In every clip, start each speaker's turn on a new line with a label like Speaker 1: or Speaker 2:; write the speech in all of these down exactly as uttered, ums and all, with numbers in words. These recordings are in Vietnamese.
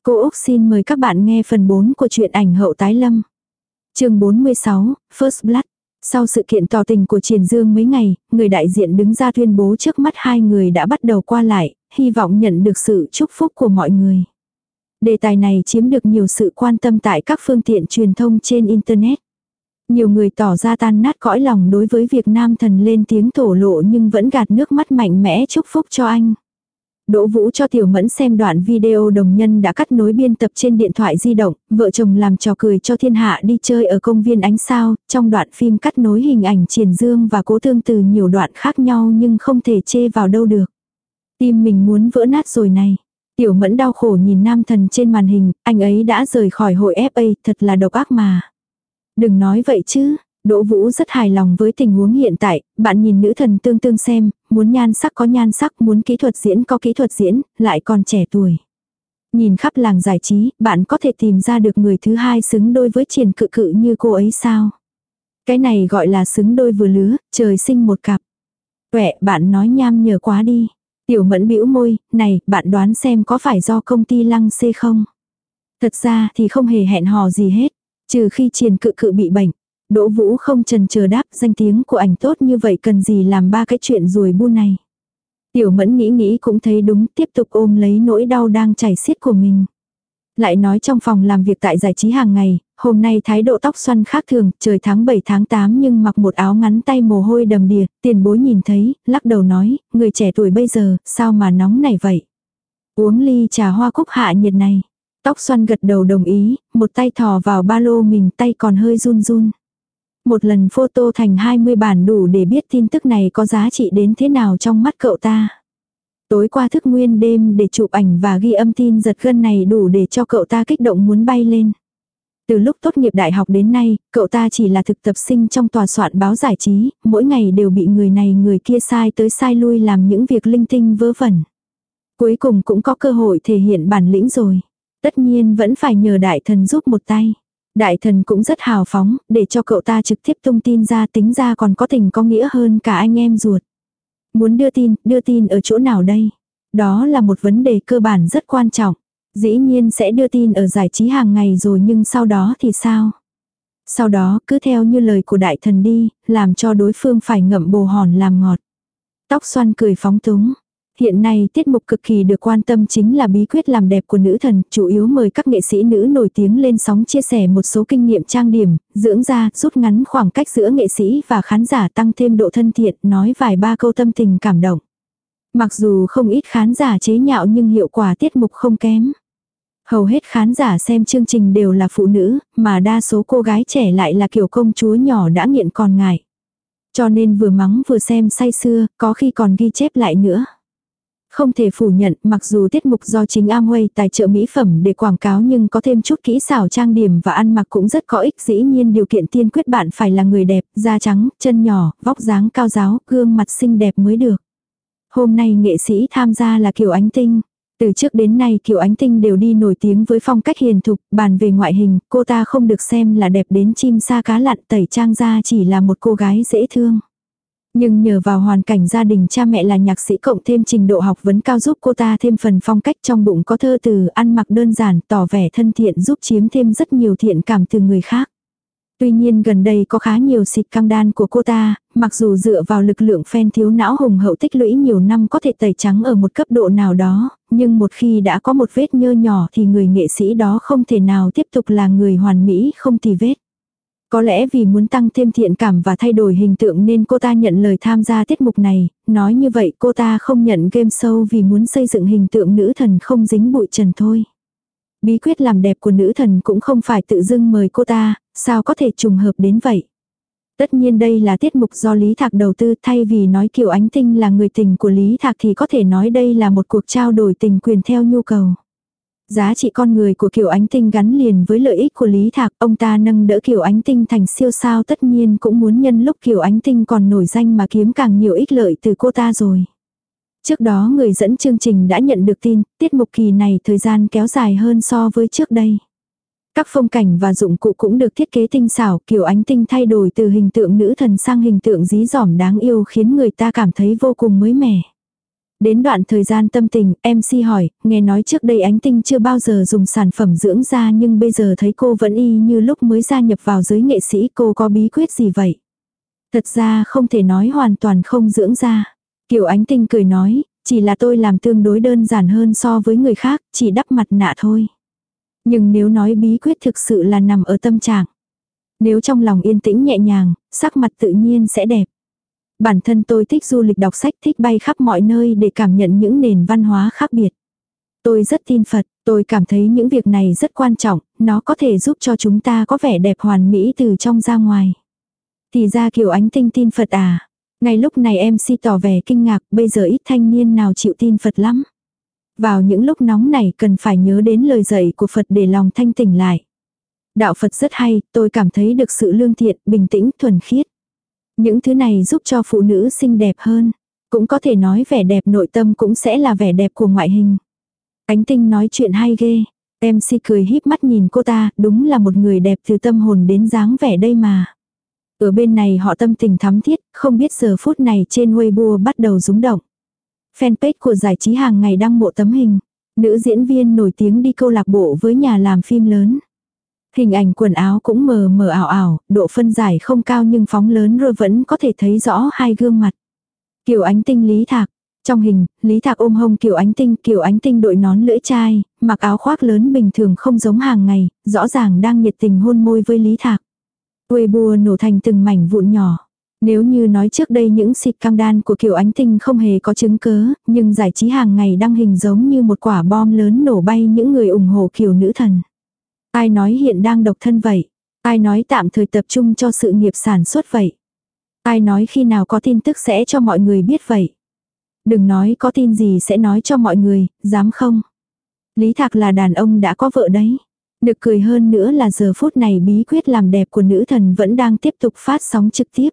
Speaker 1: Cô Úc xin mời các bạn nghe phần bốn của truyện ảnh hậu tái lâm. Chương bốn mươi sáu, First Blood. Sau sự kiện tỏ tình của Triền Dương mấy ngày, người đại diện đứng ra tuyên bố trước mắt hai người đã bắt đầu qua lại, hy vọng nhận được sự chúc phúc của mọi người. Đề tài này chiếm được nhiều sự quan tâm tại các phương tiện truyền thông trên Internet. Nhiều người tỏ ra tan nát cõi lòng đối với việc nam thần lên tiếng thổ lộ nhưng vẫn gạt nước mắt mạnh mẽ chúc phúc cho anh. Đỗ Vũ cho Tiểu Mẫn xem đoạn video đồng nhân đã cắt nối biên tập trên điện thoại di động, vợ chồng làm trò cười cho thiên hạ đi chơi ở công viên ánh sao, trong đoạn phim cắt nối hình ảnh Triền Dương và Cố Thương từ nhiều đoạn khác nhau nhưng không thể chê vào đâu được. Tim mình muốn vỡ nát rồi này. Tiểu Mẫn đau khổ nhìn nam thần trên màn hình, anh ấy đã rời khỏi hội ép a, thật là độc ác mà. Đừng nói vậy chứ. Đỗ Vũ rất hài lòng với tình huống hiện tại, bạn nhìn nữ thần tương tương xem, muốn nhan sắc có nhan sắc, muốn kỹ thuật diễn có kỹ thuật diễn, lại còn trẻ tuổi. Nhìn khắp làng giải trí, bạn có thể tìm ra được người thứ hai xứng đôi với Triền Cự Cự như cô ấy sao? Cái này gọi là xứng đôi vừa lứa, trời sinh một cặp. Quẹ, bạn nói nham nhở quá đi. Tiểu Mẫn bĩu môi, này, bạn đoán xem có phải do công ty Lăng Xê không? Thật ra thì không hề hẹn hò gì hết, trừ khi Triền Cự Cự bị bệnh. Đỗ Vũ không chần chờ đáp, danh tiếng của ảnh tốt như vậy cần gì làm ba cái chuyện ruồi bu này. Tiểu Mẫn nghĩ nghĩ cũng thấy đúng, tiếp tục ôm lấy nỗi đau đang chảy xiết của mình. Lại nói trong phòng làm việc tại giải trí hàng ngày, hôm nay thái độ Tóc Xoăn khác thường, trời tháng bảy tháng tám nhưng mặc một áo ngắn tay mồ hôi đầm đìa, tiền bối nhìn thấy, lắc đầu nói, người trẻ tuổi bây giờ, sao mà nóng này vậy? Uống ly trà hoa cúc hạ nhiệt này. Tóc Xoăn gật đầu đồng ý, một tay thò vào ba lô mình, tay còn hơi run run. Một lần photo thành hai mươi bản đủ để biết tin tức này có giá trị đến thế nào trong mắt cậu ta. Tối qua thức nguyên đêm để chụp ảnh và ghi âm tin giật gân này đủ để cho cậu ta kích động muốn bay lên. Từ lúc tốt nghiệp đại học đến nay, cậu ta chỉ là thực tập sinh trong tòa soạn báo giải trí, mỗi ngày đều bị người này người kia sai tới sai lui làm những việc linh tinh vớ vẩn. Cuối cùng cũng có cơ hội thể hiện bản lĩnh rồi. Tất nhiên vẫn phải nhờ đại thần giúp một tay. Đại thần cũng rất hào phóng, để cho cậu ta trực tiếp tung tin ra, tính ra còn có tình có nghĩa hơn cả anh em ruột. Muốn đưa tin, đưa tin ở chỗ nào đây? Đó là một vấn đề cơ bản rất quan trọng. Dĩ nhiên sẽ đưa tin ở giải trí hàng ngày rồi nhưng sau đó thì sao? Sau đó cứ theo như lời của đại thần đi, làm cho đối phương phải ngậm bồ hòn làm ngọt. Tóc Xoăn cười phóng túng. Hiện nay tiết mục cực kỳ được quan tâm chính là bí quyết làm đẹp của nữ thần, chủ yếu mời các nghệ sĩ nữ nổi tiếng lên sóng chia sẻ một số kinh nghiệm trang điểm, dưỡng da, rút ngắn khoảng cách giữa nghệ sĩ và khán giả, tăng thêm độ thân thiện, nói vài ba câu tâm tình cảm động. Mặc dù không ít khán giả chế nhạo nhưng hiệu quả tiết mục không kém. Hầu hết khán giả xem chương trình đều là phụ nữ, mà đa số cô gái trẻ lại là kiểu công chúa nhỏ đã nghiện còn ngại. Cho nên vừa mắng vừa xem say sưa, có khi còn ghi chép lại nữa. Không thể phủ nhận, mặc dù tiết mục do chính Amway tài trợ mỹ phẩm để quảng cáo nhưng có thêm chút kỹ xảo trang điểm và ăn mặc cũng rất có ích. Dĩ nhiên điều kiện tiên quyết bạn phải là người đẹp, da trắng, chân nhỏ, vóc dáng cao ráo, gương mặt xinh đẹp mới được. Hôm nay nghệ sĩ tham gia là Kiều Ánh Tinh. Từ trước đến nay Kiều Ánh Tinh đều đi nổi tiếng với phong cách hiền thục, bàn về ngoại hình, cô ta không được xem là đẹp đến chim sa cá lặn, tẩy trang ra chỉ là một cô gái dễ thương. Nhưng nhờ vào hoàn cảnh gia đình cha mẹ là nhạc sĩ cộng thêm trình độ học vấn cao giúp cô ta thêm phần phong cách, trong bụng có thơ từ, ăn mặc đơn giản, tỏ vẻ thân thiện giúp chiếm thêm rất nhiều thiện cảm từ người khác. Tuy nhiên gần đây có khá nhiều xịt căng đan của cô ta, mặc dù dựa vào lực lượng fan thiếu não hùng hậu tích lũy nhiều năm có thể tẩy trắng ở một cấp độ nào đó, nhưng một khi đã có một vết nhơ nhỏ thì người nghệ sĩ đó không thể nào tiếp tục là người hoàn mỹ không tì vết. Có lẽ vì muốn tăng thêm thiện cảm và thay đổi hình tượng nên cô ta nhận lời tham gia tiết mục này, nói như vậy cô ta không nhận game show vì muốn xây dựng hình tượng nữ thần không dính bụi trần thôi. Bí quyết làm đẹp của nữ thần cũng không phải tự dưng mời cô ta, sao có thể trùng hợp đến vậy. Tất nhiên đây là tiết mục do Lý Thạc đầu tư, thay vì nói Kiều Ánh Tinh là người tình của Lý Thạc thì có thể nói đây là một cuộc trao đổi tình quyền theo nhu cầu. Giá trị con người của Kiều Ánh Tinh gắn liền với lợi ích của Lý Thạc, ông ta nâng đỡ Kiều Ánh Tinh thành siêu sao tất nhiên cũng muốn nhân lúc Kiều Ánh Tinh còn nổi danh mà kiếm càng nhiều ích lợi từ cô ta rồi. Trước đó người dẫn chương trình đã nhận được tin, tiết mục kỳ này thời gian kéo dài hơn so với trước đây. Các phong cảnh và dụng cụ cũng được thiết kế tinh xảo, Kiều Ánh Tinh thay đổi từ hình tượng nữ thần sang hình tượng dí dỏm đáng yêu khiến người ta cảm thấy vô cùng mới mẻ. Đến đoạn thời gian tâm tình, em xê hỏi, nghe nói trước đây Ánh Tinh chưa bao giờ dùng sản phẩm dưỡng da nhưng bây giờ thấy cô vẫn y như lúc mới gia nhập vào giới nghệ sĩ, cô có bí quyết gì vậy? Thật ra không thể nói hoàn toàn không dưỡng da. Kiều Ánh Tinh cười nói, chỉ là tôi làm tương đối đơn giản hơn so với người khác, chỉ đắp mặt nạ thôi. Nhưng nếu nói bí quyết thực sự là nằm ở tâm trạng. Nếu trong lòng yên tĩnh nhẹ nhàng, sắc mặt tự nhiên sẽ đẹp. Bản thân tôi thích du lịch đọc sách, thích bay khắp mọi nơi để cảm nhận những nền văn hóa khác biệt. Tôi rất tin Phật, tôi cảm thấy những việc này rất quan trọng, nó có thể giúp cho chúng ta có vẻ đẹp hoàn mỹ từ trong ra ngoài. Thì ra Kiều Ánh Tinh tin Phật à? Ngay lúc này em xê tỏ vẻ kinh ngạc, bây giờ ít thanh niên nào chịu tin Phật lắm. Vào những lúc nóng này cần phải nhớ đến lời dạy của Phật để lòng thanh tỉnh lại. Đạo Phật rất hay, tôi cảm thấy được sự lương thiện, bình tĩnh, thuần khiết. Những thứ này giúp cho phụ nữ xinh đẹp hơn. Cũng có thể nói vẻ đẹp nội tâm cũng sẽ là vẻ đẹp của ngoại hình. Ánh Tinh nói chuyện hay ghê. em xê cười híp mắt nhìn cô ta, đúng là một người đẹp từ tâm hồn đến dáng vẻ đây mà. Ở bên này họ tâm tình thắm thiết, không biết giờ phút này trên Weibo bắt đầu rúng động. Fanpage của giải trí hàng ngày đăng bộ tấm hình. Nữ diễn viên nổi tiếng đi câu lạc bộ với nhà làm phim lớn. Hình ảnh quần áo cũng mờ mờ ảo ảo, độ phân giải không cao nhưng phóng lớn rồi vẫn có thể thấy rõ hai gương mặt. Kiều Ánh Tinh Lý Thạc. Trong hình, Lý Thạc ôm hông Kiều Ánh Tinh, Kiều Ánh Tinh đội nón lưỡi chai, mặc áo khoác lớn bình thường không giống hàng ngày, rõ ràng đang nhiệt tình hôn môi với Lý Thạc. Weibo nổ thành từng mảnh vụn nhỏ. Nếu như nói trước đây những xịt cam đan của Kiều Ánh Tinh không hề có chứng cớ, nhưng giải trí hàng ngày đăng hình giống như một quả bom lớn nổ bay những người ủng hộ Kiều nữ thần. Ai nói hiện đang độc thân vậy? Ai nói tạm thời tập trung cho sự nghiệp sản xuất vậy? Ai nói khi nào có tin tức sẽ cho mọi người biết vậy? Đừng nói có tin gì sẽ nói cho mọi người, dám không? Lý Thạc là đàn ông đã có vợ đấy. Nực cười hơn nữa là giờ phút này bí quyết làm đẹp của nữ thần vẫn đang tiếp tục phát sóng trực tiếp.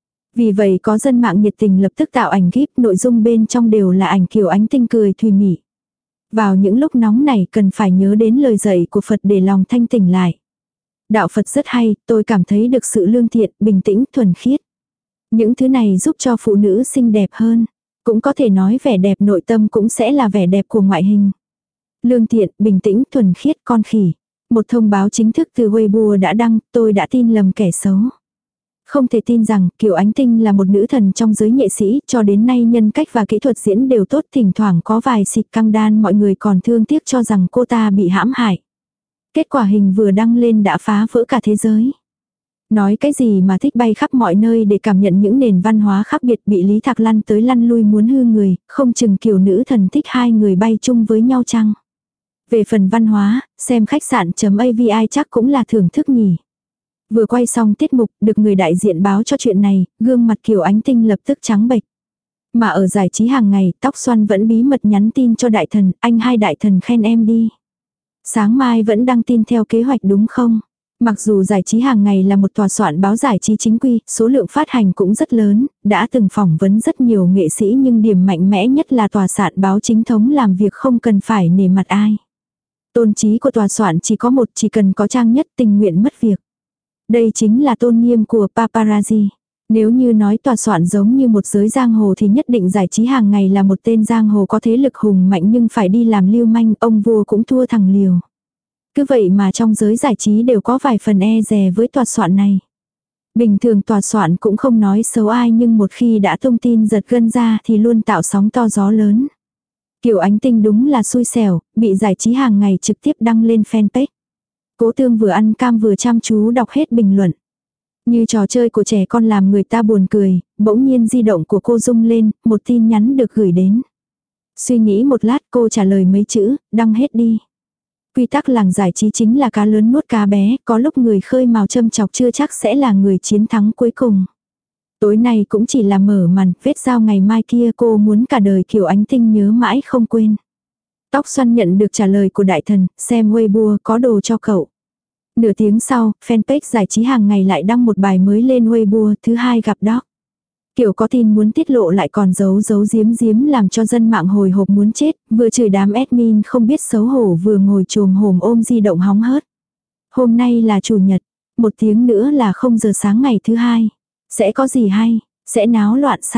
Speaker 1: Vì vậy có dân mạng nhiệt tình lập tức tạo ảnh gif, nội dung bên trong đều là ảnh Kiều Ánh Tinh cười thùy mị. Vào những lúc nóng này cần phải nhớ đến lời dạy của Phật để lòng thanh tỉnh lại. Đạo Phật rất hay, tôi cảm thấy được sự lương thiện, bình tĩnh, thuần khiết. Những thứ này giúp cho phụ nữ xinh đẹp hơn. Cũng có thể nói vẻ đẹp nội tâm cũng sẽ là vẻ đẹp của ngoại hình. Lương thiện, bình tĩnh, thuần khiết, con khỉ. Một thông báo chính thức từ Weibo đã đăng, tôi đã tin lầm kẻ xấu. Không thể tin rằng Kiều Ánh Tinh là một nữ thần trong giới nghệ sĩ, cho đến nay nhân cách và kỹ thuật diễn đều tốt, thỉnh thoảng có vài xịt căng đan mọi người còn thương tiếc cho rằng cô ta bị hãm hại. Kết quả hình vừa đăng lên đã phá vỡ cả thế giới. Nói cái gì mà thích bay khắp mọi nơi để cảm nhận những nền văn hóa khác biệt, bị Lý Thạc lăn tới lăn lui muốn hư người, không chừng Kiều nữ thần thích hai người bay chung với nhau chăng. Về phần văn hóa, xem khách sạn.avi chắc cũng là thưởng thức nhỉ. Vừa quay xong tiết mục, được người đại diện báo cho chuyện này, gương mặt Kiều Ánh Tinh lập tức trắng bệch. Mà ở giải trí hàng ngày, Tóc Xoăn vẫn bí mật nhắn tin cho đại thần, anh hai đại thần khen em đi. Sáng mai vẫn đăng tin theo kế hoạch đúng không? Mặc dù giải trí hàng ngày là một tòa soạn báo giải trí chính quy, số lượng phát hành cũng rất lớn, đã từng phỏng vấn rất nhiều nghệ sĩ nhưng điểm mạnh mẽ nhất là tòa soạn báo chính thống làm việc không cần phải nể mặt ai. Tôn chí của tòa soạn chỉ có một, chỉ cần có trang nhất tình nguyện mất việc. Đây chính là tôn nghiêm của paparazzi. Nếu như nói tòa soạn giống như một giới giang hồ thì nhất định giải trí hàng ngày là một tên giang hồ có thế lực hùng mạnh nhưng phải đi làm lưu manh, ông vua cũng thua thằng liều. Cứ vậy mà trong giới giải trí đều có vài phần e dè với tòa soạn này. Bình thường tòa soạn cũng không nói xấu ai nhưng một khi đã thông tin giật gân ra thì luôn tạo sóng to gió lớn. Kiều Ánh Tinh đúng là xui xẻo, bị giải trí hàng ngày trực tiếp đăng lên fanpage. Cố Tương vừa ăn cam vừa chăm chú đọc hết bình luận. Như trò chơi của trẻ con làm người ta buồn cười, bỗng nhiên di động của cô rung lên, một tin nhắn được gửi đến. Suy nghĩ một lát cô trả lời mấy chữ, đăng hết đi. Quy tắc làng giải trí chính là cá lớn nuốt cá bé, có lúc người khơi mào châm chọc chưa chắc sẽ là người chiến thắng cuối cùng. Tối nay cũng chỉ là mở màn, vết dao ngày mai kia cô muốn cả đời Kiều Ánh Tinh nhớ mãi không quên. Tóc Xoăn nhận được trả lời của đại thần, xem Weibo có đồ cho cậu. Nửa tiếng sau, fanpage giải trí hàng ngày lại đăng một bài mới lên Weibo, thứ hai gặp đó. Kiểu có tin muốn tiết lộ lại còn giấu giấu giếm giếm làm cho dân mạng hồi hộp muốn chết, vừa chửi đám admin không biết xấu hổ vừa ngồi chồm hổm ôm di động hóng hớt. Hôm nay là chủ nhật, một tiếng nữa là không giờ sáng ngày thứ hai. Sẽ có gì hay, sẽ náo loạn sao?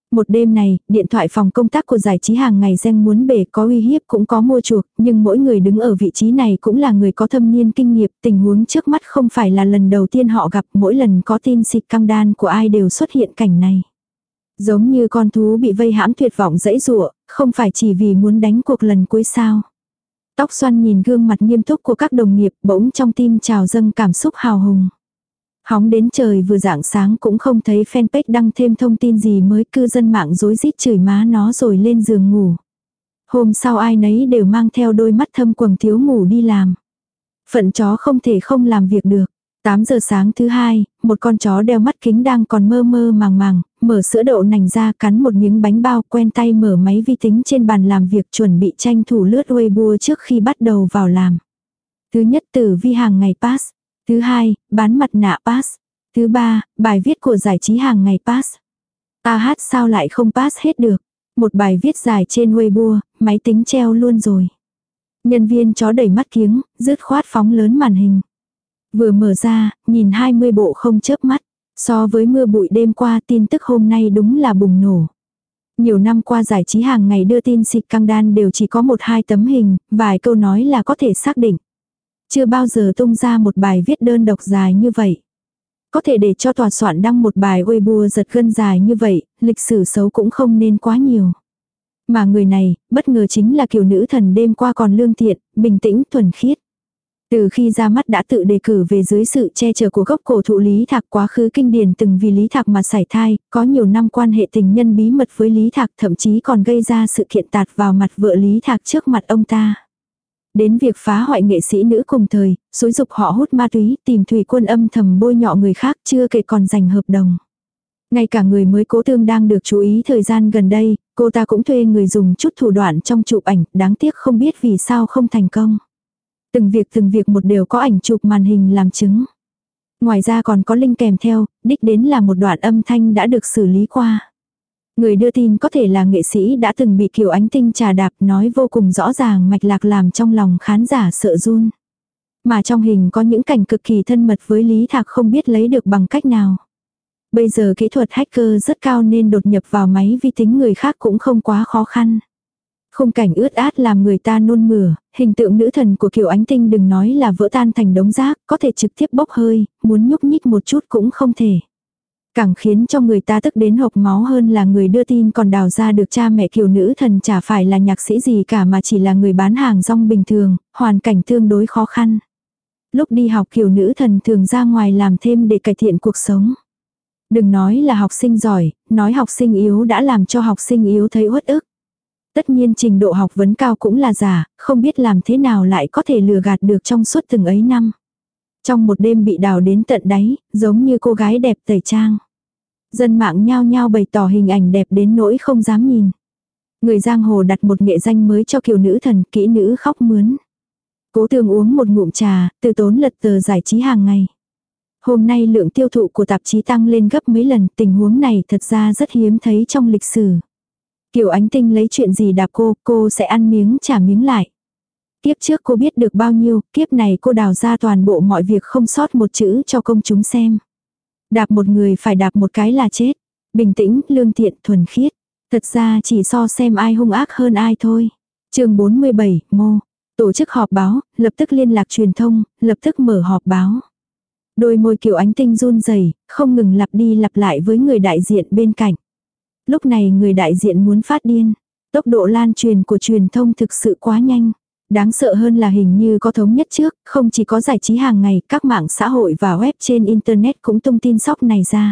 Speaker 1: Một đêm này, điện thoại phòng công tác của giải trí hàng ngày Giang muốn bể, có uy hiếp cũng có mua chuộc, nhưng mỗi người đứng ở vị trí này cũng là người có thâm niên kinh nghiệm, tình huống trước mắt không phải là lần đầu tiên họ gặp, mỗi lần có tin xịt căng đan của ai đều xuất hiện cảnh này. Giống như con thú bị vây hãm tuyệt vọng dãy dụa, không phải chỉ vì muốn đánh cuộc lần cuối sao. Tóc xoăn nhìn gương mặt nghiêm túc của các đồng nghiệp, bỗng trong tim trào dâng cảm xúc hào hùng. Hóng đến trời vừa rạng sáng cũng không thấy fanpage đăng thêm thông tin gì mới, cư dân mạng rối rít chửi má nó rồi lên giường ngủ. Hôm sau ai nấy đều mang theo đôi mắt thâm quầng thiếu ngủ đi làm. Phận chó không thể không làm việc được. tám giờ sáng thứ hai, một con chó đeo mắt kính đang còn mơ mơ màng màng, mở sữa đậu nành ra cắn một miếng bánh bao, quen tay mở máy vi tính trên bàn làm việc chuẩn bị tranh thủ lướt Weibo trước khi bắt đầu vào làm. Thứ nhất tử vi hàng ngày pass. Thứ hai, bán mặt nạ pass. Thứ ba, bài viết của giải trí hàng ngày pass. A hát sao lại không pass hết được. Một bài viết dài trên Weibo, máy tính treo luôn rồi. Nhân viên chó đẩy mắt kiếng, dứt khoát phóng lớn màn hình. Vừa mở ra, nhìn hai mươi bộ không chớp mắt. So với mưa bụi đêm qua, tin tức hôm nay đúng là bùng nổ. Nhiều năm qua giải trí hàng ngày đưa tin xịt căng đan đều chỉ có một hai tấm hình, vài câu nói là có thể xác định. Chưa bao giờ tung ra một bài viết đơn độc dài như vậy. Có thể để cho tòa soạn đăng một bài Weibo giật gân dài như vậy, lịch sử xấu cũng không nên quá nhiều. Mà người này, bất ngờ chính là kiểu nữ thần đêm qua còn lương thiện, bình tĩnh, thuần khiết. Từ khi ra mắt đã tự đề cử về dưới sự che chở của gốc cổ thụ Lý Thạc, quá khứ kinh điển từng vì Lý Thạc mà sảy thai, có nhiều năm quan hệ tình nhân bí mật với Lý Thạc, thậm chí còn gây ra sự kiện tạt vào mặt vợ Lý Thạc trước mặt ông ta. Đến việc phá hoại nghệ sĩ nữ cùng thời, xúi dục họ hút ma túy, tìm thủy quân âm thầm bôi nhọ người khác, chưa kể còn giành hợp đồng. Ngay cả người mới Cố Tương đang được chú ý thời gian gần đây, cô ta cũng thuê người dùng chút thủ đoạn trong chụp ảnh, đáng tiếc không biết vì sao không thành công. Từng việc từng việc một đều có ảnh chụp màn hình làm chứng. Ngoài ra còn có link kèm theo, đích đến là một đoạn âm thanh đã được xử lý qua. Người đưa tin có thể là nghệ sĩ đã từng bị Kiều Ánh Tinh trà đạp, nói vô cùng rõ ràng mạch lạc làm trong lòng khán giả sợ run. Mà trong hình có những cảnh cực kỳ thân mật với Lý Thạc không biết lấy được bằng cách nào. Bây giờ kỹ thuật hacker rất cao nên đột nhập vào máy vi tính người khác cũng không quá khó khăn. Khung cảnh ướt át làm người ta nôn mửa, hình tượng nữ thần của Kiều Ánh Tinh đừng nói là vỡ tan thành đống rác, có thể trực tiếp bốc hơi, muốn nhúc nhích một chút cũng không thể. Càng khiến cho người ta tức đến hộc máu hơn là người đưa tin còn đào ra được cha mẹ Kiều nữ thần chả phải là nhạc sĩ gì cả mà chỉ là người bán hàng rong bình thường, hoàn cảnh tương đối khó khăn. Lúc đi học Kiều nữ thần thường ra ngoài làm thêm để cải thiện cuộc sống. Đừng nói là học sinh giỏi, nói học sinh yếu đã làm cho học sinh yếu thấy uất ức. Tất nhiên trình độ học vấn cao cũng là giả, không biết làm thế nào lại có thể lừa gạt được trong suốt từng ấy năm. Trong một đêm bị đào đến tận đáy, giống như cô gái đẹp tẩy trang. Dân mạng nhao nhao bày tỏ hình ảnh đẹp đến nỗi không dám nhìn. Người giang hồ đặt một nghệ danh mới cho Kiều nữ thần, kỹ nữ khóc mướn. Cố Tương uống một ngụm trà, từ tốn lật tờ giải trí hàng ngày. Hôm nay lượng tiêu thụ của tạp chí tăng lên gấp mấy lần, tình huống này thật ra rất hiếm thấy trong lịch sử. Kiều Ánh Tinh lấy chuyện gì đạp cô, cô sẽ ăn miếng trả miếng lại. Kiếp trước cô biết được bao nhiêu, kiếp này cô đào ra toàn bộ mọi việc không sót một chữ cho công chúng xem. Đạp một người phải đạp một cái là chết. Bình tĩnh, lương thiện, thuần khiết. Thật ra chỉ so xem ai hung ác hơn ai thôi. Chương bốn mươi bảy, Mô. Tổ chức họp báo, lập tức liên lạc truyền thông, lập tức mở họp báo. Đôi môi Kiều Ánh Tinh run rẩy, không ngừng lặp đi lặp lại với người đại diện bên cạnh. Lúc này người đại diện muốn phát điên. Tốc độ lan truyền của truyền thông thực sự quá nhanh. Đáng sợ hơn là hình như có thống nhất trước, không chỉ có giải trí hàng ngày, các mạng xã hội và web trên Internet cũng tung tin sóc này ra.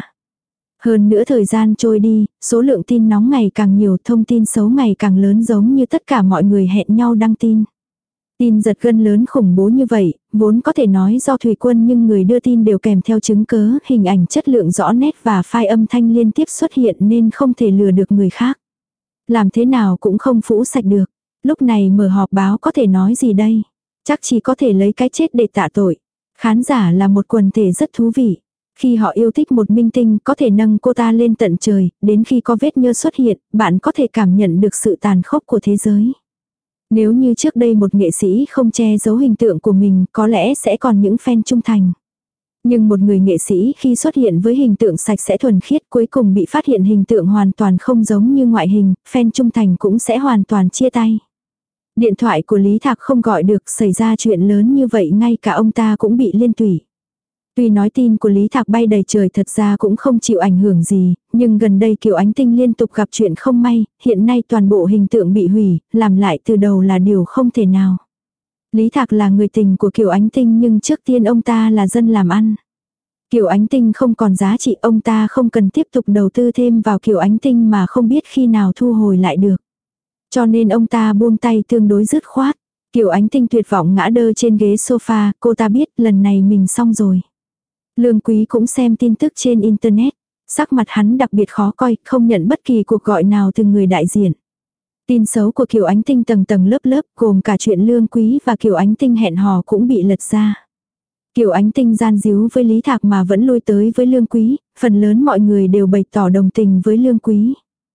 Speaker 1: Hơn nữa thời gian trôi đi, số lượng tin nóng ngày càng nhiều, thông tin xấu ngày càng lớn giống như tất cả mọi người hẹn nhau đăng tin. Tin giật gân lớn khủng bố như vậy, vốn có thể nói do thủy quân nhưng người đưa tin đều kèm theo chứng cớ, hình ảnh chất lượng rõ nét và file âm thanh liên tiếp xuất hiện nên không thể lừa được người khác. Làm thế nào cũng không phủ sạch được. Lúc này mở họp báo có thể nói gì đây? Chắc chỉ có thể lấy cái chết để tạ tội. Khán giả là một quần thể rất thú vị. Khi họ yêu thích một minh tinh có thể nâng cô ta lên tận trời, đến khi có vết nhơ xuất hiện, bạn có thể cảm nhận được sự tàn khốc của thế giới. Nếu như trước đây một nghệ sĩ không che giấu hình tượng của mình, có lẽ sẽ còn những fan trung thành. Nhưng một người nghệ sĩ khi xuất hiện với hình tượng sạch sẽ thuần khiết cuối cùng bị phát hiện hình tượng hoàn toàn không giống như ngoại hình, fan trung thành cũng sẽ hoàn toàn chia tay. Điện thoại của Lý Thạc không gọi được, xảy ra chuyện lớn như vậy ngay cả ông ta cũng bị liên tủy. Tuy nói tin của Lý Thạc bay đầy trời thật ra cũng không chịu ảnh hưởng gì, nhưng gần đây Kiều Ánh Tinh liên tục gặp chuyện không may, hiện nay toàn bộ hình tượng bị hủy, làm lại từ đầu là điều không thể nào. Lý Thạc là người tình của Kiều Ánh Tinh nhưng trước tiên ông ta là dân làm ăn. Kiều Ánh Tinh không còn giá trị, ông ta không cần tiếp tục đầu tư thêm vào Kiều Ánh Tinh mà không biết khi nào thu hồi lại được. Cho nên ông ta buông tay tương đối dứt khoát. Kiều Ánh Tinh tuyệt vọng ngã đơ trên ghế sofa, cô ta biết lần này mình xong rồi. Lương Quý cũng xem tin tức trên internet. Sắc mặt hắn đặc biệt khó coi, không nhận bất kỳ cuộc gọi nào từ người đại diện. Tin xấu của Kiều Ánh Tinh tầng tầng lớp lớp, gồm cả chuyện Lương Quý và Kiều Ánh Tinh hẹn hò cũng bị lật ra. Kiều Ánh Tinh gian díu với Lý Thạc mà vẫn lui tới với Lương Quý, phần lớn mọi người đều bày tỏ đồng tình với Lương Quý.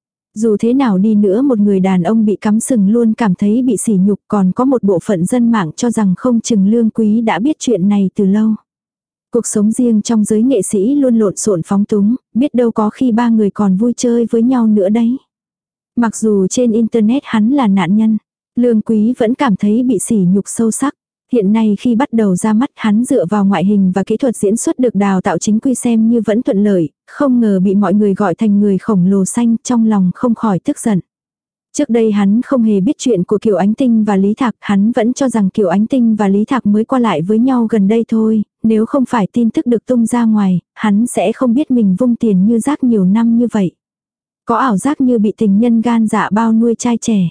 Speaker 1: Dù thế nào đi nữa một người đàn ông bị cắm sừng luôn cảm thấy bị sỉ nhục, còn có một bộ phận dân mạng cho rằng không chừng Lương Quý đã biết chuyện này từ lâu. Cuộc sống riêng trong giới nghệ sĩ luôn lộn xộn phóng túng, biết đâu có khi ba người còn vui chơi với nhau nữa đấy. Mặc dù trên internet hắn là nạn nhân, Lương Quý vẫn cảm thấy bị sỉ nhục sâu sắc. Hiện nay khi bắt đầu ra mắt hắn dựa vào ngoại hình và kỹ thuật diễn xuất được đào tạo chính quy xem như vẫn thuận lợi, không ngờ bị mọi người gọi thành người khổng lồ xanh, trong lòng không khỏi tức giận. Trước đây hắn không hề biết chuyện của Kiều Ánh Tinh và Lý Thạc, hắn vẫn cho rằng Kiều Ánh Tinh và Lý Thạc mới qua lại với nhau gần đây thôi, nếu không phải tin tức được tung ra ngoài, hắn sẽ không biết mình vung tiền như rác nhiều năm như vậy. Có ảo giác như bị tình nhân gan dạ bao nuôi trai trẻ.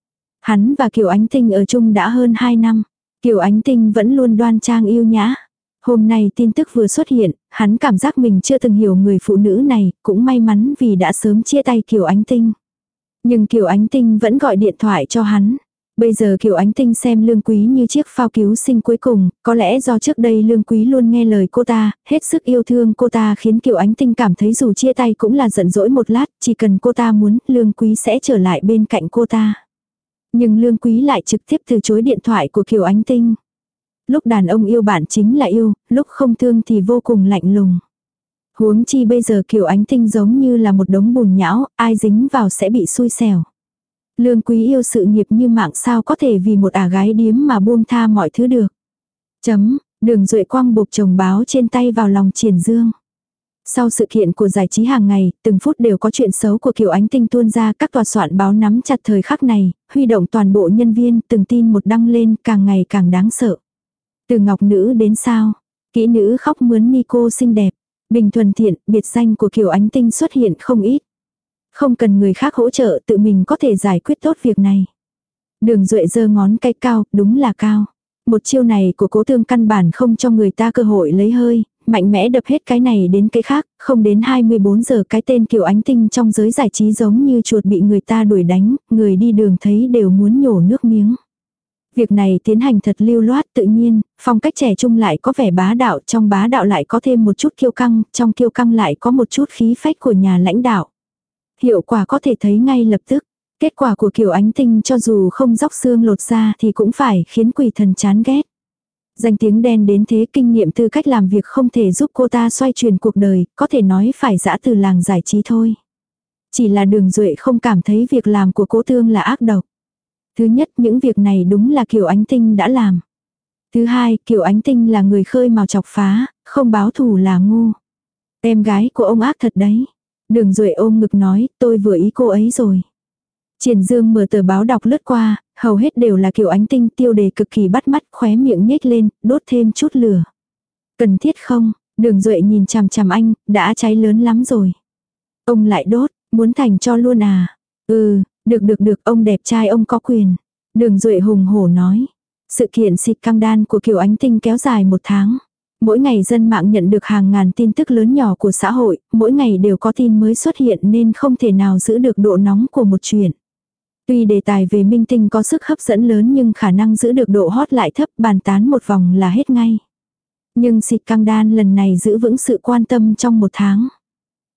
Speaker 1: Hắn và Kiều Ánh Tinh ở chung đã hơn hai năm. Kiều Ánh Tinh vẫn luôn đoan trang yêu nhã. Hôm nay tin tức vừa xuất hiện, hắn cảm giác mình chưa từng hiểu người phụ nữ này, cũng may mắn vì đã sớm chia tay Kiều Ánh Tinh. Nhưng Kiều Ánh Tinh vẫn gọi điện thoại cho hắn. Bây giờ Kiều Ánh Tinh xem Lương Quý như chiếc phao cứu sinh cuối cùng, có lẽ do trước đây Lương Quý luôn nghe lời cô ta, hết sức yêu thương cô ta khiến Kiều Ánh Tinh cảm thấy dù chia tay cũng là giận dỗi một lát, chỉ cần cô ta muốn, Lương Quý sẽ trở lại bên cạnh cô ta. Nhưng Lương Quý lại trực tiếp từ chối điện thoại của Kiều Ánh Tinh. Lúc đàn ông yêu bạn chính là yêu, lúc không thương thì vô cùng lạnh lùng. Huống chi bây giờ Kiều Ánh Tinh giống như là một đống bùn nhão, ai dính vào sẽ bị xui xẻo. Lương Quý yêu sự nghiệp như mạng sao có thể vì một ả gái điếm mà buông tha mọi thứ được. Chấm, Đường Duệ Quang buộc chồng báo trên tay vào lòng Triển Dương. Sau sự kiện của giải trí hàng ngày, từng phút đều có chuyện xấu của Kiều Ánh Tinh tuôn ra, các tòa soạn báo nắm chặt thời khắc này, huy động toàn bộ nhân viên, từng tin một đăng lên, càng ngày càng đáng sợ. Từ Ngọc Nữ đến sao, kỹ nữ khóc mướn Nico xinh đẹp, Bình Thuần Thiện, biệt danh của Kiều Ánh Tinh xuất hiện không ít. Không cần người khác hỗ trợ, tự mình có thể giải quyết tốt việc này. Đường Duệ giơ ngón cái cao, đúng là cao. Một chiêu này của Cố Tương căn bản không cho người ta cơ hội lấy hơi, mạnh mẽ đập hết cái này đến cái khác, không đến hai mươi bốn giờ cái tên Kiều Ánh Tinh trong giới giải trí giống như chuột bị người ta đuổi đánh, người đi đường thấy đều muốn nhổ nước miếng. Việc này tiến hành thật lưu loát tự nhiên, phong cách trẻ trung lại có vẻ bá đạo, trong bá đạo lại có thêm một chút kiêu căng, trong kiêu căng lại có một chút khí phách của nhà lãnh đạo. Hiệu quả có thể thấy ngay lập tức. Kết quả của Kiều Ánh Tinh cho dù không róc xương lột da thì cũng phải khiến quỷ thần chán ghét. Danh tiếng đen đến thế, kinh nghiệm tư cách làm việc không thể giúp cô ta xoay chuyển cuộc đời, có thể nói phải dã từ làng giải trí thôi. Chỉ là Đường Duệ không cảm thấy việc làm của Cố Tương là ác độc. Thứ nhất, những việc này đúng là Kiều Ánh Tinh đã làm. Thứ hai, Kiều Ánh Tinh là người khơi mào chọc phá, không báo thù là ngu. Em gái của ông ác thật đấy. Đường Duệ ôm ngực nói, tôi vừa ý cô ấy rồi. Triển Dương mở tờ báo đọc lướt qua, hầu hết đều là Kiều Ánh Tinh, tiêu đề cực kỳ bắt mắt, khóe miệng nhếch lên, đốt thêm chút lửa. Cần thiết không? Đường Duệ nhìn chằm chằm anh, đã cháy lớn lắm rồi. Ông lại đốt, muốn thành cho luôn à? Ừ, được được được, ông đẹp trai ông có quyền. Đường Duệ hùng hổ nói. Sự kiện xịt căng đan của Kiều Ánh Tinh kéo dài một tháng. Mỗi ngày dân mạng nhận được hàng ngàn tin tức lớn nhỏ của xã hội, mỗi ngày đều có tin mới xuất hiện nên không thể nào giữ được độ nóng của một chuyện. Tuy đề tài về minh tinh có sức hấp dẫn lớn nhưng khả năng giữ được độ hot lại thấp, bàn tán một vòng là hết ngay. Nhưng xịt căng đan lần này giữ vững sự quan tâm trong một tháng.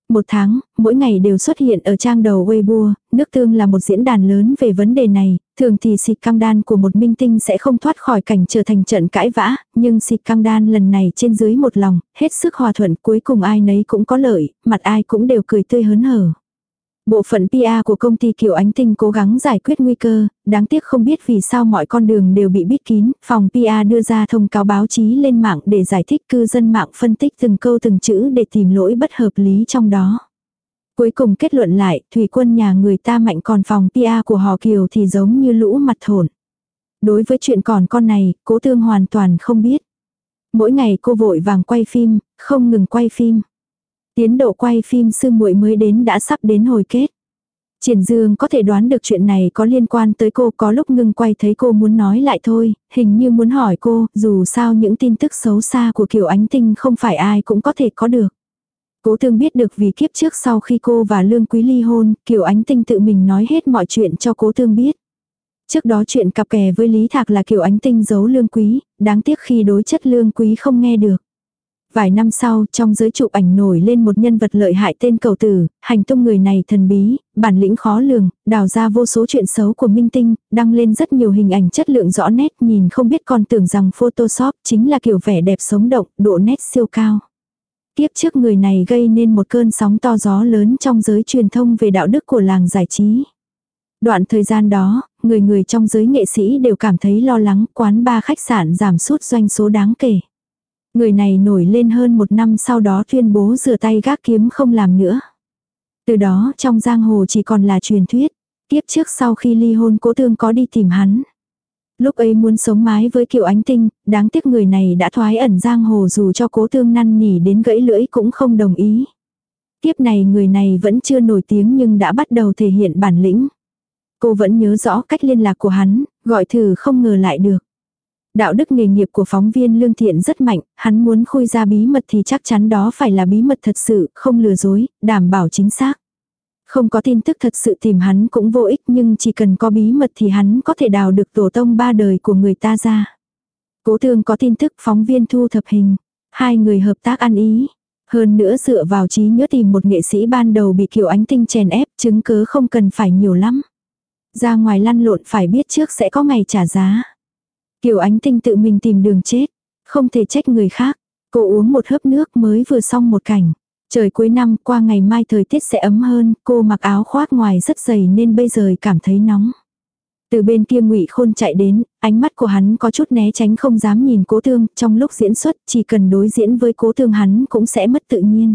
Speaker 1: Một tháng, mỗi ngày đều xuất hiện ở trang đầu Weibo, nước tương là một diễn đàn lớn về vấn đề này, thường thì xịt căng đan của một minh tinh sẽ không thoát khỏi cảnh trở thành trận cãi vã, nhưng xịt căng đan lần này trên dưới một lòng, hết sức hòa thuận, cuối cùng ai nấy cũng có lợi, mặt ai cũng đều cười tươi hớn hở. Bộ phận pê e của công ty Kiều Ánh Tinh cố gắng giải quyết nguy cơ, đáng tiếc không biết vì sao mọi con đường đều bị bít kín, phòng pê e đưa ra thông cáo báo chí lên mạng để giải thích, cư dân mạng phân tích từng câu từng chữ để tìm lỗi bất hợp lý trong đó. Cuối cùng kết luận lại, thủy quân nhà người ta mạnh, còn phòng pê e của họ Kiều thì giống như lũ mặt thổn. Đối với chuyện còn con này, Cố Tương hoàn toàn không biết. Mỗi ngày cô vội vàng quay phim, không ngừng quay phim. Tiến độ quay phim Sư Muội mới đến đã sắp đến hồi kết. Triển Dương có thể đoán được chuyện này có liên quan tới cô, có lúc ngừng quay thấy cô muốn nói lại thôi, hình như muốn hỏi cô, dù sao những tin tức xấu xa của Kiều Ánh Tinh không phải ai cũng có thể có được. Cố Tương biết được vì kiếp trước sau khi cô và Lương Quý ly hôn, Kiều Ánh Tinh tự mình nói hết mọi chuyện cho Cố Tương biết. Trước đó chuyện cặp kè với Lý Thạc là Kiều Ánh Tinh giấu Lương Quý, đáng tiếc khi đối chất Lương Quý không nghe được. Vài năm sau, trong giới chụp ảnh nổi lên một nhân vật lợi hại tên Cầu Tử, hành tung người này thần bí, bản lĩnh khó lường, đào ra vô số chuyện xấu của minh tinh, đăng lên rất nhiều hình ảnh chất lượng rõ nét, nhìn không biết còn tưởng rằng Photoshop chính là kiểu vẻ đẹp sống động, độ nét siêu cao. Tiếp trước người này gây nên một cơn sóng to gió lớn trong giới truyền thông về đạo đức của làng giải trí. Đoạn thời gian đó, người người trong giới nghệ sĩ đều cảm thấy lo lắng, quán bar khách sạn giảm sút doanh số đáng kể. Người này nổi lên hơn một năm sau đó tuyên bố rửa tay gác kiếm không làm nữa. Từ đó trong giang hồ chỉ còn là truyền thuyết. Tiếp trước sau khi ly hôn Cố Tương có đi tìm hắn. Lúc ấy muốn sống mái với Kiều Ánh Tinh, đáng tiếc người này đã thoái ẩn giang hồ, dù cho Cố Tương năn nỉ đến gãy lưỡi cũng không đồng ý. Tiếp này người này vẫn chưa nổi tiếng nhưng đã bắt đầu thể hiện bản lĩnh. Cô vẫn nhớ rõ cách liên lạc của hắn, gọi thử không ngờ lại được. Đạo đức nghề nghiệp của phóng viên Lương Thiện rất mạnh, hắn muốn khui ra bí mật thì chắc chắn đó phải là bí mật thật sự, không lừa dối, đảm bảo chính xác. Không có tin tức thật sự tìm hắn cũng vô ích, nhưng chỉ cần có bí mật thì hắn có thể đào được tổ tông ba đời của người ta ra. Cố Tương có tin tức, phóng viên thu thập hình. Hai người hợp tác ăn ý. Hơn nữa dựa vào trí nhớ tìm một nghệ sĩ ban đầu bị Kiều Ánh Tinh chèn ép, chứng cứ không cần phải nhiều lắm. Ra ngoài lăn lộn phải biết trước sẽ có ngày trả giá. Kiều Ánh Tinh tự mình tìm đường chết, không thể trách người khác. Cô uống một hớp nước mới vừa xong một cảnh. Trời cuối năm, qua ngày mai thời tiết sẽ ấm hơn, cô mặc áo khoác ngoài rất dày nên bây giờ cảm thấy nóng. Từ bên kia Ngụy Khôn chạy đến, ánh mắt của hắn có chút né tránh, không dám nhìn Cố Tương, trong lúc diễn xuất chỉ cần đối diễn với Cố Tương hắn cũng sẽ mất tự nhiên.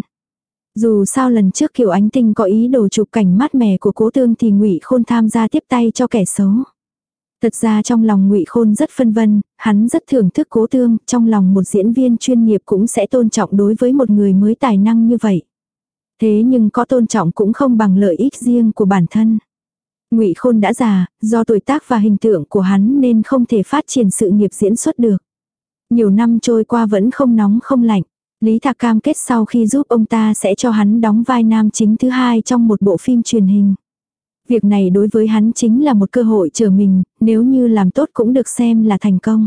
Speaker 1: Dù sao lần trước Kiều Ánh Tinh có ý đồ chụp cảnh mát mẻ của Cố Tương thì Ngụy Khôn tham gia tiếp tay cho kẻ xấu. Thật ra trong lòng Ngụy Khôn rất phân vân, hắn rất thưởng thức Cố Tương, trong lòng một diễn viên chuyên nghiệp cũng sẽ tôn trọng đối với một người mới tài năng như vậy. Thế nhưng có tôn trọng cũng không bằng lợi ích riêng của bản thân. Ngụy Khôn đã già, do tuổi tác và hình tượng của hắn nên không thể phát triển sự nghiệp diễn xuất được. Nhiều năm trôi qua vẫn không nóng không lạnh. Lý Thạc cam kết sau khi giúp ông ta sẽ cho hắn đóng vai nam chính thứ hai trong một bộ phim truyền hình. Việc này đối với hắn chính là một cơ hội trở mình, nếu như làm tốt cũng được xem là thành công.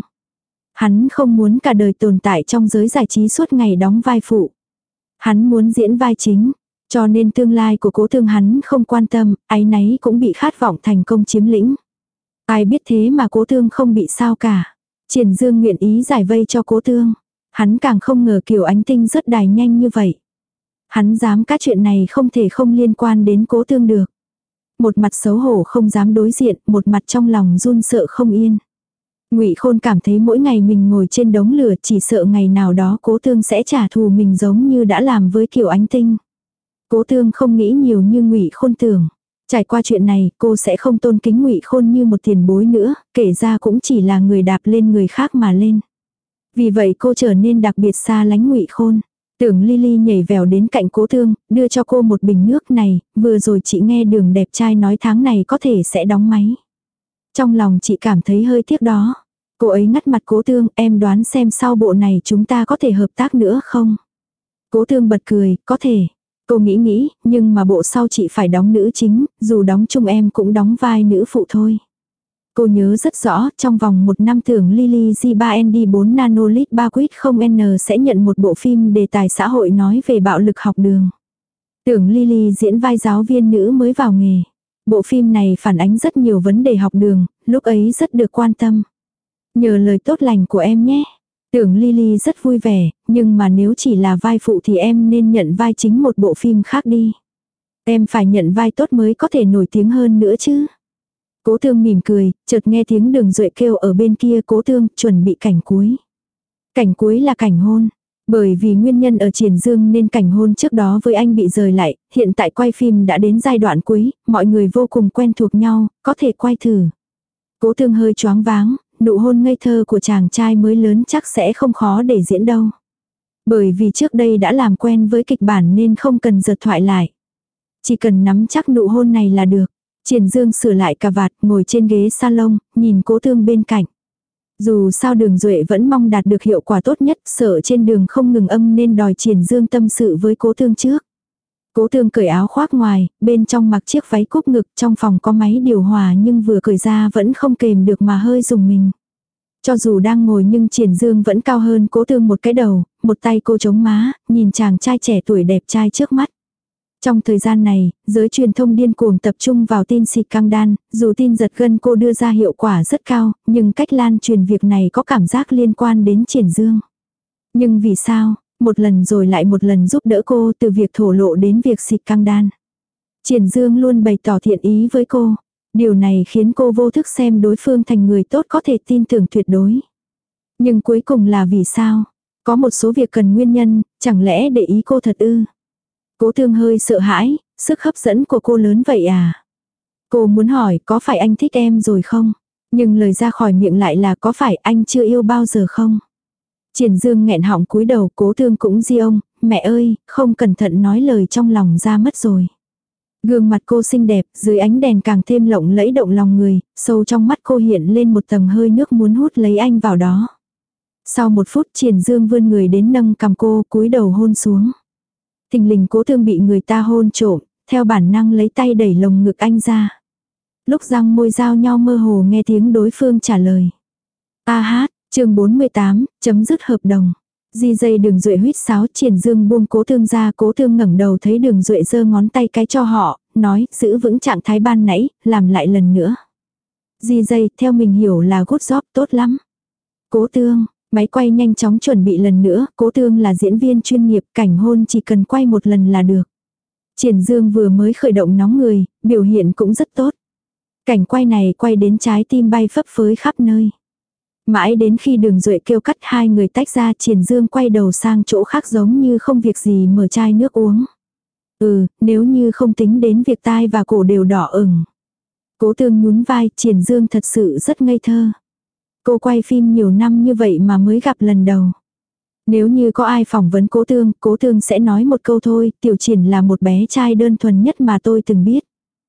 Speaker 1: Hắn không muốn cả đời tồn tại trong giới giải trí suốt ngày đóng vai phụ. Hắn muốn diễn vai chính, cho nên tương lai của Cố Tương hắn không quan tâm, áy náy cũng bị khát vọng thành công chiếm lĩnh. Ai biết thế mà Cố Tương không bị sao cả. Triển Dương nguyện ý giải vây cho Cố Tương. Hắn càng không ngờ Kiều Ánh Tinh rất đài nhanh như vậy. Hắn dám các chuyện này không thể không liên quan đến Cố Tương được. Một mặt xấu hổ không dám đối diện, một mặt trong lòng run sợ không yên. Ngụy Khôn cảm thấy mỗi ngày mình ngồi trên đống lửa chỉ sợ ngày nào đó Cố Tương sẽ trả thù mình giống như đã làm với Kiều Ánh Tinh. Cố Tương không nghĩ nhiều như Ngụy Khôn tưởng. Trải qua chuyện này, cô sẽ không tôn kính Ngụy Khôn như một tiền bối nữa, kể ra cũng chỉ là người đạp lên người khác mà lên. Vì vậy cô trở nên đặc biệt xa lánh Ngụy Khôn. Tưởng Lily nhảy vèo đến cạnh Cố Tương, đưa cho cô một bình nước này, vừa rồi chị nghe Đường đẹp trai nói tháng này có thể sẽ đóng máy. Trong lòng chị cảm thấy hơi tiếc đó. Cô ấy ngắt mặt Cố Tương, em đoán xem sau bộ này chúng ta có thể hợp tác nữa không? Cố Tương bật cười, có thể. Cô nghĩ nghĩ, nhưng mà bộ sau chị phải đóng nữ chính, dù đóng chung em cũng đóng vai nữ phụ thôi. Cô nhớ rất rõ, trong vòng một năm Tưởng Lily G ba N D bốn Nanolit ba Quýt không N sẽ nhận một bộ phim đề tài xã hội nói về bạo lực học đường. Tưởng Lily diễn vai giáo viên nữ mới vào nghề. Bộ phim này phản ánh rất nhiều vấn đề học đường, lúc ấy rất được quan tâm. Nhờ lời tốt lành của em nhé. Tưởng Lily rất vui vẻ, nhưng mà nếu chỉ là vai phụ thì em nên nhận vai chính một bộ phim khác đi. Em phải nhận vai tốt mới có thể nổi tiếng hơn nữa chứ. Cố Thương mỉm cười, chợt nghe tiếng Đường Duệ kêu ở bên kia. Cố Thương chuẩn bị cảnh cuối. Cảnh cuối là cảnh hôn. Bởi vì nguyên nhân ở Triển Dương nên cảnh hôn trước đó với anh bị rời lại, hiện tại quay phim đã đến giai đoạn cuối, mọi người vô cùng quen thuộc nhau, có thể quay thử. Cố Thương hơi choáng váng, nụ hôn ngây thơ của chàng trai mới lớn chắc sẽ không khó để diễn đâu. Bởi vì trước đây đã làm quen với kịch bản nên không cần giật thoại lại. Chỉ cần nắm chắc nụ hôn này là được. Triển Dương sửa lại cà vạt, ngồi trên ghế salon, nhìn Cố Thương bên cạnh. Dù sao Đường Duệ vẫn mong đạt được hiệu quả tốt nhất, sợ trên đường không ngừng âm nên đòi Triển Dương tâm sự với Cố Thương trước. Cố Thương cởi áo khoác ngoài, bên trong mặc chiếc váy cúp ngực, trong phòng có máy điều hòa nhưng vừa cởi ra vẫn không kềm được mà hơi rùng mình. Cho dù đang ngồi nhưng Triển Dương vẫn cao hơn Cố Thương một cái đầu, một tay cô chống má, nhìn chàng trai trẻ tuổi đẹp trai trước mắt. Trong thời gian này, giới truyền thông điên cuồng tập trung vào tin xịt căng đan, dù tin giật gân cô đưa ra hiệu quả rất cao, nhưng cách lan truyền việc này có cảm giác liên quan đến Triển Dương. Nhưng vì sao, một lần rồi lại một lần giúp đỡ cô từ việc thổ lộ đến việc xịt căng đan. Triển Dương luôn bày tỏ thiện ý với cô. Điều này khiến cô vô thức xem đối phương thành người tốt có thể tin tưởng tuyệt đối. Nhưng cuối cùng là vì sao? Có một số việc cần nguyên nhân, chẳng lẽ để ý cô thật ư? Cố Thương hơi sợ hãi, sức hấp dẫn của cô lớn vậy à? Cô muốn hỏi có phải anh thích em rồi không? Nhưng lời ra khỏi miệng lại là có phải anh chưa yêu bao giờ không? Triển Dương nghẹn họng cúi đầu. Cố Thương cũng di ông, mẹ ơi, không cẩn thận nói lời trong lòng ra mất rồi. Gương mặt cô xinh đẹp, dưới ánh đèn càng thêm lộng lẫy động lòng người, sâu trong mắt cô hiện lên một tầng hơi nước muốn hút lấy anh vào đó. Sau một phút Triển Dương vươn người đến nâng cằm cô, cúi đầu hôn xuống. Thình lình Cố Thương bị người ta hôn trộm, theo bản năng lấy tay đẩy lồng ngực anh ra. Lúc răng môi giao nhau mơ hồ nghe tiếng đối phương trả lời. A hát, chương bốn mươi tám, chấm dứt hợp đồng. Di dây Đường Duệ huýt sáo. Triển Dương buông Cố Thương ra. Cố Thương ngẩng đầu thấy Đường Duệ giơ ngón tay cái cho họ, nói giữ vững trạng thái ban nãy, làm lại lần nữa. Di dây theo mình hiểu là good job, tốt lắm. Cố Thương, máy quay nhanh chóng chuẩn bị lần nữa. Cố Thương là diễn viên chuyên nghiệp, cảnh hôn chỉ cần quay một lần là được. Triển Dương vừa mới khởi động nóng người, biểu hiện cũng rất tốt. Cảnh quay này quay đến trái tim bay phấp phới khắp nơi. Mãi đến khi Đường Duệ kêu cắt hai người tách ra, Triển Dương quay đầu sang chỗ khác giống như không việc gì mở chai nước uống. Ừ, nếu như không tính đến việc tai và cổ đều đỏ ửng. Cố Thương nhún vai. Triển Dương thật sự rất ngây thơ. Cô quay phim nhiều năm như vậy mà mới gặp lần đầu. Nếu như có ai phỏng vấn Cố Thương, Cố Thương sẽ nói một câu thôi, Tiểu Triển là một bé trai đơn thuần nhất mà tôi từng biết.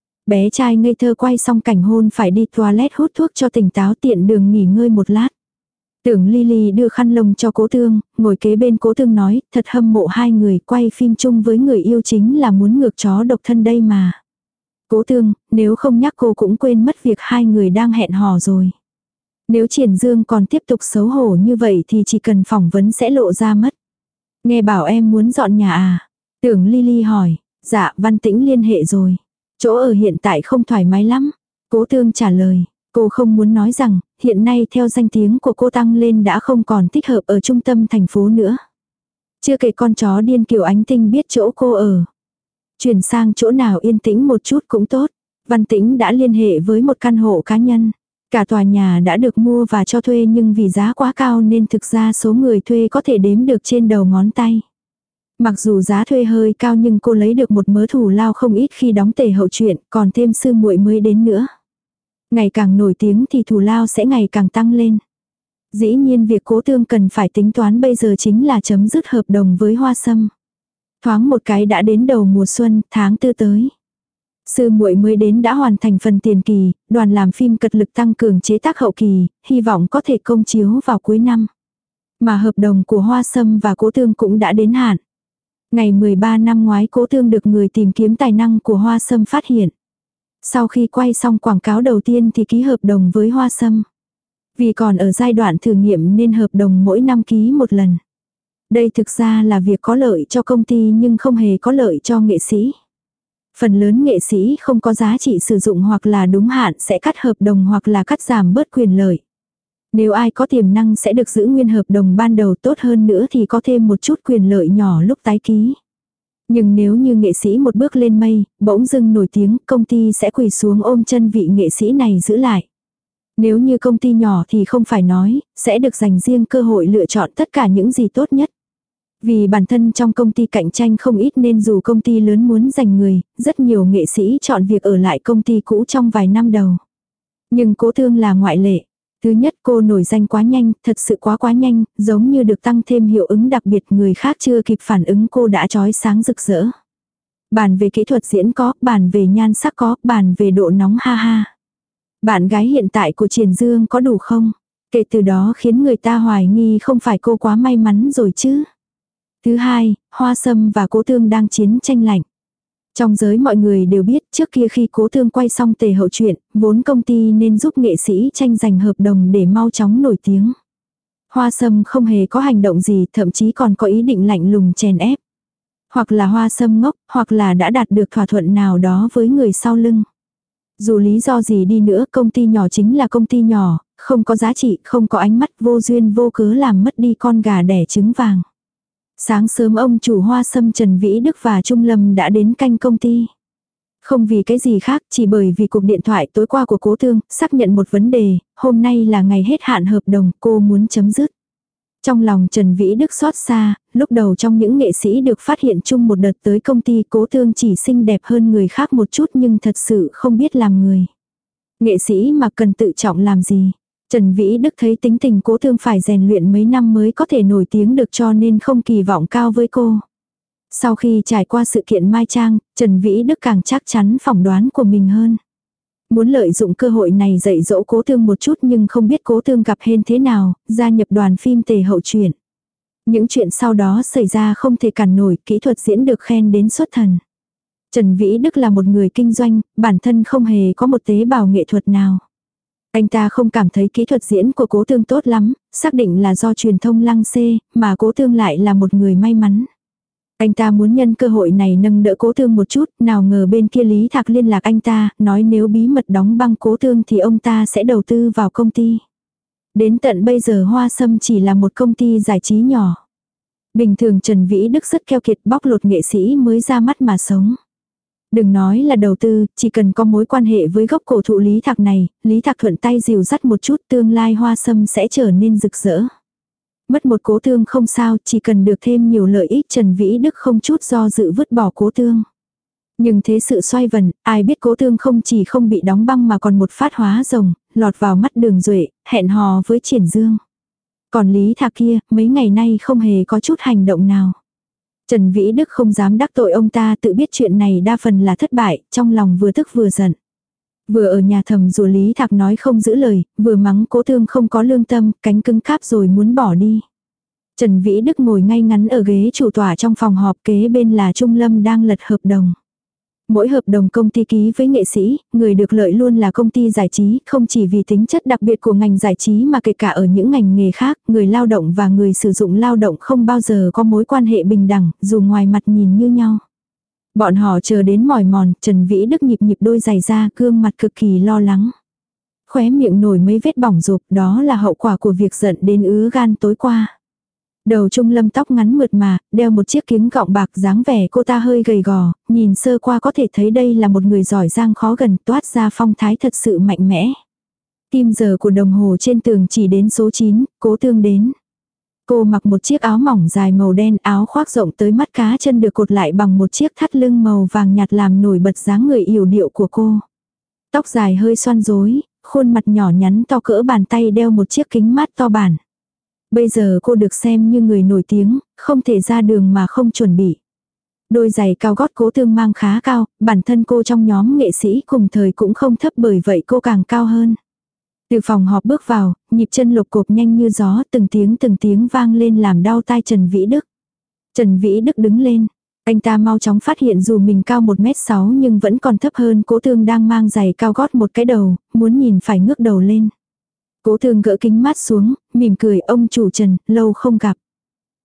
Speaker 1: Bé trai ngây thơ quay xong cảnh hôn phải đi toilet hút thuốc cho tỉnh táo tiện đường nghỉ ngơi một lát. Tưởng Lily đưa khăn lông cho Cố Thương, ngồi kế bên Cố Thương nói, thật hâm mộ hai người, quay phim chung với người yêu chính là muốn ngược chó độc thân đây mà. Cố Thương, nếu không nhắc cô cũng quên mất việc hai người đang hẹn hò rồi. Nếu Triển Dương còn tiếp tục xấu hổ như vậy thì chỉ cần phỏng vấn sẽ lộ ra mất. Nghe bảo em muốn dọn nhà à? Tưởng Lily hỏi. Dạ, Văn Tĩnh liên hệ rồi. Chỗ ở hiện tại không thoải mái lắm. Cố Thương trả lời. Cô không muốn nói rằng, hiện nay theo danh tiếng của cô tăng lên đã không còn thích hợp ở trung tâm thành phố nữa. Chưa kể con chó điên Kiều Ánh Tinh biết chỗ cô ở. Chuyển sang chỗ nào yên tĩnh một chút cũng tốt. Văn Tĩnh đã liên hệ với một căn hộ cá nhân. Cả tòa nhà đã được mua và cho thuê nhưng vì giá quá cao nên thực ra số người thuê có thể đếm được trên đầu ngón tay. Mặc dù giá thuê hơi cao nhưng cô lấy được một mớ thù lao không ít khi đóng tể hậu truyện, còn thêm sư muội mới đến nữa. Ngày càng nổi tiếng thì thù lao sẽ ngày càng tăng lên. Dĩ nhiên việc Cố Thương cần phải tính toán bây giờ chính là chấm dứt hợp đồng với Hoa Sâm. Thoáng một cái đã đến đầu mùa xuân, tháng tư tới. Sư muội mới đến đã hoàn thành phần tiền kỳ, đoàn làm phim cật lực tăng cường chế tác hậu kỳ, hy vọng có thể công chiếu vào cuối năm. Mà hợp đồng của Hoa Sâm và Cố Thương cũng đã đến hạn. Ngày mười ba năm ngoái Cố Thương được người tìm kiếm tài năng của Hoa Sâm phát hiện. Sau khi quay xong quảng cáo đầu tiên thì ký hợp đồng với Hoa Sâm. Vì còn ở giai đoạn thử nghiệm nên hợp đồng mỗi năm ký một lần. Đây thực ra là việc có lợi cho công ty nhưng không hề có lợi cho nghệ sĩ. Phần lớn nghệ sĩ không có giá trị sử dụng hoặc là đúng hạn sẽ cắt hợp đồng hoặc là cắt giảm bớt quyền lợi. Nếu ai có tiềm năng sẽ được giữ nguyên hợp đồng ban đầu, tốt hơn nữa thì có thêm một chút quyền lợi nhỏ lúc tái ký. Nhưng nếu như nghệ sĩ một bước lên mây, bỗng dưng nổi tiếng, công ty sẽ quỳ xuống ôm chân vị nghệ sĩ này giữ lại. Nếu như công ty nhỏ thì không phải nói, sẽ được dành riêng cơ hội lựa chọn tất cả những gì tốt nhất. Vì bản thân trong công ty cạnh tranh không ít nên dù công ty lớn muốn giành người, rất nhiều nghệ sĩ chọn việc ở lại công ty cũ trong vài năm đầu. Nhưng Cố Thương là ngoại lệ. Thứ nhất, cô nổi danh quá nhanh, thật sự quá quá nhanh, giống như được tăng thêm hiệu ứng đặc biệt, người khác chưa kịp phản ứng cô đã chói sáng rực rỡ. Bàn về kỹ thuật diễn có, bàn về nhan sắc có, bàn về độ nóng ha ha. Bạn gái hiện tại của Triển Dương có đủ không? Kể từ đó khiến người ta hoài nghi không phải cô quá may mắn rồi chứ. Thứ hai, Hoa Sâm và Cố Thương đang chiến tranh lạnh. Trong giới mọi người đều biết trước kia khi Cố Thương quay xong Tề Hậu Truyện, vốn công ty nên giúp nghệ sĩ tranh giành hợp đồng để mau chóng nổi tiếng. Hoa Sâm không hề có hành động gì, thậm chí còn có ý định lạnh lùng chèn ép. Hoặc là Hoa Sâm ngốc, hoặc là đã đạt được thỏa thuận nào đó với người sau lưng. Dù lý do gì đi nữa, công ty nhỏ chính là công ty nhỏ, không có giá trị, không có ánh mắt, vô duyên vô cớ làm mất đi con gà đẻ trứng vàng. Sáng sớm ông chủ Hoa Sâm Trần Vĩ Đức và Trung Lâm đã đến canh công ty. Không vì cái gì khác, chỉ bởi vì cuộc điện thoại tối qua của Cố Thương, xác nhận một vấn đề, hôm nay là ngày hết hạn hợp đồng, cô muốn chấm dứt. Trong lòng Trần Vĩ Đức xót xa, lúc đầu trong những nghệ sĩ được phát hiện chung một đợt tới công ty, Cố Thương chỉ xinh đẹp hơn người khác một chút nhưng thật sự không biết làm người. Nghệ sĩ mà cần tự trọng làm gì? Trần Vĩ Đức thấy tính tình Cố Thương phải rèn luyện mấy năm mới có thể nổi tiếng được cho nên không kỳ vọng cao với cô. Sau khi trải qua sự kiện Mai Trang, Trần Vĩ Đức càng chắc chắn phỏng đoán của mình hơn. Muốn lợi dụng cơ hội này dạy dỗ Cố Thương một chút nhưng không biết Cố Thương gặp hên thế nào, gia nhập đoàn phim Tề Hậu Truyện. Những chuyện sau đó xảy ra không thể cản nổi, kỹ thuật diễn được khen đến xuất thần. Trần Vĩ Đức là một người kinh doanh, bản thân không hề có một tế bào nghệ thuật nào. Anh ta không cảm thấy kỹ thuật diễn của Cố Thương tốt lắm, xác định là do truyền thông lăng xê, mà Cố Thương lại là một người may mắn. Anh ta muốn nhân cơ hội này nâng đỡ Cố Thương một chút, nào ngờ bên kia Lý Thạc liên lạc anh ta, nói nếu bí mật đóng băng Cố Thương thì ông ta sẽ đầu tư vào công ty. Đến tận bây giờ Hoa Sâm chỉ là một công ty giải trí nhỏ. Bình thường Trần Vĩ Đức rất keo kiệt, bóc lột nghệ sĩ mới ra mắt mà sống. Đừng nói là đầu tư, chỉ cần có mối quan hệ với gốc cổ thụ Lý Thạc này, Lý Thạc thuận tay dìu dắt một chút, tương lai Hoa Sâm sẽ trở nên rực rỡ. Mất một Cố Thương không sao, chỉ cần được thêm nhiều lợi ích, Trần Vĩ Đức không chút do dự vứt bỏ Cố Thương. Nhưng thế sự xoay vần, ai biết Cố Thương không chỉ không bị đóng băng mà còn một phát hóa rồng, lọt vào mắt Đường Duệ, hẹn hò với Triển Dương. Còn Lý Thạc kia, mấy ngày nay không hề có chút hành động nào. Trần Vĩ Đức không dám đắc tội ông ta, tự biết chuyện này đa phần là thất bại, trong lòng vừa tức vừa giận. Vừa ở nhà thầm rủa Lý Thạc nói không giữ lời, vừa mắng Cố Thương không có lương tâm, cánh cứng cáp rồi muốn bỏ đi. Trần Vĩ Đức ngồi ngay ngắn ở ghế chủ tọa trong phòng họp, kế bên là Trung Lâm đang lật hợp đồng. Mỗi hợp đồng công ty ký với nghệ sĩ, người được lợi luôn là công ty giải trí, không chỉ vì tính chất đặc biệt của ngành giải trí mà kể cả ở những ngành nghề khác, người lao động và người sử dụng lao động không bao giờ có mối quan hệ bình đẳng, dù ngoài mặt nhìn như nhau. Bọn họ chờ đến mỏi mòn, Trần Vĩ Đức nhịp nhịp đôi giày ra, gương mặt cực kỳ lo lắng. Khóe miệng nổi mấy vết bỏng rộp, đó là hậu quả của việc giận đến ứa gan tối qua. Đầu Trung Lâm tóc ngắn mượt mà, đeo một chiếc kiếng gọng bạc, dáng vẻ cô ta hơi gầy gò, nhìn sơ qua có thể thấy đây là một người giỏi giang khó gần, toát ra phong thái thật sự mạnh mẽ. Kim giờ của đồng hồ trên tường chỉ đến số chín, Cố Thương đến. Cô mặc một chiếc áo mỏng dài màu đen, áo khoác rộng tới mắt cá chân được cột lại bằng một chiếc thắt lưng màu vàng nhạt làm nổi bật dáng người yểu điệu của cô. Tóc dài hơi xoăn rối, khuôn mặt nhỏ nhắn to cỡ bàn tay, đeo một chiếc kính mát to bản. Bây giờ cô được xem như người nổi tiếng, không thể ra đường mà không chuẩn bị. Đôi giày cao gót Cố Thương mang khá cao, bản thân cô trong nhóm nghệ sĩ cùng thời cũng không thấp, bởi vậy cô càng cao hơn. Từ phòng họp bước vào, nhịp chân lục cộp nhanh như gió, từng tiếng từng tiếng vang lên làm đau tai Trần Vĩ Đức. Trần Vĩ Đức đứng lên. Anh ta mau chóng phát hiện dù mình cao một mét sáu nhưng vẫn còn thấp hơn Cố Thương đang mang giày cao gót một cái đầu, muốn nhìn phải ngước đầu lên. Cố Thương gỡ kính mát xuống, mỉm cười, ông chủ Trần, lâu không gặp.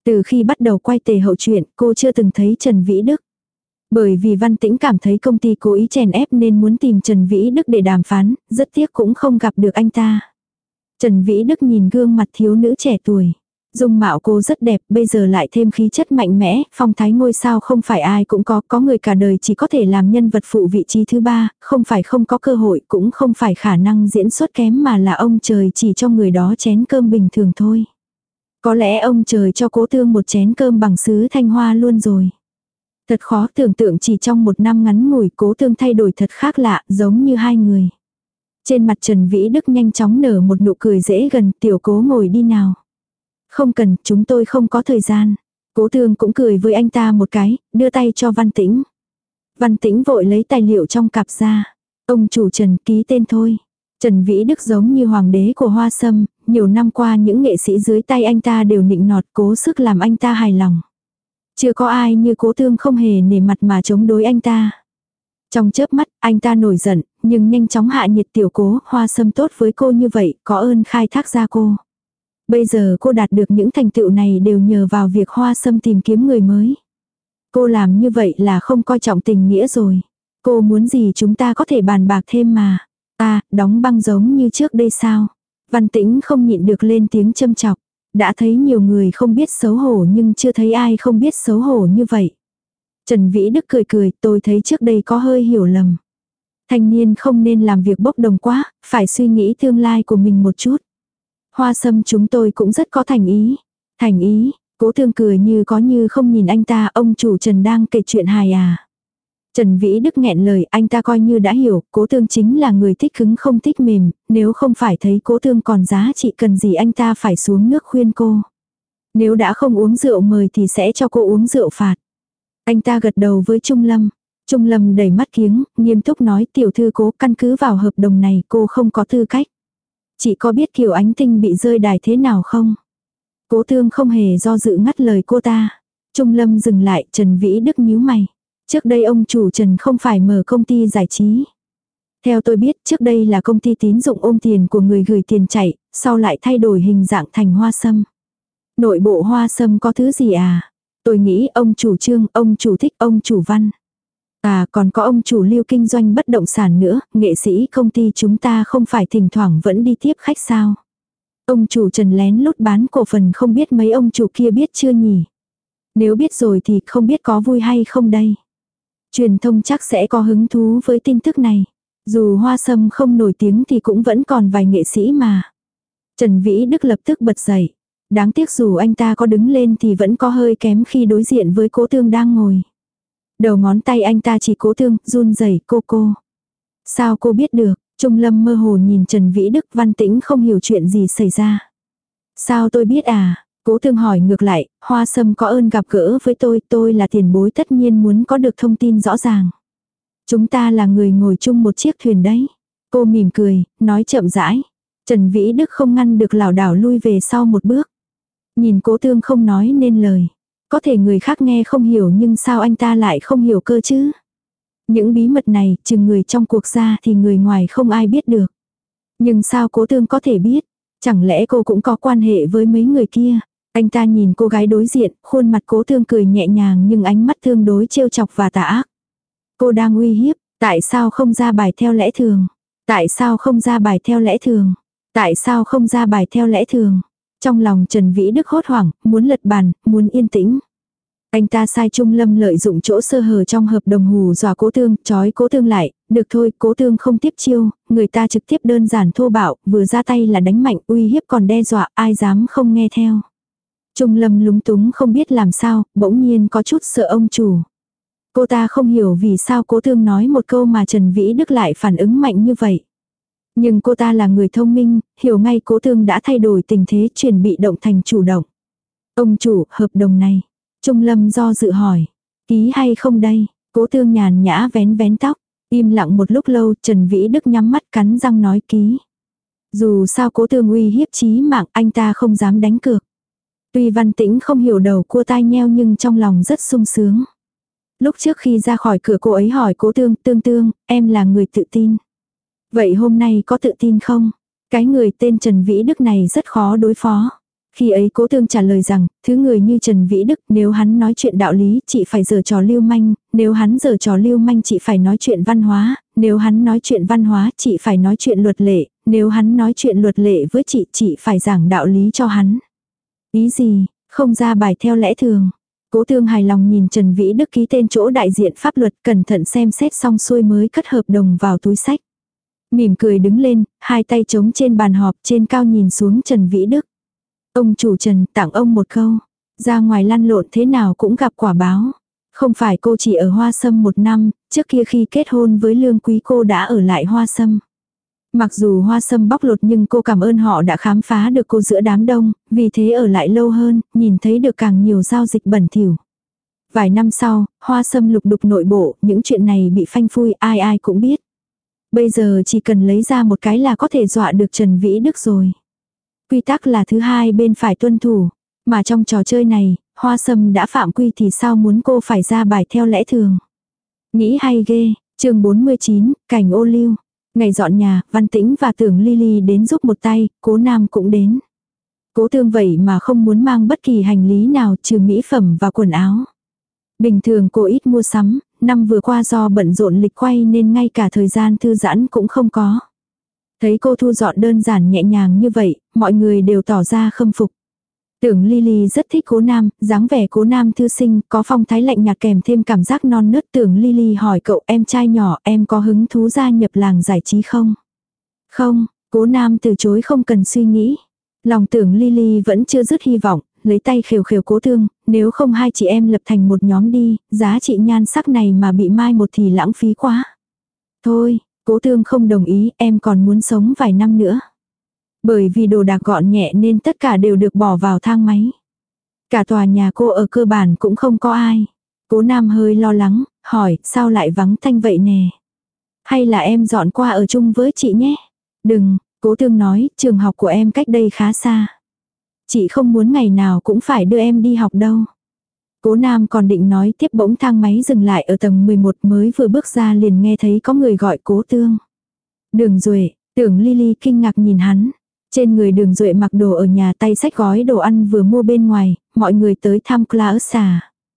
Speaker 1: Từ khi bắt đầu quay tề hậu truyện, cô chưa từng thấy Trần Vĩ Đức. Bởi vì Văn Tĩnh cảm thấy công ty cố ý chèn ép nên muốn tìm Trần Vĩ Đức để đàm phán, rất tiếc cũng không gặp được anh ta. Trần Vĩ Đức nhìn gương mặt thiếu nữ trẻ tuổi. Dung mạo cô rất đẹp, bây giờ lại thêm khí chất mạnh mẽ, phong thái ngôi sao không phải ai cũng có, có người cả đời chỉ có thể làm nhân vật phụ vị trí thứ ba, không phải không có cơ hội, cũng không phải khả năng diễn xuất kém mà là ông trời chỉ cho người đó chén cơm bình thường thôi. Có lẽ ông trời cho Cố Tương một chén cơm bằng sứ Thanh Hoa luôn rồi. Thật khó tưởng tượng chỉ trong một năm ngắn ngủi Cố Tương thay đổi thật khác lạ, giống như hai người. Trên mặt Trần Vĩ Đức nhanh chóng nở một nụ cười dễ gần, tiểu Cố ngồi đi nào. Không cần, chúng tôi không có thời gian. Cố Tương cũng cười với anh ta một cái, đưa tay cho Văn Tĩnh. Văn Tĩnh vội lấy tài liệu trong cặp ra. Ông chủ Trần ký tên thôi. Trần Vĩ Đức giống như hoàng đế của Hoa Sâm, nhiều năm qua những nghệ sĩ dưới tay anh ta đều nịnh nọt cố sức làm anh ta hài lòng. Chưa có ai như Cố Tương không hề nể mặt mà chống đối anh ta. Trong chớp mắt, anh ta nổi giận, nhưng nhanh chóng hạ nhiệt tiểu Cố, Hoa Sâm tốt với cô như vậy, có ơn khai thác ra cô. Bây giờ cô đạt được những thành tựu này đều nhờ vào việc Hoa Sâm tìm kiếm người mới. Cô làm như vậy là không coi trọng tình nghĩa rồi. Cô muốn gì chúng ta có thể bàn bạc thêm mà. À, đóng băng giống như trước đây sao? Văn Tĩnh không nhịn được lên tiếng châm chọc. Đã thấy nhiều người không biết xấu hổ nhưng chưa thấy ai không biết xấu hổ như vậy. Trần Vĩ Đức cười cười, tôi thấy trước đây có hơi hiểu lầm. Thanh niên không nên làm việc bốc đồng quá, phải suy nghĩ tương lai của mình một chút. Hoa Sâm chúng tôi cũng rất có thành ý. Thành ý, Cố Tương cười như có như không nhìn anh ta, ông chủ Trần đang kể chuyện hài à. Trần Vĩ Đức nghẹn lời, anh ta coi như đã hiểu, Cố Tương chính là người thích cứng không thích mềm, nếu không phải thấy Cố Tương còn giá trị cần gì anh ta phải xuống nước khuyên cô. Nếu đã không uống rượu mời thì sẽ cho cô uống rượu phạt. Anh ta gật đầu với Trung Lâm. Trung Lâm đẩy mắt kiếng, nghiêm túc nói tiểu thư Cố căn cứ vào hợp đồng này cô không có tư cách. Chị có biết Kiều Ánh Tinh bị rơi đài thế nào không? Cố Tương không hề do dự ngắt lời cô ta. Trung Lâm dừng lại, Trần Vĩ Đức nhíu mày. Trước đây ông chủ Trần không phải mở công ty giải trí. Theo tôi biết trước đây là công ty tín dụng ôm tiền của người gửi tiền chạy, sau lại thay đổi hình dạng thành Hoa Sâm. Nội bộ Hoa Sâm có thứ gì à? Tôi nghĩ ông chủ Trương, ông chủ Thích, ông chủ Văn. À còn có ông chủ Lưu kinh doanh bất động sản nữa, nghệ sĩ công ty chúng ta không phải thỉnh thoảng vẫn đi tiếp khách sao? Ông chủ Trần lén lút bán cổ phần không biết mấy ông chủ kia biết chưa nhỉ? Nếu biết rồi thì không biết có vui hay không đây? Truyền thông chắc sẽ có hứng thú với tin tức này. Dù Hoa Sâm không nổi tiếng thì cũng vẫn còn vài nghệ sĩ mà. Trần Vĩ Đức lập tức bật dậy. Đáng tiếc dù anh ta có đứng lên thì vẫn có hơi kém khi đối diện với Cố Tương đang ngồi. Đầu ngón tay anh ta chỉ Cố Tương, run rẩy cô cô. Sao cô biết được? Trung Lâm mơ hồ nhìn Trần Vĩ Đức, Văn Tĩnh không hiểu chuyện gì xảy ra. Sao tôi biết à? Cố Tương hỏi ngược lại, Hoa Sâm có ơn gặp gỡ với tôi, tôi là tiền bối tất nhiên muốn có được thông tin rõ ràng. Chúng ta là người ngồi chung một chiếc thuyền đấy. Cô mỉm cười, nói chậm rãi. Trần Vĩ Đức không ngăn được lảo đảo lui về sau một bước. Nhìn Cố Tương không nói nên lời. Có thể người khác nghe không hiểu nhưng sao anh ta lại không hiểu cơ chứ? Những bí mật này, chừng người trong cuộc ra thì người ngoài không ai biết được. Nhưng sao Cố Tương có thể biết? Chẳng lẽ cô cũng có quan hệ với mấy người kia? Anh ta nhìn cô gái đối diện, khuôn mặt Cố Tương cười nhẹ nhàng nhưng ánh mắt tương đối trêu chọc và tà ác. Cô đang uy hiếp, tại sao không ra bài theo lẽ thường? Tại sao không ra bài theo lẽ thường? Tại sao không ra bài theo lẽ thường? Trong lòng Trần Vĩ Đức hốt hoảng, muốn lật bàn, muốn yên tĩnh. Anh ta sai Trung Lâm lợi dụng chỗ sơ hở trong hợp đồng hù dọa Cố Tương, trói Cố Tương lại, được thôi, Cố Tương không tiếp chiêu, người ta trực tiếp đơn giản thô bạo, vừa ra tay là đánh mạnh, uy hiếp còn đe dọa, ai dám không nghe theo. Trung Lâm lúng túng không biết làm sao, bỗng nhiên có chút sợ ông chủ. Cô ta không hiểu vì sao Cố Tương nói một câu mà Trần Vĩ Đức lại phản ứng mạnh như vậy. Nhưng cô ta là người thông minh, hiểu ngay Cố Tương đã thay đổi tình thế chuyển bị động thành chủ động. Ông chủ, hợp đồng này. Trung Lâm do dự hỏi. Ký hay không đây? Cố Tương nhàn nhã vén vén tóc. Im lặng một lúc lâu, Trần Vĩ Đức nhắm mắt cắn răng nói ký. Dù sao Cố Tương uy hiếp chí mạng, anh ta không dám đánh cược. Tuy Văn Tĩnh không hiểu đầu cua tai nheo nhưng trong lòng rất sung sướng. Lúc trước khi ra khỏi cửa cô ấy hỏi Cố Tương, Tương Tương, em là người tự tin. Vậy hôm nay có tự tin không? Cái người tên Trần Vĩ Đức này rất khó đối phó. Khi ấy Cố Tương trả lời rằng, thứ người như Trần Vĩ Đức, nếu hắn nói chuyện đạo lý, chị phải giở trò lưu manh, nếu hắn giở trò lưu manh chị phải nói chuyện văn hóa, nếu hắn nói chuyện văn hóa chị phải nói chuyện luật lệ, nếu hắn nói chuyện luật lệ với chị, chị phải giảng đạo lý cho hắn. Ý gì, không ra bài theo lẽ thường. Cố Tương hài lòng nhìn Trần Vĩ Đức ký tên chỗ đại diện pháp luật, cẩn thận xem xét xong xuôi mới cất hợp đồng vào túi xách. Mỉm cười đứng lên, hai tay trống trên bàn họp, trên cao nhìn xuống Trần Vĩ Đức. Ông chủ Trần, tặng ông một câu. Ra ngoài lăn lộn thế nào cũng gặp quả báo. Không phải cô chỉ ở Hoa Sâm một năm, trước kia khi kết hôn với Lương Quý cô đã ở lại Hoa Sâm. Mặc dù Hoa Sâm bóc lột nhưng cô cảm ơn họ đã khám phá được cô giữa đám đông, vì thế ở lại lâu hơn, nhìn thấy được càng nhiều giao dịch bẩn thỉu. Vài năm sau, Hoa Sâm lục đục nội bộ, những chuyện này bị phanh phui, ai ai cũng biết. Bây giờ chỉ cần lấy ra một cái là có thể dọa được Trần Vĩ Đức rồi. Quy tắc là thứ hai bên phải tuân thủ, mà trong trò chơi này, Hoa Sâm đã phạm quy thì sao muốn cô phải ra bài theo lẽ thường. Nghĩ hay ghê, chương bốn mươi chín, cảnh ô liu. Ngày dọn nhà, Văn Tĩnh và Tưởng Lily đến giúp một tay, Cố Nam cũng đến. Cố Tương vậy mà không muốn mang bất kỳ hành lý nào trừ mỹ phẩm và quần áo. Bình thường cô ít mua sắm, năm vừa qua do bận rộn lịch quay nên ngay cả thời gian thư giãn cũng không có. Thấy cô thu dọn đơn giản nhẹ nhàng như vậy, mọi người đều tỏ ra khâm phục. Tưởng Lily rất thích Cố Nam, dáng vẻ Cố Nam thư sinh, có phong thái lạnh nhạt kèm thêm cảm giác non nớt. Tưởng Lily hỏi cậu, em trai nhỏ, em có hứng thú gia nhập làng giải trí không? Không, Cố Nam từ chối không cần suy nghĩ. Lòng Tưởng Lily vẫn chưa dứt hy vọng, lấy tay khều khều Cố Tương, nếu không hai chị em lập thành một nhóm đi, giá trị nhan sắc này mà bị mai một thì lãng phí quá. Thôi, Cố Tương không đồng ý, em còn muốn sống vài năm nữa. Bởi vì đồ đạc gọn nhẹ nên tất cả đều được bỏ vào thang máy. Cả tòa nhà cô ở cơ bản cũng không có ai. Cố Nam hơi lo lắng, hỏi sao lại vắng tanh vậy nè. Hay là em dọn qua ở chung với chị nhé. Đừng, Cố Tương nói, trường học của em cách đây khá xa. Chị không muốn ngày nào cũng phải đưa em đi học đâu. Cố Nam còn định nói tiếp bỗng thang máy dừng lại ở tầng mười một, mới vừa bước ra liền nghe thấy có người gọi Cố Tương. Đường Duệ, Tưởng Lily kinh ngạc nhìn hắn. Trên người Đường Duệ mặc đồ ở nhà, tay xách gói đồ ăn vừa mua bên ngoài, mọi người tới thăm Claus à.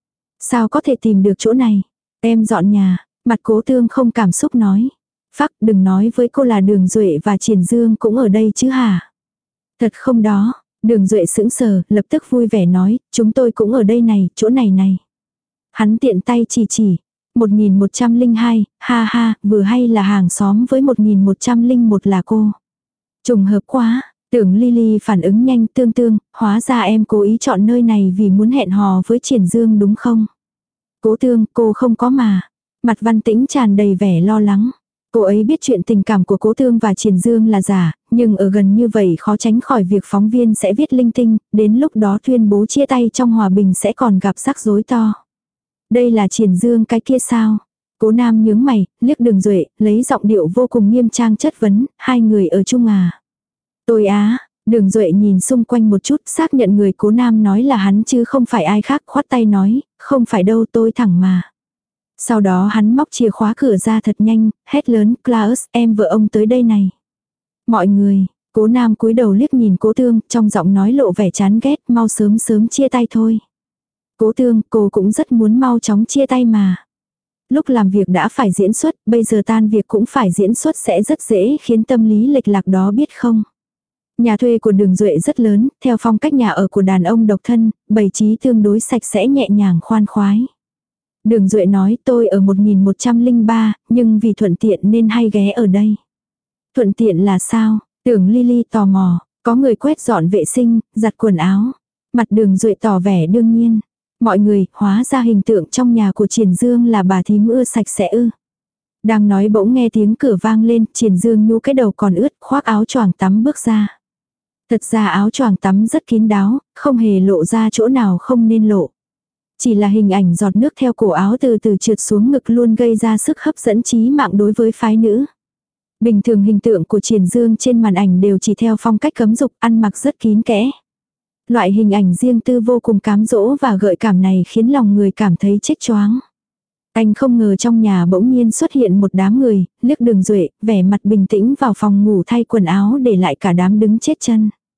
Speaker 1: Sao có thể tìm được chỗ này? Em dọn nhà, mặt Cố Tương không cảm xúc nói. Phắc, đừng nói với cô là Đường Duệ và Triển Dương cũng ở đây chứ hả? Thật không đó, Đường Duệ sững sờ, lập tức vui vẻ nói, chúng tôi cũng ở đây này, chỗ này này. Hắn tiện tay chỉ chỉ, một nghìn một trăm lẻ hai, ha ha, vừa hay là hàng xóm với một nghìn một trăm lẻ một là cô. Trùng hợp quá, Tưởng Lily phản ứng nhanh, Tương Tương, hóa ra em cố ý chọn nơi này vì muốn hẹn hò với Triển Dương đúng không? Cố Tương, cô không có mà. Mặt Văn Tĩnh tràn đầy vẻ lo lắng. Cô ấy biết chuyện tình cảm của Cố Tương và Triển Dương là giả, nhưng ở gần như vậy khó tránh khỏi việc phóng viên sẽ viết linh tinh, đến lúc đó tuyên bố chia tay trong hòa bình sẽ còn gặp rắc rối to. Đây là Triển Dương cái kia sao? Cố Nam nhướng mày, liếc Đường Duệ, lấy giọng điệu vô cùng nghiêm trang chất vấn, hai người ở chung à? Tôi á, Đường Duệ nhìn xung quanh một chút, xác nhận người Cố Nam nói là hắn chứ không phải ai khác, khoát tay nói, không phải đâu, tôi thẳng mà. Sau đó hắn móc chìa khóa cửa ra thật nhanh, hét lớn, Claus, em vợ ông tới đây này. Mọi người, Cố Nam cúi đầu liếc nhìn Cố Tương, trong giọng nói lộ vẻ chán ghét, mau sớm sớm chia tay thôi. Cố Tương, cô cũng rất muốn mau chóng chia tay mà. Lúc làm việc đã phải diễn xuất, bây giờ tan việc cũng phải diễn xuất sẽ rất dễ khiến tâm lý lệch lạc đó biết không. Nhà thuê của Đường Duệ rất lớn, theo phong cách nhà ở của đàn ông độc thân, bày trí tương đối sạch sẽ nhẹ nhàng khoan khoái. Đường Duệ nói tôi ở một nghìn một trăm lẻ ba, nhưng vì thuận tiện nên hay ghé ở đây. Thuận tiện là sao? Tưởng Lily tò mò, có người quét dọn vệ sinh, giặt quần áo. Mặt Đường Duệ tỏ vẻ đương nhiên. Mọi người, hóa ra hình tượng trong nhà của Triển Dương là bà thím ưa sạch sẽ ư. Đang nói bỗng nghe tiếng cửa vang lên, Triển Dương nhu cái đầu còn ướt, khoác áo choàng tắm bước ra. Thật ra áo choàng tắm rất kín đáo, không hề lộ ra chỗ nào không nên lộ. Chỉ là hình ảnh giọt nước theo cổ áo từ từ trượt xuống ngực luôn gây ra sức hấp dẫn chí mạng đối với phái nữ. Bình thường hình tượng của Triển Dương trên màn ảnh đều chỉ theo phong cách cấm dục, ăn mặc rất kín kẽ. Loại hình ảnh riêng tư vô cùng cám dỗ và gợi cảm này khiến lòng người cảm thấy chết choáng. Anh không ngờ trong nhà bỗng nhiên xuất hiện một đám người, liếc Đường Duệ, vẻ mặt bình tĩnh vào phòng ngủ thay quần áo để lại cả đám đứng chết chân.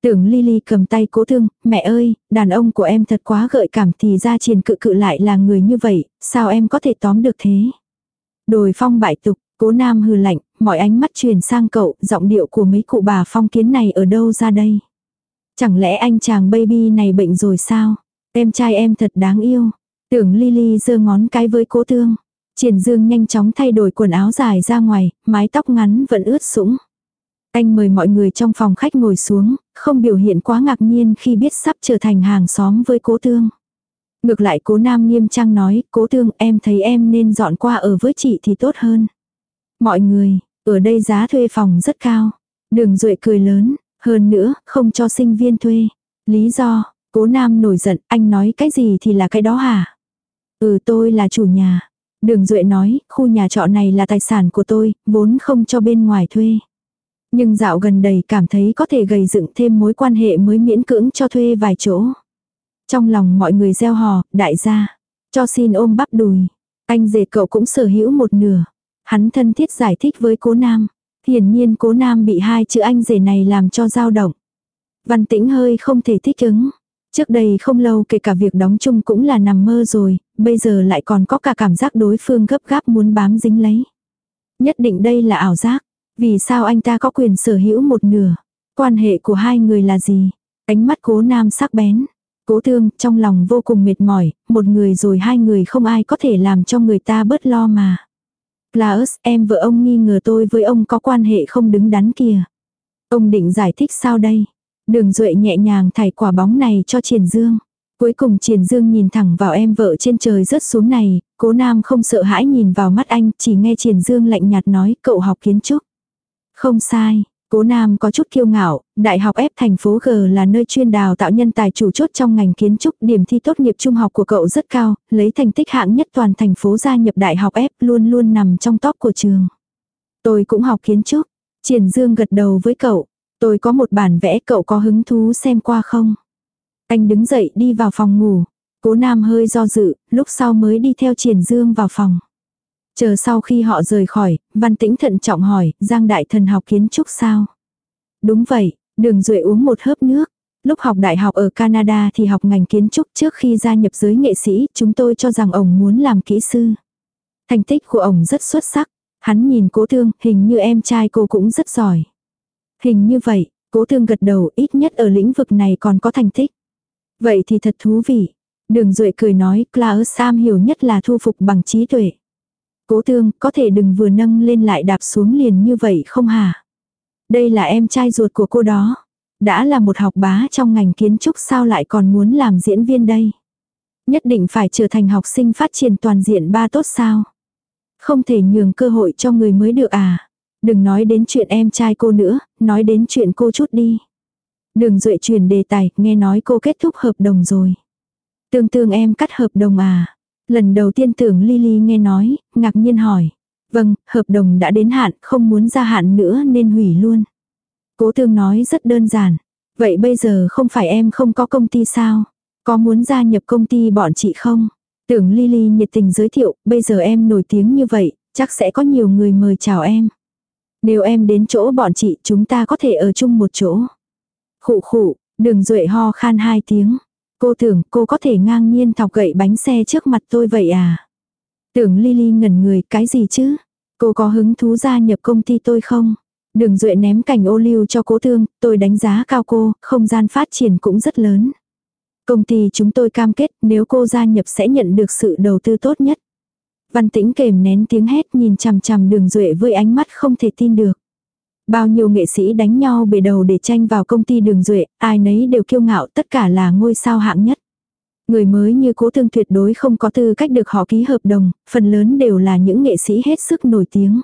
Speaker 1: Tưởng Lily cầm tay Cố Thương, mẹ ơi, đàn ông của em thật quá gợi cảm, thì ra Triền Cự Cự lại là người như vậy, sao em có thể tóm được thế? Đồi phong bại tục, Cố Nam hừ lạnh, mọi ánh mắt truyền sang cậu, giọng điệu của mấy cụ bà phong kiến này ở đâu ra đây? Chẳng lẽ anh chàng baby này bệnh rồi sao? Em trai em thật đáng yêu. Tưởng Lily giơ ngón cái với Cố Thương. Triển Dương nhanh chóng thay đổi quần áo dài ra ngoài, mái tóc ngắn vẫn ướt sũng. Anh mời mọi người trong phòng khách ngồi xuống, không biểu hiện quá ngạc nhiên khi biết sắp trở thành hàng xóm với Cố Thương. Ngược lại Cố Nam nghiêm trang nói, Cố Thương, em thấy em nên dọn qua ở với chị thì tốt hơn. Mọi người, ở đây giá thuê phòng rất cao. Đường Duệ cười lớn, hơn nữa, không cho sinh viên thuê. Lý do, Cố Nam nổi giận, anh nói cái gì thì là cái đó hả? Ừ, tôi là chủ nhà. Đường Duệ nói, khu nhà trọ này là tài sản của tôi, vốn không cho bên ngoài thuê. Nhưng dạo gần đây cảm thấy có thể gầy dựng thêm mối quan hệ mới miễn cưỡng cho thuê vài chỗ. Trong lòng mọi người reo hò, đại gia, cho xin ôm bắp đùi. Anh rể cậu cũng sở hữu một nửa. Hắn thân thiết giải thích với Cố Nam. Hiển nhiên Cố Nam bị hai chữ anh rể này làm cho dao động. Văn Tĩnh hơi không thể thích ứng. Trước đây không lâu kể cả việc đóng chung cũng là nằm mơ rồi, bây giờ lại còn có cả cảm giác đối phương gấp gáp muốn bám dính lấy. Nhất định đây là ảo giác. Vì sao anh ta có quyền sở hữu một nửa? Quan hệ của hai người là gì? Ánh mắt Cố Nam sắc bén. Cố Thương trong lòng vô cùng mệt mỏi, một người rồi hai người không ai có thể làm cho người ta bớt lo mà. Klaus, em vợ ông nghi ngờ tôi với ông có quan hệ không đứng đắn kìa. Ông định giải thích sao đây? Đường Duệ nhẹ nhàng thảy quả bóng này cho Triển Dương. Cuối cùng Triển Dương nhìn thẳng vào em vợ trên trời rớt xuống này, Cố Nam không sợ hãi nhìn vào mắt anh, chỉ nghe Triển Dương lạnh nhạt nói, cậu học kiến trúc. Không sai, Cố Nam có chút kiêu ngạo, Đại học F thành phố G là nơi chuyên đào tạo nhân tài chủ chốt trong ngành kiến trúc, điểm thi tốt nghiệp trung học của cậu rất cao, lấy thành tích hạng nhất toàn thành phố gia nhập Đại học F luôn luôn nằm trong top của trường. Tôi cũng học kiến trúc, Triển Dương gật đầu với cậu, tôi có một bản vẽ cậu có hứng thú xem qua không? Anh đứng dậy đi vào phòng ngủ, Cố Nam hơi do dự, lúc sau mới đi theo Triển Dương vào phòng. Chờ sau khi họ rời khỏi, Văn Tĩnh thận trọng hỏi, Giang đại thần học kiến trúc sao? Đúng vậy, Đường Duệ uống một hớp nước. Lúc học đại học ở Canada thì học ngành kiến trúc, trước khi gia nhập giới nghệ sĩ, chúng tôi cho rằng ổng muốn làm kỹ sư. Thành tích của ổng rất xuất sắc. Hắn nhìn Cố Thương, hình như em trai cô cũng rất giỏi. Hình như vậy, Cố Thương gật đầu, ít nhất ở lĩnh vực này còn có thành tích. Vậy thì thật thú vị. Đường Duệ cười nói, Klaus Sam hiểu nhất là thu phục bằng trí tuệ. Cố Thương, có thể đừng vừa nâng lên lại đạp xuống liền như vậy không hả? Đây là em trai ruột của cô đó. Đã là một học bá trong ngành kiến trúc sao lại còn muốn làm diễn viên đây? Nhất định phải trở thành học sinh phát triển toàn diện ba tốt sao? Không thể nhường cơ hội cho người mới được à? Đừng nói đến chuyện em trai cô nữa, nói đến chuyện cô chút đi. Đường Duệ chuyển đề tài, nghe nói cô kết thúc hợp đồng rồi. Tương Tương em cắt hợp đồng à? Lần đầu tiên Tưởng Lily nghe nói, ngạc nhiên hỏi. Vâng, hợp đồng đã đến hạn, không muốn gia hạn nữa nên hủy luôn. Cố Thương nói rất đơn giản. Vậy bây giờ không phải em không có công ty sao? Có muốn gia nhập công ty bọn chị không? Tưởng Lily nhiệt tình giới thiệu, bây giờ em nổi tiếng như vậy, chắc sẽ có nhiều người mời chào em. Nếu em đến chỗ bọn chị, chúng ta có thể ở chung một chỗ. Khụ khụ, Đường Duệ ho khan hai tiếng. Cô tưởng cô có thể ngang nhiên thọc gậy bánh xe trước mặt tôi vậy à? Tưởng Lily ngẩn người, cái gì chứ? Cô có hứng thú gia nhập công ty tôi không? Đường Duệ ném cành ô liu cho Cố Thương, tôi đánh giá cao cô, không gian phát triển cũng rất lớn. Công ty chúng tôi cam kết nếu cô gia nhập sẽ nhận được sự đầu tư tốt nhất. Văn Tĩnh kềm nén tiếng hét nhìn chằm chằm Đường Duệ với ánh mắt không thể tin được. Bao nhiêu nghệ sĩ đánh nhau bề đầu để tranh vào công ty Đường Duệ, ai nấy đều kiêu ngạo, tất cả là ngôi sao hạng nhất. Người mới như Cố Thương tuyệt đối không có tư cách được họ ký hợp đồng, phần lớn đều là những nghệ sĩ hết sức nổi tiếng.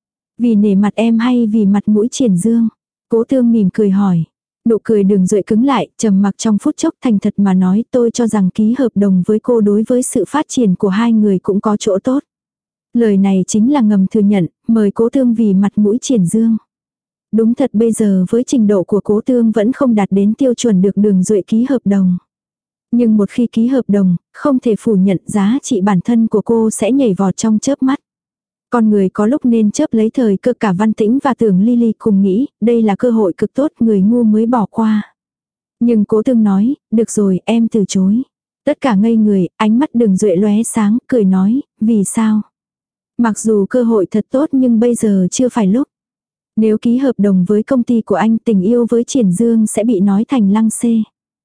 Speaker 1: Vì nể mặt em hay vì mặt mũi Triển Dương? Cố Thương mỉm cười hỏi. Nụ cười Đường Duệ cứng lại, trầm mặc trong phút chốc, thành thật mà nói, tôi cho rằng ký hợp đồng với cô đối với sự phát triển của hai người cũng có chỗ tốt. Lời này chính là ngầm thừa nhận, mời Cố Thương vì mặt mũi Triển Dương. Đúng thật bây giờ với trình độ của Cố Thương vẫn không đạt đến tiêu chuẩn được Đường Duệ ký hợp đồng. Nhưng một khi ký hợp đồng, không thể phủ nhận giá trị bản thân của cô sẽ nhảy vọt trong chớp mắt. Con người có lúc nên chớp lấy thời cơ, cả Văn Tĩnh và Tưởng Lily cùng nghĩ, đây là cơ hội cực tốt, người ngu mới bỏ qua. Nhưng Cố Tương nói, được rồi, em từ chối. Tất cả ngây người, ánh mắt Đường Duệ lóe sáng, cười nói, vì sao? Mặc dù cơ hội thật tốt nhưng bây giờ chưa phải lúc. Nếu ký hợp đồng với công ty của anh, tình yêu với Triển Dương sẽ bị nói thành lăng xê.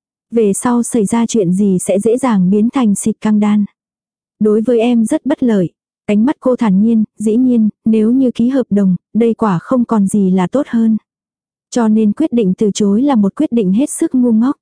Speaker 1: Về sau xảy ra chuyện gì sẽ dễ dàng biến thành xịt căng đan. Đối với em rất bất lợi. Ánh mắt cô thản nhiên, dĩ nhiên, nếu như ký hợp đồng, đây quả không còn gì là tốt hơn. Cho nên quyết định từ chối là một quyết định hết sức ngu ngốc.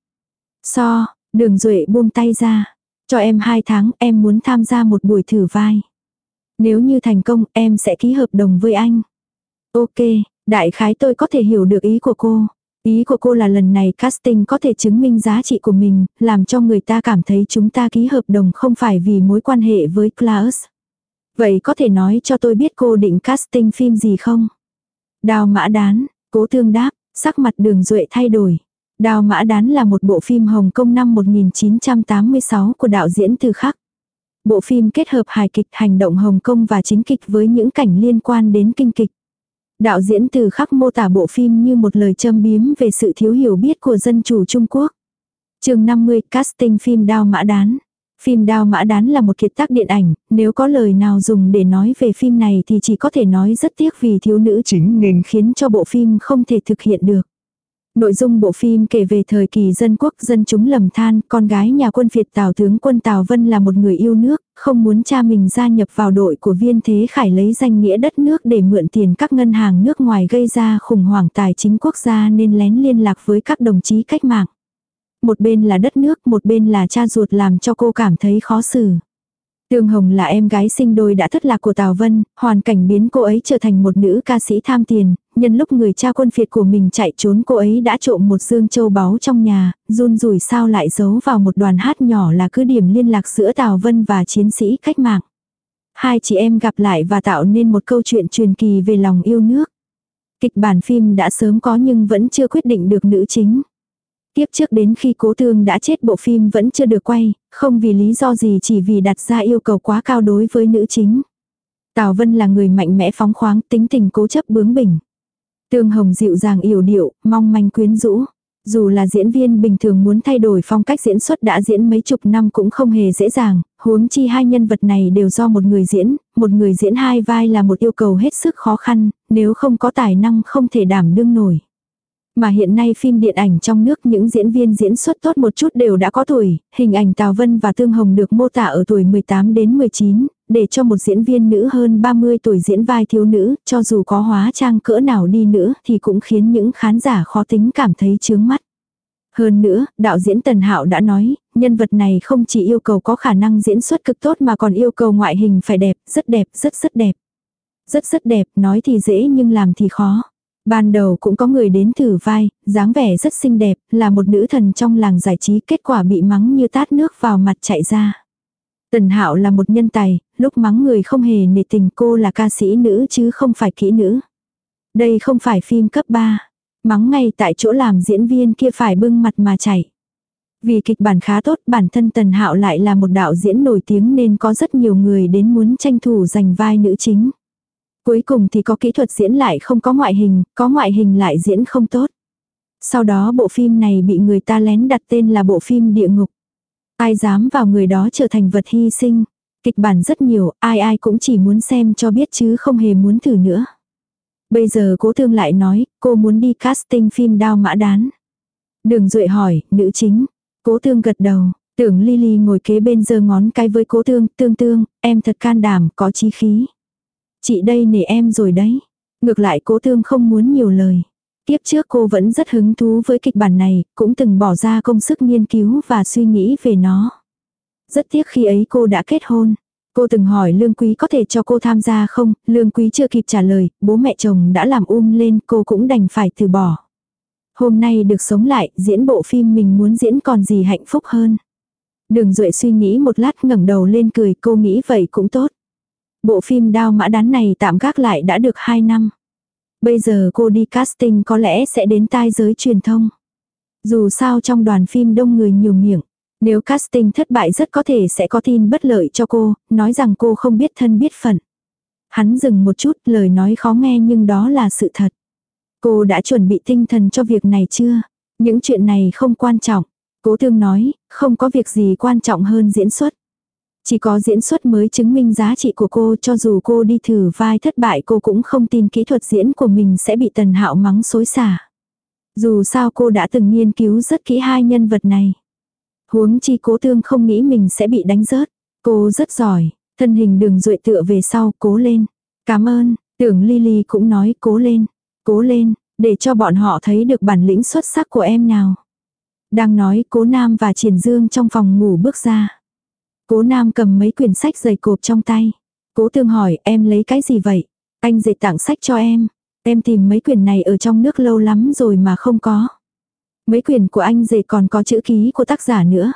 Speaker 1: So, Đường Duệ buông tay ra. Cho em hai tháng, em muốn tham gia một buổi thử vai. Nếu như thành công, em sẽ ký hợp đồng với anh. Ok, đại khái tôi có thể hiểu được ý của cô. Ý của cô là lần này casting có thể chứng minh giá trị của mình, làm cho người ta cảm thấy chúng ta ký hợp đồng không phải vì mối quan hệ với Klaus. Vậy có thể nói cho tôi biết cô định casting phim gì không? Đao Mã Đán, Cố Tương đáp, sắc mặt Đường Duệ thay đổi. Đao Mã Đán là một bộ phim Hồng Kông năm một nghìn chín trăm tám mươi sáu của đạo diễn Từ Khắc. Bộ phim kết hợp hài kịch, hành động Hồng Kông và chính kịch với những cảnh liên quan đến kinh kịch. Đạo diễn Từ Khắc mô tả bộ phim như một lời châm biếm về sự thiếu hiểu biết của dân chủ Trung Quốc. Chương năm mươi, casting phim Đao Mã Đán. Phim Đao Mã Đán là một kiệt tác điện ảnh, nếu có lời nào dùng để nói về phim này thì chỉ có thể nói rất tiếc vì thiếu nữ chính nên khiến cho bộ phim không thể thực hiện được. Nội dung bộ phim kể về thời kỳ dân quốc dân chúng lầm than, con gái nhà quân Việt Tào tướng quân Tào Vân là một người yêu nước, không muốn cha mình gia nhập vào đội của Viên Thế Khải lấy danh nghĩa đất nước để mượn tiền các ngân hàng nước ngoài gây ra khủng hoảng tài chính quốc gia nên lén liên lạc với các đồng chí cách mạng. Một bên là đất nước, một bên là cha ruột làm cho cô cảm thấy khó xử. Tương Hồng là em gái sinh đôi đã thất lạc của Tào Vân, hoàn cảnh biến cô ấy trở thành một nữ ca sĩ tham tiền, nhân lúc người cha quân phiệt của mình chạy trốn cô ấy đã trộm một dương châu báu trong nhà, run rủi sao lại giấu vào một đoàn hát nhỏ là cứ điểm liên lạc giữa Tào Vân và chiến sĩ cách mạng. Hai chị em gặp lại và tạo nên một câu chuyện truyền kỳ về lòng yêu nước. Kịch bản phim đã sớm có nhưng vẫn chưa quyết định được nữ chính. Tiếp trước đến khi Cố Tương đã chết bộ phim vẫn chưa được quay, không vì lý do gì chỉ vì đặt ra yêu cầu quá cao đối với nữ chính. Tào Vân là người mạnh mẽ phóng khoáng, tính tình cố chấp bướng bỉnh. Tương Hồng dịu dàng yểu điệu, mong manh quyến rũ. Dù là diễn viên bình thường muốn thay đổi phong cách diễn xuất đã diễn mấy chục năm cũng không hề dễ dàng, huống chi hai nhân vật này đều do một người diễn, một người diễn hai vai là một yêu cầu hết sức khó khăn, nếu không có tài năng không thể đảm đương nổi. Mà hiện nay phim điện ảnh trong nước những diễn viên diễn xuất tốt một chút đều đã có tuổi, hình ảnh Tào Vân và Tương Hồng được mô tả ở tuổi mười tám đến mười chín, để cho một diễn viên nữ hơn ba mươi tuổi diễn vai thiếu nữ, cho dù có hóa trang cỡ nào đi nữa thì cũng khiến những khán giả khó tính cảm thấy chướng mắt. Hơn nữa, đạo diễn Tần Hạo đã nói, nhân vật này không chỉ yêu cầu có khả năng diễn xuất cực tốt mà còn yêu cầu ngoại hình phải đẹp, rất đẹp, rất rất đẹp. Rất rất đẹp, nói thì dễ nhưng làm thì khó. Ban đầu cũng có người đến thử vai, dáng vẻ rất xinh đẹp, là một nữ thần trong làng giải trí, kết quả bị mắng như tát nước vào mặt chạy ra. Tần Hạo là một nhân tài, lúc mắng người không hề nể tình, cô là ca sĩ nữ chứ không phải kỹ nữ. Đây không phải phim cấp ba. Mắng ngay tại chỗ làm diễn viên kia phải bưng mặt mà chạy. Vì kịch bản khá tốt, bản thân Tần Hạo lại là một đạo diễn nổi tiếng nên có rất nhiều người đến muốn tranh thủ giành vai nữ chính. Cuối cùng thì có kỹ thuật diễn lại không có ngoại hình, có ngoại hình lại diễn không tốt. Sau đó bộ phim này bị người ta lén đặt tên là bộ phim Địa Ngục. Ai dám vào người đó trở thành vật hy sinh. Kịch bản rất nhiều, ai ai cũng chỉ muốn xem cho biết chứ không hề muốn thử nữa. Bây giờ Cố Tương lại nói, cô muốn đi casting phim Đao Mã Đán. Đường Duệ hỏi, nữ chính. Cố Tương gật đầu, Tưởng Lily ngồi kế bên giơ ngón cái với Cố Tương, Tương Tương, em thật can đảm, có chí khí. Chị đây nể em rồi đấy. Ngược lại Cố Tương không muốn nhiều lời. Tiếp trước cô vẫn rất hứng thú với kịch bản này, cũng từng bỏ ra công sức nghiên cứu và suy nghĩ về nó. Rất tiếc khi ấy cô đã kết hôn. Cô từng hỏi Lương Quý có thể cho cô tham gia không, Lương Quý chưa kịp trả lời, bố mẹ chồng đã làm um lên, cô cũng đành phải từ bỏ. Hôm nay được sống lại, diễn bộ phim mình muốn diễn còn gì hạnh phúc hơn. Đường Duệ suy nghĩ một lát ngẩng đầu lên cười, cô nghĩ vậy cũng tốt. Bộ phim Đao Mã Đán này tạm gác lại đã được hai năm. Bây giờ cô đi casting có lẽ sẽ đến tai giới truyền thông. Dù sao trong đoàn phim đông người nhiều miệng. Nếu casting thất bại rất có thể sẽ có tin bất lợi cho cô, nói rằng cô không biết thân biết phận. Hắn dừng một chút, lời nói khó nghe nhưng đó là sự thật. Cô đã chuẩn bị tinh thần cho việc này chưa? Những chuyện này không quan trọng. Cố Thương nói, không có việc gì quan trọng hơn diễn xuất. Chỉ có diễn xuất mới chứng minh giá trị của cô, cho dù cô đi thử vai thất bại cô cũng không tin kỹ thuật diễn của mình sẽ bị Tần Hạo mắng xối xả. Dù sao cô đã từng nghiên cứu rất kỹ hai nhân vật này. Huống chi Cố Thương không nghĩ mình sẽ bị đánh rớt. Cô rất giỏi, thân hình Đường Duệ tựa về sau, cố lên. Cảm ơn, Tưởng Lily cũng nói cố lên, cố lên, để cho bọn họ thấy được bản lĩnh xuất sắc của em nào. Đang nói, Cố Nam và Triển Dương trong phòng ngủ bước ra. Cố Nam cầm mấy quyển sách dày cộp trong tay. Cố Thương hỏi, em lấy cái gì vậy? Anh dệt tặng sách cho em. Em tìm mấy quyển này ở trong nước lâu lắm rồi mà không có. Mấy quyển của anh dệt còn có chữ ký của tác giả nữa.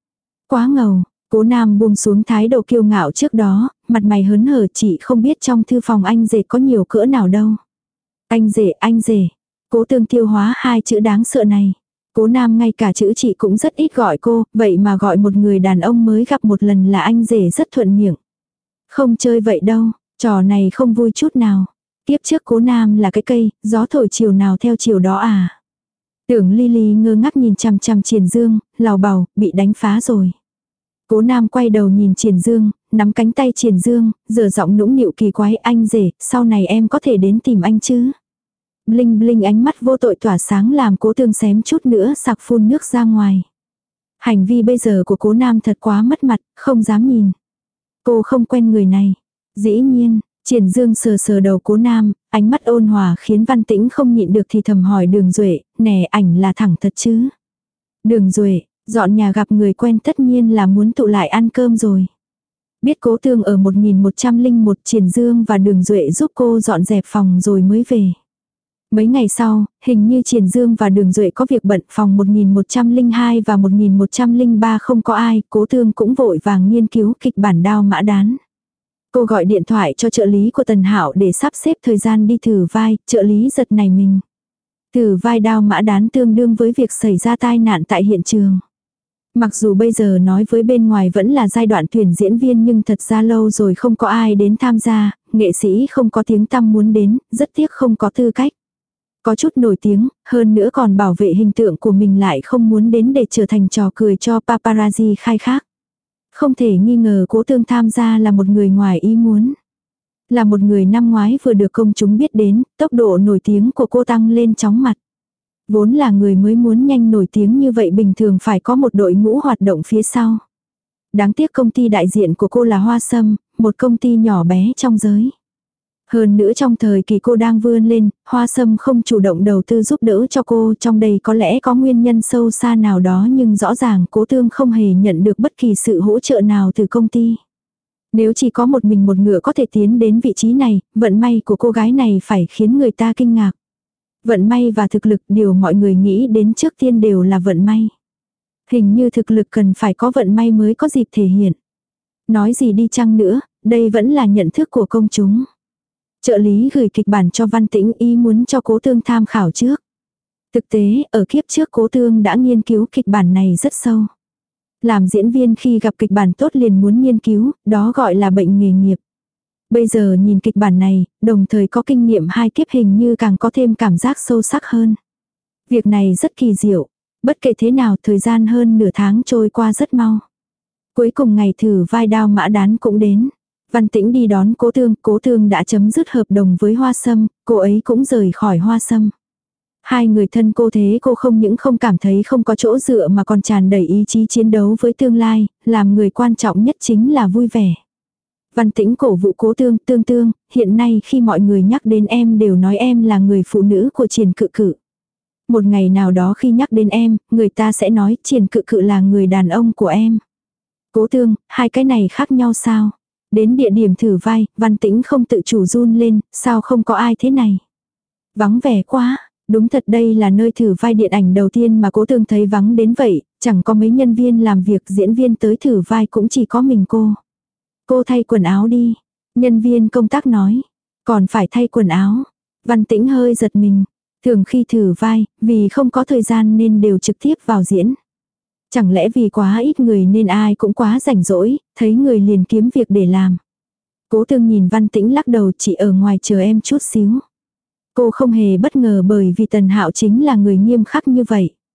Speaker 1: Quá ngầu. Cố Nam buông xuống thái độ kiêu ngạo trước đó, mặt mày hớn hở, chị không biết trong thư phòng anh dệt có nhiều cỡ nào đâu. Anh rể, anh rể. Cố Thương tiêu hóa hai chữ đáng sợ này. Cố Nam ngay cả chữ chị cũng rất ít gọi cô, vậy mà gọi một người đàn ông mới gặp một lần là anh rể rất thuận miệng. Không chơi vậy đâu, trò này không vui chút nào. Tiếp trước Cố Nam là cái cây, gió thổi chiều nào theo chiều đó à. Tưởng Lily ngơ ngác nhìn chằm chằm Triển Dương, lào bào, bị đánh phá rồi. Cố Nam quay đầu nhìn Triển Dương, nắm cánh tay Triển Dương, giờ giọng nũng nịu kỳ quái, anh rể, sau này em có thể đến tìm anh chứ. Bling bling ánh mắt vô tội tỏa sáng làm Cố Thương xém chút nữa sặc phun nước ra ngoài. Hành vi bây giờ của Cố Nam thật quá mất mặt, không dám nhìn. Cô không quen người này. Dĩ nhiên, Triển Dương sờ sờ đầu Cố Nam, ánh mắt ôn hòa khiến Văn Tĩnh không nhịn được thì thầm hỏi Đường Duệ, nè ảnh là thẳng thật chứ. Đường Duệ, dọn nhà gặp người quen tất nhiên là muốn tụ lại ăn cơm rồi. Biết Cố Thương ở một nghìn một trăm lẻ một, Triển Dương và Đường Duệ giúp cô dọn dẹp phòng rồi mới về. Mấy ngày sau, hình như Triển Dương và Đường Duệ có việc bận, phòng một nghìn một trăm lẻ hai và một nghìn một trăm lẻ ba không có ai, Cố Thương cũng vội vàng nghiên cứu kịch bản Đao Mã Đán. Cô gọi điện thoại cho trợ lý của Tần Hạo để sắp xếp thời gian đi thử vai, trợ lý giật nảy mình. Thử vai Đao Mã Đán tương đương với việc xảy ra tai nạn tại hiện trường. Mặc dù bây giờ nói với bên ngoài vẫn là giai đoạn tuyển diễn viên nhưng thật ra lâu rồi không có ai đến tham gia, nghệ sĩ không có tiếng tăm muốn đến, rất tiếc không có tư cách. Có chút nổi tiếng, hơn nữa còn bảo vệ hình tượng của mình lại không muốn đến để trở thành trò cười cho paparazzi khai khác. Không thể nghi ngờ Cố Thương tham gia là một người ngoài ý muốn. Là một người năm ngoái vừa được công chúng biết đến, tốc độ nổi tiếng của cô tăng lên chóng mặt. Vốn là người mới muốn nhanh nổi tiếng như vậy bình thường phải có một đội ngũ hoạt động phía sau. Đáng tiếc công ty đại diện của cô là Hoa Sâm, một công ty nhỏ bé trong giới. Hơn nữa trong thời kỳ cô đang vươn lên, Hoa Sâm không chủ động đầu tư giúp đỡ cho cô, trong đây có lẽ có nguyên nhân sâu xa nào đó nhưng rõ ràng Cố Thương không hề nhận được bất kỳ sự hỗ trợ nào từ công ty. Nếu chỉ có một mình một ngựa có thể tiến đến vị trí này, vận may của cô gái này phải khiến người ta kinh ngạc. Vận may và thực lực điều mọi người nghĩ đến trước tiên đều là vận may. Hình như thực lực cần phải có vận may mới có dịp thể hiện. Nói gì đi chăng nữa, đây vẫn là nhận thức của công chúng. Trợ lý gửi kịch bản cho Văn Tĩnh ý muốn cho Cố Thương tham khảo trước. Thực tế, ở kiếp trước Cố Thương đã nghiên cứu kịch bản này rất sâu. Làm diễn viên khi gặp kịch bản tốt liền muốn nghiên cứu, đó gọi là bệnh nghề nghiệp. Bây giờ nhìn kịch bản này, đồng thời có kinh nghiệm hai kiếp hình như càng có thêm cảm giác sâu sắc hơn. Việc này rất kỳ diệu. Bất kể thế nào thời gian hơn nửa tháng trôi qua rất mau. Cuối cùng ngày thử vai Đao Mã Đán cũng đến. Văn Tĩnh đi đón Cố Thương, Cố Thương đã chấm dứt hợp đồng với Hoa Sâm, cô ấy cũng rời khỏi Hoa Sâm. Hai người thân cô thế cô không những không cảm thấy không có chỗ dựa mà còn tràn đầy ý chí chiến đấu với tương lai, làm người quan trọng nhất chính là vui vẻ. Văn Tĩnh cổ vũ Cố Thương, Tương Tương, hiện nay khi mọi người nhắc đến em đều nói em là người phụ nữ của Triển Cự Cự. Một ngày nào đó khi nhắc đến em, người ta sẽ nói Triển Cự Cự là người đàn ông của em. Cố Thương, hai cái này khác nhau sao? Đến địa điểm thử vai, Văn Tĩnh không tự chủ run lên, sao không có ai thế này? Vắng vẻ quá, đúng thật đây là nơi thử vai điện ảnh đầu tiên mà Cố Thương thấy vắng đến vậy, chẳng có mấy nhân viên làm việc, diễn viên tới thử vai cũng chỉ có mình cô. Cô thay quần áo đi, nhân viên công tác nói, còn phải thay quần áo. Văn Tĩnh hơi giật mình, thường khi thử vai, vì không có thời gian nên đều trực tiếp vào diễn. Chẳng lẽ vì quá ít người nên ai cũng quá rảnh rỗi, thấy người liền kiếm việc để làm. Cố Thương nhìn Văn Tĩnh lắc đầu, chỉ ở ngoài chờ em chút xíu. Cô không hề bất ngờ bởi vì Tần Hạo chính là người nghiêm khắc như vậy.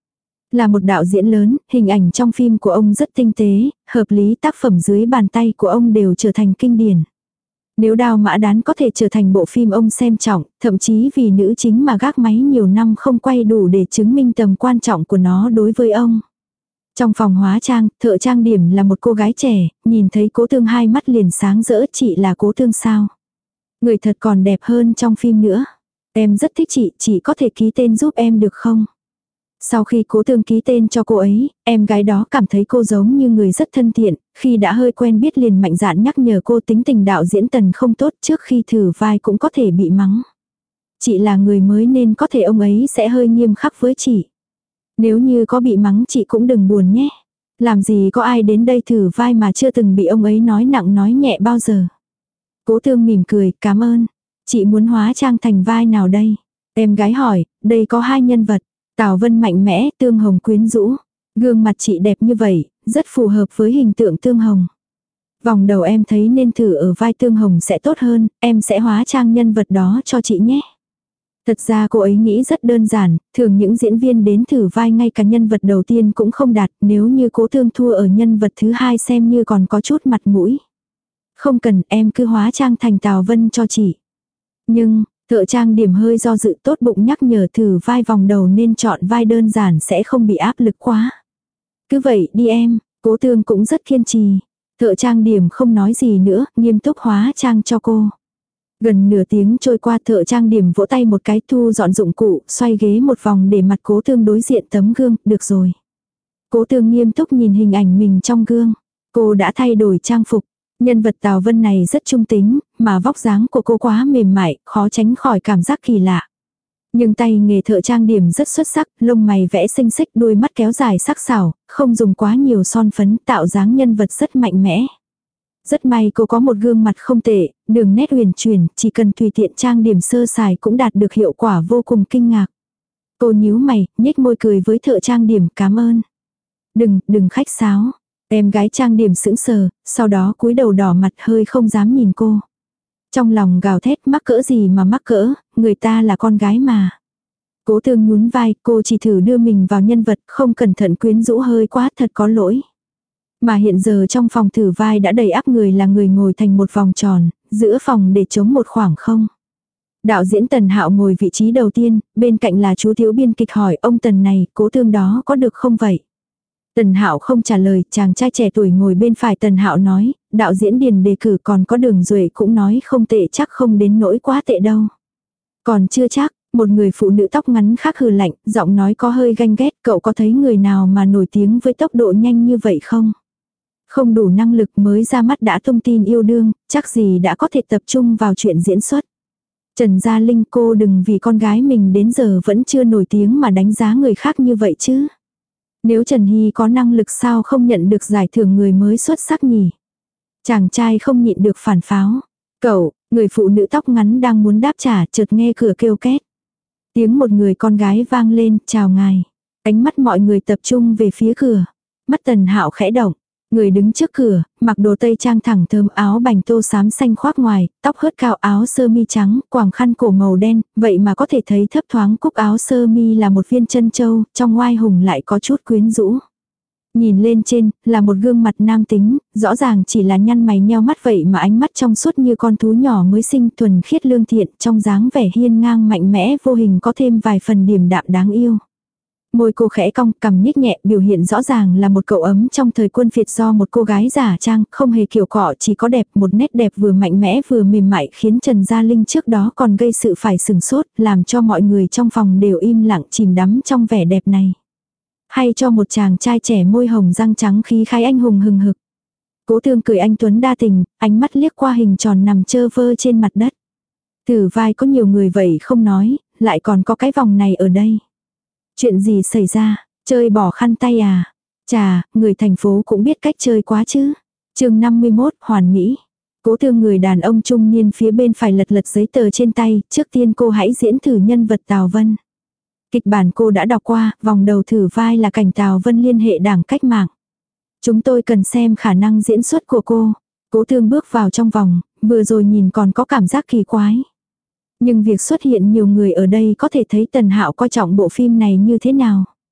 Speaker 1: Là một đạo diễn lớn, hình ảnh trong phim của ông rất tinh tế, hợp lý, tác phẩm dưới bàn tay của ông đều trở thành kinh điển. Nếu Đao Mã Đán có thể trở thành bộ phim ông xem trọng, thậm chí vì nữ chính mà gác máy nhiều năm không quay đủ để chứng minh tầm quan trọng của nó đối với ông. Trong phòng hóa trang, thợ trang điểm là một cô gái trẻ, nhìn thấy Cố Thương hai mắt liền sáng rỡ, chị là Cố Thương sao? Người thật còn đẹp hơn trong phim nữa. Em rất thích chị, chị có thể ký tên giúp em được không? Sau khi Cố Thương ký tên cho cô ấy, em gái đó cảm thấy cô giống như người rất thân thiện, khi đã hơi quen biết liền mạnh dạn nhắc nhở cô tính tình đạo diễn Tần không tốt, trước khi thử vai cũng có thể bị mắng. Chị là người mới nên có thể ông ấy sẽ hơi nghiêm khắc với chị. Nếu như có bị mắng chị cũng đừng buồn nhé. Làm gì có ai đến đây thử vai mà chưa từng bị ông ấy nói nặng nói nhẹ bao giờ. Cố Thương mỉm cười, cảm ơn. Chị muốn hóa trang thành vai nào đây? Em gái hỏi, đây có hai nhân vật. Tào Vân mạnh mẽ, Tương Hồng quyến rũ. Gương mặt chị đẹp như vậy, rất phù hợp với hình tượng Tương Hồng. Vòng đầu em thấy nên thử ở vai Tương Hồng sẽ tốt hơn, em sẽ hóa trang nhân vật đó cho chị nhé. Thật ra cô ấy nghĩ rất đơn giản, thường những diễn viên đến thử vai ngay cả nhân vật đầu tiên cũng không đạt, nếu như Cố Thương thua ở nhân vật thứ hai xem như còn có chút mặt mũi. Không cần, em cứ hóa trang thành Tào Vân cho chị. Nhưng, thợ trang điểm hơi do dự, tốt bụng nhắc nhở thử vai vòng đầu nên chọn vai đơn giản sẽ không bị áp lực quá. Cứ vậy đi em, Cố Thương cũng rất kiên trì. Thợ trang điểm không nói gì nữa, nghiêm túc hóa trang cho cô. Gần nửa tiếng trôi qua, thợ trang điểm vỗ tay một cái, thu dọn dụng cụ, xoay ghế một vòng để mặt Cố Thương đối diện tấm gương, được rồi. Cố Thương nghiêm túc nhìn hình ảnh mình trong gương. Cô đã thay đổi trang phục. Nhân vật Tào Vân này rất trung tính, mà vóc dáng của cô quá mềm mại, khó tránh khỏi cảm giác kỳ lạ. Nhưng tay nghề thợ trang điểm rất xuất sắc, lông mày vẽ xinh xích, đuôi mắt kéo dài sắc sảo, không dùng quá nhiều son phấn, tạo dáng nhân vật rất mạnh mẽ. Rất may cô có một gương mặt không tệ, đường nét huyền chuyển, chỉ cần tùy tiện trang điểm sơ sài cũng đạt được hiệu quả vô cùng kinh ngạc. Cô nhíu mày, nhếch môi cười với thợ trang điểm, cảm ơn. Đừng, đừng khách sáo. Em gái trang điểm sững sờ, sau đó cúi đầu đỏ mặt hơi không dám nhìn cô. Trong lòng gào thét, mắc cỡ gì mà mắc cỡ, người ta là con gái mà. Cố Thương nhún vai, cô chỉ thử đưa mình vào nhân vật, không cẩn thận quyến rũ hơi quá, thật có lỗi. Mà hiện giờ trong phòng thử vai đã đầy ắp người, là người ngồi thành một vòng tròn, giữa phòng để trống một khoảng không. Đạo diễn Tần Hạo ngồi vị trí đầu tiên, bên cạnh là chú thiếu biên kịch hỏi ông Tần này, Cố Thương đó có được không vậy? Tần Hạo không trả lời, chàng trai trẻ tuổi ngồi bên phải Tần Hạo nói, đạo diễn Điền đề cử còn có Đường Duệ cũng nói không tệ, chắc không đến nỗi quá tệ đâu. Còn chưa chắc, một người phụ nữ tóc ngắn khác hừ lạnh, giọng nói có hơi ganh ghét, cậu có thấy người nào mà nổi tiếng với tốc độ nhanh như vậy không? Không đủ năng lực mới ra mắt đã thông tin yêu đương, chắc gì đã có thể tập trung vào chuyện diễn xuất. Trần Gia Linh, cô đừng vì con gái mình đến giờ vẫn chưa nổi tiếng mà đánh giá người khác như vậy chứ. Nếu Trần Hy có năng lực sao không nhận được giải thưởng người mới xuất sắc nhỉ? Chàng trai không nhịn được phản pháo. Cậu, người phụ nữ tóc ngắn đang muốn đáp trả, chợt nghe cửa kêu két. Tiếng một người con gái vang lên, chào ngài. Ánh mắt mọi người tập trung về phía cửa. Mắt Tần Hạo khẽ động. Người đứng trước cửa, mặc đồ tây trang thẳng thơm, áo bành tô xám xanh khoác ngoài, tóc hớt cao, áo sơ mi trắng, quàng khăn cổ màu đen, vậy mà có thể thấy thấp thoáng cúc áo sơ mi là một viên chân châu, trong ngoai hùng lại có chút quyến rũ. Nhìn lên trên, là một gương mặt nam tính, rõ ràng chỉ là nhăn mày nheo mắt vậy mà ánh mắt trong suốt như con thú nhỏ mới sinh, thuần khiết lương thiện, trong dáng vẻ hiên ngang mạnh mẽ vô hình có thêm vài phần điềm đạm đáng yêu. Môi cô khẽ cong, cằm nhếch nhẹ, biểu hiện rõ ràng là một cậu ấm trong thời quân phiệt do một cô gái giả trang, không hề kiểu cọ, chỉ có đẹp, một nét đẹp vừa mạnh mẽ vừa mềm mại, khiến Trần Gia Linh trước đó còn gây sự phải sừng sốt, làm cho mọi người trong phòng đều im lặng chìm đắm trong vẻ đẹp này. Hay cho một chàng trai trẻ môi hồng răng trắng khí khái anh hùng hừng hực. Cố Thương cười anh tuấn đa tình, ánh mắt liếc qua hình tròn nằm chơ vơ trên mặt đất. Thử vai có nhiều người vậy không nói, lại còn có cái vòng này ở đây. Chuyện gì xảy ra, chơi bỏ khăn tay à? Chà, người thành phố cũng biết cách chơi quá chứ. Chương năm mươi mốt, hoàn mỹ. Cố Thương người đàn ông trung niên phía bên phải lật lật giấy tờ trên tay, trước tiên cô hãy diễn thử nhân vật Tào Vân. Kịch bản cô đã đọc qua, vòng đầu thử vai là cảnh Tào Vân liên hệ đảng cách mạng. Chúng tôi cần xem khả năng diễn xuất của cô. Cố Thương bước vào trong vòng, vừa rồi nhìn còn có cảm giác kỳ quái. Nhưng việc xuất hiện nhiều người ở đây có thể thấy Tần Hạo coi trọng bộ phim này như thế nào.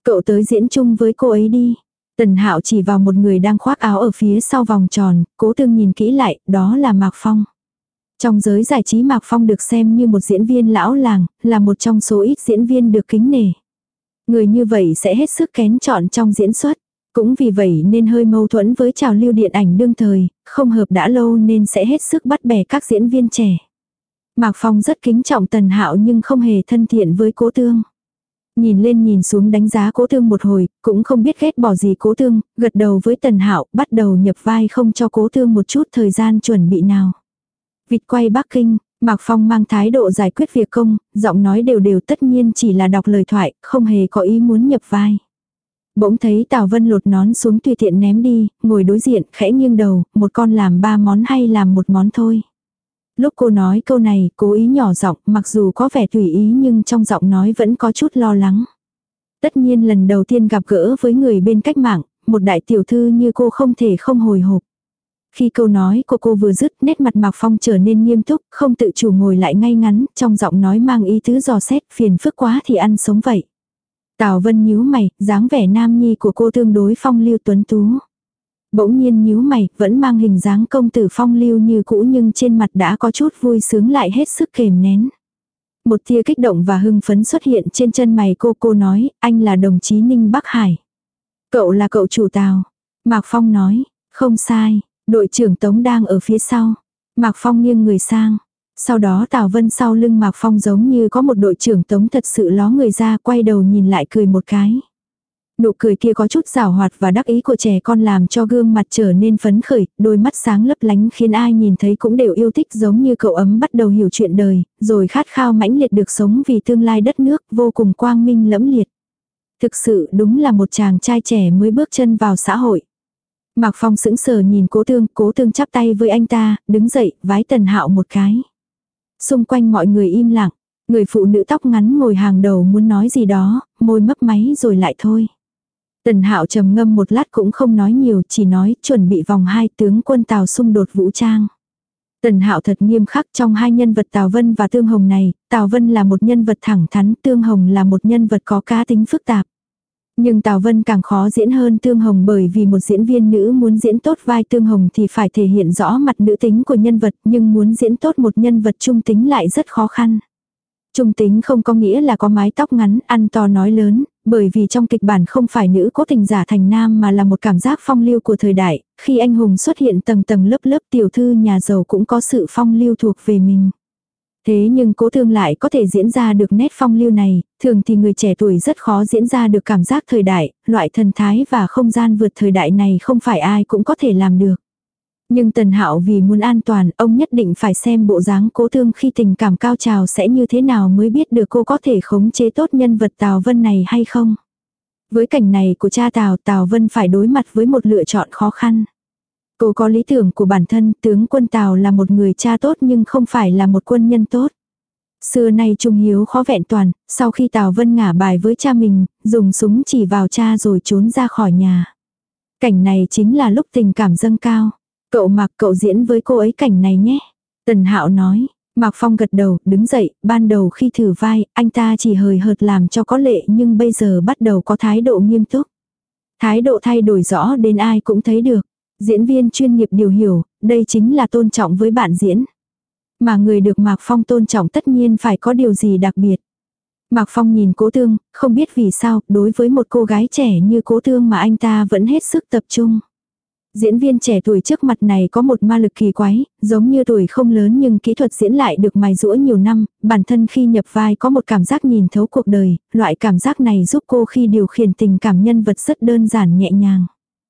Speaker 1: Cậu tới diễn chung với cô ấy đi. Tần Hạo chỉ vào một người đang khoác áo ở phía sau vòng tròn, Cố Tương nhìn kỹ lại, đó là Mạc Phong. Trong giới giải trí Mạc Phong được xem như một diễn viên lão làng, là một trong số ít diễn viên được kính nể. Người như vậy sẽ hết sức kén chọn trong diễn xuất. Cũng vì vậy nên hơi mâu thuẫn với trào lưu điện ảnh đương thời, không hợp đã lâu nên sẽ hết sức bắt bẻ các diễn viên trẻ. Mạc Phong rất kính trọng Tần Hạo nhưng không hề thân thiện với Cố Tương. Nhìn lên nhìn xuống đánh giá Cố Tương một hồi, cũng không biết ghét bỏ gì Cố Tương, gật đầu với Tần Hạo, bắt đầu nhập vai không cho Cố Tương một chút thời gian chuẩn bị nào. Vịt quay Bắc Kinh, Mạc Phong mang thái độ giải quyết việc công, giọng nói đều đều tất nhiên chỉ là đọc lời thoại, không hề có ý muốn nhập vai. Bỗng thấy Tào Vân lột nón xuống tùy tiện ném đi, ngồi đối diện, khẽ nghiêng đầu, một con làm ba món hay làm một món thôi. Lúc cô nói câu này, cố ý nhỏ giọng, mặc dù có vẻ tùy ý nhưng trong giọng nói vẫn có chút lo lắng. Tất nhiên lần đầu tiên gặp gỡ với người bên cách mạng, một đại tiểu thư như cô không thể không hồi hộp. Khi câu nói của cô vừa dứt, nét mặt Mạc Phong trở nên nghiêm túc, không tự chủ ngồi lại ngay ngắn, trong giọng nói mang ý tứ dò xét, phiền phức quá thì ăn sống vậy. Tào Vân nhíu mày, dáng vẻ nam nhi của cô tương đối phong lưu tuấn tú. Bỗng nhiên nhíu mày, vẫn mang hình dáng công tử phong lưu như cũ nhưng trên mặt đã có chút vui sướng lại hết sức kềm nén. Một tia kích động và hưng phấn xuất hiện trên chân mày cô, cô nói, anh là đồng chí Ninh Bắc Hải. Cậu là cậu chủ Tào. Mạc Phong nói, không sai, đội trưởng Tống đang ở phía sau. Mạc Phong nghiêng người sang. Sau đó Tào Vân sau lưng Mạc Phong giống như có một đội trưởng Tống thật sự ló người ra, quay đầu nhìn lại cười một cái. Nụ cười kia có chút giảo hoạt và đắc ý của trẻ con làm cho gương mặt trở nên phấn khởi, đôi mắt sáng lấp lánh khiến ai nhìn thấy cũng đều yêu thích, giống như cậu ấm bắt đầu hiểu chuyện đời, rồi khát khao mãnh liệt được sống vì tương lai đất nước, vô cùng quang minh lẫm liệt. Thực sự đúng là một chàng trai trẻ mới bước chân vào xã hội. Mạc Phong sững sờ nhìn Cố Tương, Cố Tương chắp tay với anh ta, đứng dậy, vái Tần Hạo một cái. Xung quanh mọi người im lặng, người phụ nữ tóc ngắn ngồi hàng đầu muốn nói gì đó, môi mấp máy rồi lại thôi. Tần Hạo trầm ngâm một lát cũng không nói nhiều, chỉ nói chuẩn bị vòng hai tướng quân Tào xung đột vũ trang. Tần Hạo thật nghiêm khắc, trong hai nhân vật Tào Vân và Tương Hồng này, Tào Vân là một nhân vật thẳng thắn, Tương Hồng là một nhân vật có cá tính phức tạp. Nhưng Tào Vân càng khó diễn hơn Tương Hồng bởi vì một diễn viên nữ muốn diễn tốt vai Tương Hồng thì phải thể hiện rõ mặt nữ tính của nhân vật, nhưng muốn diễn tốt một nhân vật trung tính lại rất khó khăn. Trung tính không có nghĩa là có mái tóc ngắn, ăn to nói lớn, bởi vì trong kịch bản không phải nữ cố tình giả thành nam mà là một cảm giác phong lưu của thời đại, khi anh hùng xuất hiện tầng tầng lớp lớp tiểu thư nhà giàu cũng có sự phong lưu thuộc về mình. Thế nhưng Cố Tương lại có thể diễn ra được nét phong lưu này, thường thì người trẻ tuổi rất khó diễn ra được cảm giác thời đại, loại thần thái và không gian vượt thời đại này không phải ai cũng có thể làm được. Nhưng Tần Hạo vì muốn an toàn, ông nhất định phải xem bộ dáng Cố Tương khi tình cảm cao trào sẽ như thế nào mới biết được cô có thể khống chế tốt nhân vật Tào Vân này hay không. Với cảnh này của cha Tào, Tào Vân phải đối mặt với một lựa chọn khó khăn. Cô có lý tưởng của bản thân, tướng quân Tào là một người cha tốt nhưng không phải là một quân nhân tốt. Xưa nay trung hiếu khó vẹn toàn, sau khi Tào Vân ngả bài với cha mình, dùng súng chỉ vào cha rồi trốn ra khỏi nhà. Cảnh này chính là lúc tình cảm dâng cao. Cậu Mạc, cậu diễn với cô ấy cảnh này nhé. Tần Hạo nói. Mạc Phong gật đầu, đứng dậy, ban đầu khi thử vai, anh ta chỉ hời hợt làm cho có lệ nhưng bây giờ bắt đầu có thái độ nghiêm túc. Thái độ thay đổi rõ đến ai cũng thấy được. Diễn viên chuyên nghiệp điều hiểu, đây chính là tôn trọng với bạn diễn. Mà người được Mạc Phong tôn trọng tất nhiên phải có điều gì đặc biệt. Mạc Phong nhìn Cố Tương, không biết vì sao, đối với một cô gái trẻ như Cố Tương mà anh ta vẫn hết sức tập trung. Diễn viên trẻ tuổi trước mặt này có một ma lực kỳ quái, giống như tuổi không lớn nhưng kỹ thuật diễn lại được mài giũa nhiều năm, bản thân khi nhập vai có một cảm giác nhìn thấu cuộc đời, loại cảm giác này giúp cô khi điều khiển tình cảm nhân vật rất đơn giản nhẹ nhàng.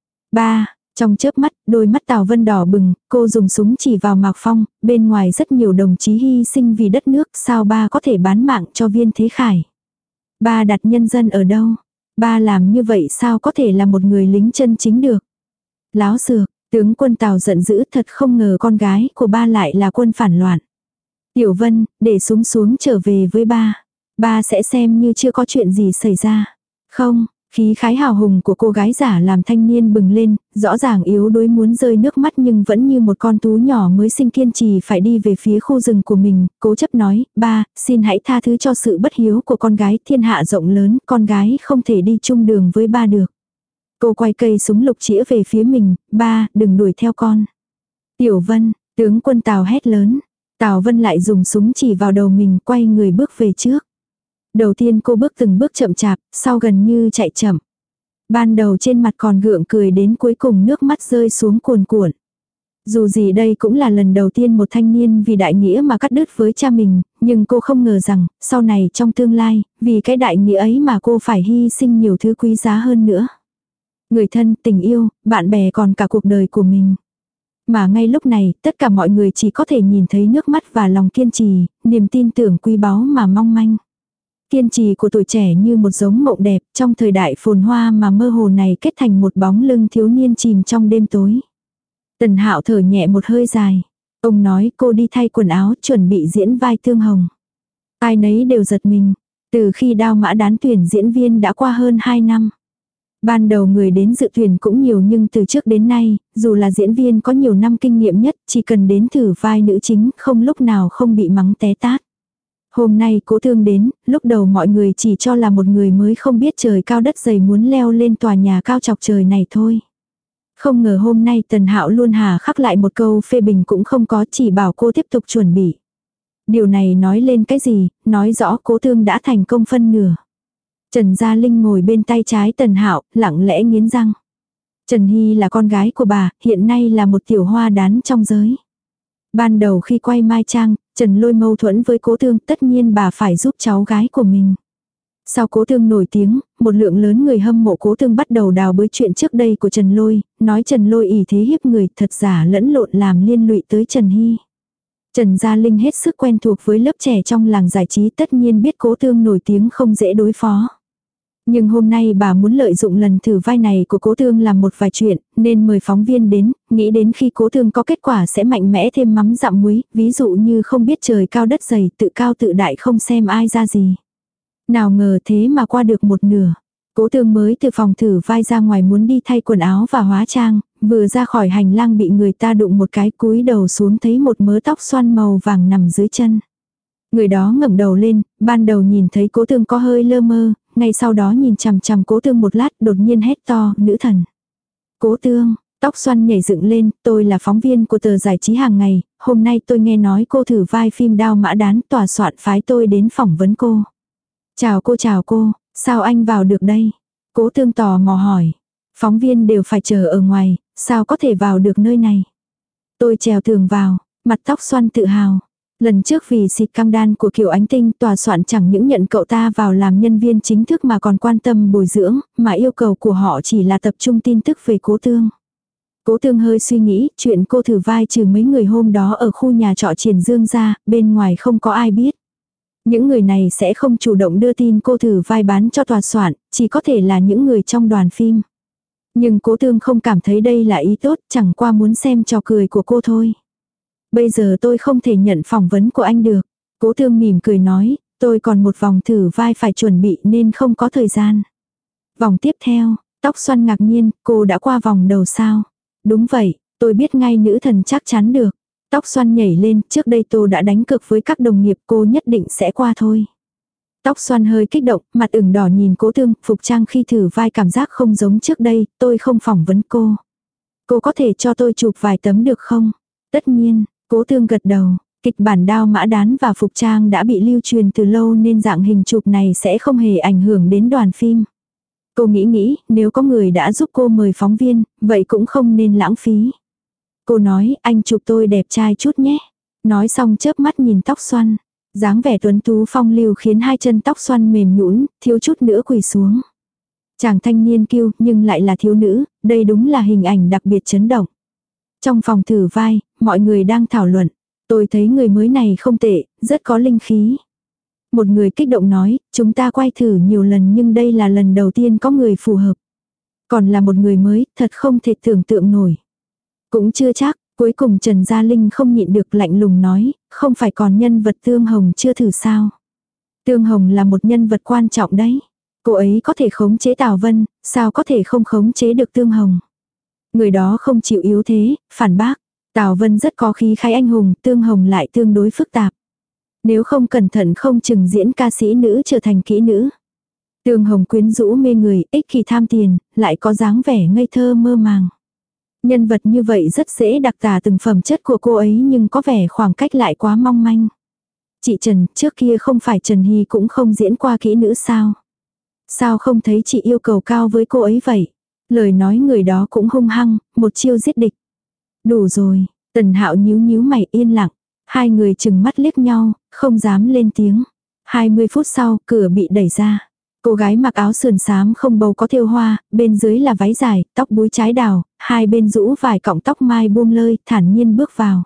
Speaker 1: ba. Trong chớp mắt, đôi mắt Tào Vân đỏ bừng, cô dùng súng chỉ vào Mạc Phong, bên ngoài rất nhiều đồng chí hy sinh vì đất nước, sao ba có thể bán mạng cho Viên Thế Khải? Ba đặt nhân dân ở đâu? Ba làm như vậy sao có thể là một người lính chân chính được? Láo xược, tướng quân Tào giận dữ, thật không ngờ con gái của ba lại là quân phản loạn. Tiểu Vân, để súng xuống trở về với ba. Ba sẽ xem như chưa có chuyện gì xảy ra. Không, Khí khái hào hùng của cô gái giả làm thanh niên bừng lên, rõ ràng yếu đuối muốn rơi nước mắt nhưng vẫn như một con thú nhỏ mới sinh kiên trì phải đi về phía khu rừng của mình, cố chấp nói, ba, xin hãy tha thứ cho sự bất hiếu của con gái, thiên hạ rộng lớn, con gái không thể đi chung đường với ba được. Cô quay cây súng lục chĩa về phía mình, ba, đừng đuổi theo con. Tiểu Vân, tướng quân Tào hét lớn. Tào Vân lại dùng súng chỉ vào đầu mình, quay người bước về trước. Đầu tiên cô bước từng bước chậm chạp, sau gần như chạy chậm. Ban đầu trên mặt còn gượng cười, đến cuối cùng nước mắt rơi xuống cuồn cuộn. Dù gì đây cũng là lần đầu tiên một thanh niên vì đại nghĩa mà cắt đứt với cha mình, nhưng cô không ngờ rằng, sau này trong tương lai, vì cái đại nghĩa ấy mà cô phải hy sinh nhiều thứ quý giá hơn nữa. Người thân, tình yêu, bạn bè còn cả cuộc đời của mình. Mà ngay lúc này, tất cả mọi người chỉ có thể nhìn thấy nước mắt và lòng kiên trì, niềm tin tưởng quý báu mà mong manh. Kiên trì của tuổi trẻ như một giống mộng đẹp, trong thời đại phồn hoa mà mơ hồ này kết thành một bóng lưng thiếu niên chìm trong đêm tối. Tần Hạo thở nhẹ một hơi dài. Ông nói cô đi thay quần áo chuẩn bị diễn vai Thương Hồng. Ai nấy đều giật mình. Từ khi Đao Mã Đán tuyển diễn viên đã qua hơn hai năm. Ban đầu người đến dự tuyển cũng nhiều nhưng từ trước đến nay, dù là diễn viên có nhiều năm kinh nghiệm nhất, chỉ cần đến thử vai nữ chính không lúc nào không bị mắng té tát. Hôm nay Cố Thương đến, lúc đầu mọi người chỉ cho là một người mới không biết trời cao đất dày muốn leo lên tòa nhà cao chọc trời này thôi. Không ngờ hôm nay Tần Hạo luôn hà khắc lại một câu phê bình cũng không có, chỉ bảo cô tiếp tục chuẩn bị. Điều này nói lên cái gì, nói rõ Cố Thương đã thành công phân nửa. Trần Gia Linh ngồi bên tay trái Tần Hạo, lặng lẽ nghiến răng. Trần Hy là con gái của bà, hiện nay là một tiểu hoa đán trong giới. Ban đầu khi quay Mai Trang, Trần Lôi mâu thuẫn với Cố Thương, tất nhiên bà phải giúp cháu gái của mình. Sau Cố Thương nổi tiếng, một lượng lớn người hâm mộ Cố Thương bắt đầu đào bới chuyện trước đây của Trần Lôi, nói Trần Lôi ỷ thế hiếp người, thật giả lẫn lộn làm liên lụy tới Trần Hy. Trần Gia Linh hết sức quen thuộc với lớp trẻ trong làng giải trí, tất nhiên biết Cố Thương nổi tiếng không dễ đối phó. Nhưng hôm nay bà muốn lợi dụng lần thử vai này của Cố Thương làm một vài chuyện, nên mời phóng viên đến, nghĩ đến khi Cố Thương có kết quả sẽ mạnh mẽ thêm mắm dặm muối, ví dụ như không biết trời cao đất dày, tự cao tự đại không xem ai ra gì. Nào ngờ thế mà qua được một nửa. Cố Thương mới từ phòng thử vai ra ngoài muốn đi thay quần áo và hóa trang, vừa ra khỏi hành lang bị người ta đụng một cái, cúi đầu xuống thấy một mớ tóc xoăn màu vàng nằm dưới chân. Người đó ngẩng đầu lên, ban đầu nhìn thấy Cố Thương có hơi lơ mơ, ngay sau đó nhìn chằm chằm Cố Thương một lát, đột nhiên hét to, nữ thần. Cố Thương, tóc xoăn nhảy dựng lên, tôi là phóng viên của tờ giải trí hàng ngày, hôm nay tôi nghe nói cô thử vai phim Đao Mã Đán, tòa soạn phái tôi đến phỏng vấn cô. Chào cô chào cô, sao anh vào được đây? Cố Thương tò mò hỏi. Phóng viên đều phải chờ ở ngoài, sao có thể vào được nơi này? Tôi trèo tường vào, mặt tóc xoăn tự hào. Lần trước vì xịt cam đan của Kiều Ánh Tinh, tòa soạn chẳng những nhận cậu ta vào làm nhân viên chính thức mà còn quan tâm bồi dưỡng, mà yêu cầu của họ chỉ là tập trung tin tức về Cố Thương. Cố Thương hơi suy nghĩ, chuyện cô thử vai trừ mấy người hôm đó ở khu nhà trọ Triển Dương ra, bên ngoài không có ai biết. Những người này sẽ không chủ động đưa tin cô thử vai bán cho tòa soạn, chỉ có thể là những người trong đoàn phim. Nhưng Cố Thương không cảm thấy đây là ý tốt, chẳng qua muốn xem trò cười của cô thôi. Bây giờ tôi không thể nhận phỏng vấn của anh được. Cố Thương mỉm cười nói, tôi còn một vòng thử vai phải chuẩn bị nên không có thời gian. Vòng tiếp theo, tóc xoăn ngạc nhiên, cô đã qua vòng đầu sao? Đúng vậy, tôi biết ngay nữ thần chắc chắn được. Tóc xoăn nhảy lên, trước đây tôi đã đánh cược với các đồng nghiệp, cô nhất định sẽ qua thôi. Tóc xoăn hơi kích động, mặt ửng đỏ nhìn Cố Thương, phục trang khi thử vai cảm giác không giống trước đây, tôi không phỏng vấn cô. Cô có thể cho tôi chụp vài tấm được không? Tất nhiên, Cố Thương gật đầu, kịch bản Đao Mã Đán và phục trang đã bị lưu truyền từ lâu nên dạng hình chụp này sẽ không hề ảnh hưởng đến đoàn phim. Cô nghĩ nghĩ, nếu có người đã giúp cô mời phóng viên, vậy cũng không nên lãng phí. Cô nói, anh chụp tôi đẹp trai chút nhé. Nói xong chớp mắt nhìn tóc xoăn. Dáng vẻ tuấn tú phong lưu khiến hai chân tóc xoăn mềm nhũn, thiếu chút nữa quỳ xuống. Chàng thanh niên kiêu nhưng lại là thiếu nữ, đây đúng là hình ảnh đặc biệt chấn động. Trong phòng thử vai, mọi người đang thảo luận. Tôi thấy người mới này không tệ, rất có linh khí. Một người kích động nói, chúng ta quay thử nhiều lần nhưng đây là lần đầu tiên có người phù hợp. Còn là một người mới, thật không thể tưởng tượng nổi. Cũng chưa chắc, cuối cùng Trần Gia Linh không nhịn được lạnh lùng nói, không phải còn nhân vật Tương Hồng chưa thử sao. Tương Hồng là một nhân vật quan trọng đấy. Cô ấy có thể khống chế Tào Vân, sao có thể không khống chế được Tương Hồng. Người đó không chịu yếu thế, phản bác. Tào Vân rất có khí khái anh hùng, Tương Hồng lại tương đối phức tạp. Nếu không cẩn thận không chừng diễn ca sĩ nữ trở thành kỹ nữ. Tương Hồng quyến rũ mê người, ích kỷ tham tiền, lại có dáng vẻ ngây thơ mơ màng. Nhân vật như vậy rất dễ đặc tả từng phẩm chất của cô ấy nhưng có vẻ khoảng cách lại quá mong manh. Chị Trần, trước kia không phải Trần Hy cũng không diễn qua kỹ nữ sao? Sao không thấy chị yêu cầu cao với cô ấy vậy? Lời nói người đó cũng hung hăng, một chiêu giết địch. Đủ rồi, Tần Hạo nhíu nhíu mày yên lặng. Hai người chừng mắt liếc nhau, không dám lên tiếng. hai mươi phút sau, cửa bị đẩy ra. Cô gái mặc áo sườn xám không bầu có thêu hoa, bên dưới là váy dài, tóc búi trái đào, hai bên rũ vài cọng tóc mai buông lơi, thản nhiên bước vào.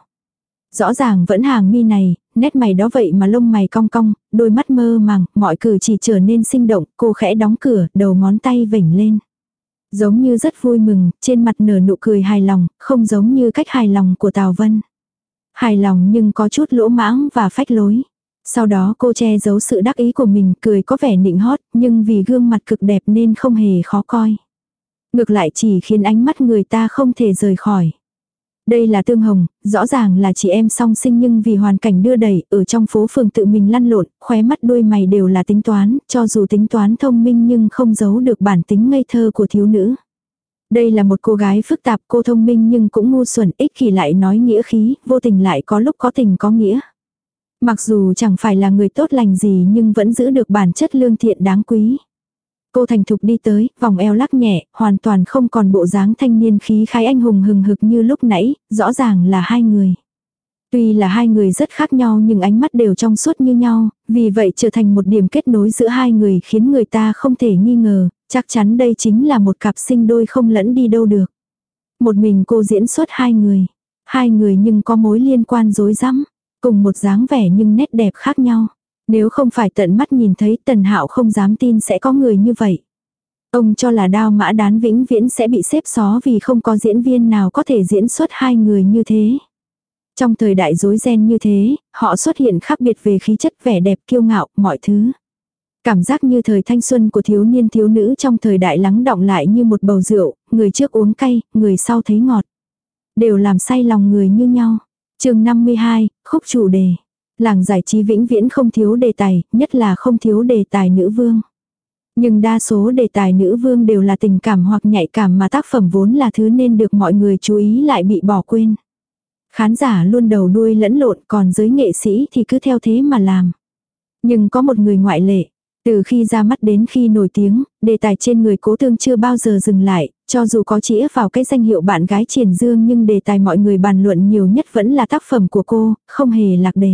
Speaker 1: Rõ ràng vẫn hàng mi này, nét mày đó vậy mà lông mày cong cong, đôi mắt mơ màng, mọi cử chỉ trở nên sinh động, cô khẽ đóng cửa, đầu ngón tay vểnh lên. Giống như rất vui mừng, trên mặt nở nụ cười hài lòng, không giống như cách hài lòng của Tào Vân. Hài lòng nhưng có chút lỗ mãng và phách lối. Sau đó cô che giấu sự đắc ý của mình, cười có vẻ nịnh hót, nhưng vì gương mặt cực đẹp nên không hề khó coi. Ngược lại chỉ khiến ánh mắt người ta không thể rời khỏi. Đây là Tương Hồng, rõ ràng là chị em song sinh nhưng vì hoàn cảnh đưa đẩy, ở trong phố phường tự mình lăn lộn, khóe mắt đôi mày đều là tính toán, cho dù tính toán thông minh nhưng không giấu được bản tính ngây thơ của thiếu nữ. Đây là một cô gái phức tạp, cô thông minh nhưng cũng ngu xuẩn, ích kỷ lại nói nghĩa khí, vô tình lại có lúc có tình có nghĩa. Mặc dù chẳng phải là người tốt lành gì nhưng vẫn giữ được bản chất lương thiện đáng quý. Cô thành thục đi tới, vòng eo lắc nhẹ, hoàn toàn không còn bộ dáng thanh niên khí khái anh hùng hừng hực như lúc nãy, rõ ràng là hai người. Tuy là hai người rất khác nhau nhưng ánh mắt đều trong suốt như nhau, vì vậy trở thành một điểm kết nối giữa hai người khiến người ta không thể nghi ngờ, chắc chắn đây chính là một cặp sinh đôi không lẫn đi đâu được. Một mình cô diễn xuất hai người, hai người nhưng có mối liên quan rối rắm, cùng một dáng vẻ nhưng nét đẹp khác nhau. Nếu không phải tận mắt nhìn thấy, Tần Hạo không dám tin sẽ có người như vậy. Ông cho là Đao Mã Đán vĩnh viễn sẽ bị xếp xó vì không có diễn viên nào có thể diễn xuất hai người như thế. Trong thời đại rối ren như thế, họ xuất hiện khác biệt về khí chất, vẻ đẹp, kiêu ngạo, mọi thứ. Cảm giác như thời thanh xuân của thiếu niên thiếu nữ trong thời đại lắng đọng lại như một bầu rượu, người trước uống cay, người sau thấy ngọt. Đều làm say lòng người như nhau. Chương năm mươi hai, khúc chủ đề. Làng giải trí vĩnh viễn không thiếu đề tài, nhất là không thiếu đề tài nữ vương. Nhưng đa số đề tài nữ vương đều là tình cảm hoặc nhạy cảm mà tác phẩm vốn là thứ nên được mọi người chú ý lại bị bỏ quên. Khán giả luôn đầu đuôi lẫn lộn, còn giới nghệ sĩ thì cứ theo thế mà làm. Nhưng có một người ngoại lệ. Từ khi ra mắt đến khi nổi tiếng, đề tài trên người Cố Tương chưa bao giờ dừng lại, cho dù có chĩa vào cái danh hiệu bạn gái Triển Dương nhưng đề tài mọi người bàn luận nhiều nhất vẫn là tác phẩm của cô, không hề lạc đề.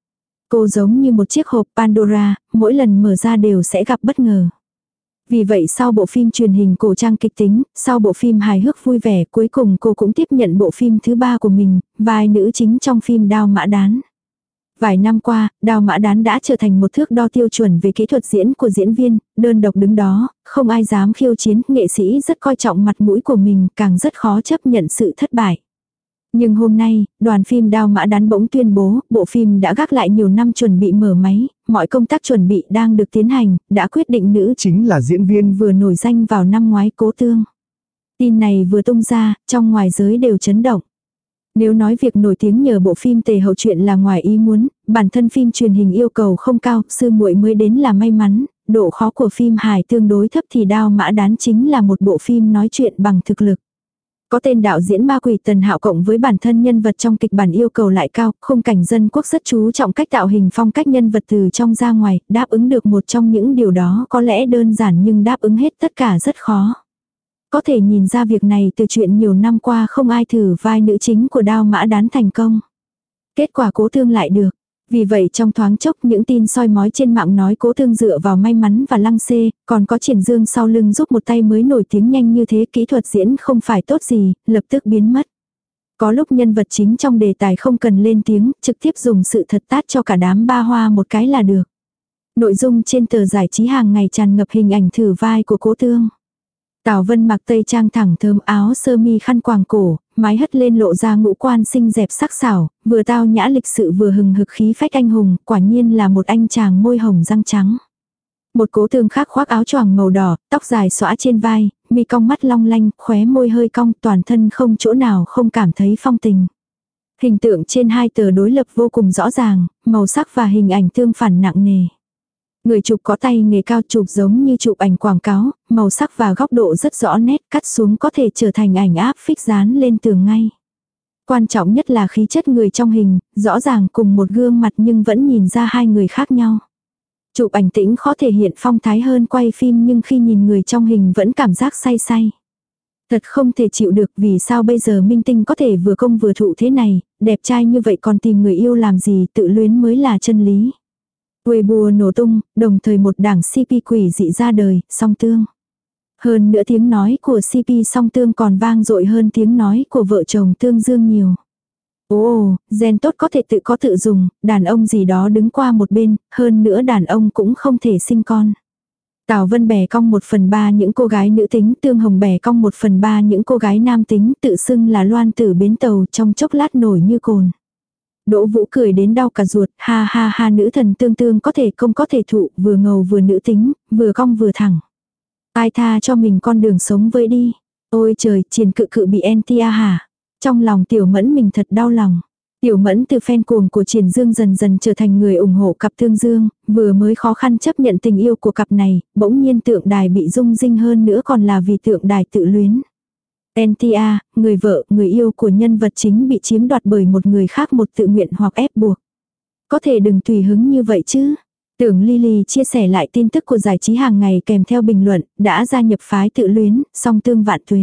Speaker 1: Cô giống như một chiếc hộp Pandora, mỗi lần mở ra đều sẽ gặp bất ngờ. Vì vậy sau bộ phim truyền hình cổ trang kịch tính, sau bộ phim hài hước vui vẻ, cuối cùng cô cũng tiếp nhận bộ phim thứ ba của mình, vai nữ chính trong phim Đao Mã Đán. Vài năm qua, Đao Mã Đán đã trở thành một thước đo tiêu chuẩn về kỹ thuật diễn của diễn viên, đơn độc đứng đó, không ai dám khiêu chiến, nghệ sĩ rất coi trọng mặt mũi của mình, càng rất khó chấp nhận sự thất bại. Nhưng hôm nay, đoàn phim Đao Mã Đán bỗng tuyên bố, bộ phim đã gác lại nhiều năm chuẩn bị mở máy, mọi công tác chuẩn bị đang được tiến hành, đã quyết định nữ chính là diễn viên vừa nổi danh vào năm ngoái Cố Tương. Tin này vừa tung ra, trong ngoài giới đều chấn động. Nếu nói việc nổi tiếng nhờ bộ phim Tề Hậu Truyện là ngoài ý muốn, bản thân phim truyền hình yêu cầu không cao, sư muội mới đến là may mắn, độ khó của phim hài tương đối thấp thì Đao Mã Đán chính là một bộ phim nói chuyện bằng thực lực. Có tên đạo diễn ma quỷ Tần Hạo cộng với bản thân nhân vật trong kịch bản yêu cầu lại cao, khung cảnh dân quốc rất chú trọng cách tạo hình phong cách nhân vật từ trong ra ngoài, đáp ứng được một trong những điều đó có lẽ đơn giản nhưng đáp ứng hết tất cả rất khó. Có thể nhìn ra việc này từ chuyện nhiều năm qua không ai thử vai nữ chính của Đao Mã Đán thành công. Kết quả Cố Tương lại được. Vì vậy trong thoáng chốc những tin soi mói trên mạng nói Cố Tương dựa vào may mắn và lăng xê, còn có Triển Dương sau lưng giúp một tay mới nổi tiếng nhanh như thế, kỹ thuật diễn không phải tốt gì, lập tức biến mất. Có lúc nhân vật chính trong đề tài không cần lên tiếng, trực tiếp dùng sự thật tát cho cả đám ba hoa một cái là được. Nội dung trên tờ giải trí hàng ngày tràn ngập hình ảnh thử vai của Cố Tương. Tào Vân mặc tây trang thẳng thớm, áo sơ mi khăn quàng cổ, mái hất lên lộ ra ngũ quan xinh đẹp sắc sảo, vừa tao nhã lịch sự vừa hừng hực khí phách anh hùng, quả nhiên là một anh chàng môi hồng răng trắng. Một cố Tương khác khoác áo choàng màu đỏ, tóc dài xõa trên vai, mi cong mắt long lanh, khóe môi hơi cong, toàn thân không chỗ nào không cảm thấy phong tình. Hình tượng trên hai tờ đối lập vô cùng rõ ràng, màu sắc và hình ảnh tương phản nặng nề. Người chụp có tay nghề cao, chụp giống như chụp ảnh quảng cáo, màu sắc và góc độ rất rõ nét, cắt xuống có thể trở thành ảnh áp phích dán lên tường ngay. Quan trọng nhất là khí chất người trong hình, rõ ràng cùng một gương mặt nhưng vẫn nhìn ra hai người khác nhau. Chụp ảnh tĩnh khó thể hiện phong thái hơn quay phim, nhưng khi nhìn người trong hình vẫn cảm giác say say. Thật không thể chịu được, vì sao bây giờ minh tinh có thể vừa công vừa thụ thế này, đẹp trai như vậy còn tìm người yêu làm gì, tự luyến mới là chân lý. Weibo nổ tung, đồng thời một đảng xê pê quỷ dị ra đời, Song Tương. Hơn nữa tiếng nói của xê pê Song Tương còn vang dội hơn tiếng nói của vợ chồng Tương Dương nhiều. Ồ, gen tốt có thể tự có tự dùng, đàn ông gì đó đứng qua một bên, hơn nữa đàn ông cũng không thể sinh con. Tào Vân bẻ cong một phần ba những cô gái nữ tính, Tương Hồng bẻ cong một phần ba những cô gái nam tính, tự xưng là Loan Tử bến tàu, trong chốc lát nổi như cồn. Đỗ Vũ cười đến đau cả ruột, ha ha ha, nữ thần Tương Tương có thể không có thể thụ, vừa ngầu vừa nữ tính, vừa cong vừa thẳng. Ai tha cho mình con đường sống với đi. Ôi trời, Triền Cự Cự bị en tê a hả? Trong lòng Tiểu Mẫn mình thật đau lòng. Tiểu Mẫn từ fan cuồng của Triền Dương dần dần trở thành người ủng hộ cặp Tương Dương, vừa mới khó khăn chấp nhận tình yêu của cặp này, bỗng nhiên tượng đài bị rung rinh hơn nữa còn là vì tượng đài tự luyến. en tê a, người vợ, người yêu của nhân vật chính bị chiếm đoạt bởi một người khác một tự nguyện hoặc ép buộc. Có thể đừng tùy hứng như vậy chứ. Tưởng Lily chia sẻ lại tin tức của giải trí hàng ngày kèm theo bình luận, đã gia nhập phái tự luyến, Song Tương vạn tuế.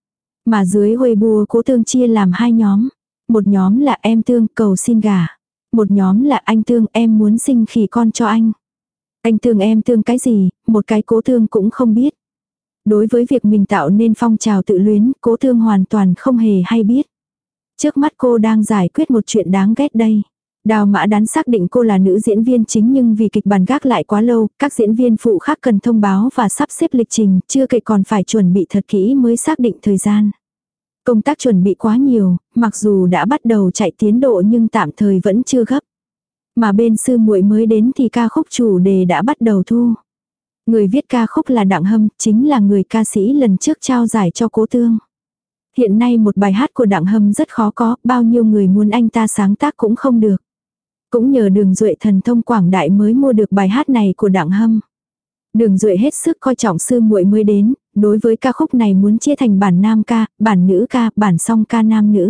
Speaker 1: Mà dưới Weibo cố Tương chia làm hai nhóm. Một nhóm là em Tương cầu xin gả. Một nhóm là anh Tương em muốn sinh khỉ con cho anh. Anh Tương em Tương cái gì, một cái cố Tương cũng không biết. Đối với việc mình tạo nên phong trào tự luyến, cố Tương hoàn toàn không hề hay biết. Trước mắt cô đang giải quyết một chuyện đáng ghét đây. Đào Mã Đán xác định cô là nữ diễn viên chính, nhưng vì kịch bản gác lại quá lâu, các diễn viên phụ khác cần thông báo và sắp xếp lịch trình, chưa kể còn phải chuẩn bị thật kỹ mới xác định thời gian. Công tác chuẩn bị quá nhiều, mặc dù đã bắt đầu chạy tiến độ nhưng tạm thời vẫn chưa gấp. Mà bên sư muội mới đến thì ca khúc chủ đề đã bắt đầu thu. Người viết ca khúc là Đặng Hâm, chính là người ca sĩ lần trước trao giải cho cố Tương. Hiện nay một bài hát của Đặng Hâm rất khó có, bao nhiêu người muốn anh ta sáng tác cũng không được. Cũng nhờ Đường Duệ thần thông quảng đại mới mua được bài hát này của Đặng Hâm. Đường Duệ hết sức coi trọng sư muội mới đến, đối với ca khúc này muốn chia thành bản nam ca, bản nữ ca, bản song ca nam nữ.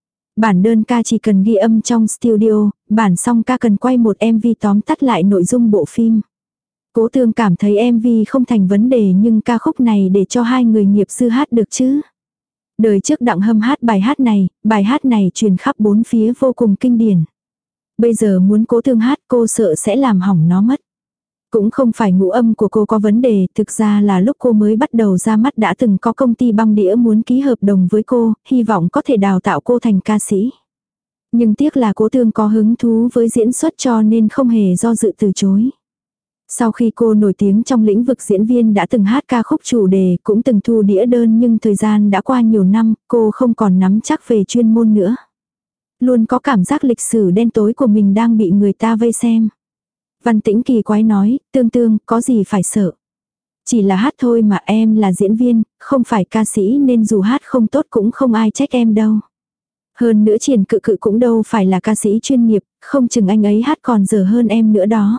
Speaker 1: Bản đơn ca chỉ cần ghi âm trong studio, bản song ca cần quay một em vê tóm tắt lại nội dung bộ phim. Cố Tương cảm thấy em vê không thành vấn đề, nhưng ca khúc này để cho hai người nghiệp dư hát được chứ. Đời trước Đặng Hâm hát bài hát này, bài hát này truyền khắp bốn phía vô cùng kinh điển. Bây giờ muốn Cố Tương hát, cô sợ sẽ làm hỏng nó mất. Cũng không phải ngũ âm của cô có vấn đề, thực ra là lúc cô mới bắt đầu ra mắt đã từng có công ty băng đĩa muốn ký hợp đồng với cô, hy vọng có thể đào tạo cô thành ca sĩ. Nhưng tiếc là Cố Tương có hứng thú với diễn xuất cho nên không hề do dự từ chối. Sau khi cô nổi tiếng trong lĩnh vực diễn viên đã từng hát ca khúc chủ đề, cũng từng thu đĩa đơn, nhưng thời gian đã qua nhiều năm, cô không còn nắm chắc về chuyên môn nữa. Luôn có cảm giác lịch sử đen tối của mình đang bị người ta vây xem. Văn Tĩnh kỳ quái nói, Tương Tương, có gì phải sợ. Chỉ là hát thôi mà, em là diễn viên, không phải ca sĩ nên dù hát không tốt cũng không ai trách em đâu. Hơn nữa Triền Cự Cự cũng đâu phải là ca sĩ chuyên nghiệp, không chừng anh ấy hát còn dở hơn em nữa đó.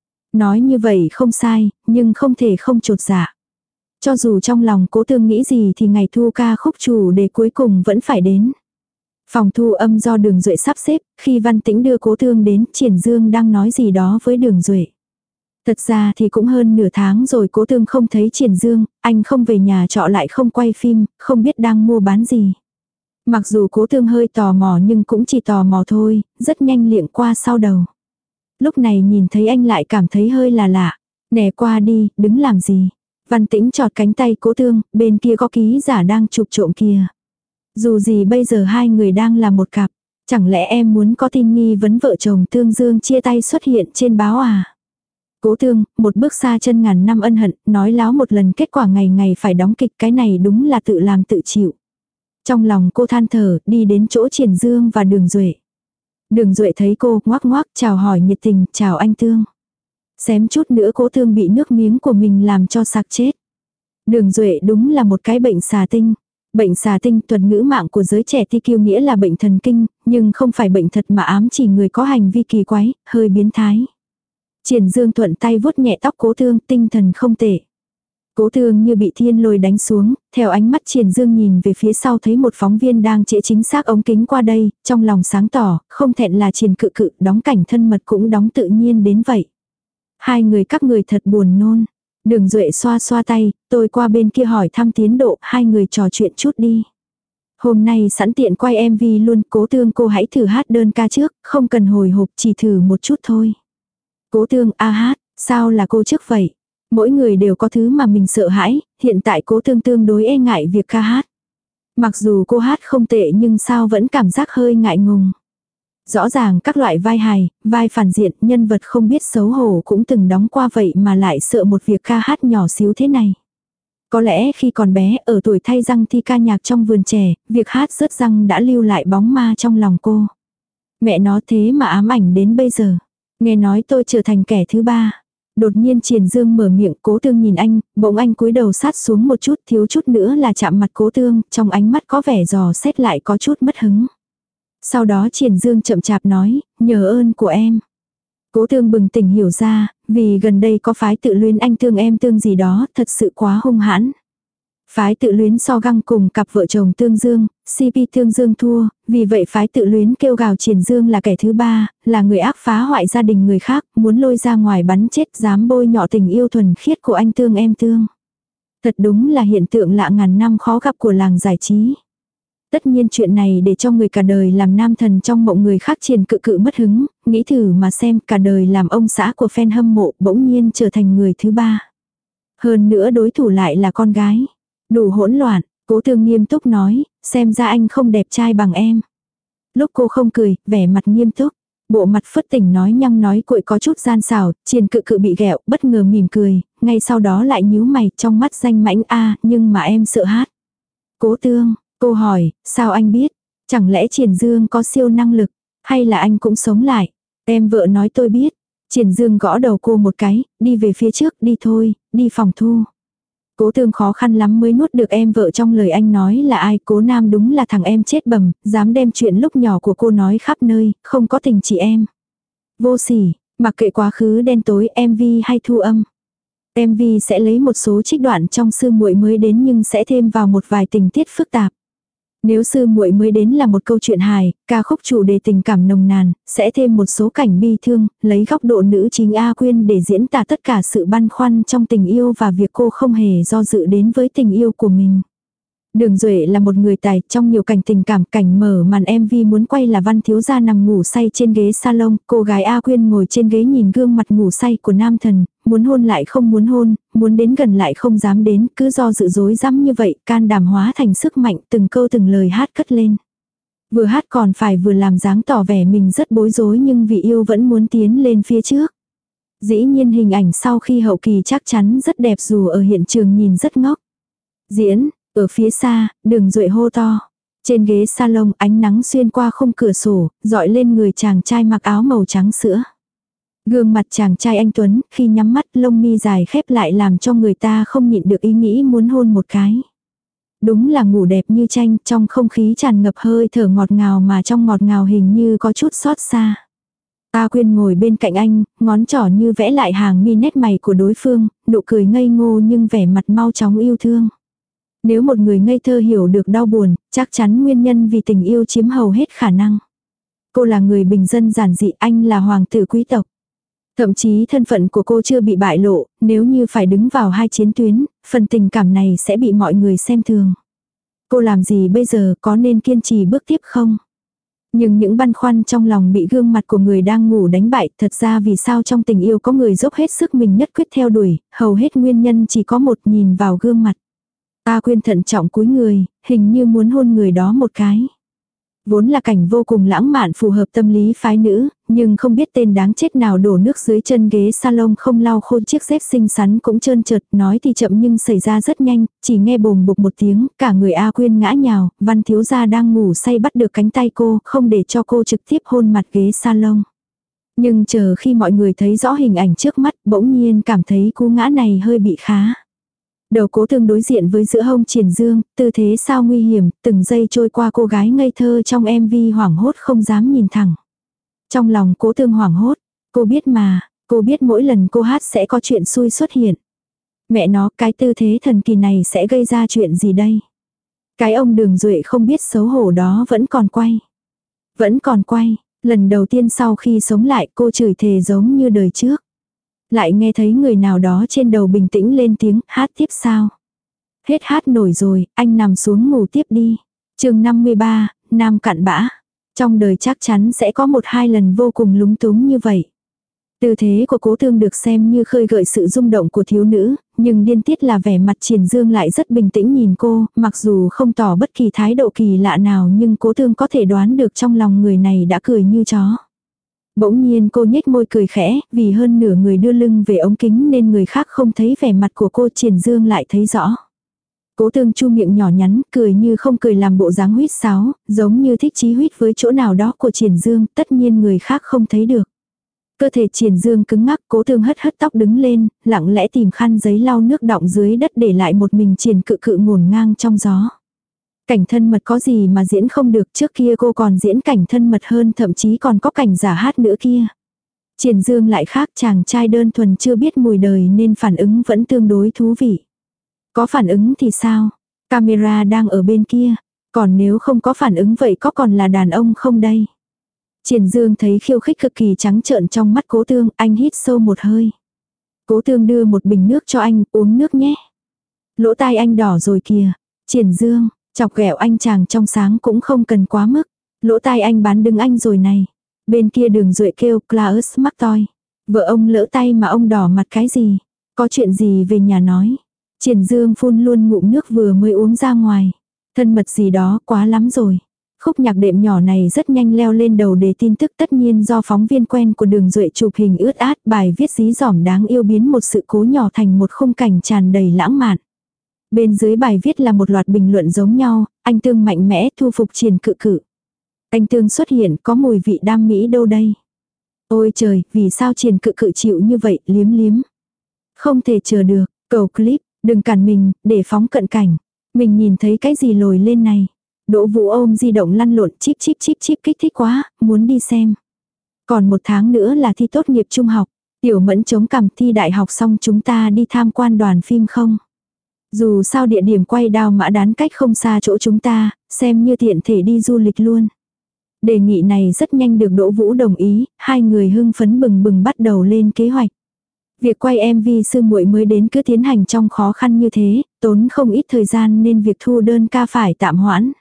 Speaker 1: Nói như vậy không sai, nhưng không thể không chột dạ. Cho dù trong lòng Cố Tương nghĩ gì thì ngày thu ca khúc chủ đề cuối cùng vẫn phải đến. Phòng thu âm do Đường Duệ sắp xếp, khi Văn Tĩnh đưa Cố Tương đến, Triển Dương đang nói gì đó với Đường Duệ. Thật ra thì cũng hơn nửa tháng rồi Cố Tương không thấy Triển Dương, anh không về nhà trọ lại không quay phim, không biết đang mua bán gì. Mặc dù Cố Tương hơi tò mò nhưng cũng chỉ tò mò thôi, rất nhanh liệng qua sau đầu. Lúc này nhìn thấy anh lại cảm thấy hơi là lạ. Nè qua đi, đứng làm gì. Văn Tĩnh chọt cánh tay Cố Tương, bên kia có ký giả đang chụp trộm kìa. Dù gì bây giờ hai người đang là một cặp. Chẳng lẽ em muốn có tin nghi vấn vợ chồng Tương Dương chia tay xuất hiện trên báo à? Cố Tương, một bước xa chân ngàn năm ân hận, nói láo một lần kết quả ngày ngày phải đóng kịch, cái này đúng là tự làm tự chịu. Trong lòng cô than thở, đi đến chỗ Triển Dương và Đường Duệ. Đường Duệ thấy cô, ngoác ngoác, chào hỏi nhiệt tình, chào anh Tương. Xém chút nữa Cố Thương bị nước miếng của mình làm cho sặc chết. Đường Duệ đúng là một cái bệnh xà tinh. Bệnh xà tinh thuật ngữ mạng của giới trẻ ti kiêu nghĩa là bệnh thần kinh, nhưng không phải bệnh thật mà ám chỉ người có hành vi kỳ quái, hơi biến thái. Triển Dương thuận tay vuốt nhẹ tóc Cố Thương, tinh thần không tệ. Cố Thương như bị thiên lôi đánh xuống, theo ánh mắt Triển Dương nhìn về phía sau thấy một phóng viên đang chĩa chính xác ống kính qua đây, trong lòng sáng tỏ, không thẹn là Triển Cự Cự, đóng cảnh thân mật cũng đóng tự nhiên đến vậy. Hai người các người thật buồn nôn. Đường Duệ xoa xoa tay, tôi qua bên kia hỏi thăm tiến độ, hai người trò chuyện chút đi. Hôm nay sẵn tiện quay em vê luôn, Cố Thương cô hãy thử hát đơn ca trước, không cần hồi hộp, chỉ thử một chút thôi. Cố Thương a hát, sao là cô trước vậy? Mỗi người đều có thứ mà mình sợ hãi, hiện tại Cố Thương tương đối e ngại việc ca hát. Mặc dù cô hát không tệ nhưng sao vẫn cảm giác hơi ngại ngùng. Rõ ràng các loại vai hài, vai phản diện, nhân vật không biết xấu hổ cũng từng đóng qua vậy mà lại sợ một việc ca hát nhỏ xíu thế này. Có lẽ khi còn bé ở tuổi thay răng thi ca nhạc trong vườn trẻ, việc hát rớt răng đã lưu lại bóng ma trong lòng cô. Mẹ nó thế mà ám ảnh đến bây giờ. Nghe nói tôi trở thành kẻ thứ ba. Đột nhiên Triển Dương mở miệng, Cố Thương nhìn anh, bỗng anh cúi đầu sát xuống một chút, thiếu chút nữa là chạm mặt Cố Thương, trong ánh mắt có vẻ dò xét lại có chút mất hứng. Sau đó Triển Dương chậm chạp nói, nhờ ơn của em. Cố Thương bừng tỉnh hiểu ra, vì gần đây có phái tự luyến anh thương em thương gì đó, thật sự quá hung hãn. Phái tự luyến so găng cùng cặp vợ chồng Tương Dương, xê pê Tương Dương thua, vì vậy phái tự luyến kêu gào Triển Dương là kẻ thứ ba, là người ác phá hoại gia đình người khác, muốn lôi ra ngoài bắn chết, dám bôi nhọ tình yêu thuần khiết của anh thương em thương. Thật đúng là hiện tượng lạ ngàn năm khó gặp của làng giải trí. Tất nhiên chuyện này để cho người cả đời làm nam thần trong mộng người khác Triển Cự Cự mất hứng, nghĩ thử mà xem cả đời làm ông xã của fan hâm mộ bỗng nhiên trở thành người thứ ba. Hơn nữa đối thủ lại là con gái. Đủ hỗn loạn, Cố Thương nghiêm túc nói, xem ra anh không đẹp trai bằng em. Lúc cô không cười, vẻ mặt nghiêm túc. Bộ mặt phất tỉnh nói nhăng nói cuội có chút gian xảo, Triển Cự Cự bị ghẹo, bất ngờ mỉm cười, ngay sau đó lại nhíu mày, trong mắt danh mãnh a, nhưng mà em sợ hát. Cố Thương, cô hỏi, sao anh biết? Chẳng lẽ Triển Dương có siêu năng lực, hay là anh cũng sống lại? Em vợ nói tôi biết. Triển Dương gõ đầu cô một cái, đi về phía trước, đi thôi, đi phòng thu. Cố Thương khó khăn lắm mới nuốt được em vợ trong lời anh nói là ai. Cố Nam đúng là thằng em chết bầm, dám đem chuyện lúc nhỏ của cô nói khắp nơi, không có tình chị em. Vô sỉ, mặc kệ quá khứ đen tối em vê hay thu âm. em vê sẽ lấy một số trích đoạn trong Sư muội mới đến nhưng sẽ thêm vào một vài tình tiết phức tạp. Nếu Sư muội mới đến là một câu chuyện hài, ca khúc chủ đề tình cảm nồng nàn, sẽ thêm một số cảnh bi thương, lấy góc độ nữ chính A Quyên để diễn tả tất cả sự băn khoăn trong tình yêu và việc cô không hề do dự đến với tình yêu của mình. Đường Duệ là một người tài, trong nhiều cảnh tình cảm, cảnh mở màn em vê muốn quay là Văn thiếu gia nằm ngủ say trên ghế salon, cô gái A Quyên ngồi trên ghế nhìn gương mặt ngủ say của nam thần, muốn hôn lại không muốn hôn, muốn đến gần lại không dám đến, cứ do dự dối rắm như vậy, can đảm hóa thành sức mạnh, từng câu từng lời hát cất lên. Vừa hát còn phải vừa làm dáng tỏ vẻ mình rất bối rối nhưng vì yêu vẫn muốn tiến lên phía trước. Dĩ nhiên hình ảnh sau khi hậu kỳ chắc chắn rất đẹp dù ở hiện trường nhìn rất ngốc. Diễn. Ở phía xa, Đường Duệ hô to. Trên ghế salon ánh nắng xuyên qua khung cửa sổ, dọi lên người chàng trai mặc áo màu trắng sữa. Gương mặt chàng trai anh Tuấn, khi nhắm mắt lông mi dài khép lại làm cho người ta không nhịn được ý nghĩ muốn hôn một cái. Đúng là ngủ đẹp như tranh, trong không khí tràn ngập hơi thở ngọt ngào mà trong ngọt ngào hình như có chút xót xa. A Quyên ngồi bên cạnh anh, ngón trỏ như vẽ lại hàng mi nét mày của đối phương, nụ cười ngây ngô nhưng vẻ mặt mau chóng yêu thương. Nếu một người ngây thơ hiểu được đau buồn, chắc chắn nguyên nhân vì tình yêu chiếm hầu hết khả năng. Cô là người bình dân giản dị, anh là hoàng tử quý tộc. Thậm chí thân phận của cô chưa bị bại lộ, nếu như phải đứng vào hai chiến tuyến, phần tình cảm này sẽ bị mọi người xem thường. Cô làm gì bây giờ, có nên kiên trì bước tiếp không? Nhưng những băn khoăn trong lòng bị gương mặt của người đang ngủ đánh bại, thật ra vì sao trong tình yêu có người dốc hết sức mình nhất quyết theo đuổi, hầu hết nguyên nhân chỉ có một, nhìn vào gương mặt. A Quyên thận trọng cúi người, hình như muốn hôn người đó một cái. Vốn là cảnh vô cùng lãng mạn phù hợp tâm lý phái nữ, nhưng không biết tên đáng chết nào đổ nước dưới chân ghế salon không lau khô chiếc dép xinh xắn cũng trơn trượt, nói thì chậm nhưng xảy ra rất nhanh, chỉ nghe bồm bục một tiếng, cả người A Quyên ngã nhào, Văn thiếu gia đang ngủ say bắt được cánh tay cô, không để cho cô trực tiếp hôn mặt ghế salon. Nhưng chờ khi mọi người thấy rõ hình ảnh trước mắt, bỗng nhiên cảm thấy cú ngã này hơi bị khá. Đầu Cố Thương đối diện với giữa hông Triển Dương, tư thế sao nguy hiểm, từng giây trôi qua cô gái ngây thơ trong em vê hoảng hốt không dám nhìn thẳng. Trong lòng Cố Thương hoảng hốt, cô biết mà, cô biết mỗi lần cô hát sẽ có chuyện xui xuất hiện. Mẹ nó, cái tư thế thần kỳ này sẽ gây ra chuyện gì đây? Cái ông Đường Duệ không biết xấu hổ đó vẫn còn quay. Vẫn còn quay, lần đầu tiên sau khi sống lại cô chửi thề giống như đời trước. Lại nghe thấy người nào đó trên đầu bình tĩnh lên tiếng, hát tiếp sao? Hết hát nổi rồi, anh nằm xuống ngủ tiếp đi. Chương năm mươi ba, Nam cặn bã. Trong đời chắc chắn sẽ có một hai lần vô cùng lúng túng như vậy. Tư thế của Cố Thương được xem như khơi gợi sự rung động của thiếu nữ, nhưng điên tiết là vẻ mặt Triển Dương lại rất bình tĩnh nhìn cô, mặc dù không tỏ bất kỳ thái độ kỳ lạ nào nhưng Cố Thương có thể đoán được trong lòng người này đã cười như chó. Bỗng nhiên cô nhếch môi cười khẽ, vì hơn nửa người đưa lưng về ống kính nên người khác không thấy vẻ mặt của cô, Triển Dương lại thấy rõ. Cố Thương chu miệng nhỏ nhắn, cười như không cười làm bộ dáng huýt sáo, giống như thích chí huýt với chỗ nào đó của Triển Dương, tất nhiên người khác không thấy được. Cơ thể Triển Dương cứng ngắc, Cố Thương hất hất tóc đứng lên, lặng lẽ tìm khăn giấy lau nước đọng dưới đất để lại một mình Triển Cự Cự ngổn ngang trong gió. Cảnh thân mật có gì mà diễn không được, trước kia cô còn diễn cảnh thân mật hơn, thậm chí còn có cảnh giả hát nữa kia. Triển Dương lại khác, chàng trai đơn thuần chưa biết mùi đời nên phản ứng vẫn tương đối thú vị. Có phản ứng thì sao? Camera đang ở bên kia. Còn nếu không có phản ứng vậy có còn là đàn ông không đây? Triển Dương thấy khiêu khích cực kỳ trắng trợn trong mắt Cố Thương, anh hít sâu một hơi. Cố Thương đưa một bình nước cho anh, uống nước nhé. Lỗ tai anh đỏ rồi kìa. Triển Dương, chọc ghẹo anh chàng trong sáng cũng không cần quá mức. Lỗ tai anh bán đứng anh rồi này. Bên kia Đường Duệ kêu, Klaus McToy. Vợ ông lỡ tay mà ông đỏ mặt cái gì? Có chuyện gì về nhà nói. Triển Dương phun luôn ngụm nước vừa mới uống ra ngoài. Thân mật gì đó quá lắm rồi. Khúc nhạc đệm nhỏ này rất nhanh leo lên đầu đề tin tức, tất nhiên do phóng viên quen của Đường Duệ chụp hình ướt át, bài viết dí dỏm đáng yêu biến một sự cố nhỏ thành một khung cảnh tràn đầy lãng mạn. Bên dưới bài viết là một loạt bình luận giống nhau, anh Tương mạnh mẽ thu phục Triển Cự Cự. Anh Tương xuất hiện có mùi vị đam mỹ đâu đây. Ôi trời, vì sao Triển Cự Cự chịu như vậy, liếm liếm. Không thể chờ được, cầu clip, đừng cản mình, để phóng cận cảnh. Mình nhìn thấy cái gì lồi lên này. Đỗ Vũ ôm di động lăn lộn, chíp chíp chíp chíp, kích thích quá, muốn đi xem. Còn một tháng nữa là thi tốt nghiệp trung học. Tiểu Mẫn chống cằm, thi đại học xong chúng ta đi tham quan đoàn phim không? Dù sao địa điểm quay Đao Mã Đán cách không xa chỗ chúng ta, xem như tiện thể đi du lịch luôn. Đề nghị này rất nhanh được Đỗ Vũ đồng ý, hai người hưng phấn bừng bừng bắt đầu lên kế hoạch. Việc quay em vê Sư Muội mới đến cứ tiến hành trong khó khăn như thế, tốn không ít thời gian nên việc thu đơn ca phải tạm hoãn.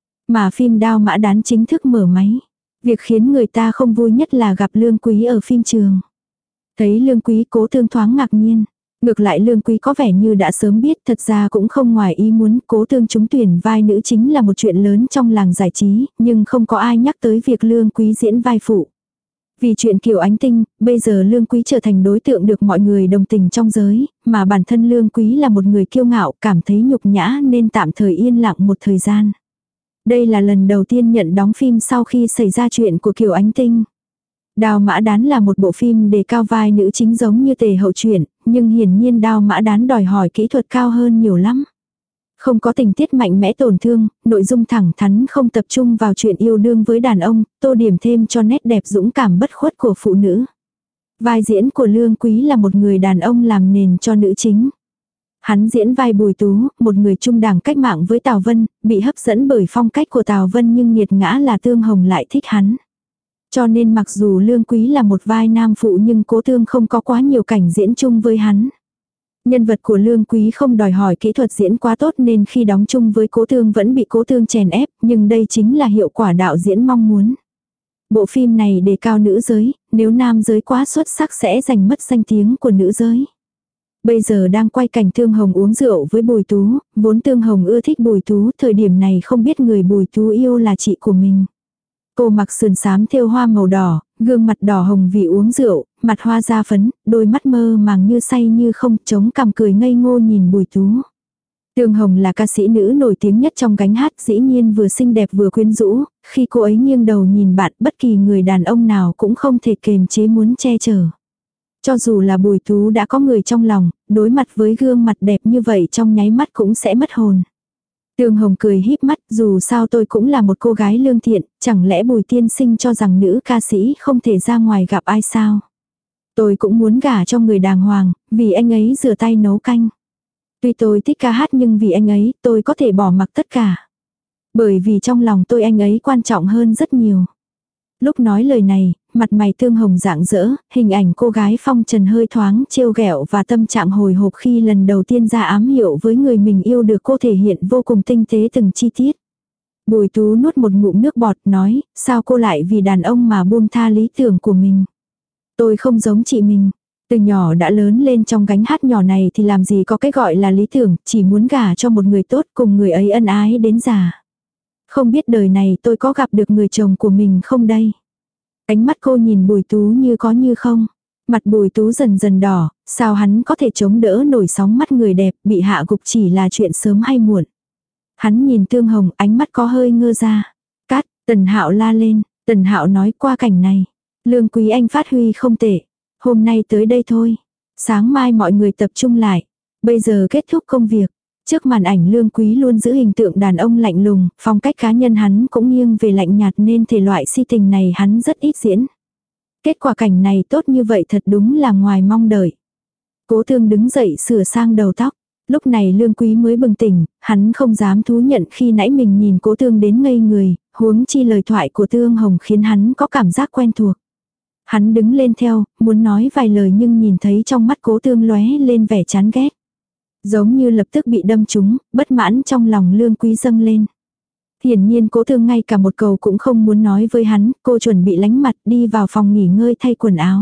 Speaker 1: Mà phim Đao Mã Đán chính thức mở máy. Việc khiến người ta không vui nhất là gặp Lương Quý ở phim trường. Thấy Lương Quý, Cố Thương thoáng ngạc nhiên. Ngược lại Lương Quý có vẻ như đã sớm biết, thật ra cũng không ngoài ý muốn. Cố Thương trúng tuyển vai nữ chính là một chuyện lớn trong làng giải trí, nhưng không có ai nhắc tới việc Lương Quý diễn vai phụ. Vì chuyện Kiều Ánh Tinh, bây giờ Lương Quý trở thành đối tượng được mọi người đồng tình trong giới, mà bản thân Lương Quý là một người kiêu ngạo, cảm thấy nhục nhã nên tạm thời yên lặng một thời gian. Đây là lần đầu tiên nhận đóng phim sau khi xảy ra chuyện của Kiều Ánh Tinh. Đao Mã Đán là một bộ phim đề cao vai nữ chính giống như Tề Hậu truyện, nhưng hiển nhiên Đao Mã Đán đòi hỏi kỹ thuật cao hơn nhiều lắm. Không có tình tiết mạnh mẽ tổn thương, nội dung thẳng thắn không tập trung vào chuyện yêu đương với đàn ông, tô điểm thêm cho nét đẹp dũng cảm bất khuất của phụ nữ. Vai diễn của Lương Quý là một người đàn ông làm nền cho nữ chính. Hắn diễn vai Bùi Tú, một người trung đẳng cách mạng với Tào Vân, bị hấp dẫn bởi phong cách của Tào Vân nhưng nghiệt ngã là Tương Hồng lại thích hắn. Cho nên mặc dù Lương Quý là một vai nam phụ nhưng Cố Thương không có quá nhiều cảnh diễn chung với hắn. Nhân vật của Lương Quý không đòi hỏi kỹ thuật diễn quá tốt nên khi đóng chung với Cố Thương vẫn bị Cố Thương chèn ép, nhưng đây chính là hiệu quả đạo diễn mong muốn. Bộ phim này đề cao nữ giới, nếu nam giới quá xuất sắc sẽ giành mất danh tiếng của nữ giới. Bây giờ đang quay cảnh Tương Hồng uống rượu với Bùi Tú, vốn Tương Hồng ưa thích Bùi Tú, thời điểm này không biết người Bùi Tú yêu là chị của mình. Cô mặc sườn xám thêu hoa màu đỏ, gương mặt đỏ hồng vì uống rượu, mặt hoa da phấn, đôi mắt mơ màng như say như không, chống cằm cười ngây ngô nhìn Bùi Tú. Tương Hồng là ca sĩ nữ nổi tiếng nhất trong gánh hát, dĩ nhiên vừa xinh đẹp vừa quyến rũ, khi cô ấy nghiêng đầu nhìn bạn bất kỳ người đàn ông nào cũng không thể kềm chế muốn che chở. Cho dù là Bùi Tú đã có người trong lòng, đối mặt với gương mặt đẹp như vậy trong nháy mắt cũng sẽ mất hồn. Tương Hồng cười híp mắt, dù sao tôi cũng là một cô gái lương thiện, chẳng lẽ Bùi tiên sinh cho rằng nữ ca sĩ không thể ra ngoài gặp ai sao? Tôi cũng muốn gả cho người đàng hoàng, vì anh ấy rửa tay nấu canh. Tuy tôi thích ca hát nhưng vì anh ấy tôi có thể bỏ mặc tất cả. Bởi vì trong lòng tôi anh ấy quan trọng hơn rất nhiều. Lúc nói lời này, mặt mày Tương Hồng rạng rỡ, hình ảnh cô gái phong trần hơi thoáng trêu ghẹo và tâm trạng hồi hộp khi lần đầu tiên ra ám hiệu với người mình yêu được cô thể hiện vô cùng tinh tế từng chi tiết. Bùi Tú nuốt một ngụm nước bọt nói, sao cô lại vì đàn ông mà buông tha lý tưởng của mình. Tôi không giống chị mình. Từ nhỏ đã lớn lên trong gánh hát nhỏ này thì làm gì có cái gọi là lý tưởng, chỉ muốn gả cho một người tốt cùng người ấy ân ái đến già. Không biết đời này tôi có gặp được người chồng của mình không đây? Ánh mắt cô nhìn Bùi Tú như có như không. Mặt Bùi Tú dần dần đỏ, sao hắn có thể chống đỡ nổi sóng mắt người đẹp bị hạ gục chỉ là chuyện sớm hay muộn. Hắn nhìn Tương Hồng, ánh mắt có hơi ngơ ra. Cát, Tần Hạo la lên, Tần Hạo nói qua cảnh này. Lương Quý Anh phát huy không tệ. Hôm nay tới đây thôi. Sáng mai mọi người tập trung lại. Bây giờ kết thúc công việc. Trước màn ảnh Lương Quý luôn giữ hình tượng đàn ông lạnh lùng, phong cách cá nhân hắn cũng nghiêng về lạnh nhạt nên thể loại si tình này hắn rất ít diễn. Kết quả cảnh này tốt như vậy thật đúng là ngoài mong đợi. Cố Thương đứng dậy sửa sang đầu tóc. Lúc này Lương Quý mới bừng tỉnh, hắn không dám thú nhận khi nãy mình nhìn Cố Thương đến ngây người, huống chi lời thoại của Tương Hồng khiến hắn có cảm giác quen thuộc. Hắn đứng lên theo, muốn nói vài lời nhưng nhìn thấy trong mắt Cố Thương lóe lên vẻ chán ghét. Giống như lập tức bị đâm trúng, bất mãn trong lòng Lương Quý dâng lên. Hiển nhiên Cố Thương ngay cả một câu cũng không muốn nói với hắn, cô chuẩn bị lánh mặt đi vào phòng nghỉ ngơi thay quần áo.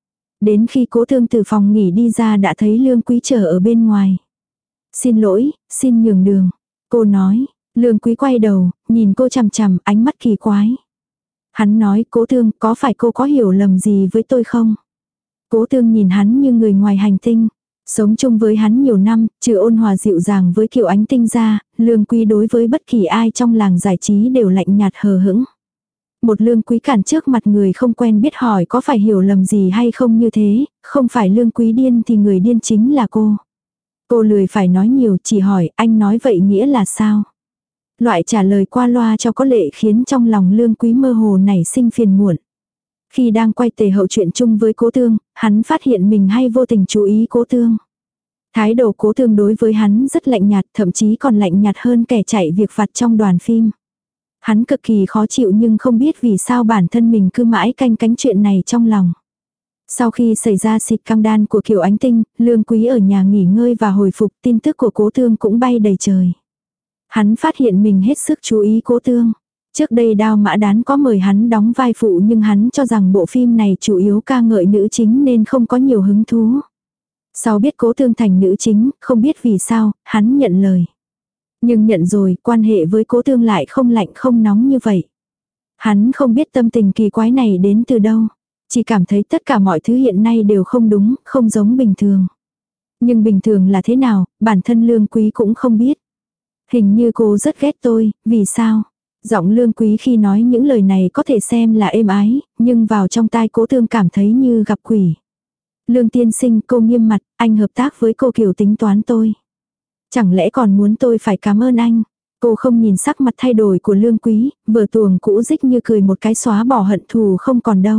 Speaker 1: Đến khi Cố Thương từ phòng nghỉ đi ra đã thấy Lương Quý chờ ở bên ngoài. Xin lỗi, xin nhường đường. Cô nói, Lương Quý quay đầu, nhìn cô chằm chằm, ánh mắt kỳ quái. Hắn nói, Cố Thương, có phải cô có hiểu lầm gì với tôi không? Cố Thương nhìn hắn như người ngoài hành tinh. Sống chung với hắn nhiều năm, trừ ôn hòa dịu dàng với Kiều Ánh Tinh ra, Lương Quý đối với bất kỳ ai trong làng giải trí đều lạnh nhạt hờ hững. Một Lương Quý cản trước mặt người không quen biết hỏi có phải hiểu lầm gì hay không như thế, không phải Lương Quý điên thì người điên chính là cô. Cô lười phải nói nhiều, chỉ hỏi anh nói vậy nghĩa là sao? Loại trả lời qua loa cho có lệ khiến trong lòng Lương Quý mơ hồ nảy sinh phiền muộn. Khi đang quay tề hậu chuyện chung với Cố Thương, hắn phát hiện mình hay vô tình chú ý Cố Thương. Thái độ Cố Thương đối với hắn rất lạnh nhạt, thậm chí còn lạnh nhạt hơn kẻ chạy việc vặt trong đoàn phim. Hắn cực kỳ khó chịu nhưng không biết vì sao bản thân mình cứ mãi canh cánh chuyện này trong lòng. Sau khi xảy ra xịt cam đan của Kiều Ánh Tinh, Lương Quý ở nhà nghỉ ngơi và hồi phục, tin tức của Cố Thương cũng bay đầy trời. Hắn phát hiện mình hết sức chú ý Cố Thương. Trước đây Đao Mã Đán có mời hắn đóng vai phụ nhưng hắn cho rằng bộ phim này chủ yếu ca ngợi nữ chính nên không có nhiều hứng thú. Sau biết Cố Thương thành nữ chính, không biết vì sao, hắn nhận lời. Nhưng nhận rồi, quan hệ với Cố Thương lại không lạnh không nóng như vậy. Hắn không biết tâm tình kỳ quái này đến từ đâu. Chỉ cảm thấy tất cả mọi thứ hiện nay đều không đúng, không giống bình thường. Nhưng bình thường là thế nào, bản thân Lương Quý cũng không biết. Hình như cô rất ghét tôi, vì sao? Giọng Lương Quý khi nói những lời này có thể xem là êm ái, nhưng vào trong tai Cố Thương cảm thấy như gặp quỷ. Lương tiên sinh, cô nghiêm mặt, anh hợp tác với cô kiểu tính toán tôi. Chẳng lẽ còn muốn tôi phải cảm ơn anh? Cô không nhìn sắc mặt thay đổi của Lương Quý, vừa tuồng cũ dích như cười một cái xóa bỏ hận thù không còn đâu.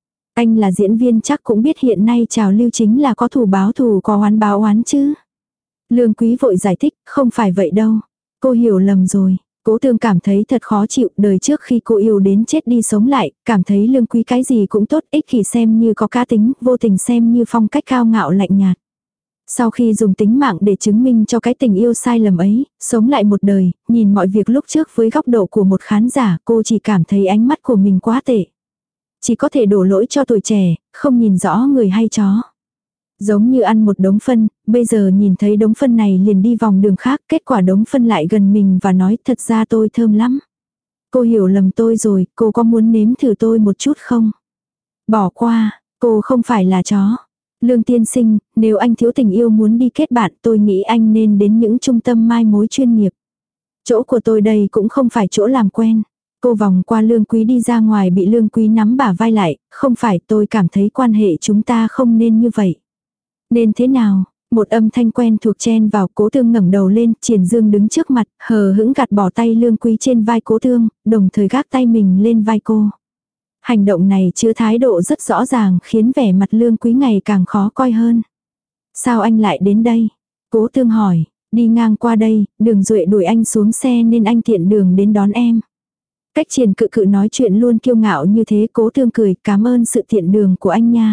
Speaker 1: Anh là diễn viên chắc cũng biết hiện nay trào lưu chính là có thù báo thù có oán báo oán chứ. Lương Quý vội giải thích, không phải vậy đâu. Cô hiểu lầm rồi. Cố Thương cảm thấy thật khó chịu, đời trước khi cô yêu đến chết đi sống lại, cảm thấy Lương Quý cái gì cũng tốt, ích kỷ xem như có cá tính, vô tình xem như phong cách cao ngạo lạnh nhạt. Sau khi dùng tính mạng để chứng minh cho cái tình yêu sai lầm ấy, sống lại một đời, nhìn mọi việc lúc trước với góc độ của một khán giả, cô chỉ cảm thấy ánh mắt của mình quá tệ. Chỉ có thể đổ lỗi cho tuổi trẻ, không nhìn rõ người hay chó. Giống như ăn một đống phân, bây giờ nhìn thấy đống phân này liền đi vòng đường khác, kết quả đống phân lại gần mình và nói thật ra tôi thơm lắm. Cô hiểu lầm tôi rồi, cô có muốn nếm thử tôi một chút không? Bỏ qua, cô không phải là chó. Lương tiên sinh, nếu anh thiếu tình yêu muốn đi kết bạn tôi nghĩ anh nên đến những trung tâm mai mối chuyên nghiệp. Chỗ của tôi đây cũng không phải chỗ làm quen. Cô vòng qua Lương Quý đi ra ngoài bị Lương Quý nắm bả vai lại, không phải tôi cảm thấy quan hệ chúng ta không nên như vậy. Nên thế nào? Một âm thanh quen thuộc chen vào. Cố Thương ngẩng đầu lên, Triển Dương đứng trước mặt, hờ hững gạt bỏ tay Lương Quý trên vai Cố Thương, đồng thời gác tay mình lên vai cô. Hành động này chứa thái độ rất rõ ràng khiến vẻ mặt Lương Quý ngày càng khó coi hơn. Sao anh lại đến đây? Cố Thương hỏi, đi ngang qua đây, Đường Duệ đuổi anh xuống xe nên anh tiện đường đến đón em. Cách Triển Cự Cự nói chuyện luôn kiêu ngạo như thế. Cố Thương cười, cảm ơn sự tiện đường của anh nha.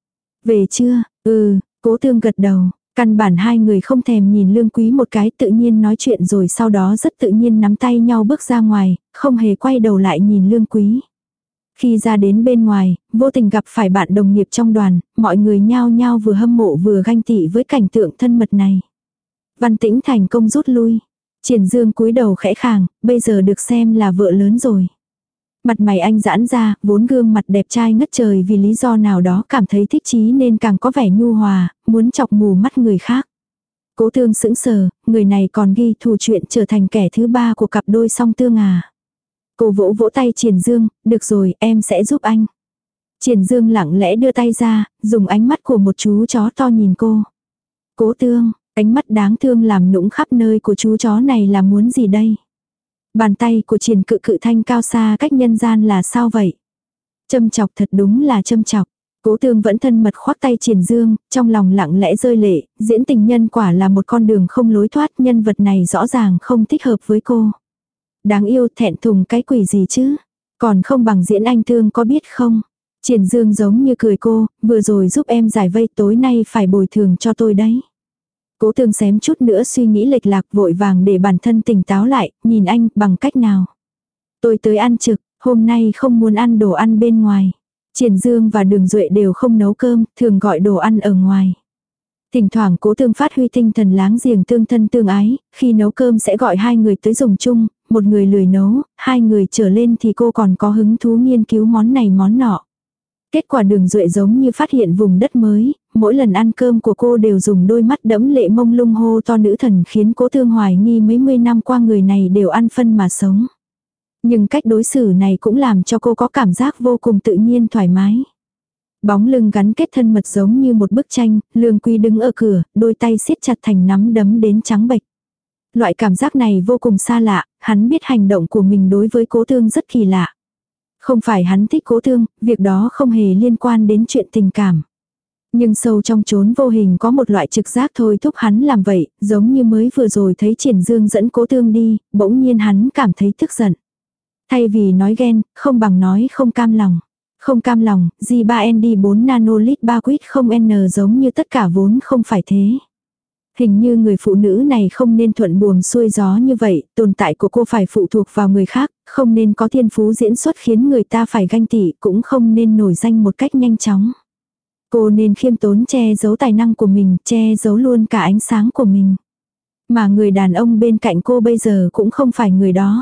Speaker 1: Về chưa? Ừ, Cố Thương gật đầu. Căn bản hai người không thèm nhìn Lương Quý một cái, tự nhiên nói chuyện rồi sau đó rất tự nhiên nắm tay nhau bước ra ngoài, không hề quay đầu lại nhìn Lương Quý. Khi ra đến bên ngoài, vô tình gặp phải bạn đồng nghiệp trong đoàn, mọi người nhao nhao vừa hâm mộ vừa ganh tị với cảnh tượng thân mật này. Văn Tĩnh thành công rút lui. Triển Dương cúi đầu khẽ khàng, bây giờ được xem là vợ lớn rồi. Mặt mày anh giãn ra, vốn gương mặt đẹp trai ngất trời vì lý do nào đó cảm thấy thích chí nên càng có vẻ nhu hòa, muốn chọc mù mắt người khác. Cố Thương sững sờ, người này còn ghi thù chuyện trở thành kẻ thứ ba của cặp đôi song tương à. Cô vỗ vỗ tay Triển Dương, được rồi, em sẽ giúp anh. Triển Dương lặng lẽ đưa tay ra, dùng ánh mắt của một chú chó to nhìn cô. Cố Thương, ánh mắt đáng thương làm nũng khắp nơi của chú chó này là muốn gì đây? Bàn tay của Triển Cự Cự thanh cao xa cách nhân gian là sao vậy? Châm chọc, thật đúng là châm chọc. Cố Thương vẫn thân mật khoác tay Triển Dương, trong lòng lặng lẽ rơi lệ, diễn tình nhân quả là một con đường không lối thoát, nhân vật này rõ ràng không thích hợp với cô. Đáng yêu, thẹn thùng cái quỷ gì chứ? Còn không bằng diễn anh Thương có biết không? Triển Dương giống như cười cô, vừa rồi giúp em giải vây, tối nay phải bồi thường cho tôi đấy. Cố Thương xém chút nữa suy nghĩ lệch lạc, vội vàng để bản thân tỉnh táo lại, nhìn anh, bằng cách nào? Tôi tới ăn trực, hôm nay không muốn ăn đồ ăn bên ngoài. Triển Dương và Đường Duệ đều không nấu cơm, thường gọi đồ ăn ở ngoài. Thỉnh thoảng Cố Thương phát huy tinh thần láng giềng tương thân tương ái, khi nấu cơm sẽ gọi hai người tới dùng chung, một người lười nấu, hai người trở lên thì cô còn có hứng thú nghiên cứu món này món nọ. Kết quả Đường Duệ giống như phát hiện vùng đất mới, mỗi lần ăn cơm của cô đều dùng đôi mắt đẫm lệ mông lung hô to nữ thần, khiến Cố Thương hoài nghi mấy mươi năm qua người này đều ăn phân mà sống. Nhưng cách đối xử này cũng làm cho cô có cảm giác vô cùng tự nhiên thoải mái. Bóng lưng gắn kết thân mật giống như một bức tranh, Lương Quý đứng ở cửa, đôi tay siết chặt thành nắm đấm đến trắng bệch. Loại cảm giác này vô cùng xa lạ, hắn biết hành động của mình đối với Cố Thương rất kỳ lạ. Không phải hắn thích Cố Thương, việc đó không hề liên quan đến chuyện tình cảm. Nhưng sâu trong chốn vô hình có một loại trực giác thôi thúc hắn làm vậy, giống như mới vừa rồi thấy Triển Dương dẫn Cố Thương đi, bỗng nhiên hắn cảm thấy tức giận. Thay vì nói ghen, không bằng nói không cam lòng. Không cam lòng, G ba N D bốn nanolit ba quýt không N giống như tất cả vốn không phải thế. Hình như người phụ nữ này không nên thuận buồm xuôi gió như vậy, tồn tại của cô phải phụ thuộc vào người khác, không nên có thiên phú diễn xuất khiến người ta phải ganh tị, cũng không nên nổi danh một cách nhanh chóng. Cô nên khiêm tốn che giấu tài năng của mình, che giấu luôn cả ánh sáng của mình. Mà người đàn ông bên cạnh cô bây giờ cũng không phải người đó.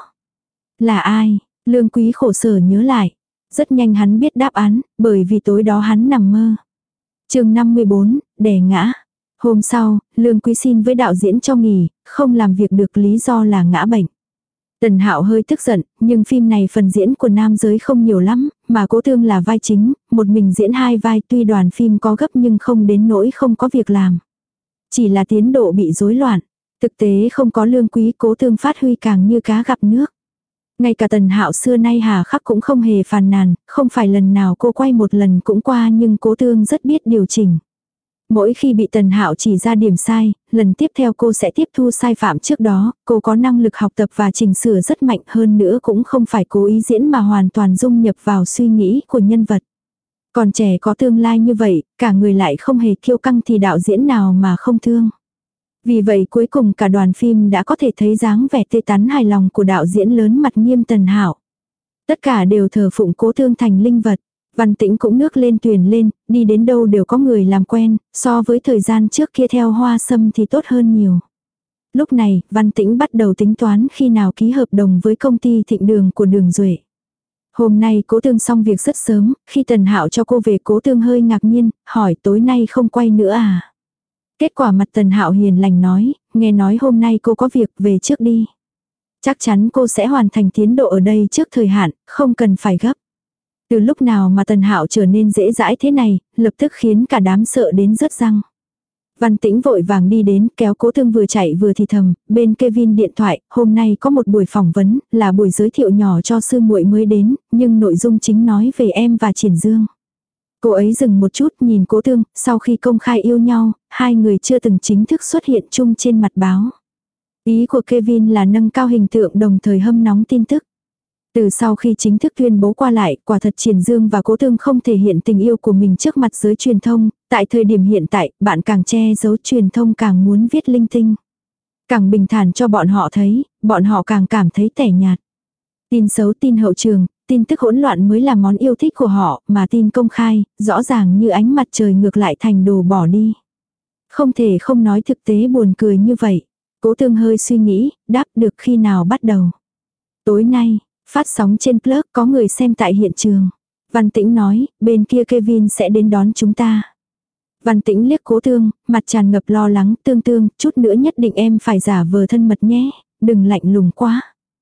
Speaker 1: Là ai? Lương Quý khổ sở nhớ lại. Rất nhanh hắn biết đáp án, bởi vì tối đó hắn nằm mơ. Chương năm mươi bốn, đè ngã. Hôm sau, Lương Quý xin với đạo diễn cho nghỉ, không làm việc được lý do là ngã bệnh. Tần Hạo hơi tức giận, nhưng phim này phần diễn của nam giới không nhiều lắm, mà Cố Thương là vai chính, một mình diễn hai vai, tuy đoàn phim có gấp nhưng không đến nỗi không có việc làm. Chỉ là tiến độ bị rối loạn. Thực tế không có Lương Quý, Cố Thương phát huy càng như cá gặp nước. Ngay cả Tần Hạo xưa nay hà khắc cũng không hề phàn nàn, không phải lần nào cô quay một lần cũng qua, nhưng Cố Thương rất biết điều chỉnh. Mỗi khi bị Tần Hạo chỉ ra điểm sai, lần tiếp theo cô sẽ tiếp thu sai phạm trước đó, cô có năng lực học tập và chỉnh sửa rất mạnh, hơn nữa cũng không phải cố ý diễn mà hoàn toàn dung nhập vào suy nghĩ của nhân vật. Còn trẻ có tương lai như vậy, cả người lại không hề kiêu căng thì đạo diễn nào mà không thương. Vì vậy cuối cùng cả đoàn phim đã có thể thấy dáng vẻ tê tắn hài lòng của đạo diễn lớn mặt nghiêm Tần Hạo. Tất cả đều thờ phụng Cố Thương thành linh vật. Văn Tĩnh cũng nước lên thuyền lên, đi đến đâu đều có người làm quen, so với thời gian trước kia theo Hoa Sâm thì tốt hơn nhiều. Lúc này, Văn Tĩnh bắt đầu tính toán khi nào ký hợp đồng với công ty Thịnh Đường của Đường Duệ. Hôm nay Cố Tương xong việc rất sớm, khi Tần Hạo cho cô về Cố Tương hơi ngạc nhiên, hỏi tối nay không quay nữa à? Kết quả mặt Tần Hạo hiền lành nói, nghe nói hôm nay cô có việc về trước đi. Chắc chắn cô sẽ hoàn thành tiến độ ở đây trước thời hạn, không cần phải gấp. Từ lúc nào mà Tần Hạo trở nên dễ dãi thế này, lập tức khiến cả đám sợ đến rớt răng. Văn Tĩnh vội vàng đi đến, kéo Cố Tương vừa chạy vừa thì thầm, bên Kevin điện thoại, hôm nay có một buổi phỏng vấn, là buổi giới thiệu nhỏ cho sư muội mới đến, nhưng nội dung chính nói về em và Triển Dương. Cô ấy dừng một chút nhìn Cố Tương, sau khi công khai yêu nhau, hai người chưa từng chính thức xuất hiện chung trên mặt báo. Ý của Kevin là nâng cao hình tượng đồng thời hâm nóng tin tức. Từ sau khi chính thức tuyên bố qua lại, quả thật Triển Dương và Cố Tương không thể hiện tình yêu của mình trước mặt giới truyền thông, tại thời điểm hiện tại, bạn càng che giấu truyền thông càng muốn viết linh tinh. Càng bình thản cho bọn họ thấy, bọn họ càng cảm thấy tẻ nhạt. Tin xấu tin hậu trường, tin tức hỗn loạn mới là món yêu thích của họ, mà tin công khai, rõ ràng như ánh mặt trời ngược lại thành đồ bỏ đi. Không thể không nói thực tế buồn cười như vậy. Cố Tương hơi suy nghĩ, đáp được khi nào bắt đầu. Tối nay, phát sóng trên Plug có người xem tại hiện trường. Văn Tĩnh nói, bên kia Kevin sẽ đến đón chúng ta. Văn Tĩnh liếc Cố Tương, mặt tràn ngập lo lắng, Tương Tương, chút nữa nhất định em phải giả vờ thân mật nhé, đừng lạnh lùng quá.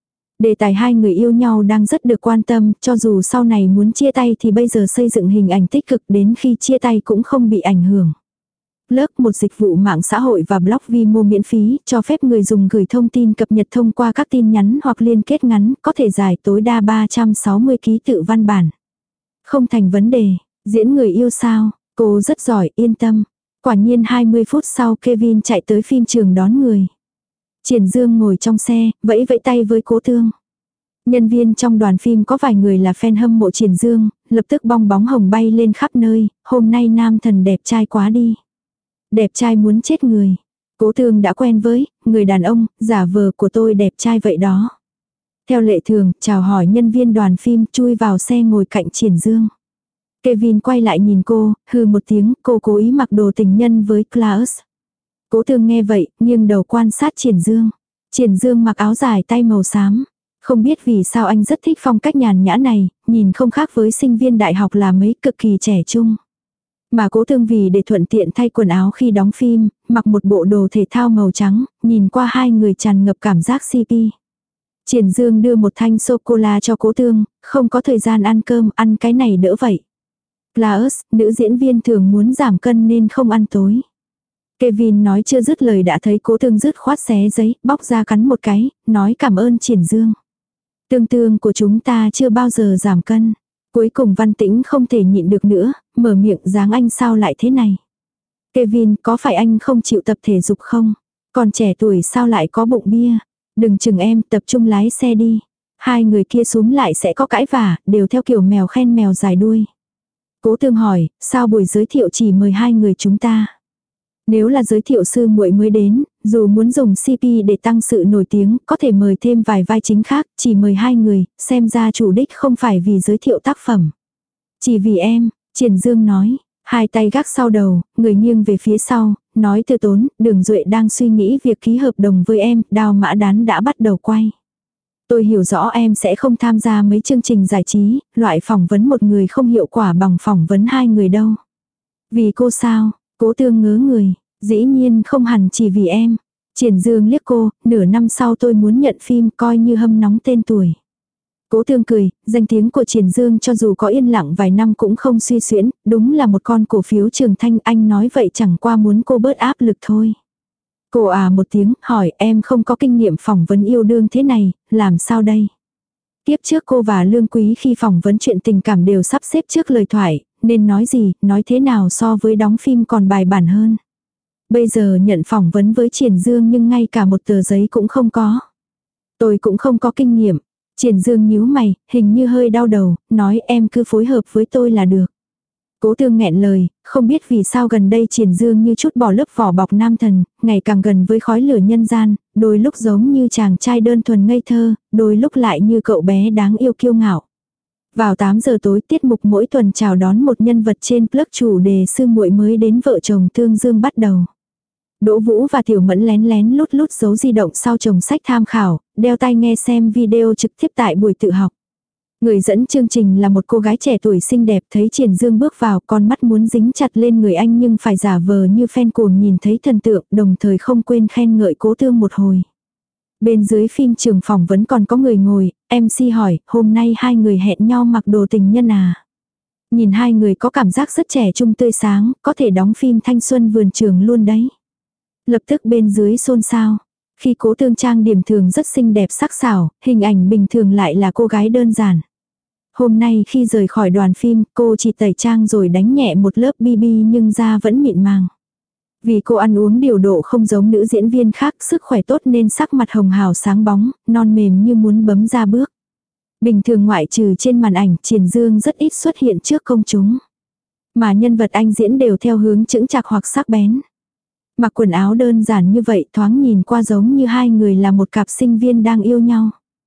Speaker 1: Đề tài hai người yêu nhau đang rất được quan tâm, cho dù sau này muốn chia tay thì bây giờ xây dựng hình ảnh tích cực đến khi chia tay cũng không bị ảnh hưởng. Plug, một dịch vụ mạng xã hội và blog Vimo miễn phí, cho phép người dùng gửi thông tin cập nhật thông qua các tin nhắn hoặc liên kết ngắn, có thể dài tối đa ba trăm sáu mươi ký tự văn bản. Không thành vấn đề, diễn người yêu sao, cô rất giỏi, yên tâm. Quả nhiên hai mươi phút sau Kevin chạy tới phim trường đón người. Triển Dương ngồi trong xe, vẫy vẫy tay với Cố Tương. Nhân viên trong đoàn phim có vài người là fan hâm mộ Triển Dương, lập tức bong bóng hồng bay lên khắp nơi, hôm nay nam thần đẹp trai quá đi. Đẹp trai muốn chết người. Cố Tương đã quen với, người đàn ông, giả vờ của tôi đẹp trai vậy đó. Theo lệ thường, chào hỏi nhân viên đoàn phim, chui vào xe ngồi cạnh Triển Dương. Kevin quay lại nhìn cô, hừ một tiếng, cô cố ý mặc đồ tình nhân với Klaus. Cố Tương nghe vậy, nghiêng đầu quan sát Triển Dương. Triển Dương mặc áo dài tay màu xám. Không biết vì sao anh rất thích phong cách nhàn nhã này, nhìn không khác với sinh viên đại học là mấy, cực kỳ trẻ trung. Mà Cố Tương vì để thuận tiện thay quần áo khi đóng phim, mặc một bộ đồ thể thao màu trắng, nhìn qua hai người tràn ngập cảm giác xê pê. Triển Dương đưa một thanh sô-cô-la cho Cố Tương, không có thời gian ăn cơm, ăn cái này đỡ vậy. Klaus, nữ diễn viên thường muốn giảm cân nên không ăn tối. Kevin nói chưa dứt lời đã thấy Cố Tương dứt khoát xé giấy, bóc ra cắn một cái, nói cảm ơn Triển Dương. Tương Tương của chúng ta chưa bao giờ giảm cân. Cuối cùng Văn Tĩnh không thể nhịn được nữa, mở miệng dáng anh sao lại thế này. Kevin, có phải anh không chịu tập thể dục không? Còn trẻ tuổi sao lại có bụng bia? Đừng chừng em, tập trung lái xe đi. Hai người kia súm lại sẽ có cãi vả, đều theo kiểu mèo khen mèo dài đuôi. Cố Tương hỏi, sao buổi giới thiệu chỉ mời hai người chúng ta? Nếu là giới thiệu sư muội mới đến, dù muốn dùng xê pê để tăng sự nổi tiếng, có thể mời thêm vài vai chính khác, chỉ mời hai người, xem ra chủ đích không phải vì giới thiệu tác phẩm. Chỉ vì em, Triển Dương nói, hai tay gác sau đầu, người nghiêng về phía sau, nói từ tốn, Đường Duệ đang suy nghĩ việc ký hợp đồng với em, Đao Mã Đán đã bắt đầu quay. Tôi hiểu rõ em sẽ không tham gia mấy chương trình giải trí, loại phỏng vấn một người không hiệu quả bằng phỏng vấn hai người đâu. Vì cô sao? Cố Tương ngớ người, dĩ nhiên không hẳn chỉ vì em. Triển Dương liếc cô, nửa năm sau tôi muốn nhận phim coi như hâm nóng tên tuổi. Cố Tương cười, danh tiếng của Triển Dương cho dù có yên lặng vài năm cũng không suy xuyễn, đúng là một con cổ phiếu trường thanh, anh nói vậy chẳng qua muốn cô bớt áp lực thôi. Cô à một tiếng, hỏi em không có kinh nghiệm phỏng vấn yêu đương thế này, làm sao đây? Tiếp trước cô và Lương Quý khi phỏng vấn chuyện tình cảm đều sắp xếp trước lời thoại, nên nói gì, nói thế nào so với đóng phim còn bài bản hơn. Bây giờ nhận phỏng vấn với Triển Dương nhưng ngay cả một tờ giấy cũng không có. Tôi cũng không có kinh nghiệm. Triển Dương nhíu mày, hình như hơi đau đầu, nói em cứ phối hợp với tôi là được. Cố Tương nghẹn lời, không biết vì sao gần đây Triển Dương như chút bỏ lớp vỏ bọc nam thần, ngày càng gần với khói lửa nhân gian, đôi lúc giống như chàng trai đơn thuần ngây thơ, đôi lúc lại như cậu bé đáng yêu kiêu ngạo. Vào tám giờ tối tiết mục mỗi tuần chào đón một nhân vật trên Plug chủ đề sư muội mới đến vợ chồng Tương Dương bắt đầu. Đỗ Vũ và Tiểu Mẫn lén lén lút lút giấu di động sau chồng sách tham khảo, đeo tai nghe xem video trực tiếp tại buổi tự học. Người dẫn chương trình là một cô gái trẻ tuổi xinh đẹp, thấy Triển Dương bước vào, con mắt muốn dính chặt lên người anh nhưng phải giả vờ như fan cuồng nhìn thấy thần tượng, đồng thời không quên khen ngợi Cố Tương một hồi. Bên dưới phim trường phỏng vẫn còn có người ngồi, em xê hỏi, hôm nay hai người hẹn nhau mặc đồ tình nhân à? Nhìn hai người có cảm giác rất trẻ trung tươi sáng, có thể đóng phim thanh xuân vườn trường luôn đấy. Lập tức bên dưới xôn xao. Khi Cố Tương trang điểm thường rất xinh đẹp sắc sảo, hình ảnh bình thường lại là cô gái đơn giản. Hôm nay khi rời khỏi đoàn phim, cô chỉ tẩy trang rồi đánh nhẹ một lớp bê bê nhưng da vẫn mịn màng. Vì cô ăn uống điều độ không giống nữ diễn viên khác, sức khỏe tốt nên sắc mặt hồng hào sáng bóng, non mềm như muốn bấm ra bước. Bình thường ngoại trừ trên màn ảnh, Triển Dương rất ít xuất hiện trước công chúng. Mà nhân vật anh diễn đều theo hướng chững chạc hoặc sắc bén. Mặc quần áo đơn giản như vậy thoáng nhìn qua giống như hai người là một cặp sinh viên đang yêu nhau.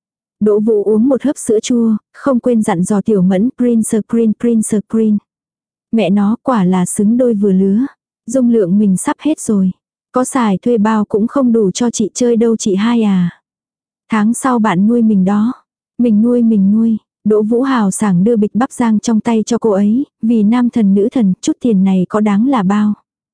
Speaker 1: Đỗ Vũ uống một hớp sữa chua, không quên dặn dò Tiểu Mẫn Prince Green Prince Green. Mẹ nó quả là xứng đôi vừa lứa. Dung lượng mình sắp hết rồi. Có xài thuê bao cũng không đủ cho chị chơi đâu chị hai à. Tháng sau bạn nuôi mình đó. Mình nuôi mình nuôi. Đỗ Vũ hào sảng đưa bịch bắp rang trong tay cho cô ấy. Vì nam thần nữ thần chút tiền này có đáng là bao.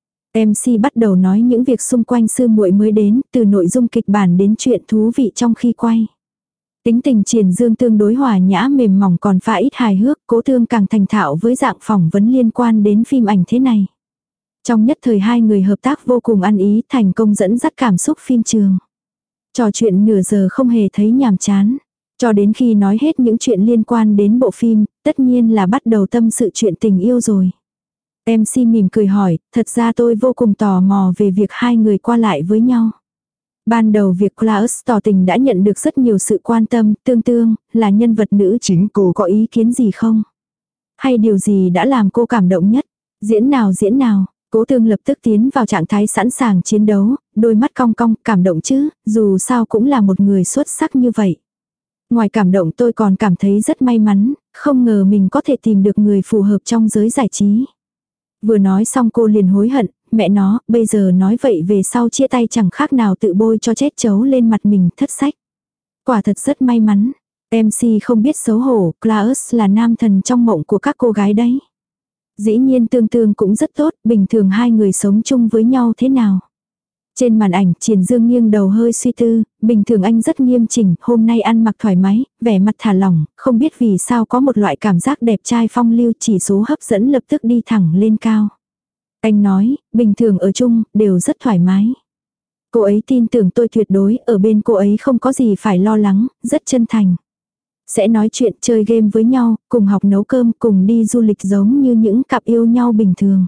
Speaker 1: em xê bắt đầu nói những việc xung quanh sư muội mới đến. Từ nội dung kịch bản đến chuyện thú vị trong khi quay. Tính tình Triển Dương tương đối hòa nhã mềm mỏng còn pha ít hài hước. Cố Tương càng thành thạo với dạng phỏng vấn liên quan đến phim ảnh thế này. Trong nhất thời hai người hợp tác vô cùng ăn ý, thành công dẫn dắt cảm xúc phim trường. Trò chuyện nửa giờ không hề thấy nhàm chán. Cho đến khi nói hết những chuyện liên quan đến bộ phim, tất nhiên là bắt đầu tâm sự chuyện tình yêu rồi. em xê mỉm cười hỏi, thật ra tôi vô cùng tò mò về việc hai người qua lại với nhau. Ban đầu việc Klaus tỏ tình đã nhận được rất nhiều sự quan tâm, Tương Tương, là nhân vật nữ chính, cô có ý kiến gì không? Hay điều gì đã làm cô cảm động nhất? Diễn nào diễn nào? Cố Tương lập tức tiến vào trạng thái sẵn sàng chiến đấu, đôi mắt cong cong, cảm động chứ, dù sao cũng là một người xuất sắc như vậy. Ngoài cảm động tôi còn cảm thấy rất may mắn, không ngờ mình có thể tìm được người phù hợp trong giới giải trí. Vừa nói xong cô liền hối hận, mẹ nó, bây giờ nói vậy về sau chia tay chẳng khác nào tự bôi cho chết chấu lên mặt mình, thất sách. Quả thật rất may mắn. em xê không biết xấu hổ, Klaus là nam thần trong mộng của các cô gái đấy. Dĩ nhiên Tương Tương cũng rất tốt, bình thường hai người sống chung với nhau thế nào. Trên màn ảnh, Triển Dương nghiêng đầu hơi suy tư, bình thường anh rất nghiêm chỉnh, hôm nay ăn mặc thoải mái, vẻ mặt thả lỏng, không biết vì sao có một loại cảm giác đẹp trai phong lưu, chỉ số hấp dẫn lập tức đi thẳng lên cao. Anh nói, bình thường ở chung, đều rất thoải mái. Cô ấy tin tưởng tôi tuyệt đối, ở bên cô ấy không có gì phải lo lắng, rất chân thành. Sẽ nói chuyện, chơi game với nhau, cùng học nấu cơm, cùng đi du lịch giống như những cặp yêu nhau bình thường.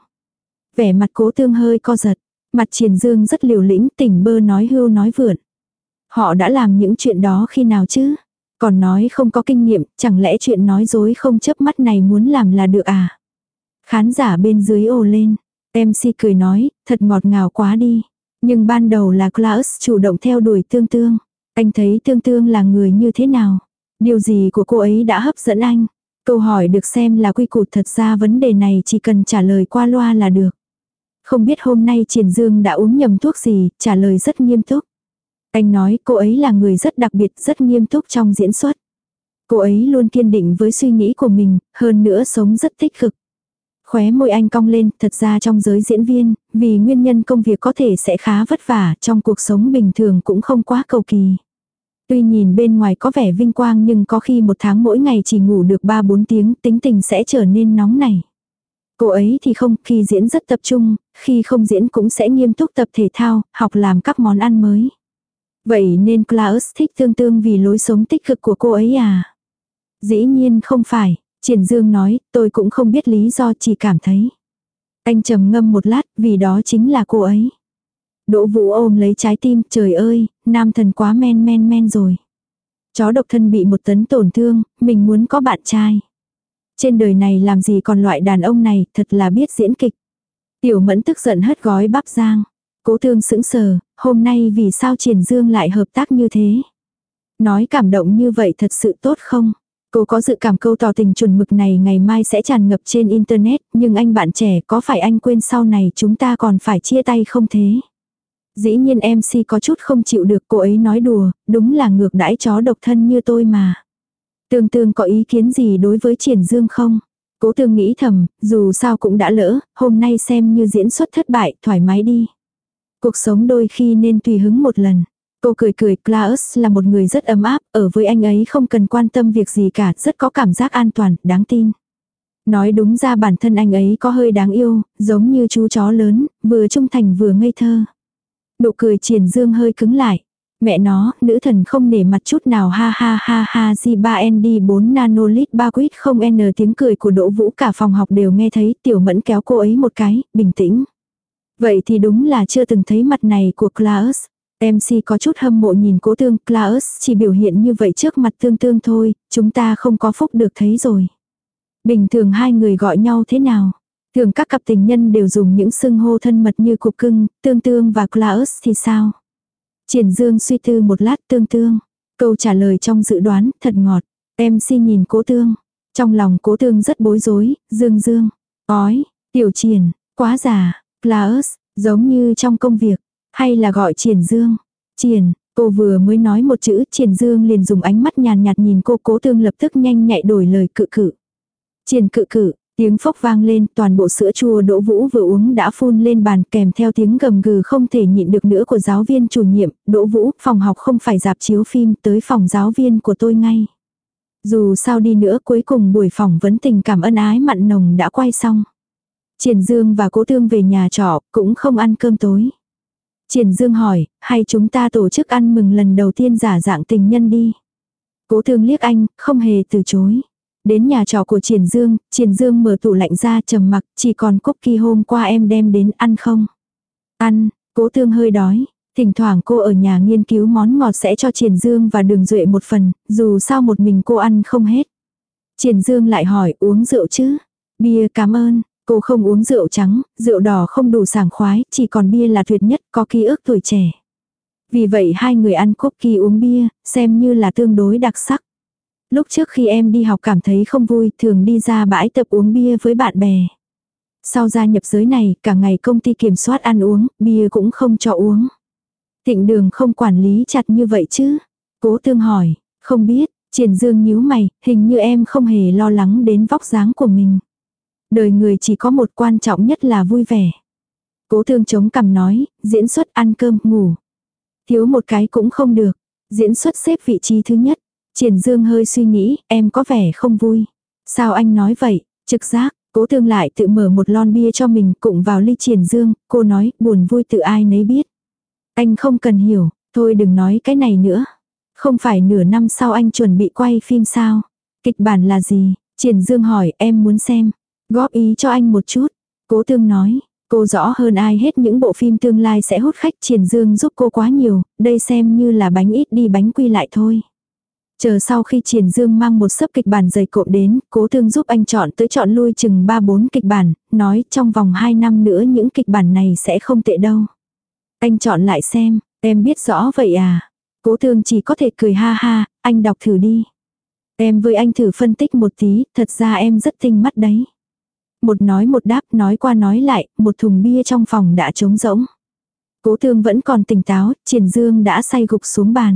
Speaker 1: Vẻ mặt Cố Tương hơi co giật, mặt Triển Dương rất liều lĩnh, tỉnh bơ nói hưu nói vượn. Họ đã làm những chuyện đó khi nào chứ? Còn nói không có kinh nghiệm, chẳng lẽ chuyện nói dối không chớp mắt này muốn làm là được à? Khán giả bên dưới ồ lên. em xê cười nói, thật ngọt ngào quá đi. Nhưng ban đầu là Klaus chủ động theo đuổi Tương Tương. Anh thấy Tương Tương là người như thế nào? Điều gì của cô ấy đã hấp dẫn anh? Câu hỏi được xem là quy củ, thật ra vấn đề này chỉ cần trả lời qua loa là được. Không biết hôm nay Triển Dương đã uống nhầm thuốc gì, trả lời rất nghiêm túc. Anh nói cô ấy là người rất đặc biệt, rất nghiêm túc trong diễn xuất. Cô ấy luôn kiên định với suy nghĩ của mình, hơn nữa sống rất tích cực. Khóe môi anh cong lên, thật ra trong giới diễn viên, vì nguyên nhân công việc có thể sẽ khá vất vả, trong cuộc sống bình thường cũng không quá cầu kỳ. Tuy nhìn bên ngoài có vẻ vinh quang nhưng có khi một tháng mỗi ngày chỉ ngủ được ba bốn tiếng, tính tình sẽ trở nên nóng nảy. Cô ấy thì không, khi diễn rất tập trung, khi không diễn cũng sẽ nghiêm túc tập thể thao, học làm các món ăn mới. Vậy nên Klaus thích Tương Tương vì lối sống tích cực của cô ấy à? Dĩ nhiên không phải, Triển Dương nói, tôi cũng không biết lý do, chỉ cảm thấy. Anh trầm ngâm một lát, vì đó chính là cô ấy. Đỗ Vũ ôm lấy trái tim, trời ơi, nam thần quá men men men rồi. Chó độc thân bị một tấn tổn thương, mình muốn có bạn trai. Trên đời này làm gì còn loại đàn ông này, thật là biết diễn kịch. Tiểu Mẫn tức giận hất gói bắp rang. Cố Tương sững sờ, hôm nay vì sao Triển Dương lại hợp tác như thế? Nói cảm động như vậy thật sự tốt không? Cô có dự cảm câu tỏ tình chuẩn mực này ngày mai sẽ tràn ngập trên internet, nhưng anh bạn trẻ có phải anh quên sau này chúng ta còn phải chia tay không thế? Dĩ nhiên em xê có chút không chịu được, cô ấy nói đùa, đúng là ngược đãi chó độc thân như tôi mà. Tương Tương có ý kiến gì đối với Triển Dương không? Cố Tương nghĩ thầm, dù sao cũng đã lỡ, hôm nay xem như diễn xuất thất bại, thoải mái đi. Cuộc sống đôi khi nên tùy hứng một lần. Cô cười cười, Klaus là một người rất ấm áp, ở với anh ấy không cần quan tâm việc gì cả, rất có cảm giác an toàn, đáng tin. Nói đúng ra bản thân anh ấy có hơi đáng yêu, giống như chú chó lớn, vừa trung thành vừa ngây thơ. Nụ cười Triển Dương hơi cứng lại. Mẹ nó, nữ thần không nể mặt chút nào, ha ha ha ha. G ba N D bốn nanolit ba quýt không N. Tiếng cười của Đỗ Vũ cả phòng học đều nghe thấy. Tiểu Mẫn kéo cô ấy một cái, bình tĩnh. Vậy thì đúng là chưa từng thấy mặt này của Klaus. em xê có chút hâm mộ nhìn Cố Tương. Klaus chỉ biểu hiện như vậy trước mặt Tương Tương thôi, chúng ta không có phúc được thấy rồi. Bình thường hai người gọi nhau thế nào? Thường các cặp tình nhân đều dùng những xưng hô thân mật như cục cưng, Tương Tương và Klaus thì sao? Triển Dương suy tư một lát. Tương Tương. Câu trả lời trong dự đoán, thật ngọt. em xê nhìn Cố Tương. Trong lòng Cố Tương rất bối rối. Dương Dương. Ói. Tiểu Triển. Quá già. Klaus. Giống như trong công việc. Hay là gọi Triển Dương. Triển. Cô vừa mới nói một chữ, Triển Dương liền dùng ánh mắt nhàn nhạt nhìn cô. Cố Tương lập tức nhanh nhạy đổi lời cự cự. Triển cự cự. Tiếng phốc vang lên, toàn bộ sữa chua Đỗ Vũ vừa uống đã phun lên bàn, kèm theo tiếng gầm gừ không thể nhịn được nữa của giáo viên chủ nhiệm. Đỗ Vũ, phòng học không phải rạp chiếu phim, tới phòng giáo viên của tôi ngay. Dù sao đi nữa, cuối cùng buổi phỏng vấn tình cảm ân ái mặn nồng đã quay xong. Triển Dương và Cố Tương về nhà trọ, cũng không ăn cơm tối. Triển Dương hỏi, hay chúng ta tổ chức ăn mừng lần đầu tiên giả dạng tình nhân đi. Cố Tương liếc anh, không hề từ chối. Đến nhà trọ của Triển Dương, Triển Dương mở tủ lạnh ra, trầm mặc, chỉ còn cookie hôm qua em đem đến, ăn không? Ăn. Cố Tương hơi đói. Thỉnh thoảng cô ở nhà nghiên cứu món ngọt sẽ cho Triển Dương và Đường Duệ một phần, dù sao một mình cô ăn không hết. Triển Dương lại hỏi, uống rượu chứ? Bia, cảm ơn. Cô không uống rượu trắng, rượu đỏ không đủ sảng khoái, chỉ còn bia là tuyệt nhất, có ký ức tuổi trẻ. Vì vậy hai người ăn cookie uống bia, xem như là tương đối đặc sắc. Lúc trước khi em đi học cảm thấy không vui, thường đi ra bãi tập uống bia với bạn bè. Sau gia nhập giới này, cả ngày công ty kiểm soát ăn uống, bia cũng không cho uống. Thịnh Đường không quản lý chặt như vậy chứ? Cố Tương hỏi, không biết. Triển Dương nhíu mày, hình như em không hề lo lắng đến vóc dáng của mình. Đời người chỉ có một, quan trọng nhất là vui vẻ. Cố Tương chống cằm nói, diễn xuất, ăn cơm, ngủ. Thiếu một cái cũng không được. Diễn xuất xếp vị trí thứ nhất. Triển Dương hơi suy nghĩ, em có vẻ không vui. Sao anh nói vậy? Trực giác. Cố Tương lại tự mở một lon bia cho mình, cụng vào ly Triển Dương. Cô nói, buồn vui tự ai nấy biết. Anh không cần hiểu, thôi đừng nói cái này nữa. Không phải nửa năm sau anh chuẩn bị quay phim sao? Kịch bản là gì? Triển Dương hỏi, em muốn xem. Góp ý cho anh một chút. Cố Tương nói, cô rõ hơn ai hết những bộ phim tương lai sẽ hút khách. Triển Dương giúp cô quá nhiều, đây xem như là bánh ít đi bánh quy lại thôi. Chờ sau khi Triển Dương mang một xấp kịch bản dày cộm đến, Cố Tương giúp anh chọn tới chọn lui chừng ba bốn kịch bản, nói trong vòng hai năm nữa những kịch bản này sẽ không tệ đâu. Anh chọn lại xem, em biết rõ vậy à? Cố Tương chỉ có thể cười ha ha, anh đọc thử đi. Em với anh thử phân tích một tí, thật ra em rất tinh mắt đấy. Một nói một đáp, nói qua nói lại, một thùng bia trong phòng đã trống rỗng. Cố Tương vẫn còn tỉnh táo, Triển Dương đã say gục xuống bàn.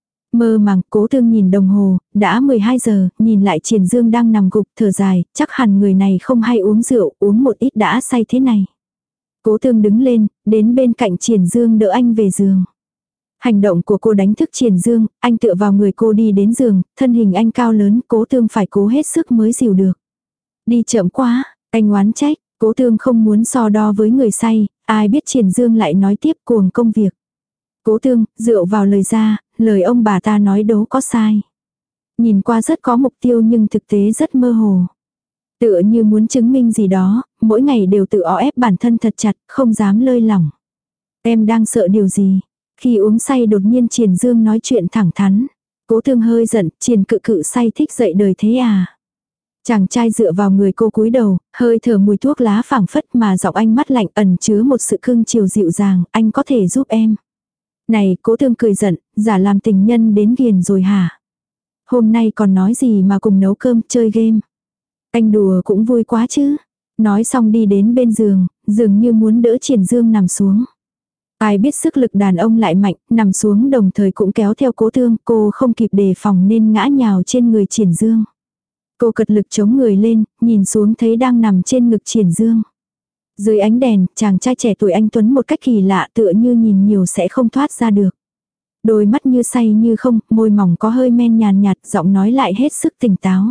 Speaker 1: Mơ màng, Cố Tương nhìn đồng hồ, đã mười hai giờ, nhìn lại Triển Dương đang nằm gục, thở dài, chắc hẳn người này không hay uống rượu, uống một ít đã say thế này. Cố Tương đứng lên, đến bên cạnh Triển Dương đỡ anh về giường. Hành động của cô đánh thức Triển Dương, anh tựa vào người cô đi đến giường, thân hình anh cao lớn, Cố Tương phải cố hết sức mới dìu được. Đi chậm quá, anh oán trách, Cố Tương không muốn so đo với người say, ai biết Triển Dương lại nói tiếp cuồng công việc. Cố Tương, dựa vào lời ra, lời ông bà ta nói đố có sai. Nhìn qua rất có mục tiêu nhưng thực tế rất mơ hồ. Tựa như muốn chứng minh gì đó, mỗi ngày đều tự o ép bản thân thật chặt, không dám lơi lỏng. Em đang sợ điều gì? Khi uống say đột nhiên Triển Dương nói chuyện thẳng thắn. Cố Tương hơi giận, Triển cự cự say thích dậy đời thế à? Chàng trai dựa vào người cô cúi đầu, hơi thở mùi thuốc lá phảng phất mà giọng anh mắt lạnh ẩn chứa một sự cưng chiều dịu dàng, anh có thể giúp em. Này, Cố Tương cười giận, giả làm tình nhân đến ghiền rồi hả? Hôm nay còn nói gì mà cùng nấu cơm, chơi game. Anh đùa cũng vui quá chứ. Nói xong đi đến bên giường, dường như muốn đỡ Triển Dương nằm xuống. Ai biết sức lực đàn ông lại mạnh, nằm xuống đồng thời cũng kéo theo Cố Thương, cô không kịp đề phòng nên ngã nhào trên người Triển Dương. Cô cật lực chống người lên, nhìn xuống thấy đang nằm trên ngực Triển Dương. Dưới ánh đèn, chàng trai trẻ tuổi anh tuấn một cách kỳ lạ tựa như nhìn nhiều sẽ không thoát ra được. Đôi mắt như say như không, môi mỏng có hơi men nhàn nhạt, giọng nói lại hết sức tỉnh táo.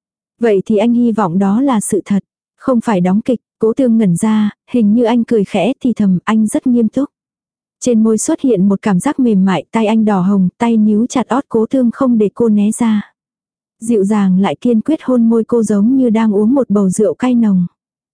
Speaker 1: Vậy thì anh hy vọng đó là sự thật, không phải đóng kịch. Cố Thương ngẩn ra, hình như anh cười khẽ thì thầm, anh rất nghiêm túc. Trên môi xuất hiện một cảm giác mềm mại, tay anh đỏ hồng, tay níu chặt ót Cố Thương không để cô né ra. Dịu dàng lại kiên quyết hôn môi cô giống như đang uống một bầu rượu cay nồng.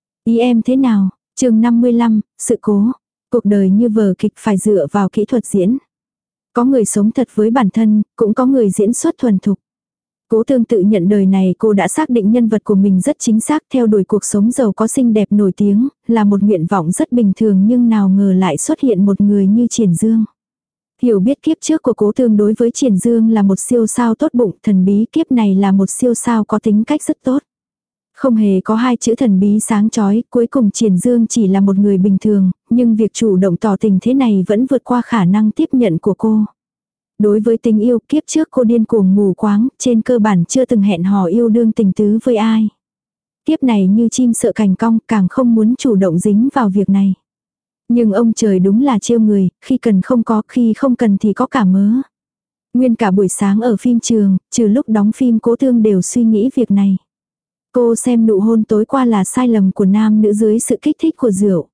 Speaker 1: Ý em thế nào? Chương năm mươi lăm, sự cố. Cuộc đời như vở kịch phải dựa vào kỹ thuật diễn. Có người sống thật với bản thân, cũng có người diễn xuất thuần thục. Cố Thương tự nhận đời này cô đã xác định nhân vật của mình rất chính xác, theo đuổi cuộc sống giàu có xinh đẹp nổi tiếng, là một nguyện vọng rất bình thường, nhưng nào ngờ lại xuất hiện một người như Triển Dương. Hiểu biết kiếp trước của Cố Thương đối với Triển Dương là một siêu sao tốt bụng, thần bí kiếp này là một siêu sao có tính cách rất tốt. Không hề có hai chữ thần bí sáng chói, cuối cùng Triển Dương chỉ là một người bình thường, nhưng việc chủ động tỏ tình thế này vẫn vượt qua khả năng tiếp nhận của cô. Đối với tình yêu, kiếp trước cô điên cuồng mù quáng, trên cơ bản chưa từng hẹn hò yêu đương tình tứ với ai. Kiếp này như chim sợ cành cong, càng không muốn chủ động dính vào việc này. Nhưng ông trời đúng là trêu người, khi cần không có, khi không cần thì có cả mớ. Nguyên cả buổi sáng ở phim trường, trừ lúc đóng phim Cố Thương đều suy nghĩ việc này. Cô xem nụ hôn tối qua là sai lầm của nam nữ dưới sự kích thích của rượu.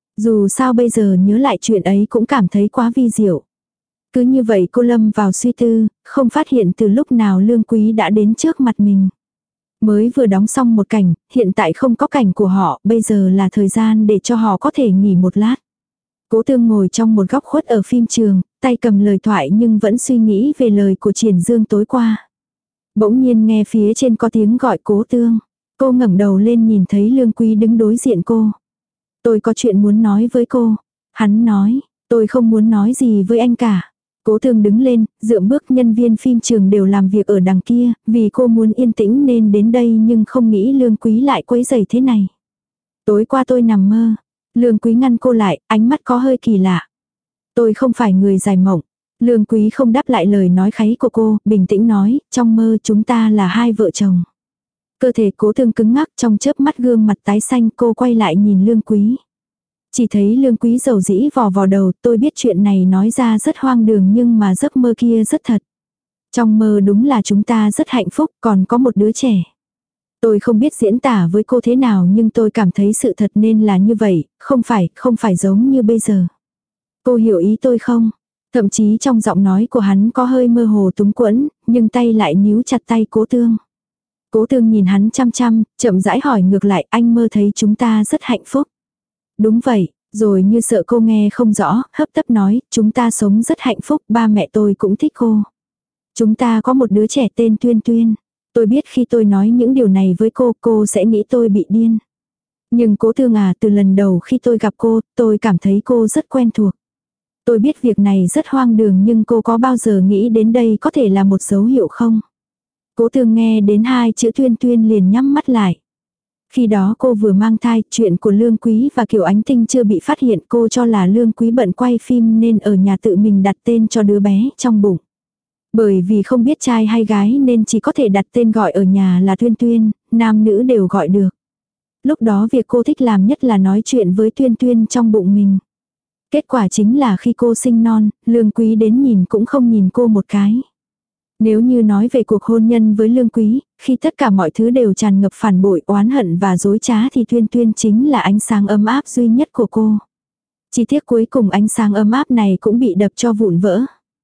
Speaker 1: Dù sao bây giờ nhớ lại chuyện ấy cũng cảm thấy quá vi diệu. Cứ như vậy cô lâm vào suy tư, không phát hiện từ lúc nào Lương Quý đã đến trước mặt mình. Mới vừa đóng xong một cảnh, hiện tại không có cảnh của họ, bây giờ là thời gian để cho họ có thể nghỉ một lát. Cố Thương ngồi trong một góc khuất ở phim trường, tay cầm lời thoại nhưng vẫn suy nghĩ về lời của Triển Dương tối qua. Bỗng nhiên nghe phía trên có tiếng gọi Cố Thương. Cô ngẩng đầu lên nhìn thấy Lương Quý đứng đối diện cô. Tôi có chuyện muốn nói với cô. Hắn nói, tôi không muốn nói gì với anh cả. Cố Thương đứng lên, dượm bước, nhân viên phim trường đều làm việc ở đằng kia, vì cô muốn yên tĩnh nên đến đây nhưng không nghĩ Lương Quý lại quấy rầy thế này. Tối qua tôi nằm mơ. Lương Quý ngăn cô lại, ánh mắt có hơi kỳ lạ. Tôi không phải người dài mộng. Lương Quý không đáp lại lời nói kháy của cô, bình tĩnh nói, trong mơ chúng ta là hai vợ chồng. Cơ thể Cố Thương cứng ngắc, trong chớp mắt gương mặt tái xanh, cô quay lại nhìn Lương Quý. Chỉ thấy Lương Quý dầu dĩ vò vò đầu, tôi biết chuyện này nói ra rất hoang đường nhưng mà giấc mơ kia rất thật. Trong mơ đúng là chúng ta rất hạnh phúc, còn có một đứa trẻ. Tôi không biết diễn tả với cô thế nào nhưng tôi cảm thấy sự thật nên là như vậy, không phải, không phải giống như bây giờ. Cô hiểu ý tôi không? Thậm chí trong giọng nói của hắn có hơi mơ hồ túng quẫn, nhưng tay lại níu chặt tay Cố Thương. Cố Thương nhìn hắn chăm chăm, chậm rãi hỏi ngược lại, anh mơ thấy chúng ta rất hạnh phúc. Đúng vậy, rồi như sợ cô nghe không rõ, hấp tấp nói, chúng ta sống rất hạnh phúc, ba mẹ tôi cũng thích cô. Chúng ta có một đứa trẻ tên Tuyên Tuyên. Tôi biết khi tôi nói những điều này với cô, cô sẽ nghĩ tôi bị điên. Nhưng Cố Thương à, từ lần đầu khi tôi gặp cô, tôi cảm thấy cô rất quen thuộc. Tôi biết việc này rất hoang đường nhưng cô có bao giờ nghĩ đến đây có thể là một dấu hiệu không? Cố Thương nghe đến hai chữ Tuyên Tuyên liền nhắm mắt lại. Khi đó cô vừa mang thai, chuyện của Lương Quý và Kiều Ánh Tinh chưa bị phát hiện, cô cho là Lương Quý bận quay phim nên ở nhà tự mình đặt tên cho đứa bé trong bụng. Bởi vì không biết trai hay gái nên chỉ có thể đặt tên gọi ở nhà là Tuyên Tuyên, nam nữ đều gọi được. Lúc đó việc cô thích làm nhất là nói chuyện với Tuyên Tuyên trong bụng mình. Kết quả chính là khi cô sinh non, Lương Quý đến nhìn cũng không nhìn cô một cái. Nếu như nói về cuộc hôn nhân với Lương Quý, khi tất cả mọi thứ đều tràn ngập phản bội, oán hận và dối trá thì Tuyên Tuyên chính là ánh sáng ấm áp duy nhất của cô. Chỉ tiếc cuối cùng ánh sáng ấm áp này cũng bị đập cho vụn vỡ.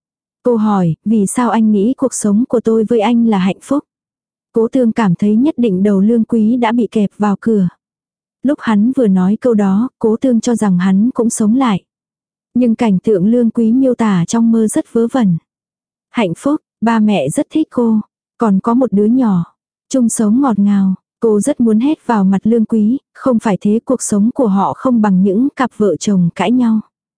Speaker 1: Cô hỏi, vì sao anh nghĩ cuộc sống của tôi với anh là hạnh phúc? Cố Thương cảm thấy nhất định đầu Lương Quý đã bị kẹp vào cửa. Lúc hắn vừa nói câu đó, Cố Thương cho rằng hắn cũng sống lại. Nhưng cảnh tượng Lương Quý miêu tả trong mơ rất vớ vẩn. Hạnh phúc, ba mẹ rất thích cô, còn có một đứa nhỏ, chung sống ngọt ngào, cô rất muốn hét vào mặt Lương Quý, không phải thế, cuộc sống của họ không bằng những cặp vợ chồng cãi nhau.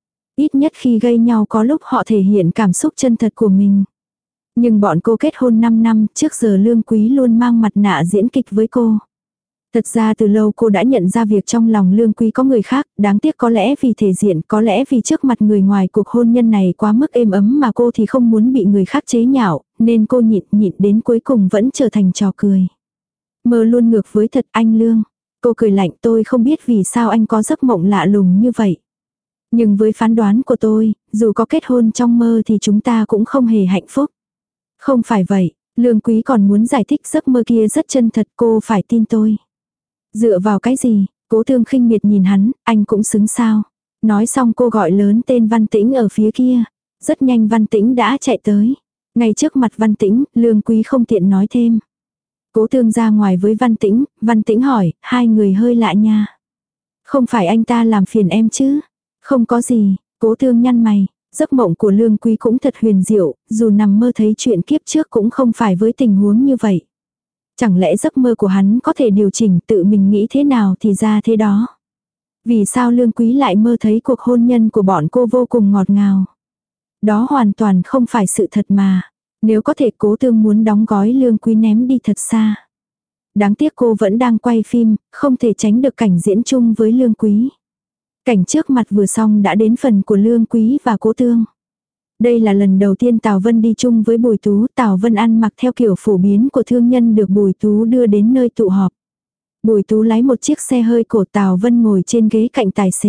Speaker 1: Ít nhất khi gây nhau có lúc họ thể hiện cảm xúc chân thật của mình. Nhưng bọn cô kết hôn năm năm, trước giờ Lương Quý luôn mang mặt nạ diễn kịch với cô. Thật ra từ lâu cô đã nhận ra việc trong lòng Lương Quý có người khác, đáng tiếc có lẽ vì thể diện, có lẽ vì trước mặt người ngoài cuộc hôn nhân này quá mức êm ấm mà cô thì không muốn bị người khác chế nhạo, nên cô nhịn nhịn đến cuối cùng vẫn trở thành trò cười. Mơ luôn ngược với thật anh Lương. Cô cười lạnh, tôi không biết vì sao anh có giấc mộng lạ lùng như vậy. Nhưng với phán đoán của tôi, dù có kết hôn trong mơ thì chúng ta cũng không hề hạnh phúc. Không phải vậy, Lương Quý còn muốn giải thích giấc mơ kia rất chân thật, cô phải tin tôi. Dựa vào cái gì? Cố Thương khinh miệt nhìn hắn, anh cũng xứng sao? Nói xong cô gọi lớn tên Văn Tĩnh ở phía kia. Rất nhanh Văn Tĩnh đã chạy tới. Ngay trước mặt Văn Tĩnh, Lương Quý không tiện nói thêm. Cố Thương ra ngoài với Văn Tĩnh, Văn Tĩnh hỏi, hai người hơi lạ nha. Không phải anh ta làm phiền em chứ? Không có gì, Cố Thương nhăn mày. Giấc mộng của Lương Quý cũng thật huyền diệu, dù nằm mơ thấy chuyện kiếp trước cũng không phải với tình huống như vậy. Chẳng lẽ giấc mơ của hắn có thể điều chỉnh tự mình nghĩ thế nào thì ra thế đó. Vì sao Lương Quý lại mơ thấy cuộc hôn nhân của bọn cô vô cùng ngọt ngào. Đó hoàn toàn không phải sự thật mà. Nếu có thể Cố Thương muốn đóng gói Lương Quý ném đi thật xa. Đáng tiếc cô vẫn đang quay phim, không thể tránh được cảnh diễn chung với Lương Quý. Cảnh trước mặt vừa xong đã đến phần của Lương Quý và Cố Thương. Đây là lần đầu tiên Tào Vân đi chung với Bùi Tú, Tào Vân ăn mặc theo kiểu phổ biến của thương nhân được Bùi Tú đưa đến nơi tụ họp. Bùi Tú lái một chiếc xe hơi cổ, Tào Vân ngồi trên ghế cạnh tài xế.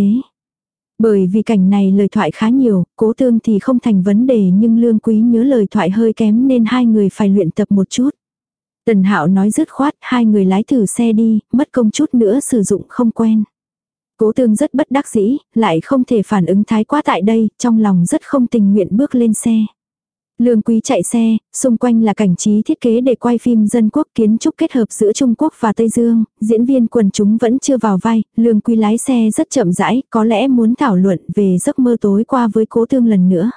Speaker 1: Bởi vì cảnh này lời thoại khá nhiều, Cố Thương thì không thành vấn đề nhưng Lương Quý nhớ lời thoại hơi kém nên hai người phải luyện tập một chút. Tần Hạo nói dứt khoát, hai người lái thử xe đi, mất công chút nữa sử dụng không quen. Cố Thương rất bất đắc dĩ, lại không thể phản ứng thái quá tại đây, trong lòng rất không tình nguyện bước lên xe. Lương Quý chạy xe, xung quanh là cảnh trí thiết kế để quay phim dân quốc, kiến trúc kết hợp giữa Trung Quốc và Tây Dương, diễn viên quần chúng vẫn chưa vào vai, Lương Quý lái xe rất chậm rãi, có lẽ muốn thảo luận về giấc mơ tối qua với Cố Thương lần nữa.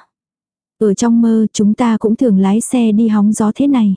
Speaker 1: Ở trong mơ chúng ta cũng thường lái xe đi hóng gió thế này.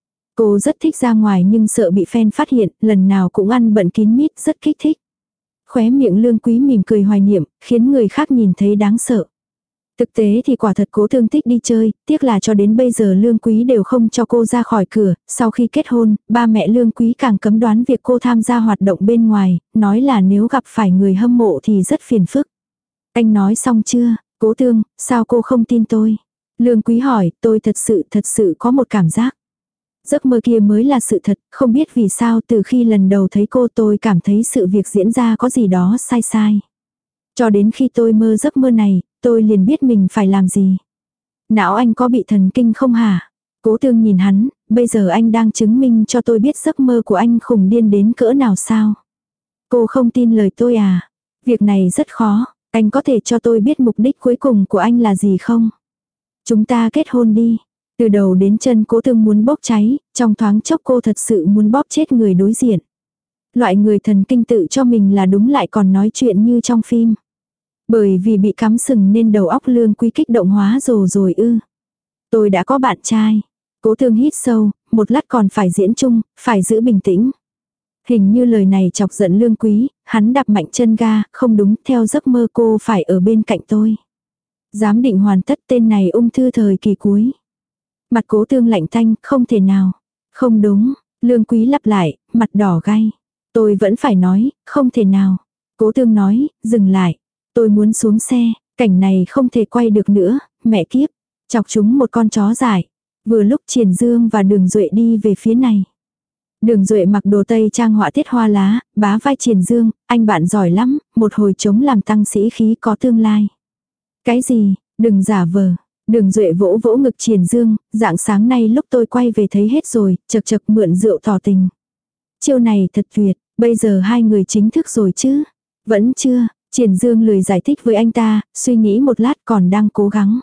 Speaker 1: Cô rất thích ra ngoài nhưng sợ bị fan phát hiện, lần nào cũng ăn bận kín mít, rất kích thích. Khóe miệng Lương Quý mỉm cười hoài niệm, khiến người khác nhìn thấy đáng sợ. Thực tế thì quả thật Cố Thương thích đi chơi, tiếc là cho đến bây giờ Lương Quý đều không cho cô ra khỏi cửa, sau khi kết hôn, ba mẹ Lương Quý càng cấm đoán việc cô tham gia hoạt động bên ngoài, nói là nếu gặp phải người hâm mộ thì rất phiền phức. Anh nói xong chưa? Cố Thương, sao cô không tin tôi? Lương Quý hỏi, tôi thật sự thật sự có một cảm giác. Giấc mơ kia mới là sự thật, không biết vì sao từ khi lần đầu thấy cô tôi cảm thấy sự việc diễn ra có gì đó sai sai. Cho đến khi tôi mơ giấc mơ này, tôi liền biết mình phải làm gì. Não anh có bị thần kinh không hả? Cố Thương nhìn hắn, bây giờ anh đang chứng minh cho tôi biết giấc mơ của anh khủng điên đến cỡ nào sao? Cô không tin lời tôi à? Việc này rất khó, anh có thể cho tôi biết mục đích cuối cùng của anh là gì không? Chúng ta kết hôn đi. Từ đầu đến chân Cố Thương muốn bốc cháy, trong thoáng chốc cô thật sự muốn bóp chết người đối diện. Loại người thần kinh tự cho mình là đúng lại còn nói chuyện như trong phim. Bởi vì bị cắm sừng nên đầu óc Lương Quý kích động hóa rồi rồi ư. Tôi đã có bạn trai. Cố Thương hít sâu, một lát còn phải diễn chung, phải giữ bình tĩnh. Hình như lời này chọc giận Lương Quý, hắn đạp mạnh chân ga, không đúng, theo giấc mơ cô phải ở bên cạnh tôi. Giám định hoàn tất, tên này ung thư thời kỳ cuối. Mặt Cố Thương lạnh tanh, không thể nào. Không đúng, Lương Quý lặp lại, mặt đỏ gay. Tôi vẫn phải nói, không thể nào. Cố Thương nói, dừng lại. Tôi muốn xuống xe, cảnh này không thể quay được nữa, mẹ kiếp. Chọc chúng một con chó dại. Vừa lúc Triển Dương và Đường Duệ đi về phía này. Đường Duệ mặc đồ tây trang họa tiết hoa lá, bá vai Triển Dương, anh bạn giỏi lắm, một hồi chống làm tăng sĩ khí có tương lai. Cái gì, đừng giả vờ. Đường Duệ vỗ vỗ ngực Triển Dương, dạng sáng nay lúc tôi quay về thấy hết rồi, chật chật mượn rượu tỏ tình. Chiêu này thật tuyệt, bây giờ hai người chính thức rồi chứ? Vẫn chưa, Triển Dương lười giải thích với anh ta, suy nghĩ một lát còn đang cố gắng.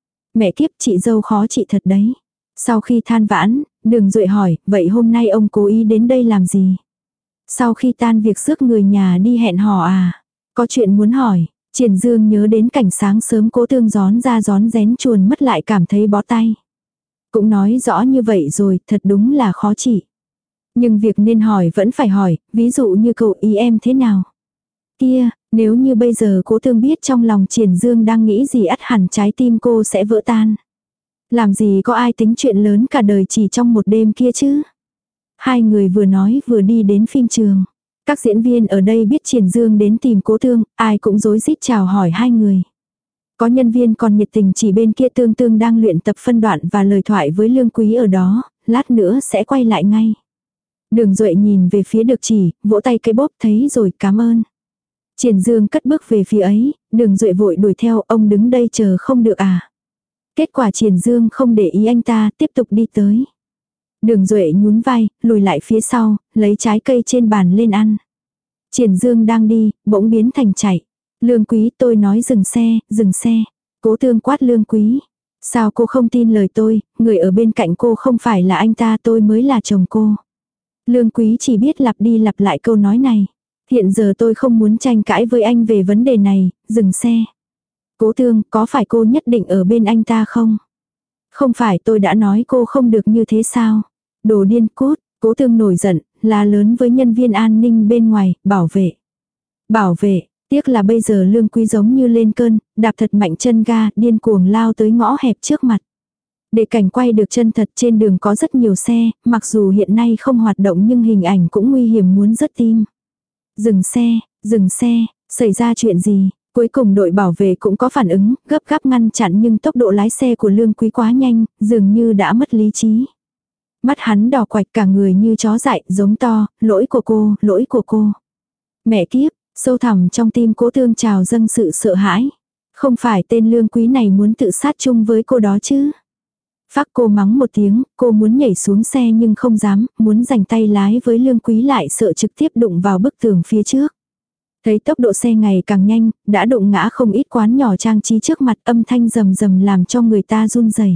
Speaker 1: Mẹ kiếp, chị dâu khó chị thật đấy. Sau khi than vãn, Đường Duệ hỏi, vậy hôm nay ông cố ý đến đây làm gì? Sau khi tan việc rước người nhà đi hẹn hò à? Có chuyện muốn hỏi. Triển Dương nhớ đến cảnh sáng sớm Cố Thương gión ra gión rén chuồn mất lại cảm thấy bó tay. Cũng nói rõ như vậy rồi, thật đúng là khó trị. Nhưng việc nên hỏi vẫn phải hỏi, ví dụ như cậu ý em thế nào? Kia, nếu như bây giờ Cố Thương biết trong lòng Triển Dương đang nghĩ gì ắt hẳn trái tim cô sẽ vỡ tan. Làm gì có ai tính chuyện lớn cả đời chỉ trong một đêm kia chứ? Hai người vừa nói vừa đi đến phim trường. Các diễn viên ở đây biết Triển Dương đến tìm Cố Tương, ai cũng rối rít chào hỏi hai người. Có nhân viên còn nhiệt tình chỉ bên kia Tương Tương đang luyện tập phân đoạn và lời thoại với Lương Quý ở đó, lát nữa sẽ quay lại ngay. Đường Duệ nhìn về phía Được Chỉ, vỗ tay cái bóp thấy rồi cảm ơn. Triển Dương cất bước về phía ấy, Đường Duệ vội đuổi theo, ông đứng đây chờ không được à. Kết quả Triển Dương không để ý anh ta, tiếp tục đi tới. Đường Duệ nhún vai, lùi lại phía sau, lấy trái cây trên bàn lên ăn. Triển Dương đang đi, bỗng biến thành chạy. Lương Quý, tôi nói dừng xe, dừng xe. Cố Tương quát Lương Quý. Sao cô không tin lời tôi, người ở bên cạnh cô không phải là anh ta, tôi mới là chồng cô. Lương Quý chỉ biết lặp đi lặp lại câu nói này. Hiện giờ tôi không muốn tranh cãi với anh về vấn đề này, dừng xe. Cố Tương, có phải cô nhất định ở bên anh ta không? Không phải tôi đã nói cô không được như thế sao? Đồ điên cút, Cố Tương nổi giận, la lớn với nhân viên an ninh bên ngoài, bảo vệ. Bảo vệ, tiếc là bây giờ Lương Quý giống như lên cơn, đạp thật mạnh chân ga, điên cuồng lao tới ngõ hẹp trước mặt. Để cảnh quay được chân thật trên đường có rất nhiều xe, mặc dù hiện nay không hoạt động nhưng hình ảnh cũng nguy hiểm muốn rớt tim. Dừng xe, dừng xe, xảy ra chuyện gì? Cuối cùng đội bảo vệ cũng có phản ứng, gấp gáp ngăn chặn nhưng tốc độ lái xe của Lương Quý quá nhanh, dường như đã mất lý trí. Mắt hắn đỏ quạch cả người như chó dại, giống to, lỗi của cô, lỗi của cô. Mẹ kiếp, sâu thẳm trong tim Cố Tương trào dâng sự sợ hãi. Không phải tên Lương Quý này muốn tự sát chung với cô đó chứ. Phác cô mắng một tiếng, cô muốn nhảy xuống xe nhưng không dám, muốn giành tay lái với Lương Quý lại sợ trực tiếp đụng vào bức tường phía trước. Thấy tốc độ xe ngày càng nhanh, đã đụng ngã không ít quán nhỏ trang trí trước mặt, âm thanh rầm rầm làm cho người ta run rẩy.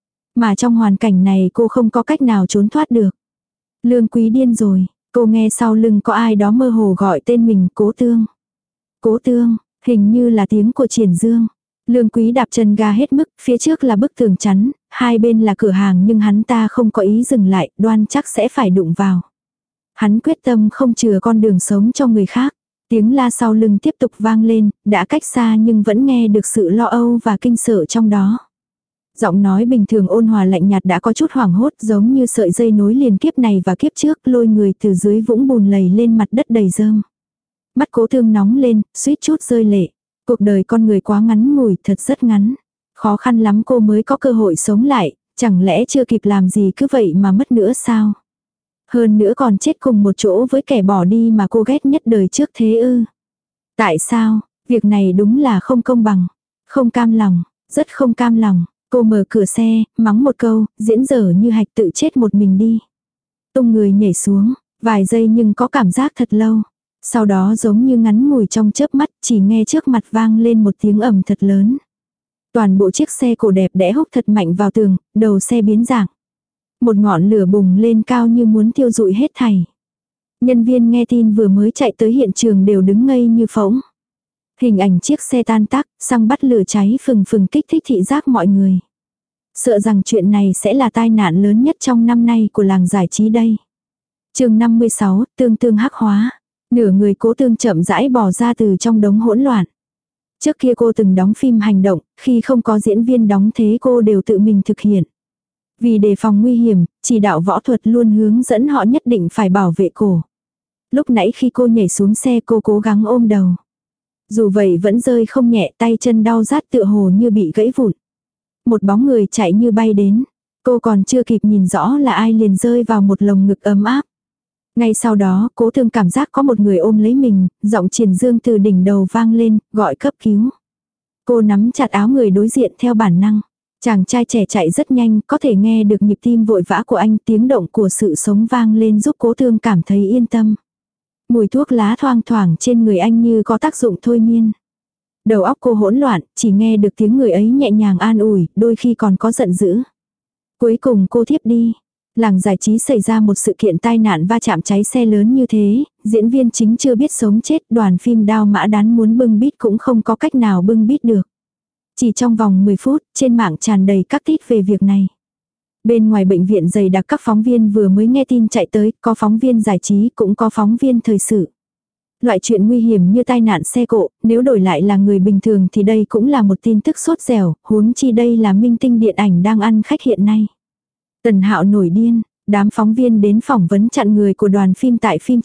Speaker 1: Mà trong hoàn cảnh này cô không có cách nào trốn thoát được. Lương Quý điên rồi, cô nghe sau lưng có ai đó mơ hồ gọi tên mình, Cố Tương. Cố Tương, hình như là tiếng của Triển Dương. Lương Quý đạp chân ga hết mức, phía trước là bức tường chắn, hai bên là cửa hàng nhưng hắn ta không có ý dừng lại, đoan chắc sẽ phải đụng vào. Hắn quyết tâm không chừa con đường sống cho người khác. Tiếng la sau lưng tiếp tục vang lên, đã cách xa nhưng vẫn nghe được sự lo âu và kinh sợ trong đó. Giọng nói bình thường ôn hòa lạnh nhạt đã có chút hoảng hốt, giống như sợi dây nối liền kiếp này và kiếp trước, lôi người từ dưới vũng bùn lầy lên mặt đất đầy rơm. Mắt Cố Tương nóng lên, suýt chút rơi lệ. Cuộc đời con người quá ngắn ngủi, thật rất ngắn. Khó khăn lắm cô mới có cơ hội sống lại, chẳng lẽ chưa kịp làm gì cứ vậy mà mất nữa sao? Hơn nữa còn chết cùng một chỗ với kẻ bỏ đi mà cô ghét nhất đời trước thế ư? Tại sao? Việc này đúng là không công bằng. Không cam lòng, rất không cam lòng. Cô mở cửa xe, mắng một câu, diễn dở như hạch tự chết một mình đi. Tung người nhảy xuống, vài giây nhưng có cảm giác thật lâu. Sau đó giống như ngắn ngủi trong chớp mắt, chỉ nghe trước mặt vang lên một tiếng ầm thật lớn. Toàn bộ chiếc xe cổ đẹp đẽ húc thật mạnh vào tường, đầu xe biến dạng. Một ngọn lửa bùng lên cao như muốn thiêu rụi hết thảy. Nhân viên nghe tin vừa mới chạy tới hiện trường đều đứng ngây như phỗng. Hình ảnh chiếc xe tan tác, xăng bắt lửa cháy phừng phừng kích thích thị giác mọi người. Sợ rằng chuyện này sẽ là tai nạn lớn nhất trong năm nay của làng giải trí đây. Chương năm mươi sáu, Tương Tương hắc hóa. Nửa người Cố Tương chậm rãi bò ra từ trong đống hỗn loạn. Trước kia cô từng đóng phim hành động, khi không có diễn viên đóng thế cô đều tự mình thực hiện. Vì đề phòng nguy hiểm, chỉ đạo võ thuật luôn hướng dẫn họ nhất định phải bảo vệ cổ. Lúc nãy khi cô nhảy xuống xe cô cố gắng ôm đầu. Dù vậy vẫn rơi không nhẹ, tay chân đau rát tựa hồ như bị gãy vụn. Một bóng người chạy như bay đến. Cô còn chưa kịp nhìn rõ là ai liền rơi vào một lồng ngực ấm áp. Ngay sau đó, Cố Tương cảm giác có một người ôm lấy mình, giọng Triển Dương từ đỉnh đầu vang lên, gọi cấp cứu. Cô nắm chặt áo người đối diện theo bản năng. Chàng trai trẻ chạy rất nhanh, có thể nghe được nhịp tim vội vã của anh, tiếng động của sự sống vang lên giúp Cố Tương cảm thấy yên tâm. Mùi thuốc lá thoang thoảng trên người anh như có tác dụng thôi miên. Đầu óc cô hỗn loạn, chỉ nghe được tiếng người ấy nhẹ nhàng an ủi, đôi khi còn có giận dữ. Cuối cùng cô thiếp đi. Làng giải trí xảy ra một sự kiện tai nạn va chạm cháy xe lớn như thế, diễn viên chính chưa biết sống chết, đoàn phim Đao Mã Đán muốn bưng bít cũng không có cách nào bưng bít được. Chỉ trong vòng mười phút, trên mạng tràn đầy các tít về việc này. Bên ngoài bệnh viện dày đặc các phóng viên vừa mới nghe tin chạy tới, có phóng viên giải trí cũng có phóng viên thời sự. Loại chuyện nguy hiểm như tai nạn xe cộ, nếu đổi lại là người bình thường thì đây cũng là một tin tức sốt dẻo, huống chi đây là minh tinh điện ảnh đang ăn khách hiện nay. Tần Hạo nổi điên, đám phóng viên đến phỏng vấn chặn người của đoàn phim tại phim trường,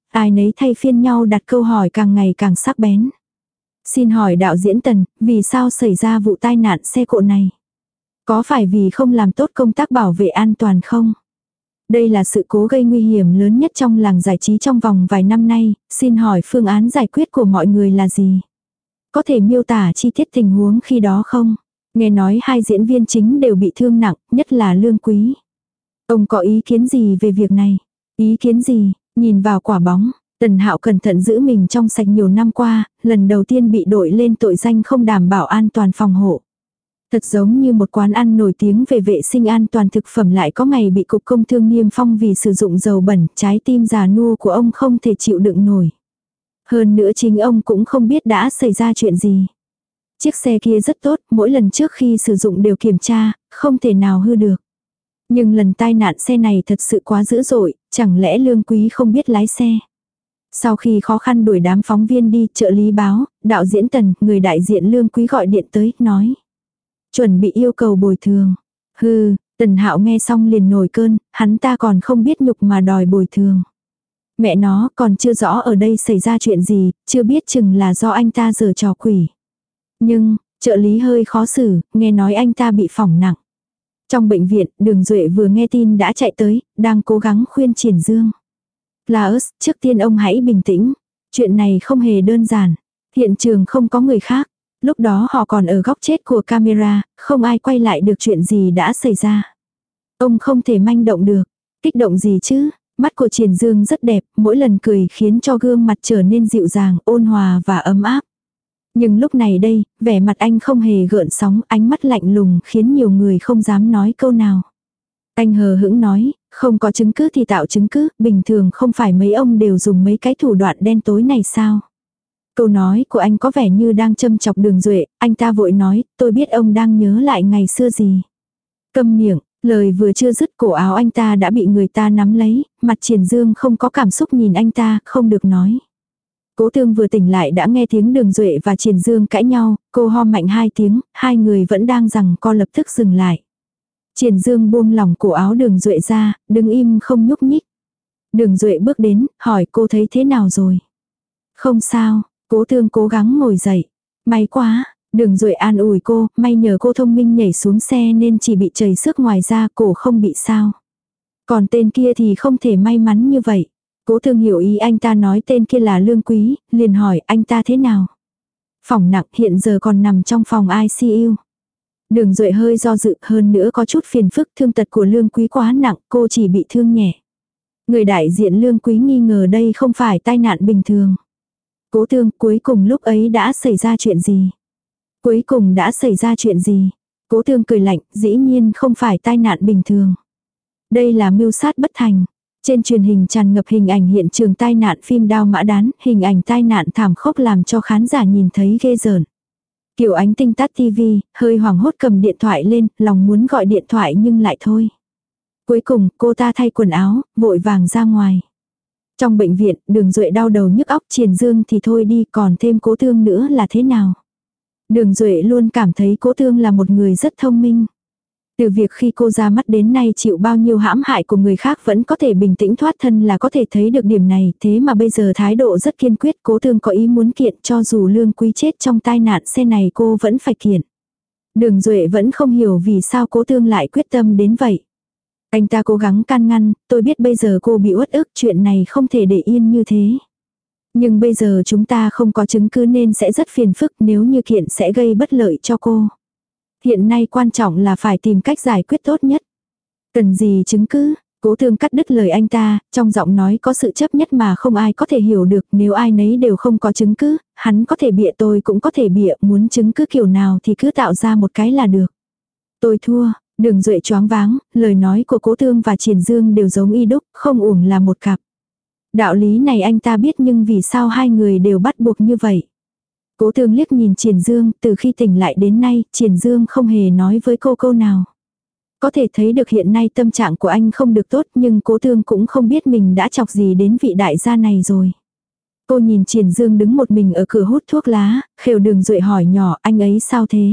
Speaker 1: Ai nấy thay phiên nhau đặt câu hỏi càng ngày càng sắc bén. Xin hỏi đạo diễn Tần, vì sao xảy ra vụ tai nạn xe cộ này? Có phải vì không làm tốt công tác bảo vệ an toàn không? Đây là sự cố gây nguy hiểm lớn nhất trong làng giải trí trong vòng vài năm nay, xin hỏi phương án giải quyết của mọi người là gì? Có thể miêu tả chi tiết tình huống khi đó không? Nghe nói hai diễn viên chính đều bị thương nặng, nhất là Lương Quý. Ông có ý kiến gì về việc này? Ý kiến gì? Nhìn vào quả bóng, Tần Hạo cẩn thận giữ mình trong sạch nhiều năm qua, lần đầu tiên bị đội lên tội danh không đảm bảo an toàn phòng hộ. Thật giống như một quán ăn nổi tiếng về vệ sinh an toàn thực phẩm lại có ngày bị cục công thương niêm phong vì sử dụng dầu bẩn, trái tim già nua của ông không thể chịu đựng nổi. Hơn nữa chính ông cũng không biết đã xảy ra chuyện gì. Chiếc xe kia rất tốt, mỗi lần trước khi sử dụng đều kiểm tra, không thể nào hư được. Nhưng lần tai nạn xe này thật sự quá dữ dội, chẳng lẽ Lương Quý không biết lái xe. Sau khi khó khăn đuổi đám phóng viên đi, trợ lý báo, đạo diễn Tần, người đại diện Lương Quý gọi điện tới, nói. Chuẩn bị yêu cầu bồi thường. Hừ, Tần Hạo nghe xong liền nổi cơn, hắn ta còn không biết nhục mà đòi bồi thường. Mẹ nó còn chưa rõ ở đây xảy ra chuyện gì, chưa biết chừng là do anh ta giở trò quỷ. Nhưng, trợ lý hơi khó xử, nghe nói anh ta bị phỏng nặng. Trong bệnh viện, Đường Duệ vừa nghe tin đã chạy tới, đang cố gắng khuyên Triển Dương. Klaus, trước tiên ông hãy bình tĩnh. Chuyện này không hề đơn giản. Hiện trường không có người khác. Lúc đó họ còn ở góc chết của camera, không ai quay lại được chuyện gì đã xảy ra. Ông không thể manh động được. Kích động gì chứ? Mắt của Triển Dương rất đẹp, mỗi lần cười khiến cho gương mặt trở nên dịu dàng, ôn hòa và ấm áp. Nhưng lúc này đây, vẻ mặt anh không hề gợn sóng, ánh mắt lạnh lùng khiến nhiều người không dám nói câu nào. Anh hờ hững nói, không có chứng cứ thì tạo chứng cứ, bình thường không phải mấy ông đều dùng mấy cái thủ đoạn đen tối này sao? Câu nói của anh có vẻ như đang châm chọc Đường Duệ, anh ta vội nói, tôi biết ông đang nhớ lại ngày xưa gì. Câm miệng, lời vừa chưa dứt cổ áo anh ta đã bị người ta nắm lấy, mặt Triển Dương không có cảm xúc nhìn anh ta, không được nói. Cố Tương vừa tỉnh lại đã nghe tiếng Đường Duệ và Triển Dương cãi nhau, cô ho mạnh hai tiếng, hai người vẫn đang giằng co lập tức dừng lại. Triển Dương buông lỏng cổ áo Đường Duệ ra, đứng im không nhúc nhích. Đường Duệ bước đến, hỏi cô thấy thế nào rồi? Không sao, Cố Tương cố gắng ngồi dậy. May quá, Đường Duệ an ủi cô, may nhờ cô thông minh nhảy xuống xe nên chỉ bị chảy xước ngoài ra, cổ không bị sao. Còn tên kia thì không thể may mắn như vậy. Cố Tương hiểu ý anh ta nói tên kia là Lương Quý, liền hỏi anh ta thế nào. Phỏng nặng, hiện giờ còn nằm trong phòng i xê u. Đường Duệ hơi do dự, hơn nữa có chút phiền phức, thương tật của Lương Quý quá nặng, cô chỉ bị thương nhẹ. Người đại diện Lương Quý nghi ngờ đây không phải tai nạn bình thường. Cố Tương, cuối cùng lúc ấy đã xảy ra chuyện gì? Cuối cùng đã xảy ra chuyện gì? Cố Tương cười lạnh, dĩ nhiên không phải tai nạn bình thường. Đây là mưu sát bất thành. Trên truyền hình tràn ngập hình ảnh hiện trường tai nạn phim Đao Mã Đán, hình ảnh tai nạn thảm khốc làm cho khán giả nhìn thấy ghê rợn. Kiều Ánh Tinh tắt tivi, hơi hoảng hốt cầm điện thoại lên, lòng muốn gọi điện thoại nhưng lại thôi. Cuối cùng, cô ta thay quần áo, vội vàng ra ngoài. Trong bệnh viện, Đường Duệ đau đầu nhức óc, Triển Dương thì thôi đi, còn thêm Cố Tương nữa là thế nào? Đường Duệ luôn cảm thấy Cố Tương là một người rất thông minh. Từ việc khi cô ra mắt đến nay chịu bao nhiêu hãm hại của người khác vẫn có thể bình tĩnh thoát thân là có thể thấy được điểm này, thế mà bây giờ thái độ rất kiên quyết. Cố Tương có ý muốn kiện, cho dù Lương Quý chết trong tai nạn xe này cô vẫn phải kiện. Đường Duệ vẫn không hiểu vì sao Cố Tương lại quyết tâm đến vậy. Anh ta cố gắng can ngăn, tôi biết bây giờ cô bị uất ức, chuyện này không thể để yên như thế. Nhưng bây giờ chúng ta không có chứng cứ nên sẽ rất phiền phức, nếu như kiện sẽ gây bất lợi cho cô. Hiện nay quan trọng là phải tìm cách giải quyết tốt nhất. Cần gì chứng cứ? Cố Tương cắt đứt lời anh ta, trong giọng nói có sự chấp nhất mà không ai có thể hiểu được. Nếu ai nấy đều không có chứng cứ, hắn có thể bịa, tôi cũng có thể bịa, muốn chứng cứ kiểu nào thì cứ tạo ra một cái là được. Tôi thua. Đường Duệ choáng váng, lời nói của Cố Tương và Triển Dương đều giống y đúc, không uổng là một cặp. Đạo lý này anh ta biết nhưng vì sao hai người đều bắt buộc như vậy? Cố Tương liếc nhìn Triển Dương, từ khi tỉnh lại đến nay, Triển Dương không hề nói với cô câu nào. Có thể thấy được hiện nay tâm trạng của anh không được tốt, nhưng Cố Tương cũng không biết mình đã chọc gì đến vị đại gia này rồi. Cô nhìn Triển Dương đứng một mình ở cửa hút thuốc lá, khều Đường Duệ hỏi nhỏ, anh ấy sao thế?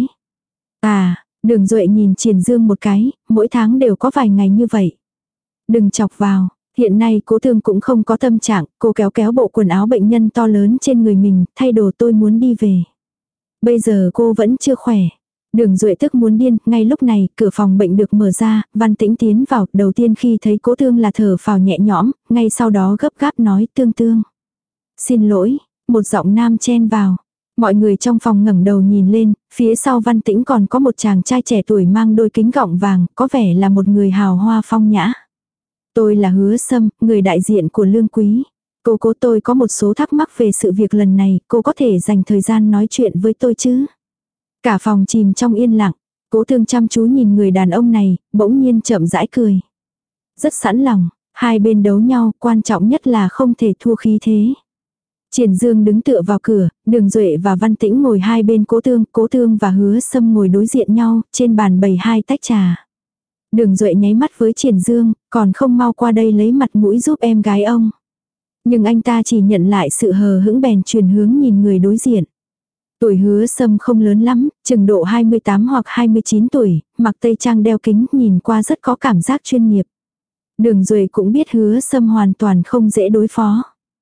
Speaker 1: À, Đường Duệ nhìn Triển Dương một cái, mỗi tháng đều có vài ngày như vậy. Đừng chọc vào, Hiện nay cố thương cũng không có tâm trạng, cô kéo kéo bộ quần áo bệnh nhân to lớn trên người mình, thay đồ tôi muốn đi về. Bây giờ cô vẫn chưa khỏe. Đường Duệ tức muốn điên, ngay lúc này, cửa phòng bệnh được mở ra, Văn Tĩnh tiến vào, đầu tiên khi thấy cố thương là thở phào nhẹ nhõm, ngay sau đó gấp gáp nói tương tương. Xin lỗi, một giọng nam chen vào. Mọi người trong phòng ngẩng đầu nhìn lên, phía sau Văn Tĩnh còn có một chàng trai trẻ tuổi mang đôi kính gọng vàng, có vẻ là một người hào hoa phong nhã. Tôi là Hứa Sâm, người đại diện của Lương Quý. Cô cố tôi có một số thắc mắc về sự việc lần này, cô có thể dành thời gian nói chuyện với tôi chứ? Cả phòng chìm trong yên lặng, Cố Thương chăm chú nhìn người đàn ông này, bỗng nhiên chậm rãi cười. Rất sẵn lòng, hai bên đấu nhau, quan trọng nhất là không thể thua khí thế. Triển Dương đứng tựa vào cửa, Đường Duệ và Văn Tĩnh ngồi hai bên Cố Thương, Cố Thương và Hứa Sâm ngồi đối diện nhau, trên bàn bày hai tách trà. Đường Duệ nháy mắt với Triển Dương, còn không mau qua đây lấy mặt mũi giúp em gái ông. Nhưng anh ta chỉ nhận lại sự hờ hững bèn chuyển hướng nhìn người đối diện. Tuổi Hứa Sâm không lớn lắm, chừng độ hai mươi tám hoặc hai mươi chín tuổi, mặc tây trang đeo kính, nhìn qua rất có cảm giác chuyên nghiệp. Đường Duệ cũng biết Hứa Sâm hoàn toàn không dễ đối phó.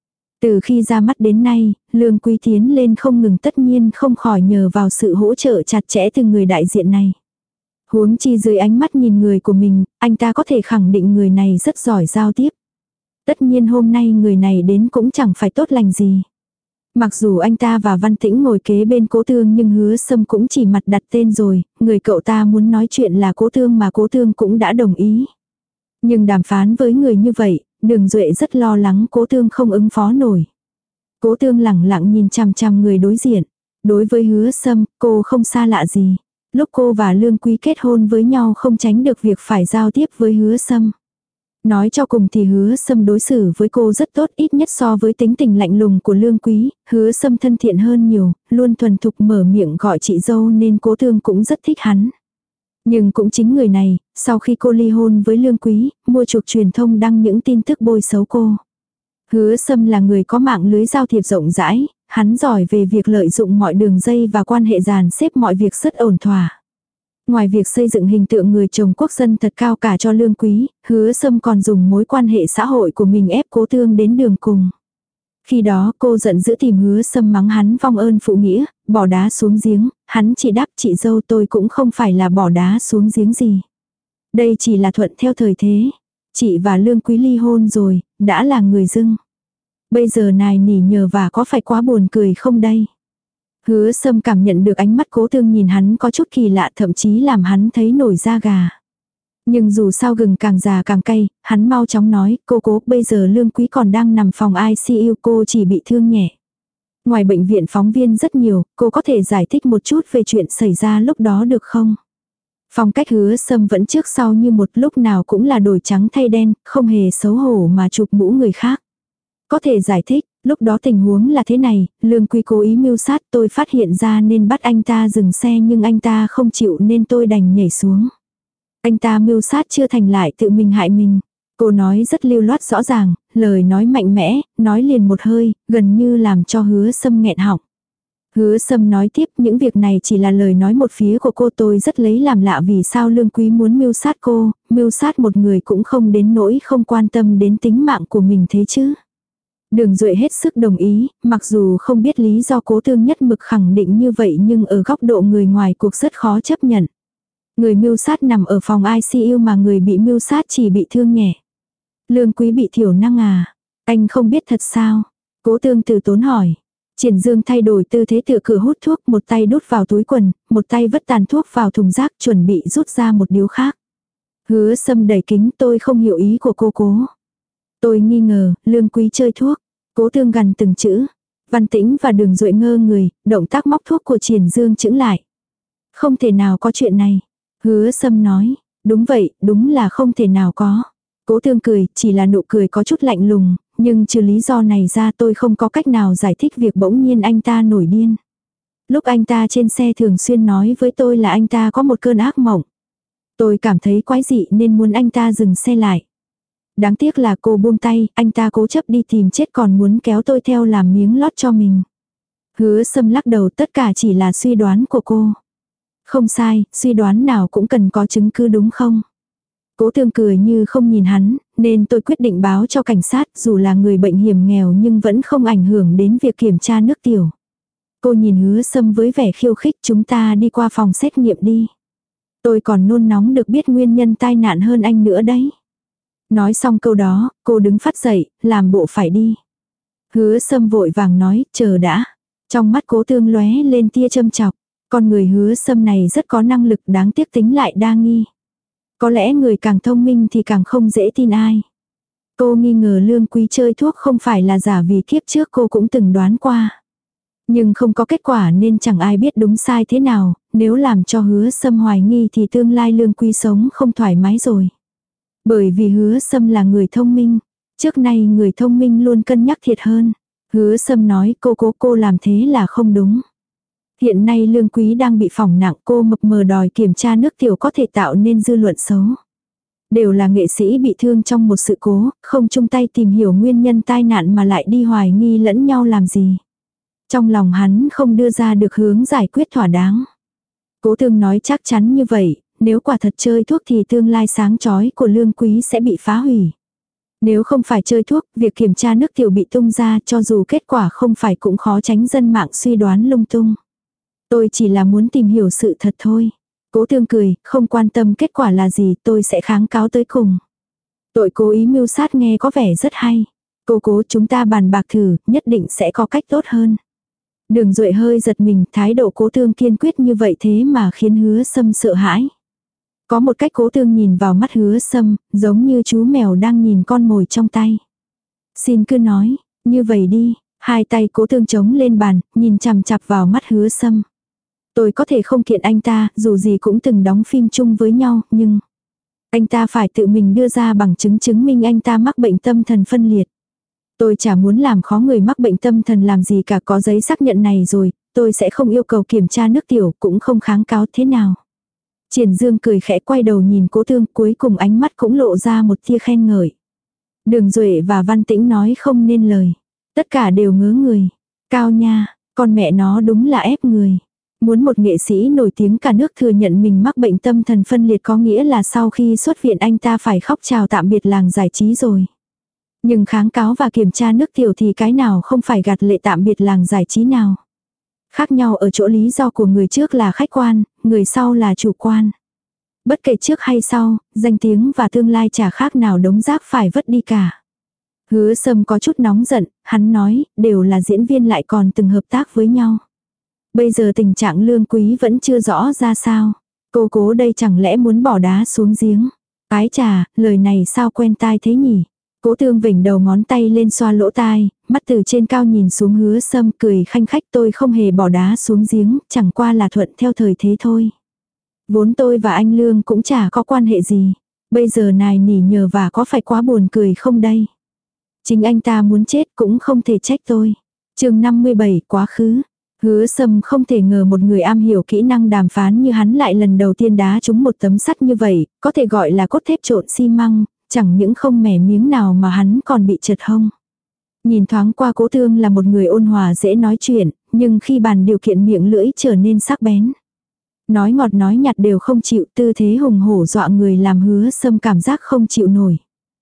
Speaker 1: Từ khi ra mắt đến nay, Lương Quý tiến lên không ngừng, tất nhiên không khỏi nhờ vào sự hỗ trợ chặt chẽ từ người đại diện này. Huống chi dưới ánh mắt nhìn người của mình, anh ta có thể khẳng định người này rất giỏi giao tiếp. Tất nhiên hôm nay người này đến cũng chẳng phải tốt lành gì. Mặc dù anh ta và Văn Tĩnh ngồi kế bên Cố Thương nhưng Hứa Sâm cũng chỉ mặt đặt tên rồi, người cậu ta muốn nói chuyện là Cố Thương mà Cố Thương cũng đã đồng ý. Nhưng đàm phán với người như vậy, Đường Duệ rất lo lắng Cố Thương không ứng phó nổi. Cố Thương lẳng lặng nhìn chằm chằm người đối diện. Đối với Hứa Sâm, cô không xa lạ gì. Lúc cô và Lương Quý kết hôn với nhau không tránh được việc phải giao tiếp với Hứa Sâm. Nói cho cùng thì Hứa Sâm đối xử với cô rất tốt, ít nhất so với tính tình lạnh lùng của Lương Quý, Hứa Sâm thân thiện hơn nhiều, luôn thuần thục mở miệng gọi chị dâu nên Cố Thương cũng rất thích hắn. Nhưng cũng chính người này, sau khi cô ly hôn với Lương Quý, mua chuộc truyền thông đăng những tin tức bôi xấu cô. Hứa Sâm là người có mạng lưới giao thiệp rộng rãi, hắn giỏi về việc lợi dụng mọi đường dây và quan hệ dàn xếp mọi việc rất ổn thỏa. Ngoài việc xây dựng hình tượng người chồng quốc dân thật cao cả cho Lương Quý, Hứa Sâm còn dùng mối quan hệ xã hội của mình ép Cố Thương đến đường cùng. Khi đó cô giận dữ tìm Hứa Sâm mắng hắn vong ơn phụ nghĩa, bỏ đá xuống giếng, hắn chỉ đáp chị dâu tôi cũng không phải là bỏ đá xuống giếng gì. Đây chỉ là thuận theo thời thế. Chị và Lương Quý ly hôn rồi, đã là người dưng. Bây giờ nài nỉ nhờ và có phải quá buồn cười không đây? Hứa Sâm cảm nhận được ánh mắt Cố Thương nhìn hắn có chút kỳ lạ, thậm chí làm hắn thấy nổi da gà. Nhưng dù sao gừng càng già càng cay, hắn mau chóng nói, cô Cố, bây giờ Lương Quý còn đang nằm phòng i xê u, cô chỉ bị thương nhẹ. Ngoài bệnh viện phóng viên rất nhiều, cô có thể giải thích một chút về chuyện xảy ra lúc đó được không? Phong cách Hứa Sâm vẫn trước sau như một, lúc nào cũng là đổi trắng thay đen, không hề xấu hổ mà chụp mũ người khác. Có thể giải thích, lúc đó tình huống là thế này, Lương Quý cố ý mưu sát, tôi phát hiện ra nên bắt anh ta dừng xe nhưng anh ta không chịu nên tôi đành nhảy xuống. Anh ta mưu sát chưa thành lại tự mình hại mình. Cô nói rất lưu loát rõ ràng, lời nói mạnh mẽ, nói liền một hơi, gần như làm cho Hứa Sâm nghẹn họng. Hứa Sâm nói tiếp, những việc này chỉ là lời nói một phía của cô, tôi rất lấy làm lạ vì sao Lương Quý muốn mưu sát cô, mưu sát một người cũng không đến nỗi không quan tâm đến tính mạng của mình thế chứ. Đường Duệ hết sức đồng ý, mặc dù không biết lý do Cố Thương nhất mực khẳng định như vậy nhưng ở góc độ người ngoài cuộc rất khó chấp nhận. Người mưu sát nằm ở phòng i xê u mà người bị mưu sát chỉ bị thương nhẹ. Lương Quý bị thiểu năng à? Anh không biết thật sao? Cố Thương từ tốn hỏi. Triển Dương thay đổi tư thế tựa cửa hút thuốc, một tay đút vào túi quần, một tay vứt tàn thuốc vào thùng rác chuẩn bị rút ra một điếu khác. Hứa Sâm đẩy kính, tôi không hiểu ý của cô Cố. Tôi nghi ngờ, Lương Quý chơi thuốc. Cố Thương gần từng chữ. Văn Tĩnh và Đường Duệ ngơ người, động tác móc thuốc của Triển Dương chững lại. Không thể nào có chuyện này. Hứa Sâm nói, đúng vậy, đúng là không thể nào có. Cố Thương cười, chỉ là nụ cười có chút lạnh lùng, nhưng trừ lý do này ra tôi không có cách nào giải thích việc bỗng nhiên anh ta nổi điên. Lúc anh ta trên xe thường xuyên nói với tôi là anh ta có một cơn ác mộng. Tôi cảm thấy quái dị nên muốn anh ta dừng xe lại. Đáng tiếc là cô buông tay, anh ta cố chấp đi tìm chết còn muốn kéo tôi theo làm miếng lót cho mình. Hứa Sâm lắc đầu, tất cả chỉ là suy đoán của cô. Không sai, suy đoán nào cũng cần có chứng cứ đúng không? Cố Tương cười như không nhìn hắn, nên tôi quyết định báo cho cảnh sát, dù là người bệnh hiểm nghèo nhưng vẫn không ảnh hưởng đến việc kiểm tra nước tiểu. Cô nhìn Hứa Sâm với vẻ khiêu khích, chúng ta đi qua phòng xét nghiệm đi. Tôi còn nôn nóng được biết nguyên nhân tai nạn hơn anh nữa đấy. Nói xong câu đó, cô đứng phắt dậy, làm bộ phải đi. Hứa Sâm vội vàng nói, chờ đã. Trong mắt Cố Tương lóe lên tia châm chọc. Con người Hứa Sâm này rất có năng lực, đáng tiếc tính lại đa nghi. Có lẽ người càng thông minh thì càng không dễ tin ai. Cô nghi ngờ Lương Quý chơi thuốc không phải là giả vì kiếp trước cô cũng từng đoán qua. Nhưng không có kết quả nên chẳng ai biết đúng sai thế nào, nếu làm cho Hứa Sâm hoài nghi thì tương lai Lương Quý sống không thoải mái rồi. Bởi vì Hứa Sâm là người thông minh, trước nay người thông minh luôn cân nhắc thiệt hơn. Hứa Sâm nói cô cố cô làm thế là không đúng. Hiện nay Lương Quý đang bị phỏng nặng, cô mập mờ đòi kiểm tra nước tiểu có thể tạo nên dư luận xấu. Đều là nghệ sĩ bị thương trong một sự cố, không chung tay tìm hiểu nguyên nhân tai nạn mà lại đi hoài nghi lẫn nhau làm gì. Trong lòng hắn không đưa ra được hướng giải quyết thỏa đáng. Cố Tương nói chắc chắn như vậy, nếu quả thật chơi thuốc thì tương lai sáng chói của Lương Quý sẽ bị phá hủy. Nếu không phải chơi thuốc, việc kiểm tra nước tiểu bị tung ra cho dù kết quả không phải cũng khó tránh dân mạng suy đoán lung tung. Tôi chỉ là muốn tìm hiểu sự thật thôi. Cố Tương cười, không quan tâm kết quả là gì, tôi sẽ kháng cáo tới cùng. Tội cố ý mưu sát nghe có vẻ rất hay. Cô cố chúng ta bàn bạc thử, nhất định sẽ có cách tốt hơn. Đường Duệ hơi giật mình, thái độ Cố Tương kiên quyết như vậy thế mà khiến Hứa Sâm sợ hãi. Có một cách Cố Tương nhìn vào mắt Hứa Sâm, giống như chú mèo đang nhìn con mồi trong tay. Xin cứ nói, như vậy đi, hai tay Cố Tương chống lên bàn, nhìn chằm chằm vào mắt Hứa Sâm. Tôi có thể không kiện anh ta, dù gì cũng từng đóng phim chung với nhau, nhưng anh ta phải tự mình đưa ra bằng chứng chứng minh anh ta mắc bệnh tâm thần phân liệt. Tôi chả muốn làm khó người mắc bệnh tâm thần làm gì cả, có giấy xác nhận này rồi, tôi sẽ không yêu cầu kiểm tra nước tiểu, cũng không kháng cáo thế nào. Triển Dương cười khẽ quay đầu nhìn Cố Tương, cuối cùng ánh mắt cũng lộ ra một tia khen ngợi. Đường Duệ và Văn Tĩnh nói không nên lời. Tất cả đều ngớ người. Cao nha, con mẹ nó đúng là ép người. Muốn một nghệ sĩ nổi tiếng cả nước thừa nhận mình mắc bệnh tâm thần phân liệt có nghĩa là sau khi xuất viện anh ta phải khóc chào tạm biệt làng giải trí rồi. Nhưng kháng cáo và kiểm tra nước tiểu thì cái nào không phải gạt lệ tạm biệt làng giải trí nào. Khác nhau ở chỗ lý do của người trước là khách quan, người sau là chủ quan. Bất kể trước hay sau, danh tiếng và tương lai chả khác nào đống rác phải vứt đi cả. Hứa Sâm có chút nóng giận, hắn nói, đều là diễn viên lại còn từng hợp tác với nhau. Bây giờ tình trạng Lương Quý vẫn chưa rõ ra sao. Cô cố đây chẳng lẽ muốn bỏ đá xuống giếng. Ái chà, lời này sao quen tai thế nhỉ. Cố Tương vểnh đầu ngón tay lên xoa lỗ tai, mắt từ trên cao nhìn xuống Hứa Sâm cười khanh khách, tôi không hề bỏ đá xuống giếng, chẳng qua là thuận theo thời thế thôi. Vốn tôi và anh Lương cũng chả có quan hệ gì. Bây giờ nài nỉ nhờ và có phải quá buồn cười không đây. Chính anh ta muốn chết cũng không thể trách tôi. Chương năm mươi bảy quá khứ. Hứa Sâm không thể ngờ một người am hiểu kỹ năng đàm phán như hắn lại lần đầu tiên đá trúng một tấm sắt như vậy, có thể gọi là cốt thép trộn xi măng, chẳng những không mẻ miếng nào mà hắn còn bị trật hông. Nhìn thoáng qua Cố Tương là một người ôn hòa dễ nói chuyện, nhưng khi bàn điều kiện miệng lưỡi trở nên sắc bén. Nói ngọt nói nhạt đều không chịu, tư thế hùng hổ dọa người làm Hứa Sâm cảm giác không chịu nổi.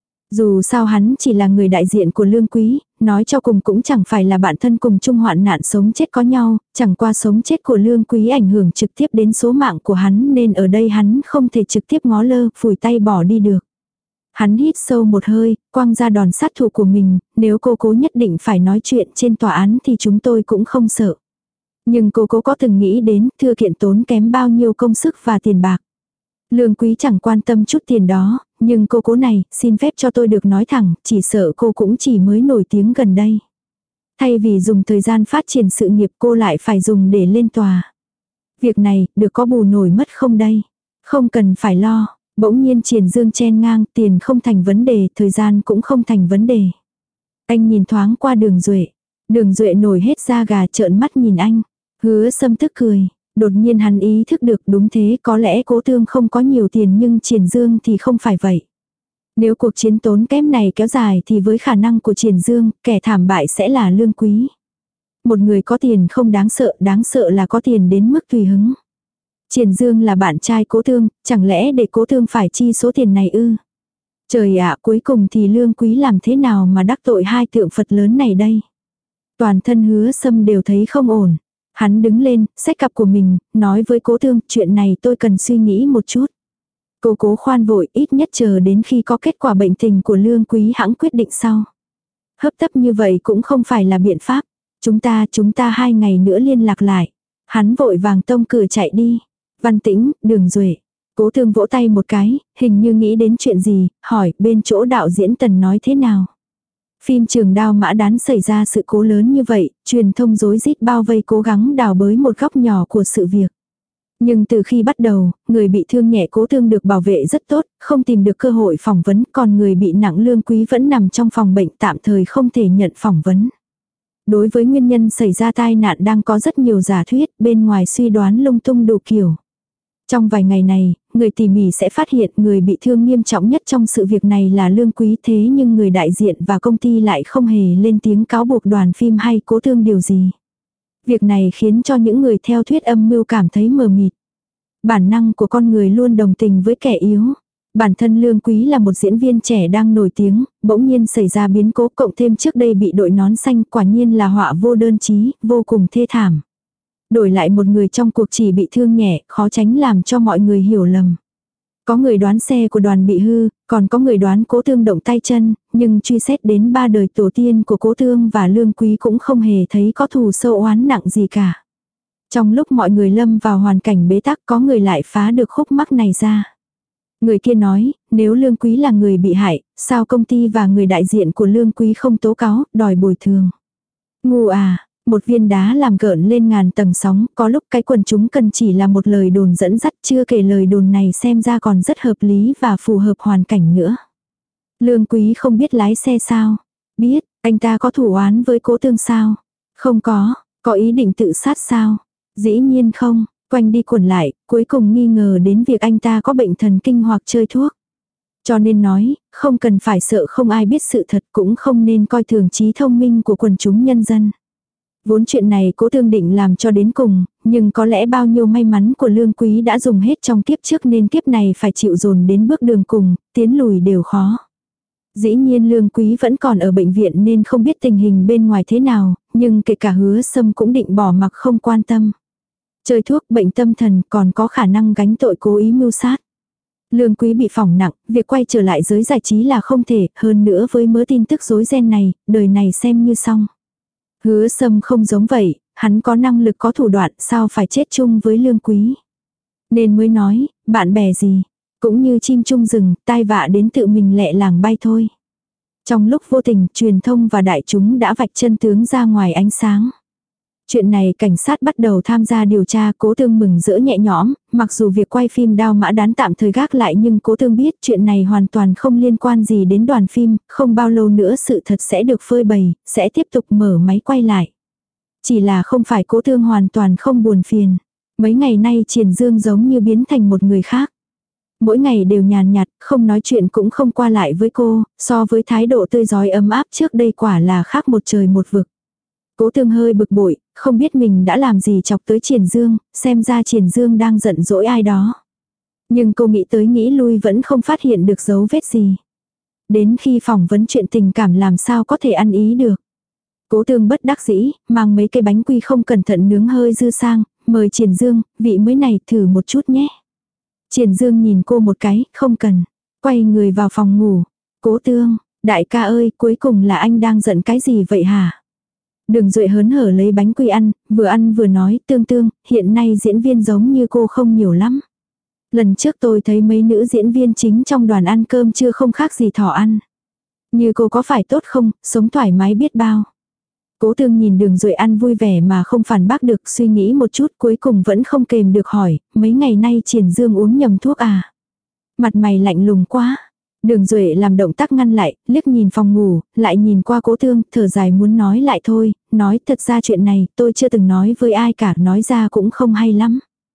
Speaker 1: Dù sao hắn chỉ là người đại diện của Lương Quý, nói cho cùng cũng chẳng phải là bạn thân cùng chung hoạn nạn sống chết có nhau, chẳng qua sống chết của Lương Quý ảnh hưởng trực tiếp đến số mạng của hắn nên ở đây hắn không thể trực tiếp ngó lơ, phủi tay bỏ đi được. Hắn hít sâu một hơi, quăng ra đòn sát thủ của mình, nếu cô cố nhất định phải nói chuyện trên tòa án thì chúng tôi cũng không sợ. Nhưng cô cố có từng nghĩ đến thư kiện tốn kém bao nhiêu công sức và tiền bạc. Lương Quý chẳng quan tâm chút tiền đó, nhưng cô cố này, xin phép cho tôi được nói thẳng, chỉ sợ cô cũng chỉ mới nổi tiếng gần đây. Thay vì dùng thời gian phát triển sự nghiệp cô lại phải dùng để lên tòa. Việc này, được có bù nổi mất không đây? Không cần phải lo. Bỗng nhiên Triển Dương chen ngang, tiền không thành vấn đề, thời gian cũng không thành vấn đề. Anh nhìn thoáng qua Đường Duệ. Đường Duệ nổi hết da gà trợn mắt nhìn anh. Hứa Sâm tức cười. Đột nhiên hắn ý thức được đúng thế, có lẽ Cố Tương không có nhiều tiền nhưng Triển Dương thì không phải vậy. Nếu cuộc chiến tốn kém này kéo dài thì với khả năng của Triển Dương, kẻ thảm bại sẽ là Lương Quý. Một người có tiền không đáng sợ, đáng sợ là có tiền đến mức tùy hứng. Triển Dương là bạn trai Cố Thương, chẳng lẽ để Cố Thương phải chi số tiền này ư? Trời ạ, cuối cùng thì Lương Quý làm thế nào mà đắc tội hai tượng Phật lớn này đây? Toàn thân Hứa Sâm đều thấy không ổn. Hắn đứng lên, xách cặp của mình, nói với Cố Thương, chuyện này tôi cần suy nghĩ một chút. Cô cố khoan vội, ít nhất chờ đến khi có kết quả bệnh tình của Lương Quý hãng quyết định sau. Hấp tấp như vậy cũng không phải là biện pháp. Chúng ta, chúng ta hai ngày nữa liên lạc lại. Hắn vội vàng tông cửa chạy đi. Văn Tĩnh, Đường Duệ. Cố Thương vỗ tay một cái, hình như nghĩ đến chuyện gì, hỏi bên chỗ đạo diễn Tần nói thế nào. Phim Trường Đao Mã Đán xảy ra sự cố lớn như vậy, truyền thông rối rít bao vây cố gắng đào bới một góc nhỏ của sự việc. Nhưng từ khi bắt đầu, người bị thương nhẹ Cố Thương được bảo vệ rất tốt, không tìm được cơ hội phỏng vấn, còn người bị nặng Lương Quý vẫn nằm trong phòng bệnh tạm thời không thể nhận phỏng vấn. Đối với nguyên nhân xảy ra tai nạn đang có rất nhiều giả thuyết, bên ngoài suy đoán lung tung đủ kiểu. Trong vài ngày này, người tỉ mỉ sẽ phát hiện người bị thương nghiêm trọng nhất trong sự việc này là Lương Quý, thế nhưng người đại diện và công ty lại không hề lên tiếng cáo buộc đoàn phim hay Cố Thương điều gì. Việc này khiến cho những người theo thuyết âm mưu cảm thấy mờ mịt. Bản năng của con người luôn đồng tình với kẻ yếu. Bản thân Lương Quý là một diễn viên trẻ đang nổi tiếng, bỗng nhiên xảy ra biến cố, cộng thêm trước đây bị đội nón xanh, quả nhiên là họa vô đơn chí, vô cùng thê thảm. Đổi lại một người trong cuộc chỉ bị thương nhẹ, khó tránh làm cho mọi người hiểu lầm. Có người đoán xe của đoàn bị hư, còn có người đoán Cố Thương động tay chân, nhưng truy xét đến ba đời tổ tiên của Cố Thương và Lương Quý cũng không hề thấy có thù sâu oán nặng gì cả. Trong lúc mọi người lâm vào hoàn cảnh bế tắc, có người lại phá được khúc mắc này ra. Người kia nói, nếu Lương Quý là người bị hại, sao công ty và người đại diện của Lương Quý không tố cáo, đòi bồi thường. Ngu à, một viên đá làm gợn lên ngàn tầng sóng, có lúc cái quần chúng cần chỉ là một lời đồn dẫn dắt, chưa kể lời đồn này xem ra còn rất hợp lý và phù hợp hoàn cảnh nữa. Lương Quý không biết lái xe sao? Biết, anh ta có thủ oán với Cố Thương sao? Không có, có ý định tự sát sao? Dĩ nhiên không, quanh đi quẩn lại, cuối cùng nghi ngờ đến việc anh ta có bệnh thần kinh hoặc chơi thuốc. Cho nên nói, không cần phải sợ không ai biết sự thật, cũng không nên coi thường trí thông minh của quần chúng nhân dân. Vốn chuyện này Cố Thương định làm cho đến cùng, nhưng có lẽ bao nhiêu may mắn của Lương Quý đã dùng hết trong kiếp trước nên kiếp này phải chịu dồn đến bước đường cùng, tiến lùi đều khó. Dĩ nhiên Lương Quý vẫn còn ở bệnh viện nên không biết tình hình bên ngoài thế nào, nhưng kể cả Hứa Sâm cũng định bỏ mặc không quan tâm. Chơi thuốc, bệnh tâm thần, còn có khả năng gánh tội cố ý mưu sát. Lương Quý bị phỏng nặng, việc quay trở lại giới giải trí là không thể, hơn nữa với mớ tin tức rối ren này, đời này xem như xong. Hứa Sâm không giống vậy, hắn có năng lực có thủ đoạn, sao phải chết chung với Lương Quý. Nên mới nói, bạn bè gì, cũng như chim chung rừng, tai vạ đến tự mình lẹ làng bay thôi. Trong lúc vô tình, truyền thông và đại chúng đã vạch chân tướng ra ngoài ánh sáng. Chuyện này cảnh sát bắt đầu tham gia điều tra, Cố Thương mừng rỡ nhẹ nhõm, mặc dù việc quay phim Đao Mã Đán tạm thời gác lại nhưng Cố Thương biết chuyện này hoàn toàn không liên quan gì đến đoàn phim, không bao lâu nữa sự thật sẽ được phơi bày, sẽ tiếp tục mở máy quay lại. Chỉ là không phải Cố Thương hoàn toàn không buồn phiền. Mấy ngày nay Triển Dương giống như biến thành một người khác. Mỗi ngày đều nhàn nhạt, không nói chuyện cũng không qua lại với cô, so với thái độ tươi rói ấm áp trước đây quả là khác một trời một vực. Cố Thương hơi bực bội, không biết mình đã làm gì chọc tới Triển Dương, xem ra Triển Dương đang giận dỗi ai đó. Nhưng cô nghĩ tới nghĩ lui vẫn không phát hiện được dấu vết gì. Đến khi phỏng vấn chuyện tình cảm làm sao có thể ăn ý được. Cố Thương bất đắc dĩ, mang mấy cây bánh quy không cẩn thận nướng hơi dư sang, mời Triển Dương, vị mới này thử một chút nhé. Triển Dương nhìn cô một cái, không cần. Quay người vào phòng ngủ. Cố Thương, đại ca ơi, cuối cùng là anh đang giận cái gì vậy hả? Đường Duệ hớn hở lấy bánh quy ăn, vừa ăn vừa nói, Tương Tương, hiện nay diễn viên giống như cô không nhiều lắm. Lần trước tôi thấy mấy nữ diễn viên chính trong đoàn ăn cơm chưa không khác gì thỏ ăn. Như cô có phải tốt không, sống thoải mái biết bao. Cố Thương nhìn Đường Duệ ăn vui vẻ mà không phản bác được, suy nghĩ một chút cuối cùng vẫn không kềm được hỏi, mấy ngày nay Triển Dương uống nhầm thuốc à? Mặt mày lạnh lùng quá. Đường Duệ làm động tác ngăn lại, liếc nhìn phòng ngủ, lại nhìn qua Cố Thương, thở dài muốn nói lại thôi, nói thật ra chuyện này tôi chưa từng nói với ai cả, nói ra cũng không hay lắm.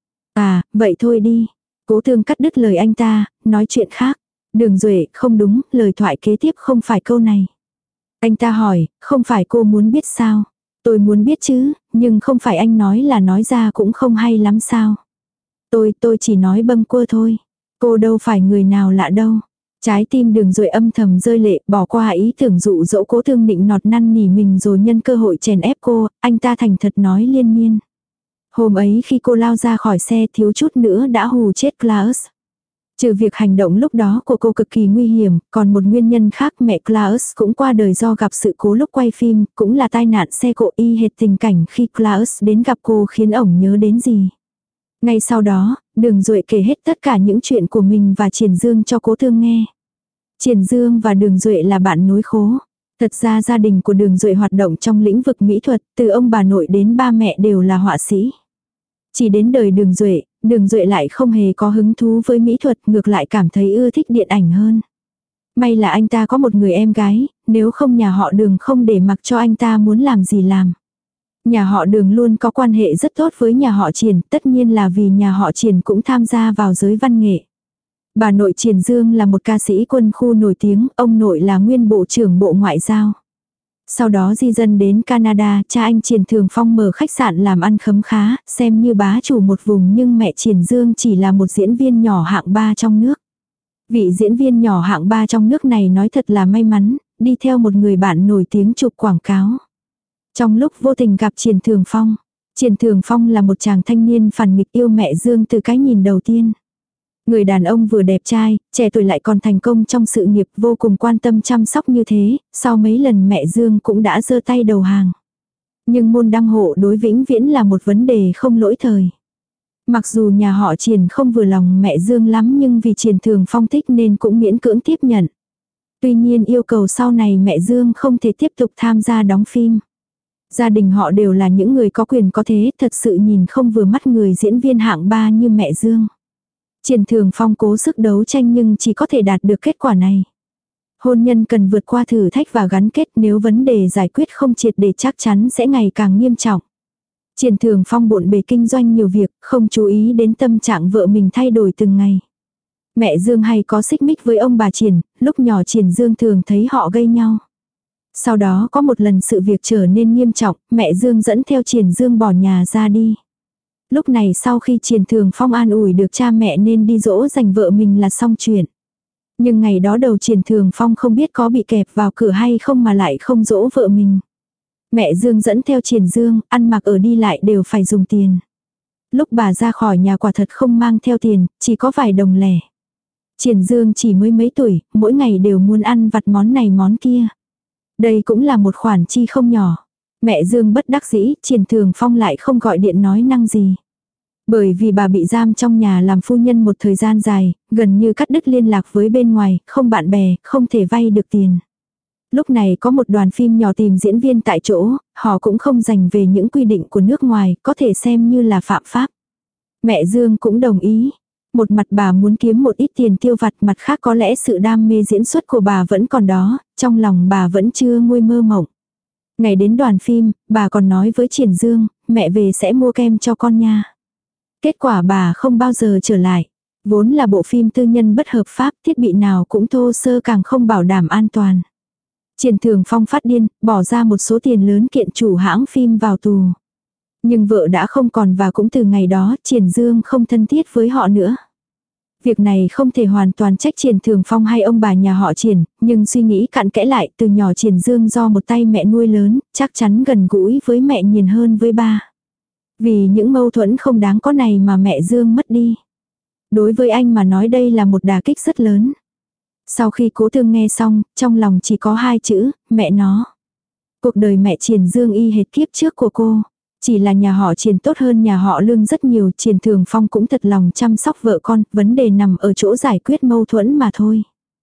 Speaker 1: À, vậy thôi đi. Cố Thương cắt đứt lời anh ta, nói chuyện khác. Đường Duệ, không đúng, lời thoại kế tiếp không phải câu này. Anh ta hỏi, không phải cô muốn biết sao? Tôi muốn biết chứ, nhưng không phải anh nói là nói ra cũng không hay lắm sao? Tôi, tôi chỉ nói bâng quơ thôi. Cô đâu phải người nào lạ đâu. Trái tim Đường Duệ âm thầm rơi lệ, bỏ qua ý tưởng dụ dỗ Cố Thương nịnh nọt năn nỉ mình rồi nhân cơ hội chèn ép cô, anh ta thành thật nói liên miên. Hôm ấy khi cô lao ra khỏi xe thiếu chút nữa đã hù chết Klaus. Trừ việc hành động lúc đó của cô cực kỳ nguy hiểm, còn một nguyên nhân khác mẹ Klaus cũng qua đời do gặp sự cố lúc quay phim, cũng là tai nạn xe cộ y hệt tình cảnh khi Klaus đến gặp cô khiến ổng nhớ đến gì. Ngay sau đó, Đường Duệ kể hết tất cả những chuyện của mình và Triển Dương cho Cố Thương nghe. Triển Dương và Đường Duệ là bạn nối khố. Thật ra gia đình của Đường Duệ hoạt động trong lĩnh vực mỹ thuật, từ ông bà nội đến ba mẹ đều là họa sĩ. Chỉ đến đời Đường Duệ, Đường Duệ lại không hề có hứng thú với mỹ thuật, ngược lại cảm thấy ưa thích điện ảnh hơn. May là anh ta có một người em gái, nếu không nhà họ Đường không để mặc cho anh ta muốn làm gì làm. Nhà họ Đường luôn có quan hệ rất tốt với nhà họ Triển, tất nhiên là vì nhà họ Triển cũng tham gia vào giới văn nghệ. Bà nội Triển Dương là một ca sĩ quân khu nổi tiếng, ông nội là nguyên bộ trưởng Bộ Ngoại giao. Sau đó di dân đến Canada, cha anh Triển Thường Phong mở khách sạn làm ăn khấm khá, xem như bá chủ một vùng, nhưng mẹ Triển Dương chỉ là một diễn viên nhỏ hạng ba trong nước. Vị diễn viên nhỏ hạng ba trong nước này nói thật là may mắn, đi theo một người bạn nổi tiếng chụp quảng cáo. Trong lúc vô tình gặp Triển Thường Phong, Triển Thường Phong là một chàng thanh niên phản nghịch yêu mẹ Dương từ cái nhìn đầu tiên. Người đàn ông vừa đẹp trai, trẻ tuổi lại còn thành công trong sự nghiệp, vô cùng quan tâm chăm sóc như thế, sau mấy lần mẹ Dương cũng đã giơ tay đầu hàng. Nhưng môn đăng hộ đối vĩnh viễn là một vấn đề không lỗi thời. Mặc dù nhà họ Triển không vừa lòng mẹ Dương lắm, nhưng vì Triển Thường Phong thích nên cũng miễn cưỡng tiếp nhận. Tuy nhiên yêu cầu sau này mẹ Dương không thể tiếp tục tham gia đóng phim. Gia đình họ đều là những người có quyền có thế, thật sự nhìn không vừa mắt người diễn viên hạng ba như mẹ Dương. Triển Thường Phong cố sức đấu tranh nhưng chỉ có thể đạt được kết quả này. Hôn nhân cần vượt qua thử thách và gắn kết, nếu vấn đề giải quyết không triệt để chắc chắn sẽ ngày càng nghiêm trọng. Triển Thường Phong bộn bề kinh doanh nhiều việc, không chú ý đến tâm trạng vợ mình thay đổi từng ngày. Mẹ Dương hay có xích mích với ông bà Triển, lúc nhỏ Triển Dương thường thấy họ gây nhau. Sau đó có một lần sự việc trở nên nghiêm trọng, mẹ Dương dẫn theo Triển Dương bỏ nhà ra đi. Lúc này sau khi Triển Thường Phong an ủi được cha mẹ nên đi dỗ dành vợ mình là xong chuyện. Nhưng ngày đó đầu Triển Thường Phong không biết có bị kẹp vào cửa hay không mà lại không dỗ vợ mình. Mẹ Dương dẫn theo Triển Dương, ăn mặc ở đi lại đều phải dùng tiền. Lúc bà ra khỏi nhà quả thật không mang theo tiền, chỉ có vài đồng lẻ. Triển Dương chỉ mới mấy tuổi, mỗi ngày đều muốn ăn vặt món này món kia. Đây cũng là một khoản chi không nhỏ. Mẹ Dương bất đắc dĩ, Triển Thường Phong lại không gọi điện nói năng gì. Bởi vì bà bị giam trong nhà làm phu nhân một thời gian dài, gần như cắt đứt liên lạc với bên ngoài, không bạn bè, không thể vay được tiền. Lúc này có một đoàn phim nhỏ tìm diễn viên tại chỗ, họ cũng không dành về những quy định của nước ngoài, có thể xem như là phạm pháp. Mẹ Dương cũng đồng ý. Một mặt bà muốn kiếm một ít tiền tiêu vặt, mặt khác có lẽ sự đam mê diễn xuất của bà vẫn còn đó, trong lòng bà vẫn chưa nguôi mơ mộng. Ngày đến đoàn phim, bà còn nói với Triển Dương, mẹ về sẽ mua kem cho con nha. Kết quả bà không bao giờ trở lại. Vốn là bộ phim tư nhân bất hợp pháp, thiết bị nào cũng thô sơ càng không bảo đảm an toàn. Triển Thường Phong phát điên, bỏ ra một số tiền lớn kiện chủ hãng phim vào tù. Nhưng vợ đã không còn và cũng từ ngày đó Triển Dương không thân thiết với họ nữa. Việc này không thể hoàn toàn trách Triển Thường Phong hay ông bà nhà họ Triển, nhưng suy nghĩ cặn kẽ lại, từ nhỏ Triển Dương do một tay mẹ nuôi lớn, chắc chắn gần gũi với mẹ nhiều hơn với ba. Vì những mâu thuẫn không đáng có này mà mẹ Dương mất đi. Đối với anh mà nói đây là một đả kích rất lớn. Sau khi Cố Thương nghe xong, trong lòng chỉ có hai chữ, mẹ nó. Cuộc đời mẹ Triển Dương y hệt kiếp trước của cô. Chỉ là nhà họ Triển tốt hơn nhà họ Lương rất nhiều, Triển Thường Phong cũng thật lòng chăm sóc vợ con, vấn đề nằm ở chỗ giải quyết mâu thuẫn mà thôi.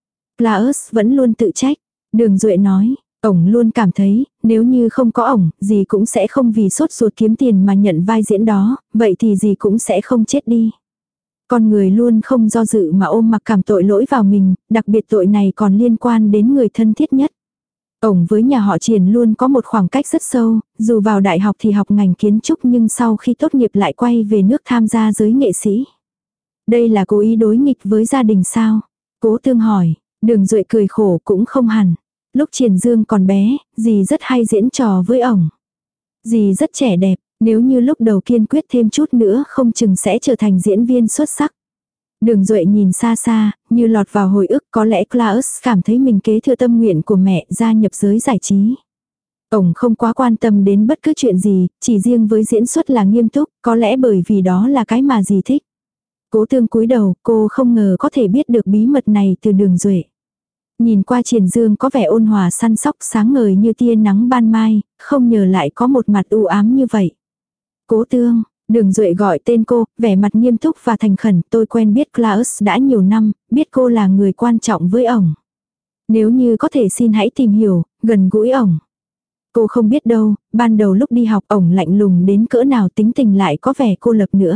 Speaker 1: Klaus vẫn luôn tự trách. Đường Duệ nói, ổng luôn cảm thấy, nếu như không có ổng, gì cũng sẽ không vì sốt ruột kiếm tiền mà nhận vai diễn đó, vậy thì gì cũng sẽ không chết đi. Con người luôn không do dự mà ôm mặc cảm tội lỗi vào mình, đặc biệt tội này còn liên quan đến người thân thiết nhất. Ổng với nhà họ Triển luôn có một khoảng cách rất sâu, dù vào đại học thì học ngành kiến trúc nhưng sau khi tốt nghiệp lại quay về nước tham gia giới nghệ sĩ. Đây là cố ý đối nghịch với gia đình sao? Cố Thương hỏi, Đường Duệ cười khổ cũng không hẳn. Lúc Triển Dương còn bé, dì rất hay diễn trò với ổng. Dì rất trẻ đẹp, Nếu như lúc đầu kiên quyết thêm chút nữa không chừng sẽ trở thành diễn viên xuất sắc. Đường Duệ nhìn xa xa, như lọt vào hồi ức, có lẽ Klaus cảm thấy mình kế thừa tâm nguyện của mẹ gia nhập giới giải trí. Ông không quá quan tâm đến bất cứ chuyện gì, chỉ riêng với diễn xuất là nghiêm túc, có lẽ bởi vì đó là cái mà dì thích. Cố Tương cúi đầu, cô không ngờ có thể biết được bí mật này từ Đường Duệ. Nhìn qua Triển Dương có vẻ ôn hòa săn sóc sáng ngời như tia nắng ban mai, không ngờ lại có một mặt u ám như vậy. Cố Tương, Đường Duệ gọi tên cô, vẻ mặt nghiêm túc và thành khẩn, tôi quen biết Klaus đã nhiều năm, biết cô là người quan trọng với ổng. Nếu như có thể xin hãy tìm hiểu, gần gũi ổng. Cô không biết đâu, ban đầu lúc đi học ổng lạnh lùng đến cỡ nào, tính tình lại có vẻ cô lập nữa.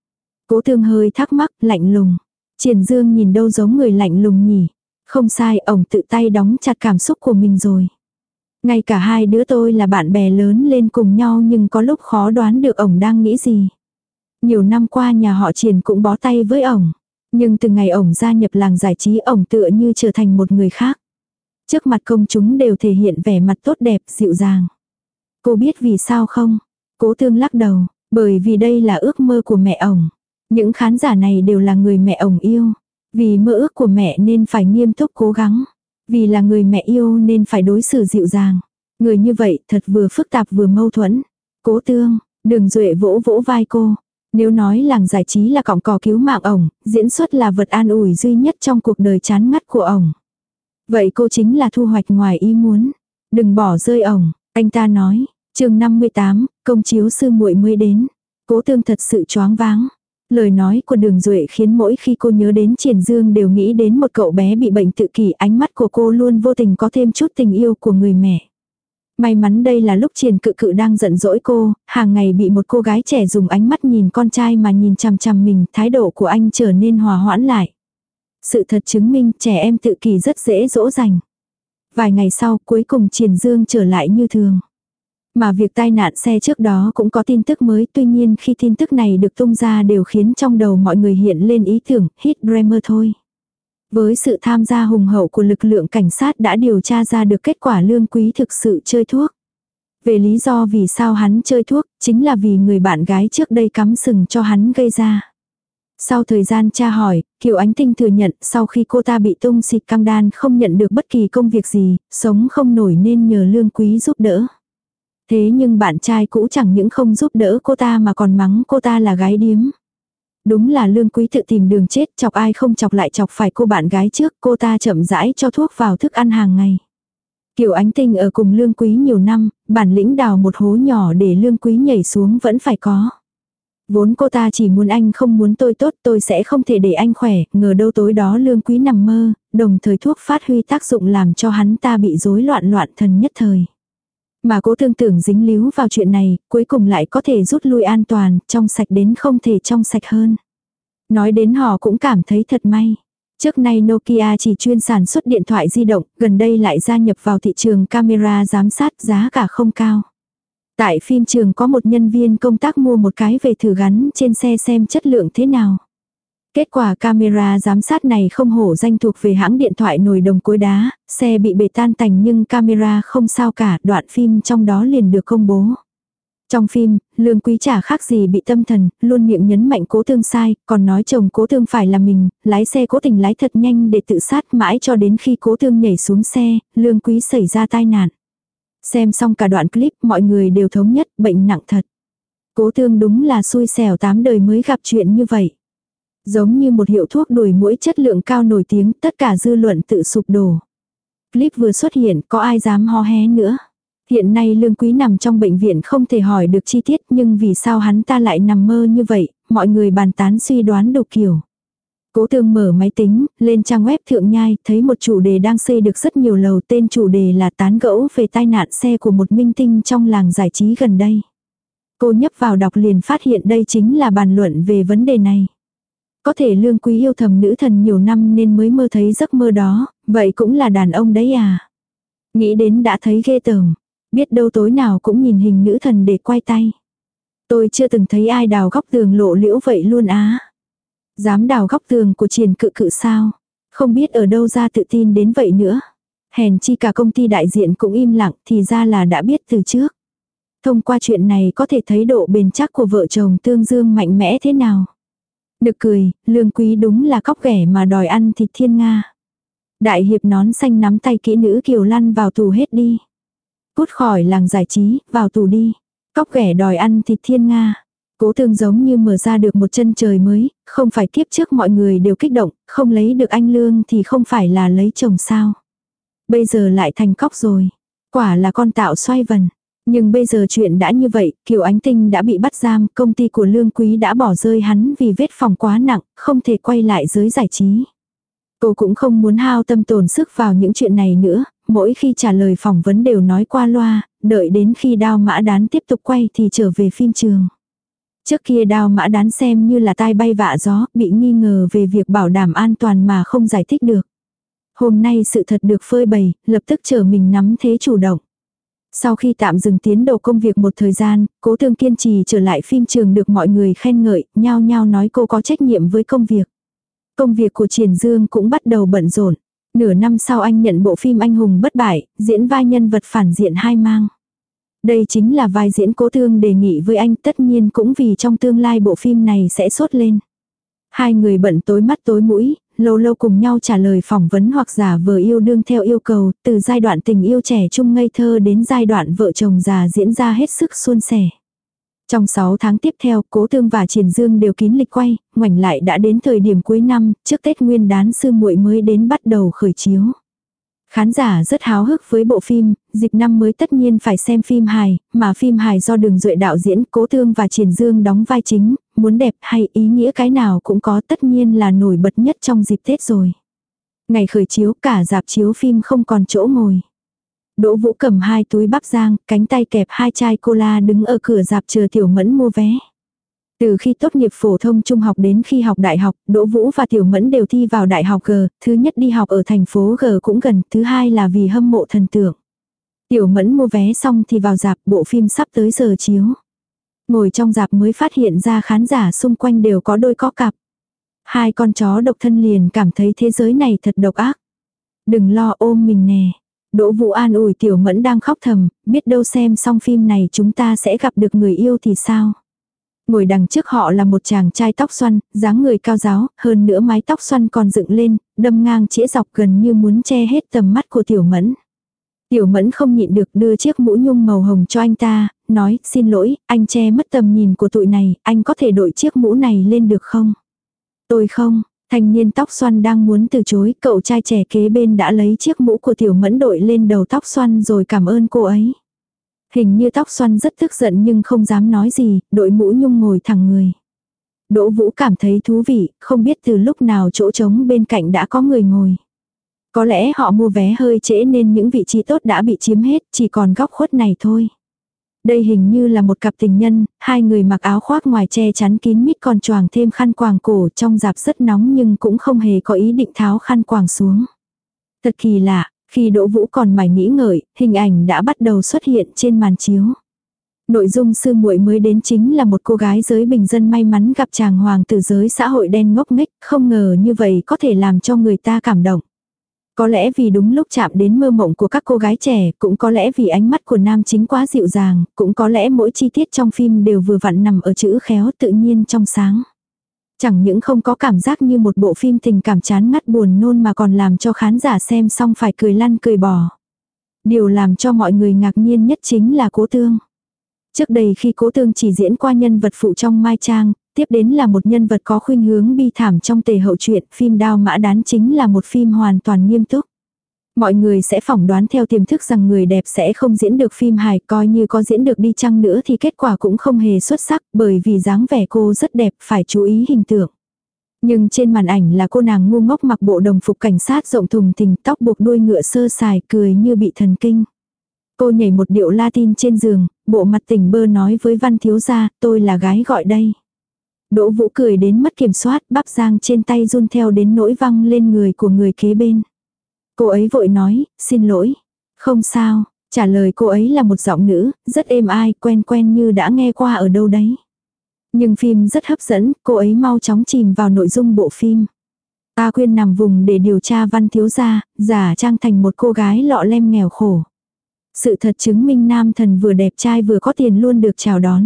Speaker 1: Cố Tương hơi thắc mắc, lạnh lùng. Triển Dương nhìn đâu giống người lạnh lùng nhỉ. Không sai, ổng tự tay đóng chặt cảm xúc của mình rồi. Ngay cả hai đứa tôi là bạn bè lớn lên cùng nhau nhưng có lúc khó đoán được ổng đang nghĩ gì. Nhiều năm qua nhà họ Triển cũng bó tay với ổng. Nhưng từ ngày ổng gia nhập làng giải trí ổng tựa như trở thành một người khác. Trước mặt công chúng đều thể hiện vẻ mặt tốt đẹp, dịu dàng. Cô biết vì sao không? Cố Tương lắc đầu, bởi vì đây là ước mơ của mẹ ổng. Những khán giả này đều là người mẹ ổng yêu. Vì mơ ước của mẹ nên phải nghiêm túc cố gắng. Vì là người mẹ yêu nên phải đối xử dịu dàng. Người như vậy thật vừa phức tạp vừa mâu thuẫn. Cố Tương, Đường Duệ vỗ vỗ vai cô. Nếu nói làng giải trí là cọng cỏ cứu mạng ổng, diễn xuất là vật an ủi duy nhất trong cuộc đời chán ngắt của ổng. Vậy cô chính là thu hoạch ngoài ý muốn. Đừng bỏ rơi ổng, anh ta nói. Chương năm mươi tám, công chiếu sư muội mới đến. Cố Tương thật sự choáng váng. Lời nói của Đường Duệ khiến mỗi khi cô nhớ đến Triển Dương đều nghĩ đến một cậu bé bị bệnh tự kỷ, ánh mắt của cô luôn vô tình có thêm chút tình yêu của người mẹ. May mắn đây là lúc Triển Cự Cự đang giận dỗi cô, hàng ngày bị một cô gái trẻ dùng ánh mắt nhìn con trai mà nhìn chằm chằm mình, thái độ của anh trở nên hòa hoãn lại. Sự thật chứng minh trẻ em tự kỷ rất dễ dỗ dành. Vài ngày sau cuối cùng Triển Dương trở lại như thường. Mà việc tai nạn xe trước đó cũng có tin tức mới, tuy nhiên khi tin tức này được tung ra đều khiến trong đầu mọi người hiện lên ý tưởng hit drama thôi. Với sự tham gia hùng hậu của lực lượng cảnh sát đã điều tra ra được kết quả Lương Quý thực sự chơi thuốc. Về lý do vì sao hắn chơi thuốc, chính là vì người bạn gái trước đây cắm sừng cho hắn gây ra. Sau thời gian tra hỏi, Kiều Ánh Tinh thừa nhận sau khi cô ta bị tung xịt cam đan không nhận được bất kỳ công việc gì, sống không nổi nên nhờ Lương Quý giúp đỡ. Thế nhưng bạn trai cũ chẳng những không giúp đỡ cô ta mà còn mắng cô ta là gái điếm. Đúng là Lương Quý tự tìm đường chết, chọc ai không chọc lại chọc phải cô bạn gái trước, cô ta chậm rãi cho thuốc vào thức ăn hàng ngày. Kiều Ánh Tinh ở cùng Lương Quý nhiều năm, bản lĩnh đào một hố nhỏ để Lương Quý nhảy xuống vẫn phải có. Vốn cô ta chỉ muốn anh không muốn tôi tốt, tôi sẽ không thể để anh khỏe, ngờ đâu tối đó Lương Quý nằm mơ, đồng thời thuốc phát huy tác dụng làm cho hắn ta bị rối loạn loạn thần nhất thời. Mà Cố Tương tưởng dính líu vào chuyện này, cuối cùng lại có thể rút lui an toàn, trong sạch đến không thể trong sạch hơn. Nói đến họ cũng cảm thấy thật may. Trước nay Nokia chỉ chuyên sản xuất điện thoại di động, gần đây lại gia nhập vào thị trường camera giám sát, giá cả không cao. Tại phim trường có một nhân viên công tác mua một cái về thử gắn trên xe xem chất lượng thế nào. Kết quả camera giám sát này không hổ danh thuộc về hãng điện thoại nồi đồng cối đá, xe bị bể tan tành nhưng camera không sao cả, đoạn phim trong đó liền được công bố. Trong phim, Lương Quý chả khác gì bị tâm thần, luôn miệng nhấn mạnh Cố Tương sai, còn nói chồng Cố Tương phải là mình, lái xe cố tình lái thật nhanh để tự sát mãi cho đến khi Cố Tương nhảy xuống xe, Lương Quý xảy ra tai nạn. Xem xong cả đoạn clip mọi người đều thống nhất bệnh nặng thật. Cố Tương đúng là xui xẻo tám đời mới gặp chuyện như vậy. Giống như một hiệu thuốc đuổi muỗi chất lượng cao nổi tiếng, tất cả dư luận tự sụp đổ. Clip vừa xuất hiện, có ai dám hò hé nữa. Hiện nay Lương Quý nằm trong bệnh viện không thể hỏi được chi tiết, nhưng vì sao hắn ta lại nằm mơ như vậy, mọi người bàn tán suy đoán đủ kiểu. Cố Tương mở máy tính, lên trang web Thượng Nhai, thấy một chủ đề đang xây được rất nhiều lầu, tên chủ đề là tán gẫu về tai nạn xe của một minh tinh trong làng giải trí gần đây. Cô nhấp vào đọc liền phát hiện đây chính là bàn luận về vấn đề này. Có thể Lương Quý yêu thầm nữ thần nhiều năm nên mới mơ thấy giấc mơ đó, vậy cũng là đàn ông đấy à. Nghĩ đến đã thấy ghê tởm, biết đâu tối nào cũng nhìn hình nữ thần để quay tay. Tôi chưa từng thấy ai đào góc tường lộ liễu vậy luôn á. Dám đào góc tường của Triển Cự Cự sao? Không biết ở đâu ra tự tin đến vậy nữa. Hèn chi cả công ty đại diện cũng im lặng thì ra là đã biết từ trước. Thông qua chuyện này có thể thấy độ bền chắc của vợ chồng Tương Dương mạnh mẽ thế nào. Nực cười, Lương Quý đúng là cóc ghẻ mà đòi ăn thịt thiên nga. Đại hiệp nón xanh nắm tay kỹ nữ Kiều Lăn vào tù hết đi. Cút khỏi làng giải trí, vào tù đi. Cóc ghẻ đòi ăn thịt thiên nga. Cố Tương giống như mở ra được một chân trời mới, không phải kiếp trước mọi người đều kích động, không lấy được anh Lương thì không phải là lấy chồng sao. Bây giờ lại thành cóc rồi. Quả là con tạo xoay vần. Nhưng bây giờ chuyện đã như vậy, Kiều Ánh Tinh đã bị bắt giam, công ty của Lương Quý đã bỏ rơi hắn vì vết phòng quá nặng, không thể quay lại giới giải trí. Cô cũng không muốn hao tâm tổn sức vào những chuyện này nữa, mỗi khi trả lời phỏng vấn đều nói qua loa, đợi đến khi Đao Mã Đán tiếp tục quay thì trở về phim trường. Trước kia Đao Mã Đán xem như là tai bay vạ gió, bị nghi ngờ về việc bảo đảm an toàn mà không giải thích được. Hôm nay sự thật được phơi bày, lập tức trở mình nắm thế chủ động. Sau khi tạm dừng tiến độ công việc một thời gian, Cố Tương kiên trì trở lại phim trường được mọi người khen ngợi, nhao nhao nói cô có trách nhiệm với công việc. Công việc của Triển Dương cũng bắt đầu bận rộn. Nửa năm sau anh nhận bộ phim Anh hùng bất bại, diễn vai nhân vật phản diện Hai Mang. Đây chính là vai diễn Cố Tương đề nghị với anh, tất nhiên cũng vì trong tương lai bộ phim này sẽ sốt lên. Hai người bận tối mắt tối mũi, lâu lâu cùng nhau trả lời phỏng vấn hoặc giả vờ yêu đương theo yêu cầu, từ giai đoạn tình yêu trẻ trung ngây thơ đến giai đoạn vợ chồng già diễn ra hết sức suôn sẻ. Trong sáu tháng tiếp theo, Cố Tương và Triển Dương đều kín lịch quay, ngoảnh lại đã đến thời điểm cuối năm, trước Tết Nguyên Đán Sư Muội mới đến bắt đầu khởi chiếu. Khán giả rất háo hức với bộ phim, dịp năm mới tất nhiên phải xem phim hài, mà phim hài do Đường Duệ đạo diễn, Cố Tương và Triển Dương đóng vai chính, muốn đẹp hay ý nghĩa cái nào cũng có, tất nhiên là nổi bật nhất trong dịp Tết rồi. Ngày khởi chiếu cả rạp chiếu phim không còn chỗ ngồi. Đỗ Vũ cầm hai túi bắp rang, cánh tay kẹp hai chai cola đứng ở cửa rạp chờ Tiểu Mẫn mua vé. Từ khi tốt nghiệp phổ thông trung học đến khi học đại học, Đỗ Vũ và Tiểu Mẫn đều thi vào đại học G, thứ nhất đi học ở thành phố G cũng gần, thứ hai là vì hâm mộ thần tượng. Tiểu Mẫn mua vé xong thì vào rạp, bộ phim sắp tới giờ chiếu. Ngồi trong rạp mới phát hiện ra khán giả xung quanh đều có đôi có cặp. Hai con chó độc thân liền cảm thấy thế giới này thật độc ác. Đừng lo, ôm mình nè. Đỗ Vũ an ủi Tiểu Mẫn đang khóc thầm, biết đâu xem xong phim này chúng ta sẽ gặp được người yêu thì sao. Ngồi đằng trước họ là một chàng trai tóc xoăn, dáng người cao ráo, hơn nữa mái tóc xoăn còn dựng lên, đâm ngang chĩa dọc gần như muốn che hết tầm mắt của Tiểu Mẫn. Tiểu Mẫn không nhịn được đưa chiếc mũ nhung màu hồng cho anh ta, nói, xin lỗi, anh che mất tầm nhìn của tụi này, anh có thể đội chiếc mũ này lên được không? Tôi không, thanh niên tóc xoăn đang muốn từ chối, cậu trai trẻ kế bên đã lấy chiếc mũ của Tiểu Mẫn đội lên đầu tóc xoăn rồi cảm ơn cô ấy. Hình như tóc xoăn rất tức giận nhưng không dám nói gì, đội mũ nhung ngồi thẳng người. Đỗ Vũ cảm thấy thú vị, không biết từ lúc nào chỗ trống bên cạnh đã có người ngồi. Có lẽ họ mua vé hơi trễ nên những vị trí tốt đã bị chiếm hết, chỉ còn góc khuất này thôi. Đây hình như là một cặp tình nhân, hai người mặc áo khoác ngoài che chắn kín mít còn choàng thêm khăn quàng cổ, trong rạp rất nóng nhưng cũng không hề có ý định tháo khăn quàng xuống. Thật kỳ lạ, khi Đỗ Vũ còn mải nghĩ ngợi, hình ảnh đã bắt đầu xuất hiện trên màn chiếu. Nội dung Sư Muội mới đến chính là một cô gái giới bình dân may mắn gặp chàng hoàng tử giới xã hội đen ngốc nghếch, không ngờ như vậy có thể làm cho người ta cảm động. Có lẽ vì đúng lúc chạm đến mơ mộng của các cô gái trẻ, cũng có lẽ vì ánh mắt của nam chính quá dịu dàng, cũng có lẽ mỗi chi tiết trong phim đều vừa vặn nằm ở chữ khéo tự nhiên trong sáng. Chẳng những không có cảm giác như một bộ phim tình cảm chán ngắt buồn nôn mà còn làm cho khán giả xem xong phải cười lăn cười bò. Điều làm cho mọi người ngạc nhiên nhất chính là Cố Tương. Trước đây khi Cố Tương chỉ diễn qua nhân vật phụ trong Mai Trang, tiếp đến là một nhân vật có khuynh hướng bi thảm trong Tề hậu truyện, phim Đao Mã Đán chính là một phim hoàn toàn nghiêm túc. Mọi người sẽ phỏng đoán theo tiềm thức rằng người đẹp sẽ không diễn được phim hài, coi như có diễn được đi chăng nữa thì kết quả cũng không hề xuất sắc, bởi vì dáng vẻ cô rất đẹp, phải chú ý hình tượng. Nhưng trên màn ảnh là cô nàng ngu ngốc mặc bộ đồng phục cảnh sát rộng thùng thình, tóc buộc đuôi ngựa sơ sài, cười như bị thần kinh. Cô nhảy một điệu Latin trên giường, bộ mặt tỉnh bơ nói với Văn thiếu gia, tôi là gái gọi đây. Đỗ Vũ cười đến mất kiểm soát, bắp rang trên tay run theo đến nỗi văng lên người của người kế bên. Cô ấy vội nói, xin lỗi. Không sao, trả lời cô ấy là một giọng nữ, rất êm ai, quen quen như đã nghe qua ở đâu đấy. Nhưng phim rất hấp dẫn, cô ấy mau chóng chìm vào nội dung bộ phim. A Quyên nằm vùng để điều tra Văn thiếu gia, giả trang thành một cô gái lọ lem nghèo khổ. Sự thật chứng minh nam thần vừa đẹp trai vừa có tiền luôn được chào đón.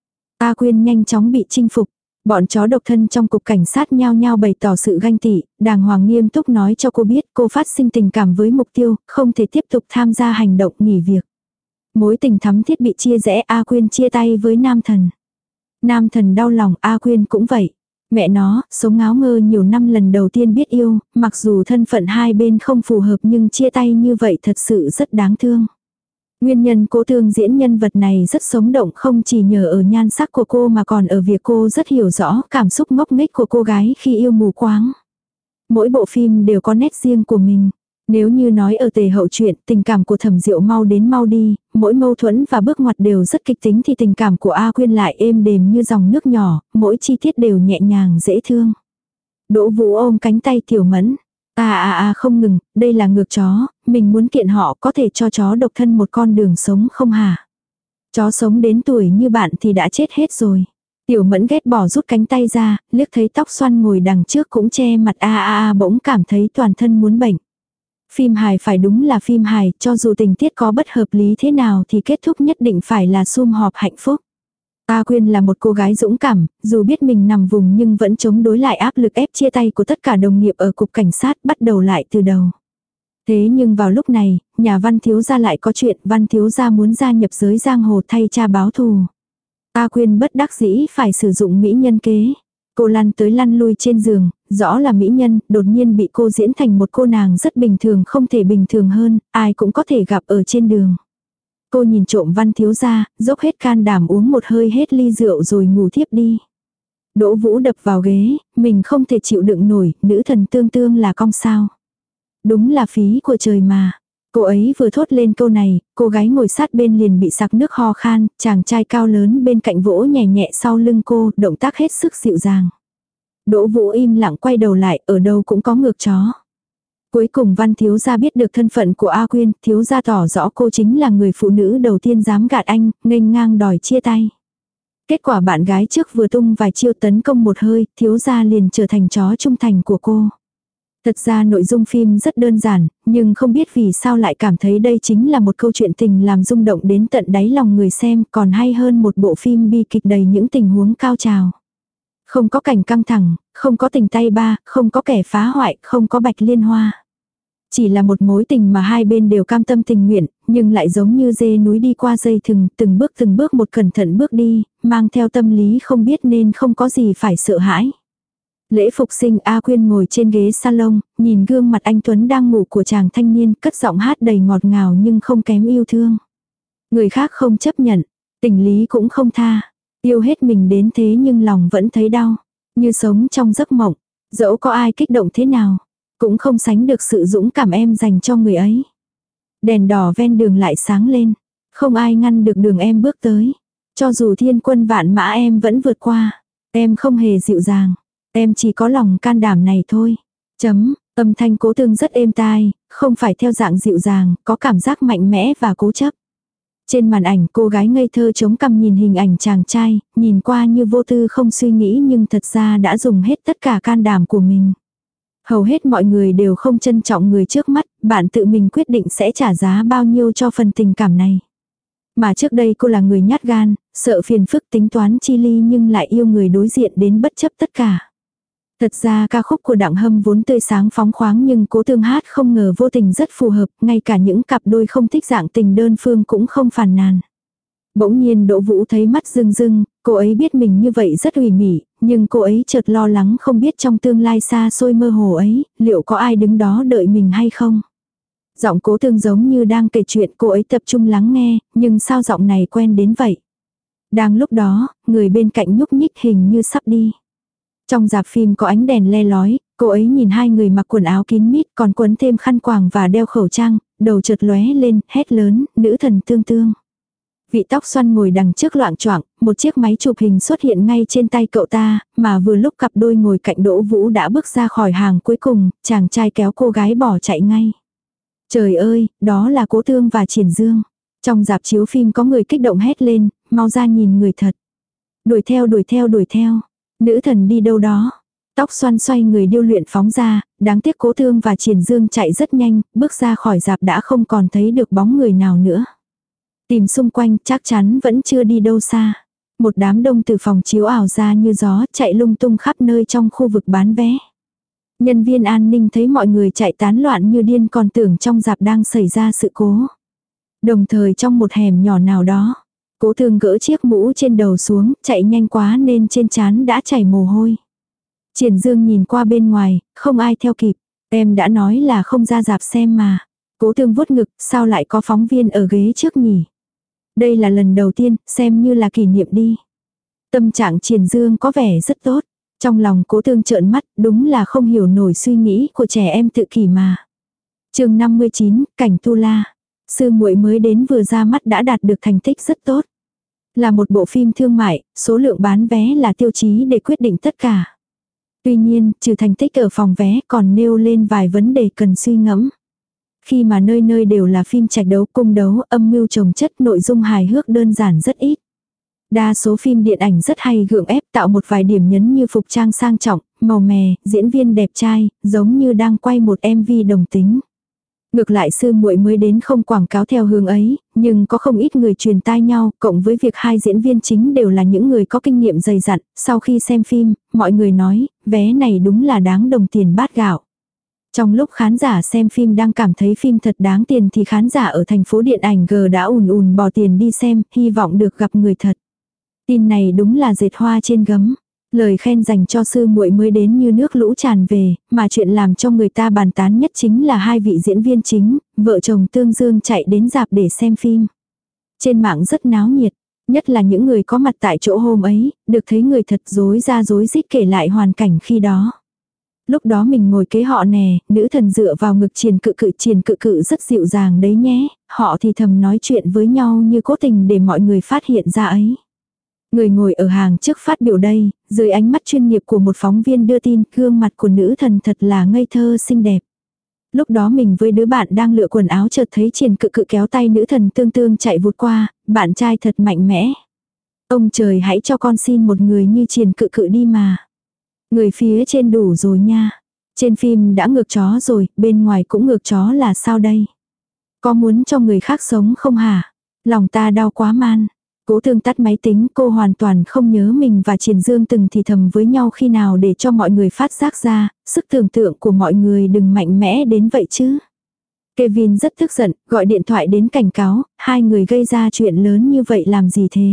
Speaker 1: A Quyên nhanh chóng bị chinh phục. Bọn chó độc thân trong cục cảnh sát nhao nhao bày tỏ sự ganh tị, đàng hoàng nghiêm túc nói cho cô biết cô phát sinh tình cảm với mục tiêu, không thể tiếp tục tham gia hành động nghỉ việc. Mối tình thắm thiết bị chia rẽ, A Quyên chia tay với nam thần. Nam thần đau lòng, A Quyên cũng vậy. Mẹ nó, sống ngáo ngơ nhiều năm lần đầu tiên biết yêu, mặc dù thân phận hai bên không phù hợp nhưng chia tay như vậy thật sự rất đáng thương. Nguyên nhân Cố Thương diễn nhân vật này rất sống động không chỉ nhờ ở nhan sắc của cô mà còn ở việc cô rất hiểu rõ cảm xúc ngốc nghếch của cô gái khi yêu mù quáng. Mỗi bộ phim đều có nét riêng của mình. Nếu như nói ở tề hậu truyện, tình cảm của Thẩm Diệu mau đến mau đi, mỗi mâu thuẫn và bước ngoặt đều rất kịch tính thì tình cảm của A Quyên lại êm đềm như dòng nước nhỏ, mỗi chi tiết đều nhẹ nhàng dễ thương. Đỗ Vũ ôm cánh tay Tiểu Mẫn. À à à không ngừng, đây là ngược chó, mình muốn kiện họ có thể cho chó độc thân một con đường sống không hả? Chó sống đến tuổi như bạn thì đã chết hết rồi. Tiểu Mẫn ghét bỏ rút cánh tay ra, liếc thấy tóc xoăn ngồi đằng trước cũng che mặt a a a bỗng cảm thấy toàn thân muốn bệnh. Phim hài phải đúng là phim hài, cho dù tình tiết có bất hợp lý thế nào thì kết thúc nhất định phải là sum họp hạnh phúc. A Quyên là một cô gái dũng cảm, dù biết mình nằm vùng nhưng vẫn chống đối lại áp lực ép chia tay của tất cả đồng nghiệp ở cục cảnh sát bắt đầu lại từ đầu. Thế nhưng vào lúc này, nhà Văn thiếu gia lại có chuyện, Văn thiếu gia muốn gia nhập giới giang hồ thay cha báo thù. A Quyên bất đắc dĩ phải sử dụng mỹ nhân kế. Cô lăn tới lăn lui trên giường, rõ là mỹ nhân, đột nhiên bị cô diễn thành một cô nàng rất bình thường không thể bình thường hơn, ai cũng có thể gặp ở trên đường. Cô nhìn trộm Văn thiếu gia, dốc hết can đảm uống một hơi hết ly rượu rồi ngủ thiếp đi. Đỗ Vũ đập vào ghế, mình không thể chịu đựng nổi, nữ thần tương tương là cong sao. Đúng là phí của trời mà. Cô ấy vừa thốt lên câu này, cô gái ngồi sát bên liền bị sặc nước ho khan, chàng trai cao lớn bên cạnh vỗ nhẹ nhẹ sau lưng cô, động tác hết sức dịu dàng. Đỗ Vũ im lặng quay đầu lại, ở đâu cũng có ngược chó. Cuối cùng Văn thiếu gia biết được thân phận của A Quyên, thiếu gia tỏ rõ cô chính là người phụ nữ đầu tiên dám gạt anh, nghênh ngang đòi chia tay. Kết quả bạn gái trước vừa tung vài chiêu tấn công một hơi, thiếu gia liền trở thành chó trung thành của cô. Thật ra nội dung phim rất đơn giản, nhưng không biết vì sao lại cảm thấy đây chính là một câu chuyện tình làm rung động đến tận đáy lòng người xem, còn hay hơn một bộ phim bi kịch đầy những tình huống cao trào. Không có cảnh căng thẳng, không có tình tay ba, không có kẻ phá hoại, không có bạch liên hoa. Chỉ là một mối tình mà hai bên đều cam tâm tình nguyện, nhưng lại giống như dê núi đi qua dây thừng, từng bước từng bước một cẩn thận bước đi, mang theo tâm lý không biết nên không có gì phải sợ hãi. Lễ phục sinh A Quyên ngồi trên ghế salon, nhìn gương mặt anh Tuấn đang ngủ của chàng thanh niên, cất giọng hát đầy ngọt ngào nhưng không kém yêu thương. Người khác không chấp nhận, tình lý cũng không tha. Yêu hết mình đến thế nhưng lòng vẫn thấy đau. Như sống trong giấc mộng, dẫu có ai kích động thế nào, cũng không sánh được sự dũng cảm em dành cho người ấy. Đèn đỏ ven đường lại sáng lên, không ai ngăn được đường em bước tới. Cho dù thiên quân vạn mã em vẫn vượt qua, em không hề dịu dàng. Em chỉ có lòng can đảm này thôi. Chấm, âm thanh Cố Thương rất êm tai, không phải theo dạng dịu dàng, có cảm giác mạnh mẽ và cố chấp. Trên màn ảnh cô gái ngây thơ chống cằm nhìn hình ảnh chàng trai, nhìn qua như vô tư không suy nghĩ nhưng thật ra đã dùng hết tất cả can đảm của mình. Hầu hết mọi người đều không trân trọng người trước mắt, bạn tự mình quyết định sẽ trả giá bao nhiêu cho phần tình cảm này. Mà trước đây cô là người nhát gan, sợ phiền phức tính toán chi ly nhưng lại yêu người đối diện đến bất chấp tất cả. Thật ra ca khúc của Đặng Hâm vốn tươi sáng phóng khoáng nhưng Cố Thương hát không ngờ vô tình rất phù hợp, ngay cả những cặp đôi không thích dạng tình đơn phương cũng không phàn nàn. Bỗng nhiên Đỗ Vũ thấy mắt rưng rưng, cô ấy biết mình như vậy rất ủy mị, nhưng cô ấy chợt lo lắng không biết trong tương lai xa xôi mơ hồ ấy, liệu có ai đứng đó đợi mình hay không. Giọng Cố Thương giống như đang kể chuyện, cô ấy tập trung lắng nghe, nhưng sao giọng này quen đến vậy. Đang lúc đó, người bên cạnh nhúc nhích hình như sắp đi. Trong rạp phim có ánh đèn le lói, cô ấy nhìn hai người mặc quần áo kín mít còn quấn thêm khăn quàng và đeo khẩu trang, đầu chợt lóe lên, hét lớn, nữ thần tương tương. Vị tóc xoăn ngồi đằng trước loạng choạng, một chiếc máy chụp hình xuất hiện ngay trên tay cậu ta, mà vừa lúc cặp đôi ngồi cạnh Đỗ Vũ đã bước ra khỏi hàng cuối cùng, chàng trai kéo cô gái bỏ chạy ngay. Trời ơi, đó là Cố Thương và Triển Dương. Trong rạp chiếu phim có người kích động hét lên, mau ra nhìn người thật. Đuổi theo đuổi theo đuổi theo. Nữ thần đi đâu đó. Tóc xoăn xoay người điêu luyện phóng ra, đáng tiếc Cố Thương và Triển Dương chạy rất nhanh, bước ra khỏi rạp đã không còn thấy được bóng người nào nữa. Tìm xung quanh chắc chắn vẫn chưa đi đâu xa. Một đám đông từ phòng chiếu ảo ra như gió chạy lung tung khắp nơi trong khu vực bán vé. Nhân viên an ninh thấy mọi người chạy tán loạn như điên còn tưởng trong rạp đang xảy ra sự cố. Đồng thời trong một hẻm nhỏ nào đó, Cố Thương gỡ chiếc mũ trên đầu xuống, chạy nhanh quá nên trên trán đã chảy mồ hôi. Triển Dương nhìn qua bên ngoài, không ai theo kịp. Em đã nói là không ra rạp xem mà. Cố Thương vuốt ngực, sao lại có phóng viên ở ghế trước nhỉ? Đây là lần đầu tiên, xem như là kỷ niệm đi. Tâm trạng Triển Dương có vẻ rất tốt. Trong lòng Cố Thương trợn mắt, đúng là không hiểu nổi suy nghĩ của trẻ em tự kỷ mà. Chương năm mươi chín, Cảnh Tu La. Sư muội mới đến vừa ra mắt đã đạt được thành tích rất tốt. Là một bộ phim thương mại, số lượng bán vé là tiêu chí để quyết định tất cả. Tuy nhiên, trừ thành tích ở phòng vé còn nêu lên vài vấn đề cần suy ngẫm. Khi mà nơi nơi đều là phim trạch đấu, cung đấu, âm mưu chồng chất, nội dung hài hước đơn giản rất ít. Đa số phim điện ảnh rất hay gượng ép tạo một vài điểm nhấn như phục trang sang trọng, màu mè, diễn viên đẹp trai, giống như đang quay một em vê đồng tính. Ngược lại sư muội mới đến không quảng cáo theo hướng ấy, nhưng có không ít người truyền tai nhau, cộng với việc hai diễn viên chính đều là những người có kinh nghiệm dày dặn. Sau khi xem phim, mọi người nói, vé này đúng là đáng đồng tiền bát gạo. Trong lúc khán giả xem phim đang cảm thấy phim thật đáng tiền thì khán giả ở thành phố điện ảnh G đã ùn ùn bỏ tiền đi xem, hy vọng được gặp người thật. Tin này đúng là dệt hoa trên gấm. Lời khen dành cho sư muội mới đến như nước lũ tràn về, mà chuyện làm cho người ta bàn tán nhất chính là hai vị diễn viên chính, vợ chồng Tương Dương chạy đến rạp để xem phim. Trên mạng rất náo nhiệt, nhất là những người có mặt tại chỗ hôm ấy, được thấy người thật dối ra dối rít kể lại hoàn cảnh khi đó. Lúc đó mình ngồi kế họ nè, nữ thần dựa vào ngực Triền Cự Cự, Triền Cự Cự rất dịu dàng đấy nhé, họ thì thầm nói chuyện với nhau như cố tình để mọi người phát hiện ra ấy. Người ngồi ở hàng trước phát biểu đây, dưới ánh mắt chuyên nghiệp của một phóng viên đưa tin, gương mặt của nữ thần thật là ngây thơ xinh đẹp. Lúc đó mình với đứa bạn đang lựa quần áo chợt thấy Triền Cự Cự kéo tay nữ thần Tương Tương chạy vụt qua, bạn trai thật mạnh mẽ. Ông trời hãy cho con xin một người như Triền Cự Cự đi mà. Người phía trên đủ rồi nha. Trên phim đã ngược chó rồi, bên ngoài cũng ngược chó là sao đây? Có muốn cho người khác sống không hả? Lòng ta đau quá man. Cố Thương tắt máy tính, cô hoàn toàn không nhớ mình và Triển Dương từng thì thầm với nhau khi nào để cho mọi người phát giác ra, sức tưởng tượng của mọi người đừng mạnh mẽ đến vậy chứ. Kevin rất tức giận, gọi điện thoại đến cảnh cáo, hai người gây ra chuyện lớn như vậy làm gì thế?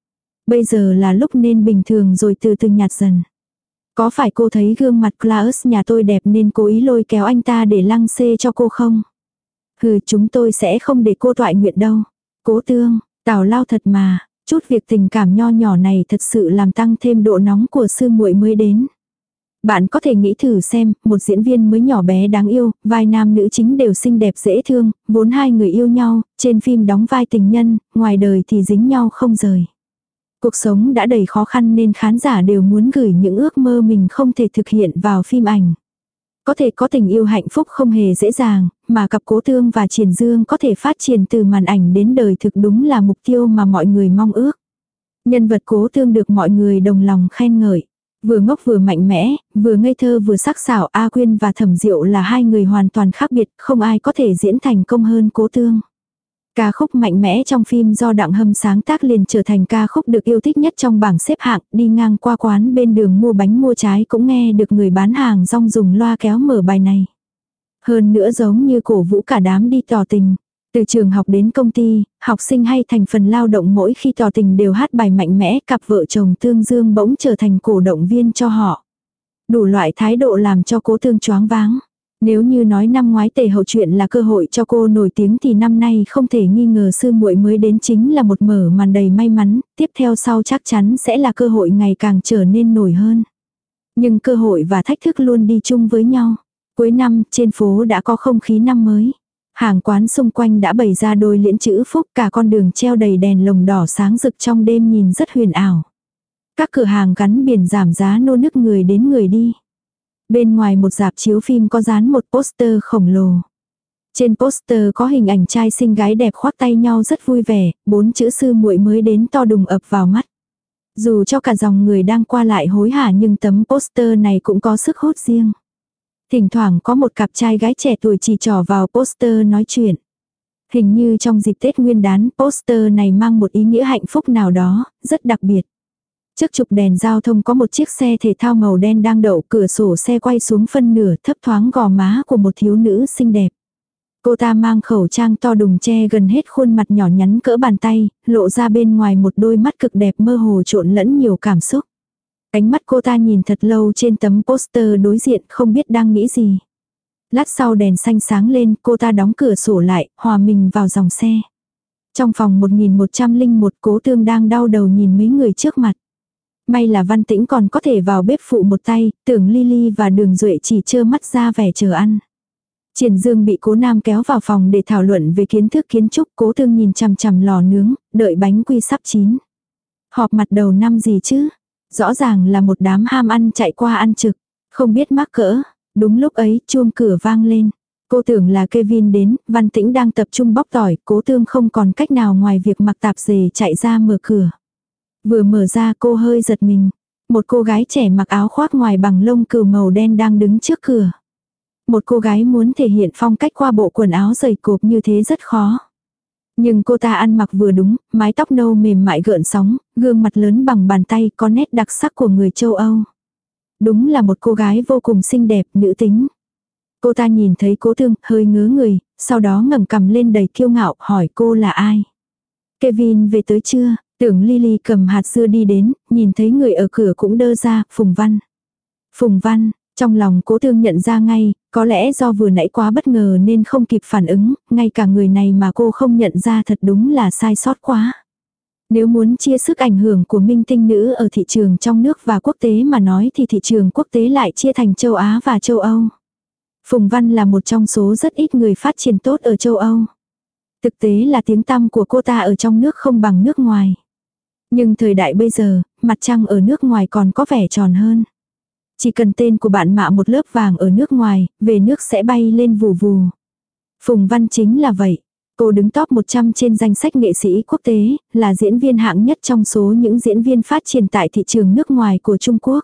Speaker 1: Bây giờ là lúc nên bình thường rồi từ từ nhạt dần. Có phải cô thấy gương mặt Klaus nhà tôi đẹp nên cố ý lôi kéo anh ta để lăng xê cho cô không? Hừ, chúng tôi sẽ không để cô toại nguyện đâu. Cố Tương, tào lao thật mà, chút việc tình cảm nho nhỏ này thật sự làm tăng thêm độ nóng của sư muội mới đến. Bạn có thể nghĩ thử xem, một diễn viên mới nhỏ bé đáng yêu, vai nam nữ chính đều xinh đẹp dễ thương, vốn hai người yêu nhau, trên phim đóng vai tình nhân, ngoài đời thì dính nhau không rời. Cuộc sống đã đầy khó khăn nên khán giả đều muốn gửi những ước mơ mình không thể thực hiện vào phim ảnh. Có thể có tình yêu hạnh phúc không hề dễ dàng, mà cặp Cố Tương và Triển Dương có thể phát triển từ màn ảnh đến đời thực đúng là mục tiêu mà mọi người mong ước. Nhân vật Cố Tương được mọi người đồng lòng khen ngợi. Vừa ngốc vừa mạnh mẽ, vừa ngây thơ vừa sắc sảo. A Quyên và Thẩm Diệu là hai người hoàn toàn khác biệt, không ai có thể diễn thành công hơn Cố Tương. Ca khúc mạnh mẽ trong phim do Đặng Hâm sáng tác liền trở thành ca khúc được yêu thích nhất trong bảng xếp hạng, đi ngang qua quán bên đường mua bánh mua trái cũng nghe được người bán hàng rong dùng loa kéo mở bài này. Hơn nữa giống như cổ vũ cả đám đi tỏ tình. Từ trường học đến công ty, học sinh hay thành phần lao động mỗi khi tỏ tình đều hát bài mạnh mẽ, cặp vợ chồng Tương Dương bỗng trở thành cổ động viên cho họ. Đủ loại thái độ làm cho Cố Tương choáng váng. Nếu như nói năm ngoái tề hậu chuyện là cơ hội cho cô nổi tiếng thì năm nay không thể nghi ngờ sư muội mới đến chính là một mở màn đầy may mắn, tiếp theo sau chắc chắn sẽ là cơ hội ngày càng trở nên nổi hơn. Nhưng cơ hội và thách thức luôn đi chung với nhau. Cuối năm, trên phố đã có không khí năm mới. Hàng quán xung quanh đã bày ra đôi liễn chữ phúc, cả con đường treo đầy đèn lồng đỏ sáng rực trong đêm nhìn rất huyền ảo. Các cửa hàng gắn biển giảm giá nô nức người đến người đi. Bên ngoài một rạp chiếu phim có dán một poster khổng lồ. Trên poster có hình ảnh trai xinh gái đẹp khoác tay nhau rất vui vẻ, bốn chữ sư muội mới đến to đùng ập vào mắt. Dù cho cả dòng người đang qua lại hối hả nhưng tấm poster này cũng có sức hút riêng. Thỉnh thoảng có một cặp trai gái trẻ tuổi chỉ trỏ vào poster nói chuyện. Hình như trong dịp Tết Nguyên đán, poster này mang một ý nghĩa hạnh phúc nào đó, rất đặc biệt. Trước trục đèn giao thông có một chiếc xe thể thao màu đen đang đậu, cửa sổ xe quay xuống phân nửa, thấp thoáng gò má của một thiếu nữ xinh đẹp. Cô ta mang khẩu trang to đùng che gần hết khuôn mặt nhỏ nhắn cỡ bàn tay, lộ ra bên ngoài một đôi mắt cực đẹp mơ hồ trộn lẫn nhiều cảm xúc. Ánh mắt cô ta nhìn thật lâu trên tấm poster đối diện, không biết đang nghĩ gì. Lát sau đèn xanh sáng lên, cô ta đóng cửa sổ lại, hòa mình vào dòng xe. Trong phòng một nghìn một trăm lẻ một, Cố Tương đang đau đầu nhìn mấy người trước mặt. May là Văn Tĩnh còn có thể vào bếp phụ một tay, Tưởng Ly và Đường Duệ chỉ trơ mắt ra vẻ chờ ăn. Triển Dương bị Cố Nam kéo vào phòng để thảo luận về kiến thức kiến trúc. Cố Tương nhìn chằm chằm lò nướng, đợi bánh quy sắp chín. Họp mặt đầu năm gì chứ? Rõ ràng là một đám ham ăn chạy qua ăn trực, không biết mắc cỡ. Đúng lúc ấy, chuông cửa vang lên. Cô tưởng là Kevin đến, Văn Tĩnh đang tập trung bóc tỏi, Cố Tương không còn cách nào ngoài việc mặc tạp dề chạy ra mở cửa. Vừa mở ra cô hơi giật mình. Một cô gái trẻ mặc áo khoác ngoài bằng lông cừu màu đen đang đứng trước cửa. Một cô gái muốn thể hiện phong cách qua bộ quần áo dày cộp như thế rất khó. Nhưng cô ta ăn mặc vừa đúng, mái tóc nâu mềm mại gợn sóng, gương mặt lớn bằng bàn tay, có nét đặc sắc của người châu Âu. Đúng là một cô gái vô cùng xinh đẹp, nữ tính. Cô ta nhìn thấy Cố Tương, hơi ngớ người, sau đó ngẩng cằm lên đầy kiêu ngạo, hỏi cô là ai. Kevin về tới chưa? Tưởng Lily cầm hạt dưa đi đến, nhìn thấy người ở cửa cũng đơ ra, Phùng Văn. Phùng Văn, trong lòng Cố Tương nhận ra ngay, có lẽ do vừa nãy quá bất ngờ nên không kịp phản ứng, ngay cả người này mà cô không nhận ra thật đúng là sai sót quá. Nếu muốn chia sức ảnh hưởng của minh tinh nữ ở thị trường trong nước và quốc tế mà nói thì thị trường quốc tế lại chia thành châu Á và châu Âu. Phùng Văn là một trong số rất ít người phát triển tốt ở châu Âu. Thực tế là tiếng tăm của cô ta ở trong nước không bằng nước ngoài. Nhưng thời đại bây giờ, mặt trăng ở nước ngoài còn có vẻ tròn hơn. Chỉ cần tên của bạn mạ một lớp vàng ở nước ngoài, về nước sẽ bay lên vù vù. Phùng Văn chính là vậy. Cô đứng top một trăm trên danh sách nghệ sĩ quốc tế, là diễn viên hạng nhất trong số những diễn viên phát triển tại thị trường nước ngoài của Trung Quốc.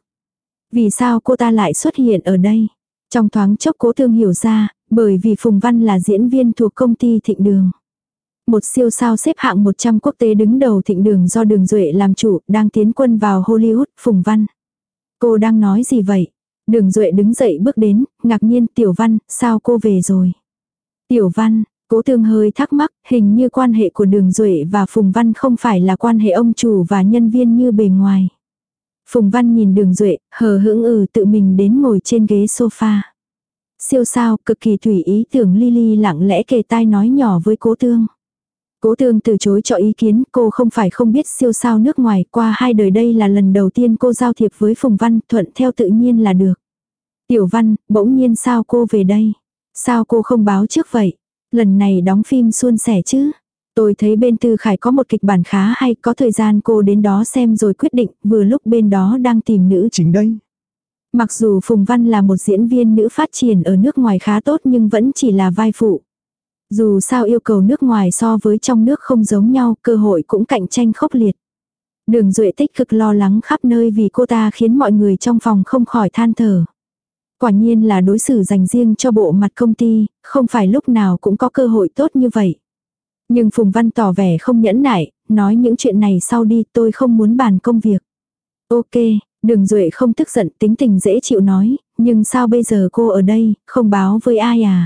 Speaker 1: Vì sao cô ta lại xuất hiện ở đây? Trong thoáng chốc Cố Tương hiểu ra, bởi vì Phùng Văn là diễn viên thuộc công ty Thịnh Đường. Một siêu sao xếp hạng một trăm quốc tế đứng đầu Thịnh Đường do Đường Duệ làm chủ, đang tiến quân vào Hollywood. Phùng Văn. Cô đang nói gì vậy? Đường Duệ đứng dậy bước đến, ngạc nhiên. Tiểu Văn, sao cô về rồi? Tiểu Văn, Cố Tương hơi thắc mắc, hình như quan hệ của Đường Duệ và Phùng Văn không phải là quan hệ ông chủ và nhân viên như bề ngoài. Phùng Văn nhìn Đường Duệ, hờ hững ừ tự mình đến ngồi trên ghế sofa. Siêu sao, cực kỳ tùy ý. Tưởng Lily lặng lẽ kề tai nói nhỏ với Cố Tương. Cố Tương từ chối cho ý kiến, cô không phải không biết siêu sao nước ngoài, qua hai đời đây là lần đầu tiên cô giao thiệp với Phùng Văn, thuận theo tự nhiên là được. Tiểu Văn, bỗng nhiên sao cô về đây? Sao cô không báo trước vậy? Lần này đóng phim suôn sẻ chứ? Tôi thấy bên Tư Khải có một kịch bản khá hay, có thời gian cô đến đó xem rồi quyết định, vừa lúc bên đó đang tìm nữ chính đây. Mặc dù Phùng Văn là một diễn viên nữ phát triển ở nước ngoài khá tốt nhưng vẫn chỉ là vai phụ. Dù sao yêu cầu nước ngoài so với trong nước không giống nhau, cơ hội cũng cạnh tranh khốc liệt. Đường Duệ tích cực lo lắng khắp nơi vì cô ta khiến mọi người trong phòng không khỏi than thở. Quả nhiên là đối xử dành riêng cho bộ mặt công ty, không phải lúc nào cũng có cơ hội tốt như vậy. Nhưng Phùng Văn tỏ vẻ không nhẫn nại, nói những chuyện này sau đi, tôi không muốn bàn công việc. Ok, Đường Duệ không tức giận, tính tình dễ chịu nói, nhưng sao bây giờ cô ở đây, không báo với ai à?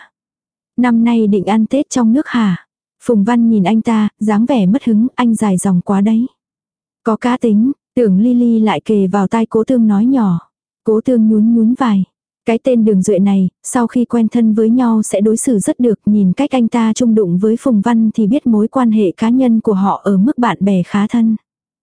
Speaker 1: Năm nay định ăn Tết trong nước hả? Phùng Văn nhìn anh ta, dáng vẻ mất hứng, anh dài dòng quá đấy. Có cá tính, Tưởng Lily lại kề vào tai Cố Tương nói nhỏ. Cố Tương nhún nhún vai. Cái tên Đường Duệ này, sau khi quen thân với nhau sẽ đối xử rất được, nhìn cách anh ta chung đụng với Phùng Văn thì biết mối quan hệ cá nhân của họ ở mức bạn bè khá thân.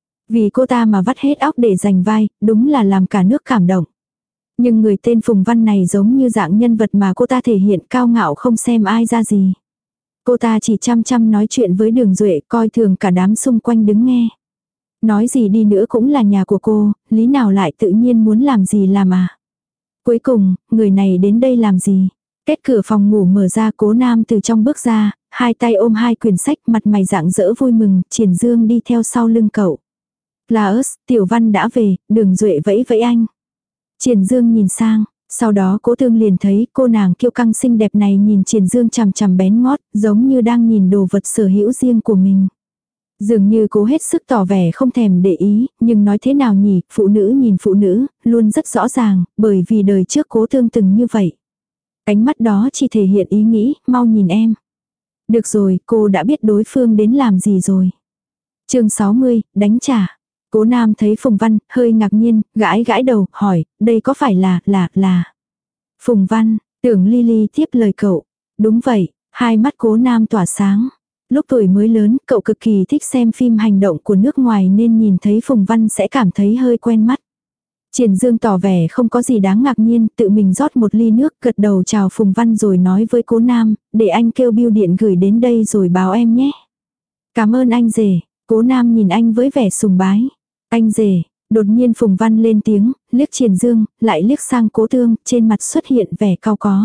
Speaker 1: Vì cô ta mà vắt hết óc để giành vai, đúng là làm cả nước cảm động. Nhưng người tên Phùng Văn này giống như dạng nhân vật mà cô ta thể hiện, cao ngạo không xem ai ra gì. Cô ta chỉ chăm chăm nói chuyện với Đường Duệ, coi thường cả đám xung quanh đứng nghe. Nói gì đi nữa cũng là nhà của cô, lý nào lại tự nhiên muốn làm gì làm à. Cuối cùng, người này đến đây làm gì? Kết cửa phòng ngủ mở ra, Cố Nam từ trong bước ra, hai tay ôm hai quyển sách, mặt mày rạng rỡ vui mừng. Triển Dương đi theo sau lưng cậu. Klaus, Tiểu Văn đã về, Đường Duệ vẫy vẫy anh. Triển Dương nhìn sang, Sau đó Cố Tương liền thấy cô nàng kiêu căng xinh đẹp này nhìn Triển Dương chằm chằm bén ngót, giống như đang nhìn đồ vật sở hữu riêng của mình. Dường như cố hết sức tỏ vẻ không thèm để ý, nhưng nói thế nào nhỉ, phụ nữ nhìn phụ nữ, luôn rất rõ ràng, bởi vì đời trước Cố Tương từng như vậy. Ánh mắt đó chỉ thể hiện ý nghĩ, mau nhìn em. Được rồi, cô đã biết đối phương đến làm gì rồi. Chương sáu mươi, đánh trả. Cố Nam thấy Phùng Văn, hơi ngạc nhiên, gãi gãi đầu, hỏi, đây có phải là, là, là. Phùng Văn, Tưởng Ly Ly tiếp lời cậu. Đúng vậy, hai mắt Cố Nam tỏa sáng. Lúc tuổi mới lớn, cậu cực kỳ thích xem phim hành động của nước ngoài nên nhìn thấy Phùng Văn sẽ cảm thấy hơi quen mắt. Triển Dương tỏ vẻ không có gì đáng ngạc nhiên, tự mình rót một ly nước, gật đầu chào Phùng Văn rồi nói với Cố Nam, để anh kêu bưu điện gửi đến đây rồi báo em nhé. Cảm ơn anh rể. Cố Nam nhìn anh với vẻ sùng bái. Anh rể. Đột nhiên Phùng Văn lên tiếng, liếc Triển Dương, lại liếc sang Cố Tương, trên mặt xuất hiện vẻ cau có.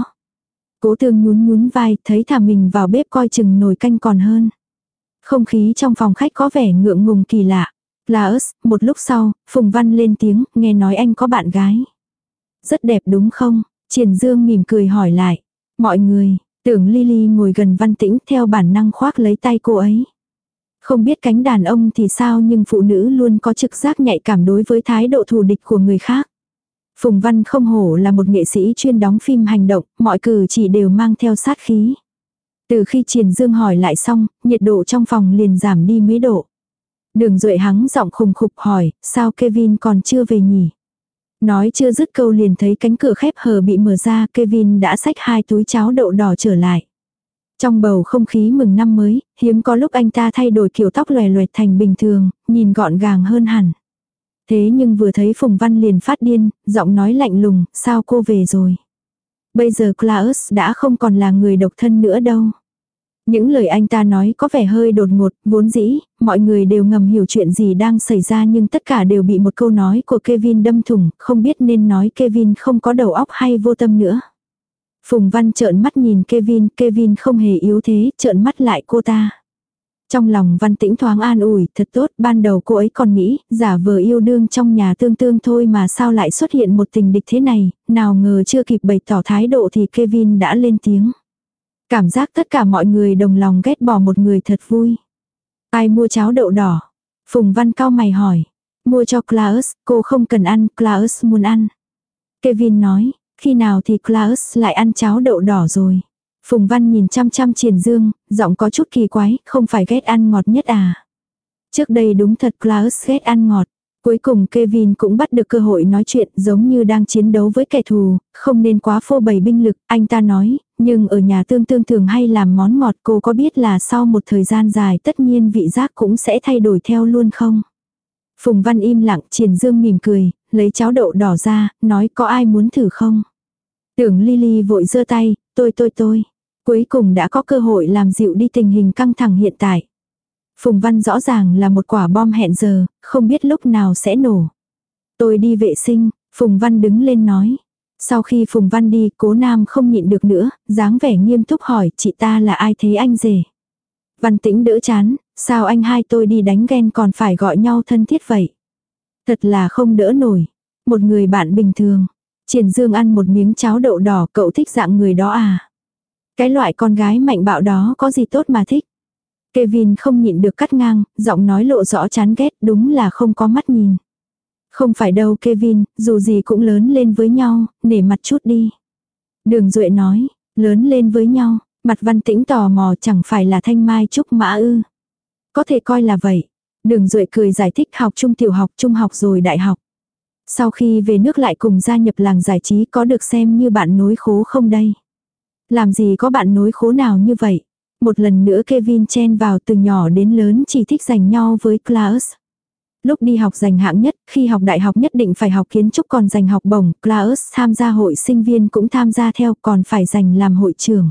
Speaker 1: Cố Tương nhún nhún vai, thấy thả mình vào bếp coi chừng nồi canh còn hơn. Không khí trong phòng khách có vẻ ngượng ngùng kỳ lạ. Klaus, một lúc sau, Phùng Văn lên tiếng, nghe nói anh có bạn gái. Rất đẹp đúng không? Triển Dương mỉm cười hỏi lại. Mọi người, Tưởng Ly Ly ngồi gần Văn Tĩnh theo bản năng khoác lấy tay cô ấy. Không biết cánh đàn ông thì sao nhưng phụ nữ luôn có trực giác nhạy cảm đối với thái độ thù địch của người khác. Phùng Văn không hổ là một nghệ sĩ chuyên đóng phim hành động, mọi cử chỉ đều mang theo sát khí. Từ khi Triển Dương hỏi lại xong, nhiệt độ trong phòng liền giảm đi mấy độ. Đường Duệ hắng giọng khùng khục hỏi, sao Kevin còn chưa về nhỉ? Nói chưa dứt câu liền thấy cánh cửa khép hờ bị mở ra, Kevin đã xách hai túi cháo đậu đỏ trở lại. Trong bầu không khí mừng năm mới, hiếm có lúc anh ta thay đổi kiểu tóc lòe loẹt thành bình thường, nhìn gọn gàng hơn hẳn. Thế nhưng vừa thấy Phùng Văn liền phát điên, giọng nói lạnh lùng, sao cô về rồi? Bây giờ Klaus đã không còn là người độc thân nữa đâu. Những lời anh ta nói có vẻ hơi đột ngột, vốn dĩ, mọi người đều ngầm hiểu chuyện gì đang xảy ra nhưng tất cả đều bị một câu nói của Kevin đâm thủng, không biết nên nói Kevin không có đầu óc hay vô tâm nữa. Phùng Văn trợn mắt nhìn Kevin, Kevin không hề yếu thế, trợn mắt lại cô ta. Trong lòng Văn Tĩnh thoáng an ủi, thật tốt, ban đầu cô ấy còn nghĩ, giả vờ yêu đương trong nhà tương tương thôi mà sao lại xuất hiện một tình địch thế này, nào ngờ chưa kịp bày tỏ thái độ thì Kevin đã lên tiếng. Cảm giác tất cả mọi người đồng lòng ghét bỏ một người thật vui. Ai mua cháo đậu đỏ? Phùng Văn cau mày hỏi. Mua cho Klaus, cô không cần ăn, Klaus muốn ăn. Kevin nói, khi nào thì Klaus lại ăn cháo đậu đỏ rồi? Phùng Văn nhìn chăm chăm Triển Dương, giọng có chút kỳ quái, không phải ghét ăn ngọt nhất à? Trước đây đúng thật Klaus ghét ăn ngọt. Cuối cùng Kevin cũng bắt được cơ hội nói chuyện giống như đang chiến đấu với kẻ thù, không nên quá phô bày binh lực, anh ta nói, nhưng ở nhà tương tương thường hay làm món ngọt cô có biết là sau một thời gian dài tất nhiên vị giác cũng sẽ thay đổi theo luôn không? Phùng Văn im lặng, Triển Dương mỉm cười, lấy cháo đậu đỏ ra, nói có ai muốn thử không? Tưởng Ly Ly vội giơ tay, tôi tôi tôi. Cuối cùng đã có cơ hội làm dịu đi tình hình căng thẳng hiện tại. Phùng Văn rõ ràng là một quả bom hẹn giờ, không biết lúc nào sẽ nổ. Tôi đi vệ sinh, Phùng Văn đứng lên nói. Sau khi Phùng Văn đi, Cố Nam không nhịn được nữa, dáng vẻ nghiêm túc hỏi, chị ta là ai thế anh rể? Văn Tĩnh đỡ chán, sao anh hai tôi đi đánh ghen còn phải gọi nhau thân thiết vậy? Thật là không đỡ nổi. Một người bạn bình thường. Triển Dương ăn một miếng cháo đậu đỏ, cậu thích dạng người đó à? Cái loại con gái mạnh bạo đó có gì tốt mà thích? Kevin không nhịn được cắt ngang, giọng nói lộ rõ chán ghét, đúng là không có mắt nhìn. Không phải đâu Kevin, dù gì cũng lớn lên với nhau, nể mặt chút đi. Đường Duệ nói, lớn lên với nhau, mặt Văn Tĩnh tò mò chẳng phải là Thanh Mai Trúc Mã ư. Có thể coi là vậy. Đường Duệ cười giải thích học trung tiểu học, trung học rồi đại học. Sau khi về nước lại cùng gia nhập làng giải trí có được xem như bạn nối khố không đây? Làm gì có bạn nối khố nào như vậy? Một lần nữa Kevin chen vào, từ nhỏ đến lớn chỉ thích giành nhau với Klaus. Lúc đi học giành hạng nhất, khi học đại học nhất định phải học kiến trúc còn giành học bổng, Klaus tham gia hội sinh viên cũng tham gia theo còn phải giành làm hội trưởng.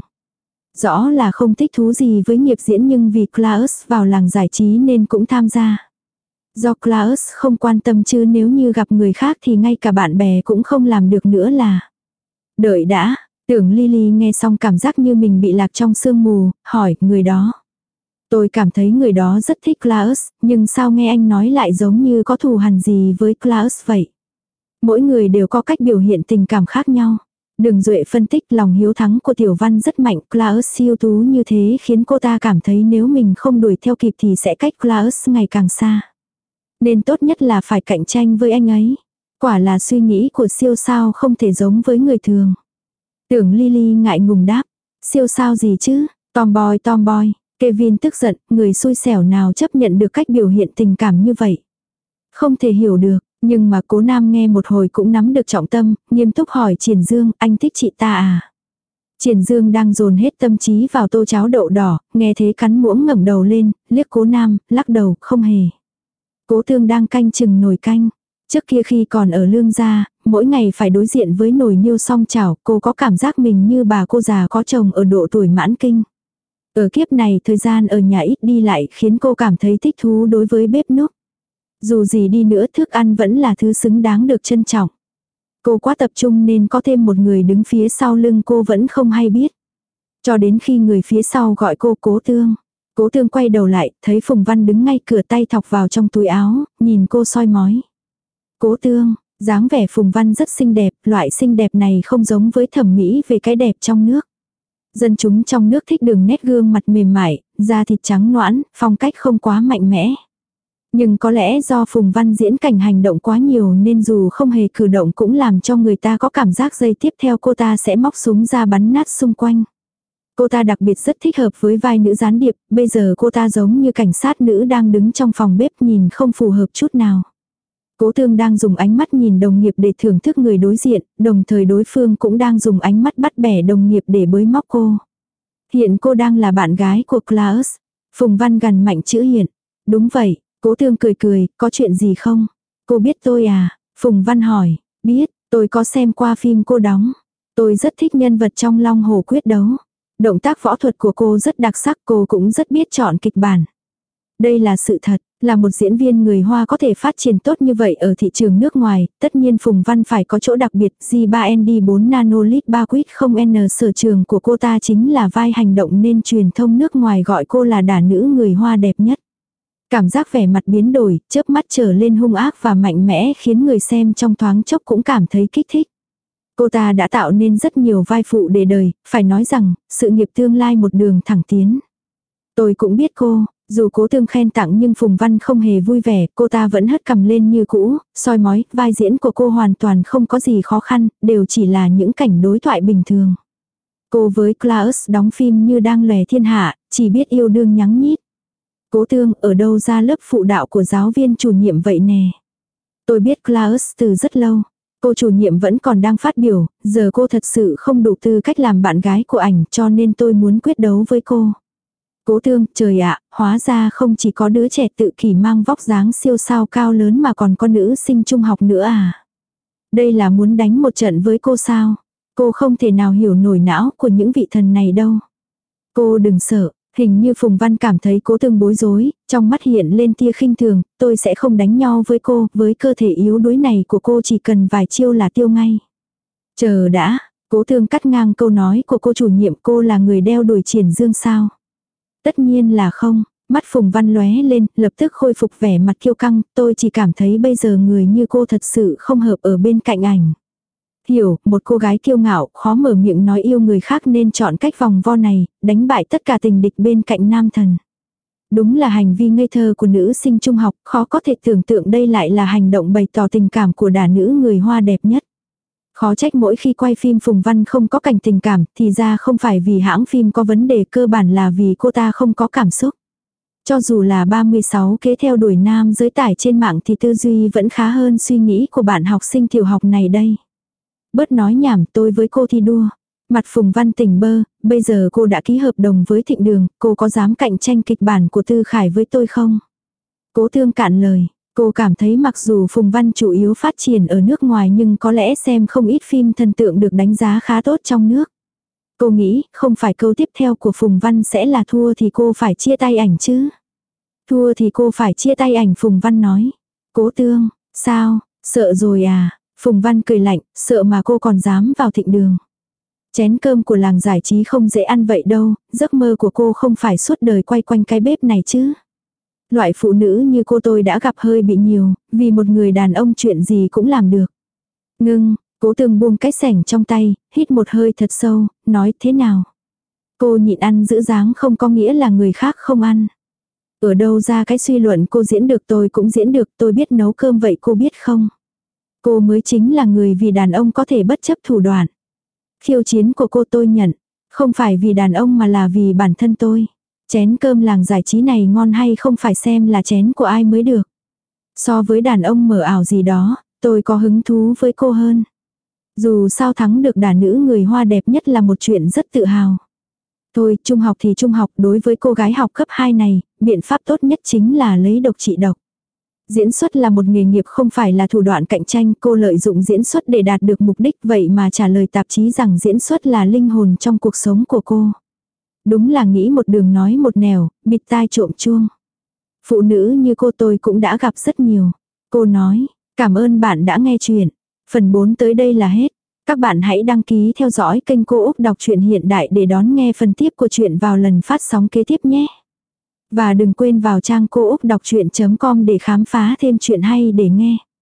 Speaker 1: Rõ là không thích thú gì với nghiệp diễn nhưng vì Klaus vào làng giải trí nên cũng tham gia. Do Klaus không quan tâm chứ nếu như gặp người khác thì ngay cả bạn bè cũng không làm được nữa là. Đợi đã. Tưởng Ly Ly nghe xong cảm giác như mình bị lạc trong sương mù, hỏi người đó. Tôi cảm thấy người đó rất thích Klaus, nhưng sao nghe anh nói lại giống như có thù hằn gì với Klaus vậy? Mỗi người đều có cách biểu hiện tình cảm khác nhau. Đường Duệ phân tích lòng hiếu thắng của Tiểu Văn rất mạnh, Klaus siêu tú như thế khiến cô ta cảm thấy nếu mình không đuổi theo kịp thì sẽ cách Klaus ngày càng xa. Nên tốt nhất là phải cạnh tranh với anh ấy. Quả là suy nghĩ của siêu sao không thể giống với người thường. Tưởng Lily ngại ngùng đáp, siêu sao gì chứ, tomboy tomboy. Kevin tức giận, người xui xẻo nào chấp nhận được cách biểu hiện tình cảm như vậy. Không thể hiểu được, nhưng mà Cố Nam nghe một hồi cũng nắm được trọng tâm, nghiêm túc hỏi Triển Dương, anh thích chị ta à? Triển Dương đang dồn hết tâm trí vào tô cháo đậu đỏ, nghe thế cắn muỗng ngẩng đầu lên, liếc Cố Nam, lắc đầu, không hề. Cố Thương đang canh chừng nồi canh. Trước kia khi còn ở Lương gia, mỗi ngày phải đối diện với nồi niêu song chảo, cô có cảm giác mình như bà cô già có chồng ở độ tuổi mãn kinh. Ở kiếp này thời gian ở nhà ít đi lại khiến cô cảm thấy thích thú đối với bếp núc. Dù gì đi nữa thức ăn vẫn là thứ xứng đáng được trân trọng. Cô quá tập trung nên có thêm một người đứng phía sau lưng cô vẫn không hay biết. Cho đến khi người phía sau gọi cô Cố Tương. Cố Tương quay đầu lại, thấy Phùng Văn đứng ngay cửa tay thọc vào trong túi áo, nhìn cô soi mói. Cố Tương, dáng vẻ Phùng Văn rất xinh đẹp, loại xinh đẹp này không giống với thẩm mỹ về cái đẹp trong nước. Dân chúng trong nước thích đường nét gương mặt mềm mại, da thịt trắng nõn, phong cách không quá mạnh mẽ. Nhưng có lẽ do Phùng Văn diễn cảnh hành động quá nhiều nên dù không hề cử động cũng làm cho người ta có cảm giác giây tiếp theo cô ta sẽ móc súng ra bắn nát xung quanh. Cô ta đặc biệt rất thích hợp với vai nữ gián điệp, bây giờ cô ta giống như cảnh sát nữ đang đứng trong phòng bếp nhìn không phù hợp chút nào. Cố Tương đang dùng ánh mắt nhìn đồng nghiệp để thưởng thức người đối diện, đồng thời đối phương cũng đang dùng ánh mắt bắt bẻ đồng nghiệp để bới móc cô. Hiện cô đang là bạn gái của Klaus. Phùng Văn gằn mạnh chữ hiện. Đúng vậy, Cố Tương cười cười, có chuyện gì không? Cô biết tôi à? Phùng Văn hỏi, biết, tôi có xem qua phim cô đóng. Tôi rất thích nhân vật trong Long Hổ quyết đấu. Động tác võ thuật của cô rất đặc sắc, cô cũng rất biết chọn kịch bản. Đây là sự thật, là một diễn viên người Hoa có thể phát triển tốt như vậy ở thị trường nước ngoài, tất nhiên Phùng Văn phải có chỗ đặc biệt. G ba N D bốn Nanolit ba Quýt không N sở trường của cô ta chính là vai hành động nên truyền thông nước ngoài gọi cô là đả nữ người Hoa đẹp nhất. Cảm giác vẻ mặt biến đổi, chớp mắt trở lên hung ác và mạnh mẽ khiến người xem trong thoáng chốc cũng cảm thấy kích thích. Cô ta đã tạo nên rất nhiều vai phụ để đời, phải nói rằng, sự nghiệp tương lai một đường thẳng tiến. Tôi cũng biết cô, dù Cố Tương khen tặng nhưng Phùng Văn không hề vui vẻ, cô ta vẫn hất cằm lên như cũ, soi mói, vai diễn của cô hoàn toàn không có gì khó khăn, đều chỉ là những cảnh đối thoại bình thường. Cô với Klaus đóng phim như đang lòe thiên hạ, chỉ biết yêu đương nhắng nhít. Cố Tương ở đâu ra lớp phụ đạo của giáo viên chủ nhiệm vậy nè. Tôi biết Klaus từ rất lâu. Cô chủ nhiệm vẫn còn đang phát biểu, giờ cô thật sự không đủ tư cách làm bạn gái của ảnh cho nên tôi muốn quyết đấu với cô. Cố Tương, trời ạ, hóa ra không chỉ có đứa trẻ tự kỷ mang vóc dáng siêu sao cao lớn mà còn có nữ sinh trung học nữa à. Đây là muốn đánh một trận với cô sao? Cô không thể nào hiểu nổi não của những vị thần này đâu. Cô đừng sợ. Hình như Phùng Văn cảm thấy Cố Tương bối rối, trong mắt hiện lên tia khinh thường, tôi sẽ không đánh nhau với cô, với cơ thể yếu đuối này của cô chỉ cần vài chiêu là tiêu ngay. Chờ đã, Cố Tương cắt ngang câu nói của cô chủ nhiệm, cô là người đeo đuổi Triển Dương sao? Tất nhiên là không, mắt Phùng Văn lóe lên, lập tức khôi phục vẻ mặt kiêu căng, tôi chỉ cảm thấy bây giờ người như cô thật sự không hợp ở bên cạnh ảnh. Hiểu, một cô gái kiêu ngạo, khó mở miệng nói yêu người khác nên chọn cách vòng vo này, đánh bại tất cả tình địch bên cạnh nam thần. Đúng là hành vi ngây thơ của nữ sinh trung học, khó có thể tưởng tượng đây lại là hành động bày tỏ tình cảm của đả nữ người Hoa đẹp nhất. Khó trách mỗi khi quay phim Phùng Văn không có cảnh tình cảm, thì ra không phải vì hãng phim có vấn đề, cơ bản là vì cô ta không có cảm xúc. Cho dù là ba mươi sáu kế theo đuổi nam giới tải trên mạng thì tư duy vẫn khá hơn suy nghĩ của bạn học sinh tiểu học này đây. Bớt nói nhảm, tôi với cô thi đua. Mặt Phùng Văn tỉnh bơ, bây giờ cô đã ký hợp đồng với Thịnh Đường, cô có dám cạnh tranh kịch bản của Tư Khải với tôi không? Cố Tương cạn lời, cô cảm thấy mặc dù Phùng Văn chủ yếu phát triển ở nước ngoài nhưng có lẽ xem không ít phim thần tượng được đánh giá khá tốt trong nước. Cô nghĩ, không phải câu tiếp theo của Phùng Văn sẽ là thua thì cô phải chia tay ảnh chứ? Thua thì cô phải chia tay ảnh, Phùng Văn nói. Cố Tương, sao, sợ rồi à? Phùng Văn cười lạnh, sợ mà cô còn dám vào Thịnh Đường. Chén cơm của làng giải trí không dễ ăn vậy đâu, giấc mơ của cô không phải suốt đời quay quanh cái bếp này chứ. Loại phụ nữ như cô tôi đã gặp hơi bị nhiều, vì một người đàn ông chuyện gì cũng làm được. Ngưng, Cố Tường buông cái sẻng trong tay, hít một hơi thật sâu, nói thế nào. Cô nhịn ăn giữ dáng không có nghĩa là người khác không ăn. Ở đâu ra cái suy luận cô diễn được tôi cũng diễn được, tôi biết nấu cơm vậy cô biết không. Cô mới chính là người vì đàn ông có thể bất chấp thủ đoạn. Khiêu chiến của cô tôi nhận, không phải vì đàn ông mà là vì bản thân tôi. Chén cơm làng giải trí này ngon hay không phải xem là chén của ai mới được. So với đàn ông mờ ảo gì đó, tôi có hứng thú với cô hơn. Dù sao thắng được đàn nữ người Hoa đẹp nhất là một chuyện rất tự hào. Thôi, trung học thì trung học, đối với cô gái học cấp hai này, biện pháp tốt nhất chính là lấy độc trị độc. Diễn xuất là một nghề nghiệp không phải là thủ đoạn cạnh tranh, cô lợi dụng diễn xuất để đạt được mục đích, vậy mà trả lời tạp chí rằng diễn xuất là linh hồn trong cuộc sống của cô. Đúng là nghĩ một đường nói một nẻo, bịt tai trộm chuông. Phụ nữ như cô tôi cũng đã gặp rất nhiều. Cô nói, cảm ơn bạn đã nghe chuyện. Phần bốn tới đây là hết. Các bạn hãy đăng ký theo dõi kênh Cô Úc Đọc truyện Hiện Đại để đón nghe phần tiếp của chuyện vào lần phát sóng kế tiếp nhé. Và đừng quên vào trang cô úc đọc chuyện chấm com để khám phá thêm chuyện hay để nghe.